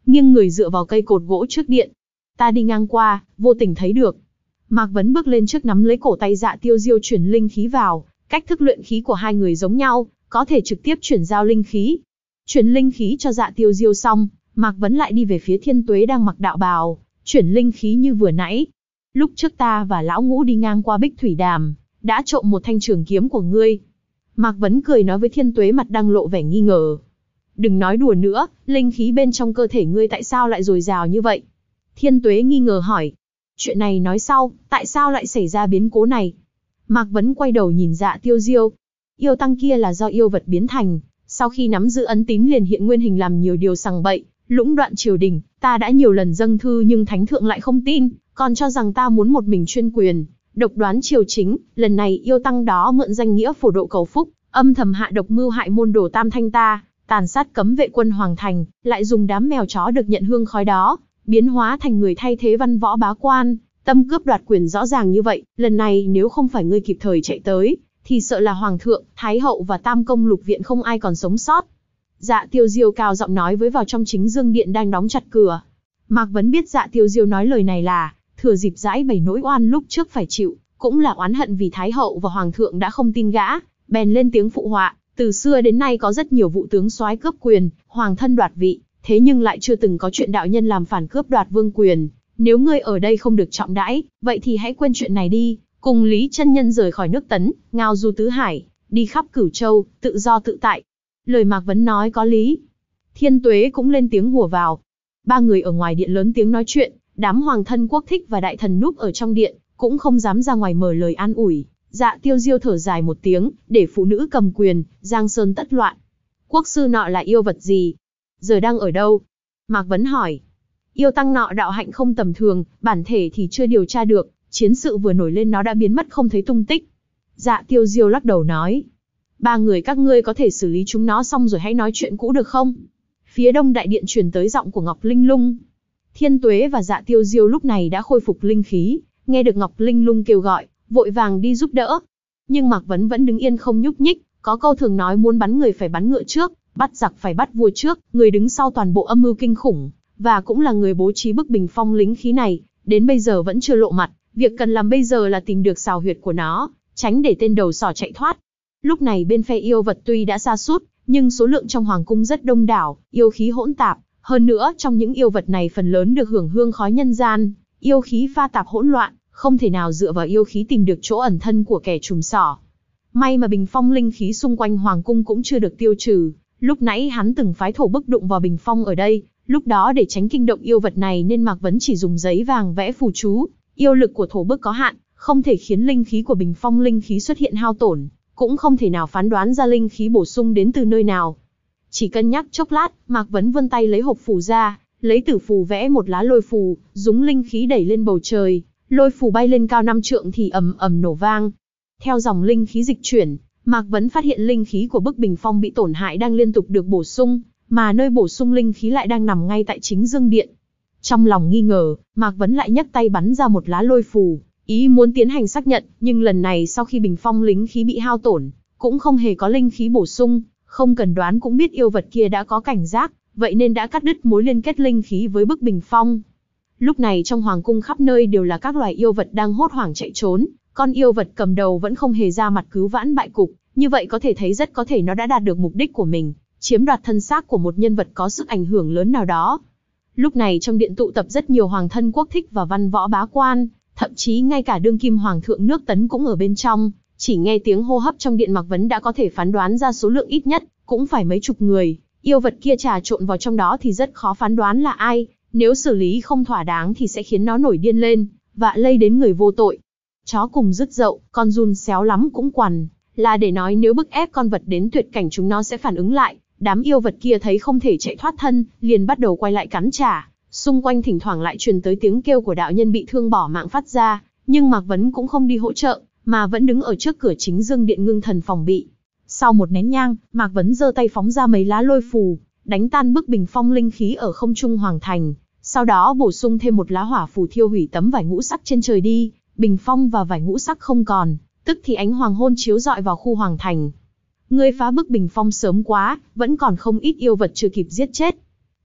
nghiêng người dựa vào cây cột gỗ trước điện. Ta đi ngang qua, vô tình thấy được. Mạc Vấn bước lên trước nắm lấy cổ tay Dạ Tiêu Diêu chuyển linh khí vào, cách thức luyện khí của hai người giống nhau, có thể trực tiếp chuyển giao linh khí. Chuyển linh khí cho Dạ Tiêu Diêu xong, Mạc Vấn lại đi về phía Thiên Tuế đang mặc đạo bào, chuyển linh khí như vừa nãy. Lúc trước ta và lão Ngũ đi ngang qua Bích Thủy Đàm, đã trộm một thanh trường kiếm của ngươi. Mạc Vấn cười nói với Thiên Tuế mặt đang lộ vẻ nghi ngờ. Đừng nói đùa nữa, linh khí bên trong cơ thể ngươi tại sao lại dồi dào như vậy? Thiên Tuế nghi ngờ hỏi. Chuyện này nói sau, tại sao lại xảy ra biến cố này? Mạc Vấn quay đầu nhìn Dạ Tiêu Diêu. Yêu tăng kia là do yêu vật biến thành, sau khi nắm giữ ấn tín liền hiện nguyên hình làm nhiều điều sằng bậy, lũng đoạn triều đình, ta đã nhiều lần dâng thư nhưng thánh thượng lại không tin, còn cho rằng ta muốn một mình chuyên quyền, độc đoán triều chính. Lần này yêu tăng đó mượn danh nghĩa phổ độ cầu phúc, âm thầm hạ độc mưu hại môn đồ Tam Thanh ta, tàn sát cấm vệ quân hoàng thành, lại dùng đám mèo chó được nhận hương khói đó, biến hóa thành người thay thế văn võ bá quan, tâm cướp đoạt quyền rõ ràng như vậy. Lần này nếu không phải ngươi kịp thời chạy tới, thì sợ là hoàng thượng, thái hậu và tam công lục viện không ai còn sống sót. Dạ Tiêu Diêu cao giọng nói với vào trong chính dương điện đang đóng chặt cửa. Mạc Vấn biết Dạ Tiêu Diêu nói lời này là thừa dịp giải bày nỗi oan lúc trước phải chịu, cũng là oán hận vì thái hậu và hoàng thượng đã không tin gã, bèn lên tiếng phụ họa. Từ xưa đến nay có rất nhiều vụ tướng soái cướp quyền, hoàng thân đoạt vị, thế nhưng lại chưa từng có chuyện đạo nhân làm phản cướp đoạt vương quyền. Nếu ngươi ở đây không được trọng đãi, vậy thì hãy quên chuyện này đi, cùng Lý chân nhân rời khỏi nước Tấn, ngao du tứ hải, đi khắp Cửu Châu, tự do tự tại. Lời Mạc Vấn nói có lý. Thiên Tuế cũng lên tiếng hùa vào. Ba người ở ngoài điện lớn tiếng nói chuyện, đám hoàng thân quốc thích và đại thần núp ở trong điện, cũng không dám ra ngoài mở lời an ủi. Dạ Tiêu Diêu thở dài một tiếng, để phụ nữ cầm quyền, giang sơn tất loạn. Quốc sư nọ là yêu vật gì? Giờ đang ở đâu? Mạc Vấn hỏi. Yêu tăng nọ đạo hạnh không tầm thường, bản thể thì chưa điều tra được, chiến sự vừa nổi lên nó đã biến mất không thấy tung tích. Dạ Tiêu Diêu lắc đầu nói. Ba người các ngươi có thể xử lý chúng nó xong rồi hãy nói chuyện cũ được không? Phía đông đại điện truyền tới giọng của Ngọc Linh Lung. Thiên Tuế và Dạ Tiêu Diêu lúc này đã khôi phục linh khí, nghe được Ngọc Linh Lung kêu gọi, vội vàng đi giúp đỡ. Nhưng Mạc Vấn vẫn đứng yên không nhúc nhích, có câu thường nói muốn bắn người phải bắn ngựa trước, bắt giặc phải bắt vua trước, người đứng sau toàn bộ âm mưu kinh khủng, và cũng là người bố trí bức bình phong lính khí này, đến bây giờ vẫn chưa lộ mặt. Việc cần làm bây giờ là tìm được xào huyệt của nó, tránh để tên đầu sỏ chạy thoát. Lúc này bên phe yêu vật tuy đã sa sút, nhưng số lượng trong hoàng cung rất đông đảo, yêu khí hỗn tạp. Hơn nữa trong những yêu vật này phần lớn được hưởng hương khói nhân gian, yêu khí pha tạp hỗn loạn, không thể nào dựa vào yêu khí tìm được chỗ ẩn thân của kẻ trùm sỏ. May mà bình phong linh khí xung quanh hoàng cung cũng chưa được tiêu trừ. Lúc nãy hắn từng phái thổ bức đụng vào bình phong ở đây, lúc đó để tránh kinh động yêu vật này nên Mạc Vấn chỉ dùng giấy vàng vẽ phù chú. Yêu lực của thổ bức có hạn, không thể khiến linh khí của bình phong linh khí xuất hiện hao tổn, cũng không thể nào phán đoán ra linh khí bổ sung đến từ nơi nào. Chỉ cân nhắc chốc lát, Mạc Vấn vươn tay lấy hộp phù ra, lấy tử phù vẽ một lá lôi phù, dùng linh khí đẩy lên bầu trời, lôi phù bay lên cao năm trượng thì ầm ầm nổ vang. Theo dòng linh khí dịch chuyển, Mạc Vấn phát hiện linh khí của bức bình phong bị tổn hại đang liên tục được bổ sung, mà nơi bổ sung linh khí lại đang nằm ngay tại chính dương điện. Trong lòng nghi ngờ, Mạc Vấn lại nhấc tay bắn ra một lá lôi phù, ý muốn tiến hành xác nhận, nhưng lần này sau khi bình phong linh khí bị hao tổn, cũng không hề có linh khí bổ sung, không cần đoán cũng biết yêu vật kia đã có cảnh giác, vậy nên đã cắt đứt mối liên kết linh khí với bức bình phong. Lúc này trong hoàng cung khắp nơi đều là các loài yêu vật đang hốt hoảng chạy trốn, con yêu vật cầm đầu vẫn không hề ra mặt cứu vãn bại cục, như vậy có thể thấy rất có thể nó đã đạt được mục đích của mình, chiếm đoạt thân xác của một nhân vật có sức ảnh hưởng lớn nào đó. Lúc này trong điện tụ tập rất nhiều hoàng thân quốc thích và văn võ bá quan, thậm chí ngay cả đương kim hoàng thượng nước Tấn cũng ở bên trong. Chỉ nghe tiếng hô hấp trong điện Mạc Vấn đã có thể phán đoán ra số lượng ít nhất cũng phải mấy chục người. Yêu vật kia trà trộn vào trong đó thì rất khó phán đoán là ai, nếu xử lý không thỏa đáng thì sẽ khiến nó nổi điên lên, vạ lây đến người vô tội. Chó cùng rứt dậu, con giun xéo lắm cũng quằn, là để nói nếu bức ép con vật đến tuyệt cảnh chúng nó sẽ phản ứng lại. Đám yêu vật kia thấy không thể chạy thoát thân, liền bắt đầu quay lại cắn trả. Xung quanh thỉnh thoảng lại truyền tới tiếng kêu của đạo nhân bị thương bỏ mạng phát ra, nhưng Mạc Vấn cũng không đi hỗ trợ, mà vẫn đứng ở trước cửa chính dương điện ngưng thần phòng bị. Sau một nén nhang, Mạc Vấn giơ tay phóng ra mấy lá lôi phù, đánh tan bức bình phong linh khí ở không trung hoàng thành, sau đó bổ sung thêm một lá hỏa phù thiêu hủy tấm vải ngũ sắc trên trời đi, bình phong và vải ngũ sắc không còn, tức thì ánh hoàng hôn chiếu rọi vào khu hoàng thành. Ngươi phá bức bình phong sớm quá, vẫn còn không ít yêu vật chưa kịp giết chết.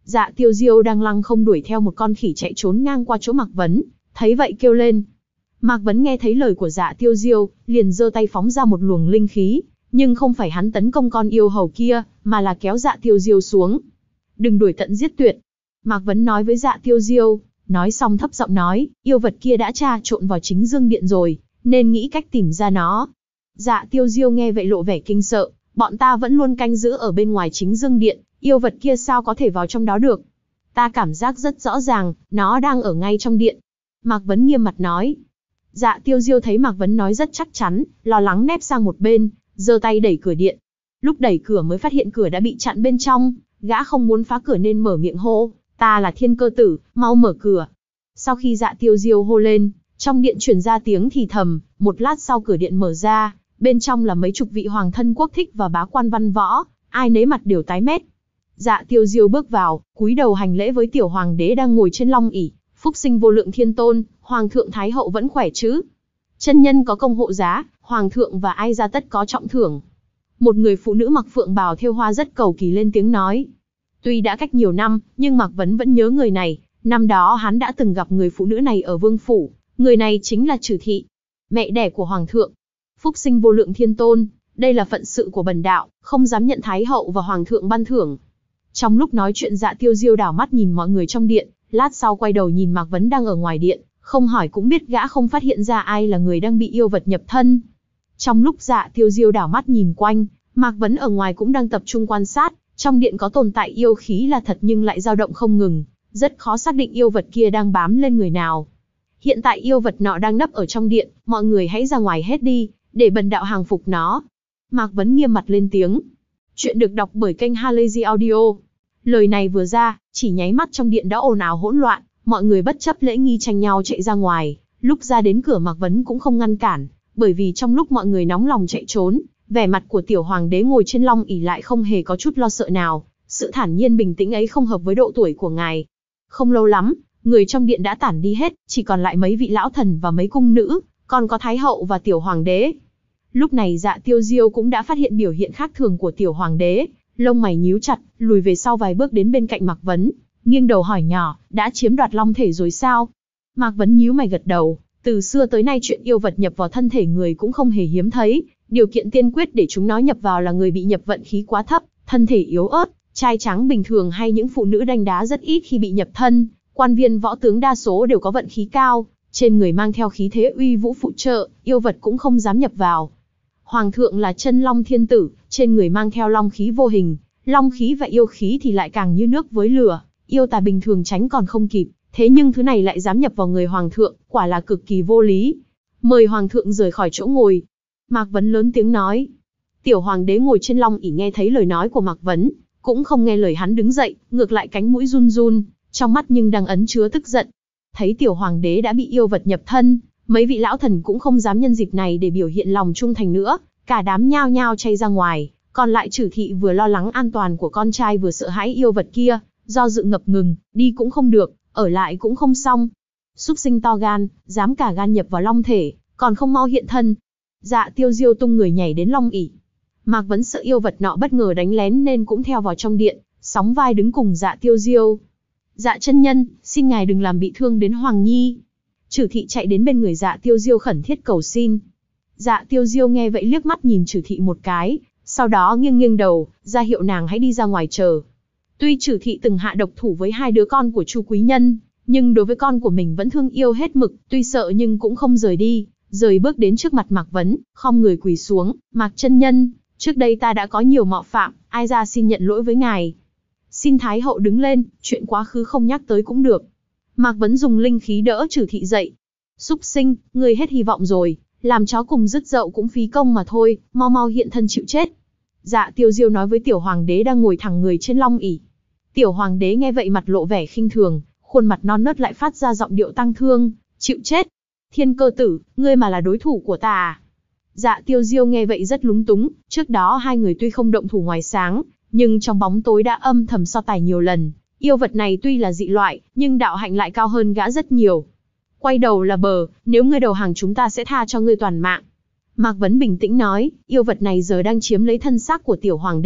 Dạ Tiêu Diêu đang lăng không đuổi theo một con khỉ chạy trốn ngang qua chỗ Mạc Vấn, thấy vậy kêu lên. Mạc Vấn nghe thấy lời của Dạ Tiêu Diêu, liền giơ tay phóng ra một luồng linh khí, nhưng không phải hắn tấn công con yêu hầu kia, mà là kéo Dạ Tiêu Diêu xuống. Đừng đuổi tận giết tuyệt. Mạc Vấn nói với Dạ Tiêu Diêu, nói xong thấp giọng nói, yêu vật kia đã tra trộn vào chính dương điện rồi, nên nghĩ cách tìm ra nó. Dạ Tiêu Diêu nghe vậy lộ vẻ kinh sợ, bọn ta vẫn luôn canh giữ ở bên ngoài chính dương điện, yêu vật kia sao có thể vào trong đó được. Ta cảm giác rất rõ ràng, nó đang ở ngay trong điện. Mạc Vấn nghiêm mặt nói. Dạ Tiêu Diêu thấy Mạc Vấn nói rất chắc chắn, lo lắng nép sang một bên, giơ tay đẩy cửa điện. Lúc đẩy cửa mới phát hiện cửa đã bị chặn bên trong, gã không muốn phá cửa nên mở miệng hô, ta là Thiên Cơ Tử, mau mở cửa. Sau khi Dạ Tiêu Diêu hô lên, trong điện truyền ra tiếng thì thầm, một lát sau cửa điện mở ra, bên trong là mấy chục vị hoàng thân quốc thích và bá quan văn võ, ai nấy mặt đều tái mét. Dạ Tiêu Diêu bước vào, cúi đầu hành lễ với tiểu hoàng đế đang ngồi trên long ỷ. Phúc sinh vô lượng thiên tôn, hoàng thượng thái hậu vẫn khỏe chứ? Chân nhân có công hộ giá, hoàng thượng và ai ra tất có trọng thưởng. Một người phụ nữ mặc phượng bào thêu hoa rất cầu kỳ lên tiếng nói. Tuy đã cách nhiều năm, nhưng Mạc Vấn vẫn nhớ người này. Năm đó hắn đã từng gặp người phụ nữ này ở vương phủ, người này chính là Trừ Thị, mẹ đẻ của hoàng thượng. Phúc sinh vô lượng thiên tôn, đây là phận sự của bần đạo, không dám nhận thái hậu và hoàng thượng ban thưởng. Trong lúc nói chuyện, Dạ Tiêu Diêu đảo mắt nhìn mọi người trong điện, lát sau quay đầu nhìn Mạc Vấn đang ở ngoài điện, không hỏi cũng biết gã không phát hiện ra ai là người đang bị yêu vật nhập thân. Trong lúc Dạ Tiêu Diêu đảo mắt nhìn quanh, Mạc Vấn ở ngoài cũng đang tập trung quan sát, trong điện có tồn tại yêu khí là thật nhưng lại dao động không ngừng, rất khó xác định yêu vật kia đang bám lên người nào. Hiện tại yêu vật nọ đang nấp ở trong điện, mọi người hãy ra ngoài hết đi, để bần đạo hàng phục nó. Mạc Vấn nghiêm mặt lên tiếng. Chuyện được đọc bởi kênh Halazy Audio. Lời này vừa ra, chỉ nháy mắt trong điện đã ồn ào hỗn loạn, mọi người bất chấp lễ nghi tranh nhau chạy ra ngoài. Lúc ra đến cửa Mạc Vấn cũng không ngăn cản, bởi vì trong lúc mọi người nóng lòng chạy trốn, vẻ mặt của tiểu hoàng đế ngồi trên long ỷ lại không hề có chút lo sợ nào. Sự thản nhiên bình tĩnh ấy không hợp với độ tuổi của ngài. Không lâu lắm, người trong điện đã tản đi hết, chỉ còn lại mấy vị lão thần và mấy cung nữ, còn có thái hậu và tiểu hoàng đế. Lúc này Dạ Tiêu Diêu cũng đã phát hiện biểu hiện khác thường của tiểu hoàng đế, lông mày nhíu chặt, lùi về sau vài bước đến bên cạnh Mạc Vấn, nghiêng đầu hỏi nhỏ, đã chiếm đoạt long thể rồi sao? Mạc Vấn nhíu mày gật đầu, từ xưa tới nay chuyện yêu vật nhập vào thân thể người cũng không hề hiếm thấy, điều kiện tiên quyết để chúng nó nhập vào là người bị nhập vận khí quá thấp, thân thể yếu ớt, trai trắng bình thường hay những phụ nữ đanh đá rất ít khi bị nhập thân, quan viên võ tướng đa số đều có vận khí cao, trên người mang theo khí thế uy vũ phụ trợ, yêu vật cũng không dám nhập vào. Hoàng thượng là chân long thiên tử, trên người mang theo long khí vô hình, long khí và yêu khí thì lại càng như nước với lửa, yêu tà bình thường tránh còn không kịp, thế nhưng thứ này lại dám nhập vào người hoàng thượng, quả là cực kỳ vô lý. Mời hoàng thượng rời khỏi chỗ ngồi. Mạc Vấn lớn tiếng nói. Tiểu hoàng đế ngồi trên long ỷ nghe thấy lời nói của Mạc Vấn, cũng không nghe lời hắn đứng dậy, ngược lại cánh mũi run run, trong mắt nhưng đang ẩn chứa tức giận. Thấy tiểu hoàng đế đã bị yêu vật nhập thân, mấy vị lão thần cũng không dám nhân dịp này để biểu hiện lòng trung thành nữa, cả đám nhao nhao chay ra ngoài, còn lại Trừ Thị vừa lo lắng an toàn của con trai vừa sợ hãi yêu vật kia, do dự ngập ngừng, đi cũng không được, ở lại cũng không xong. Súc sinh to gan, dám cả gan nhập vào long thể, còn không mau hiện thân. Dạ Tiêu Diêu tung người nhảy đến long ỷ. Mạc Vấn sợ yêu vật nọ bất ngờ đánh lén nên cũng theo vào trong điện, sóng vai đứng cùng Dạ Tiêu Diêu. Dạ chân nhân, xin ngài đừng làm bị thương đến Hoàng Nhi. Trừ Thị chạy đến bên người Dạ Tiêu Diêu khẩn thiết cầu xin. Dạ Tiêu Diêu nghe vậy liếc mắt nhìn Trừ Thị một cái, sau đó nghiêng nghiêng đầu, ra hiệu nàng hãy đi ra ngoài chờ. Tuy Trừ Thị từng hạ độc thủ với hai đứa con của Chu quý nhân, nhưng đối với con của mình vẫn thương yêu hết mực, tuy sợ nhưng cũng không rời đi, rời bước đến trước mặt Mạc Vấn, khom người quỳ xuống, Mạc chân nhân, trước đây ta đã có nhiều mạo phạm, ai ra xin nhận lỗi với ngài. Xin Thái hậu đứng lên, chuyện quá khứ không nhắc tới cũng được. Mạc Vấn dùng linh khí đỡ Trừ Thị dậy. Súc sinh, ngươi hết hy vọng rồi, làm chó cùng rứt dậu cũng phí công mà thôi, mau mau hiện thân chịu chết. Dạ Tiêu Diêu nói với tiểu hoàng đế đang ngồi thẳng người trên long ỷ. Tiểu hoàng đế nghe vậy mặt lộ vẻ khinh thường, khuôn mặt non nớt lại phát ra giọng điệu tăng thương, chịu chết. Thiên Cơ Tử, ngươi mà là đối thủ của ta à? Dạ Tiêu Diêu nghe vậy rất lúng túng, trước đó hai người tuy không động thủ ngoài sáng, nhưng trong bóng tối đã âm thầm so tài nhiều lần. Yêu vật này tuy là dị loại, nhưng đạo hạnh lại cao hơn gã rất nhiều. Quay đầu là bờ, nếu ngươi đầu hàng chúng ta sẽ tha cho ngươi toàn mạng. Mạc Vấn bình tĩnh nói, yêu vật này giờ đang chiếm lấy thân xác của tiểu hoàng đế,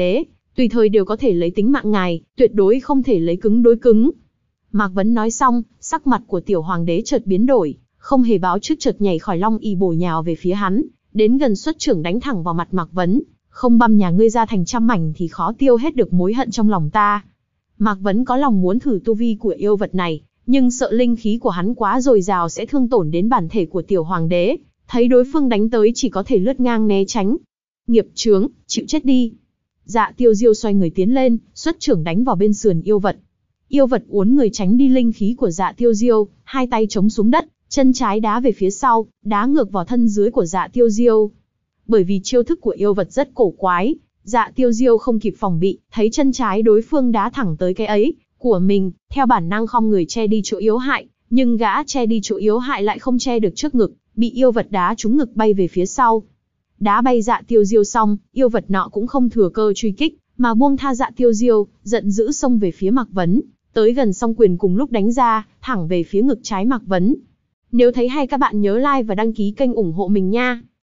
Tùy thời đều có thể lấy tính mạng ngài, tuyệt đối không thể lấy cứng đối cứng. Mạc Vấn nói xong, sắc mặt của tiểu hoàng đế chợt biến đổi, không hề báo trước chợt nhảy khỏi long ỷ bổ nhào về phía hắn, đến gần xuất trưởng đánh thẳng vào mặt Mạc Vấn. Không băm nhà ngươi ra thành trăm mảnh thì khó tiêu hết được mối hận trong lòng ta. Mạc Vấn có lòng muốn thử tu vi của yêu vật này, nhưng sợ linh khí của hắn quá dồi dào sẽ thương tổn đến bản thể của tiểu hoàng đế, thấy đối phương đánh tới chỉ có thể lướt ngang né tránh. Nghiệp chướng, chịu chết đi. Dạ Tiêu Diêu xoay người tiến lên, xuất trưởng đánh vào bên sườn yêu vật. Yêu vật uốn người tránh đi linh khí của Dạ Tiêu Diêu, hai tay chống xuống đất, chân trái đá về phía sau, đá ngược vào thân dưới của Dạ Tiêu Diêu. Bởi vì chiêu thức của yêu vật rất cổ quái, Dạ Tiêu Diêu không kịp phòng bị, thấy chân trái đối phương đá thẳng tới cái ấy của mình, theo bản năng khom người che đi chỗ yếu hại, nhưng gã che đi chỗ yếu hại lại không che được trước ngực, bị yêu vật đá trúng ngực bay về phía sau. Đá bay Dạ Tiêu Diêu xong, yêu vật nọ cũng không thừa cơ truy kích, mà buông tha Dạ Tiêu Diêu, giận dữ xông về phía Mạc Vấn, tới gần song quyền cùng lúc đánh ra, thẳng về phía ngực trái Mạc Vấn. Nếu thấy hay các bạn nhớ like và đăng ký kênh ủng hộ mình nha.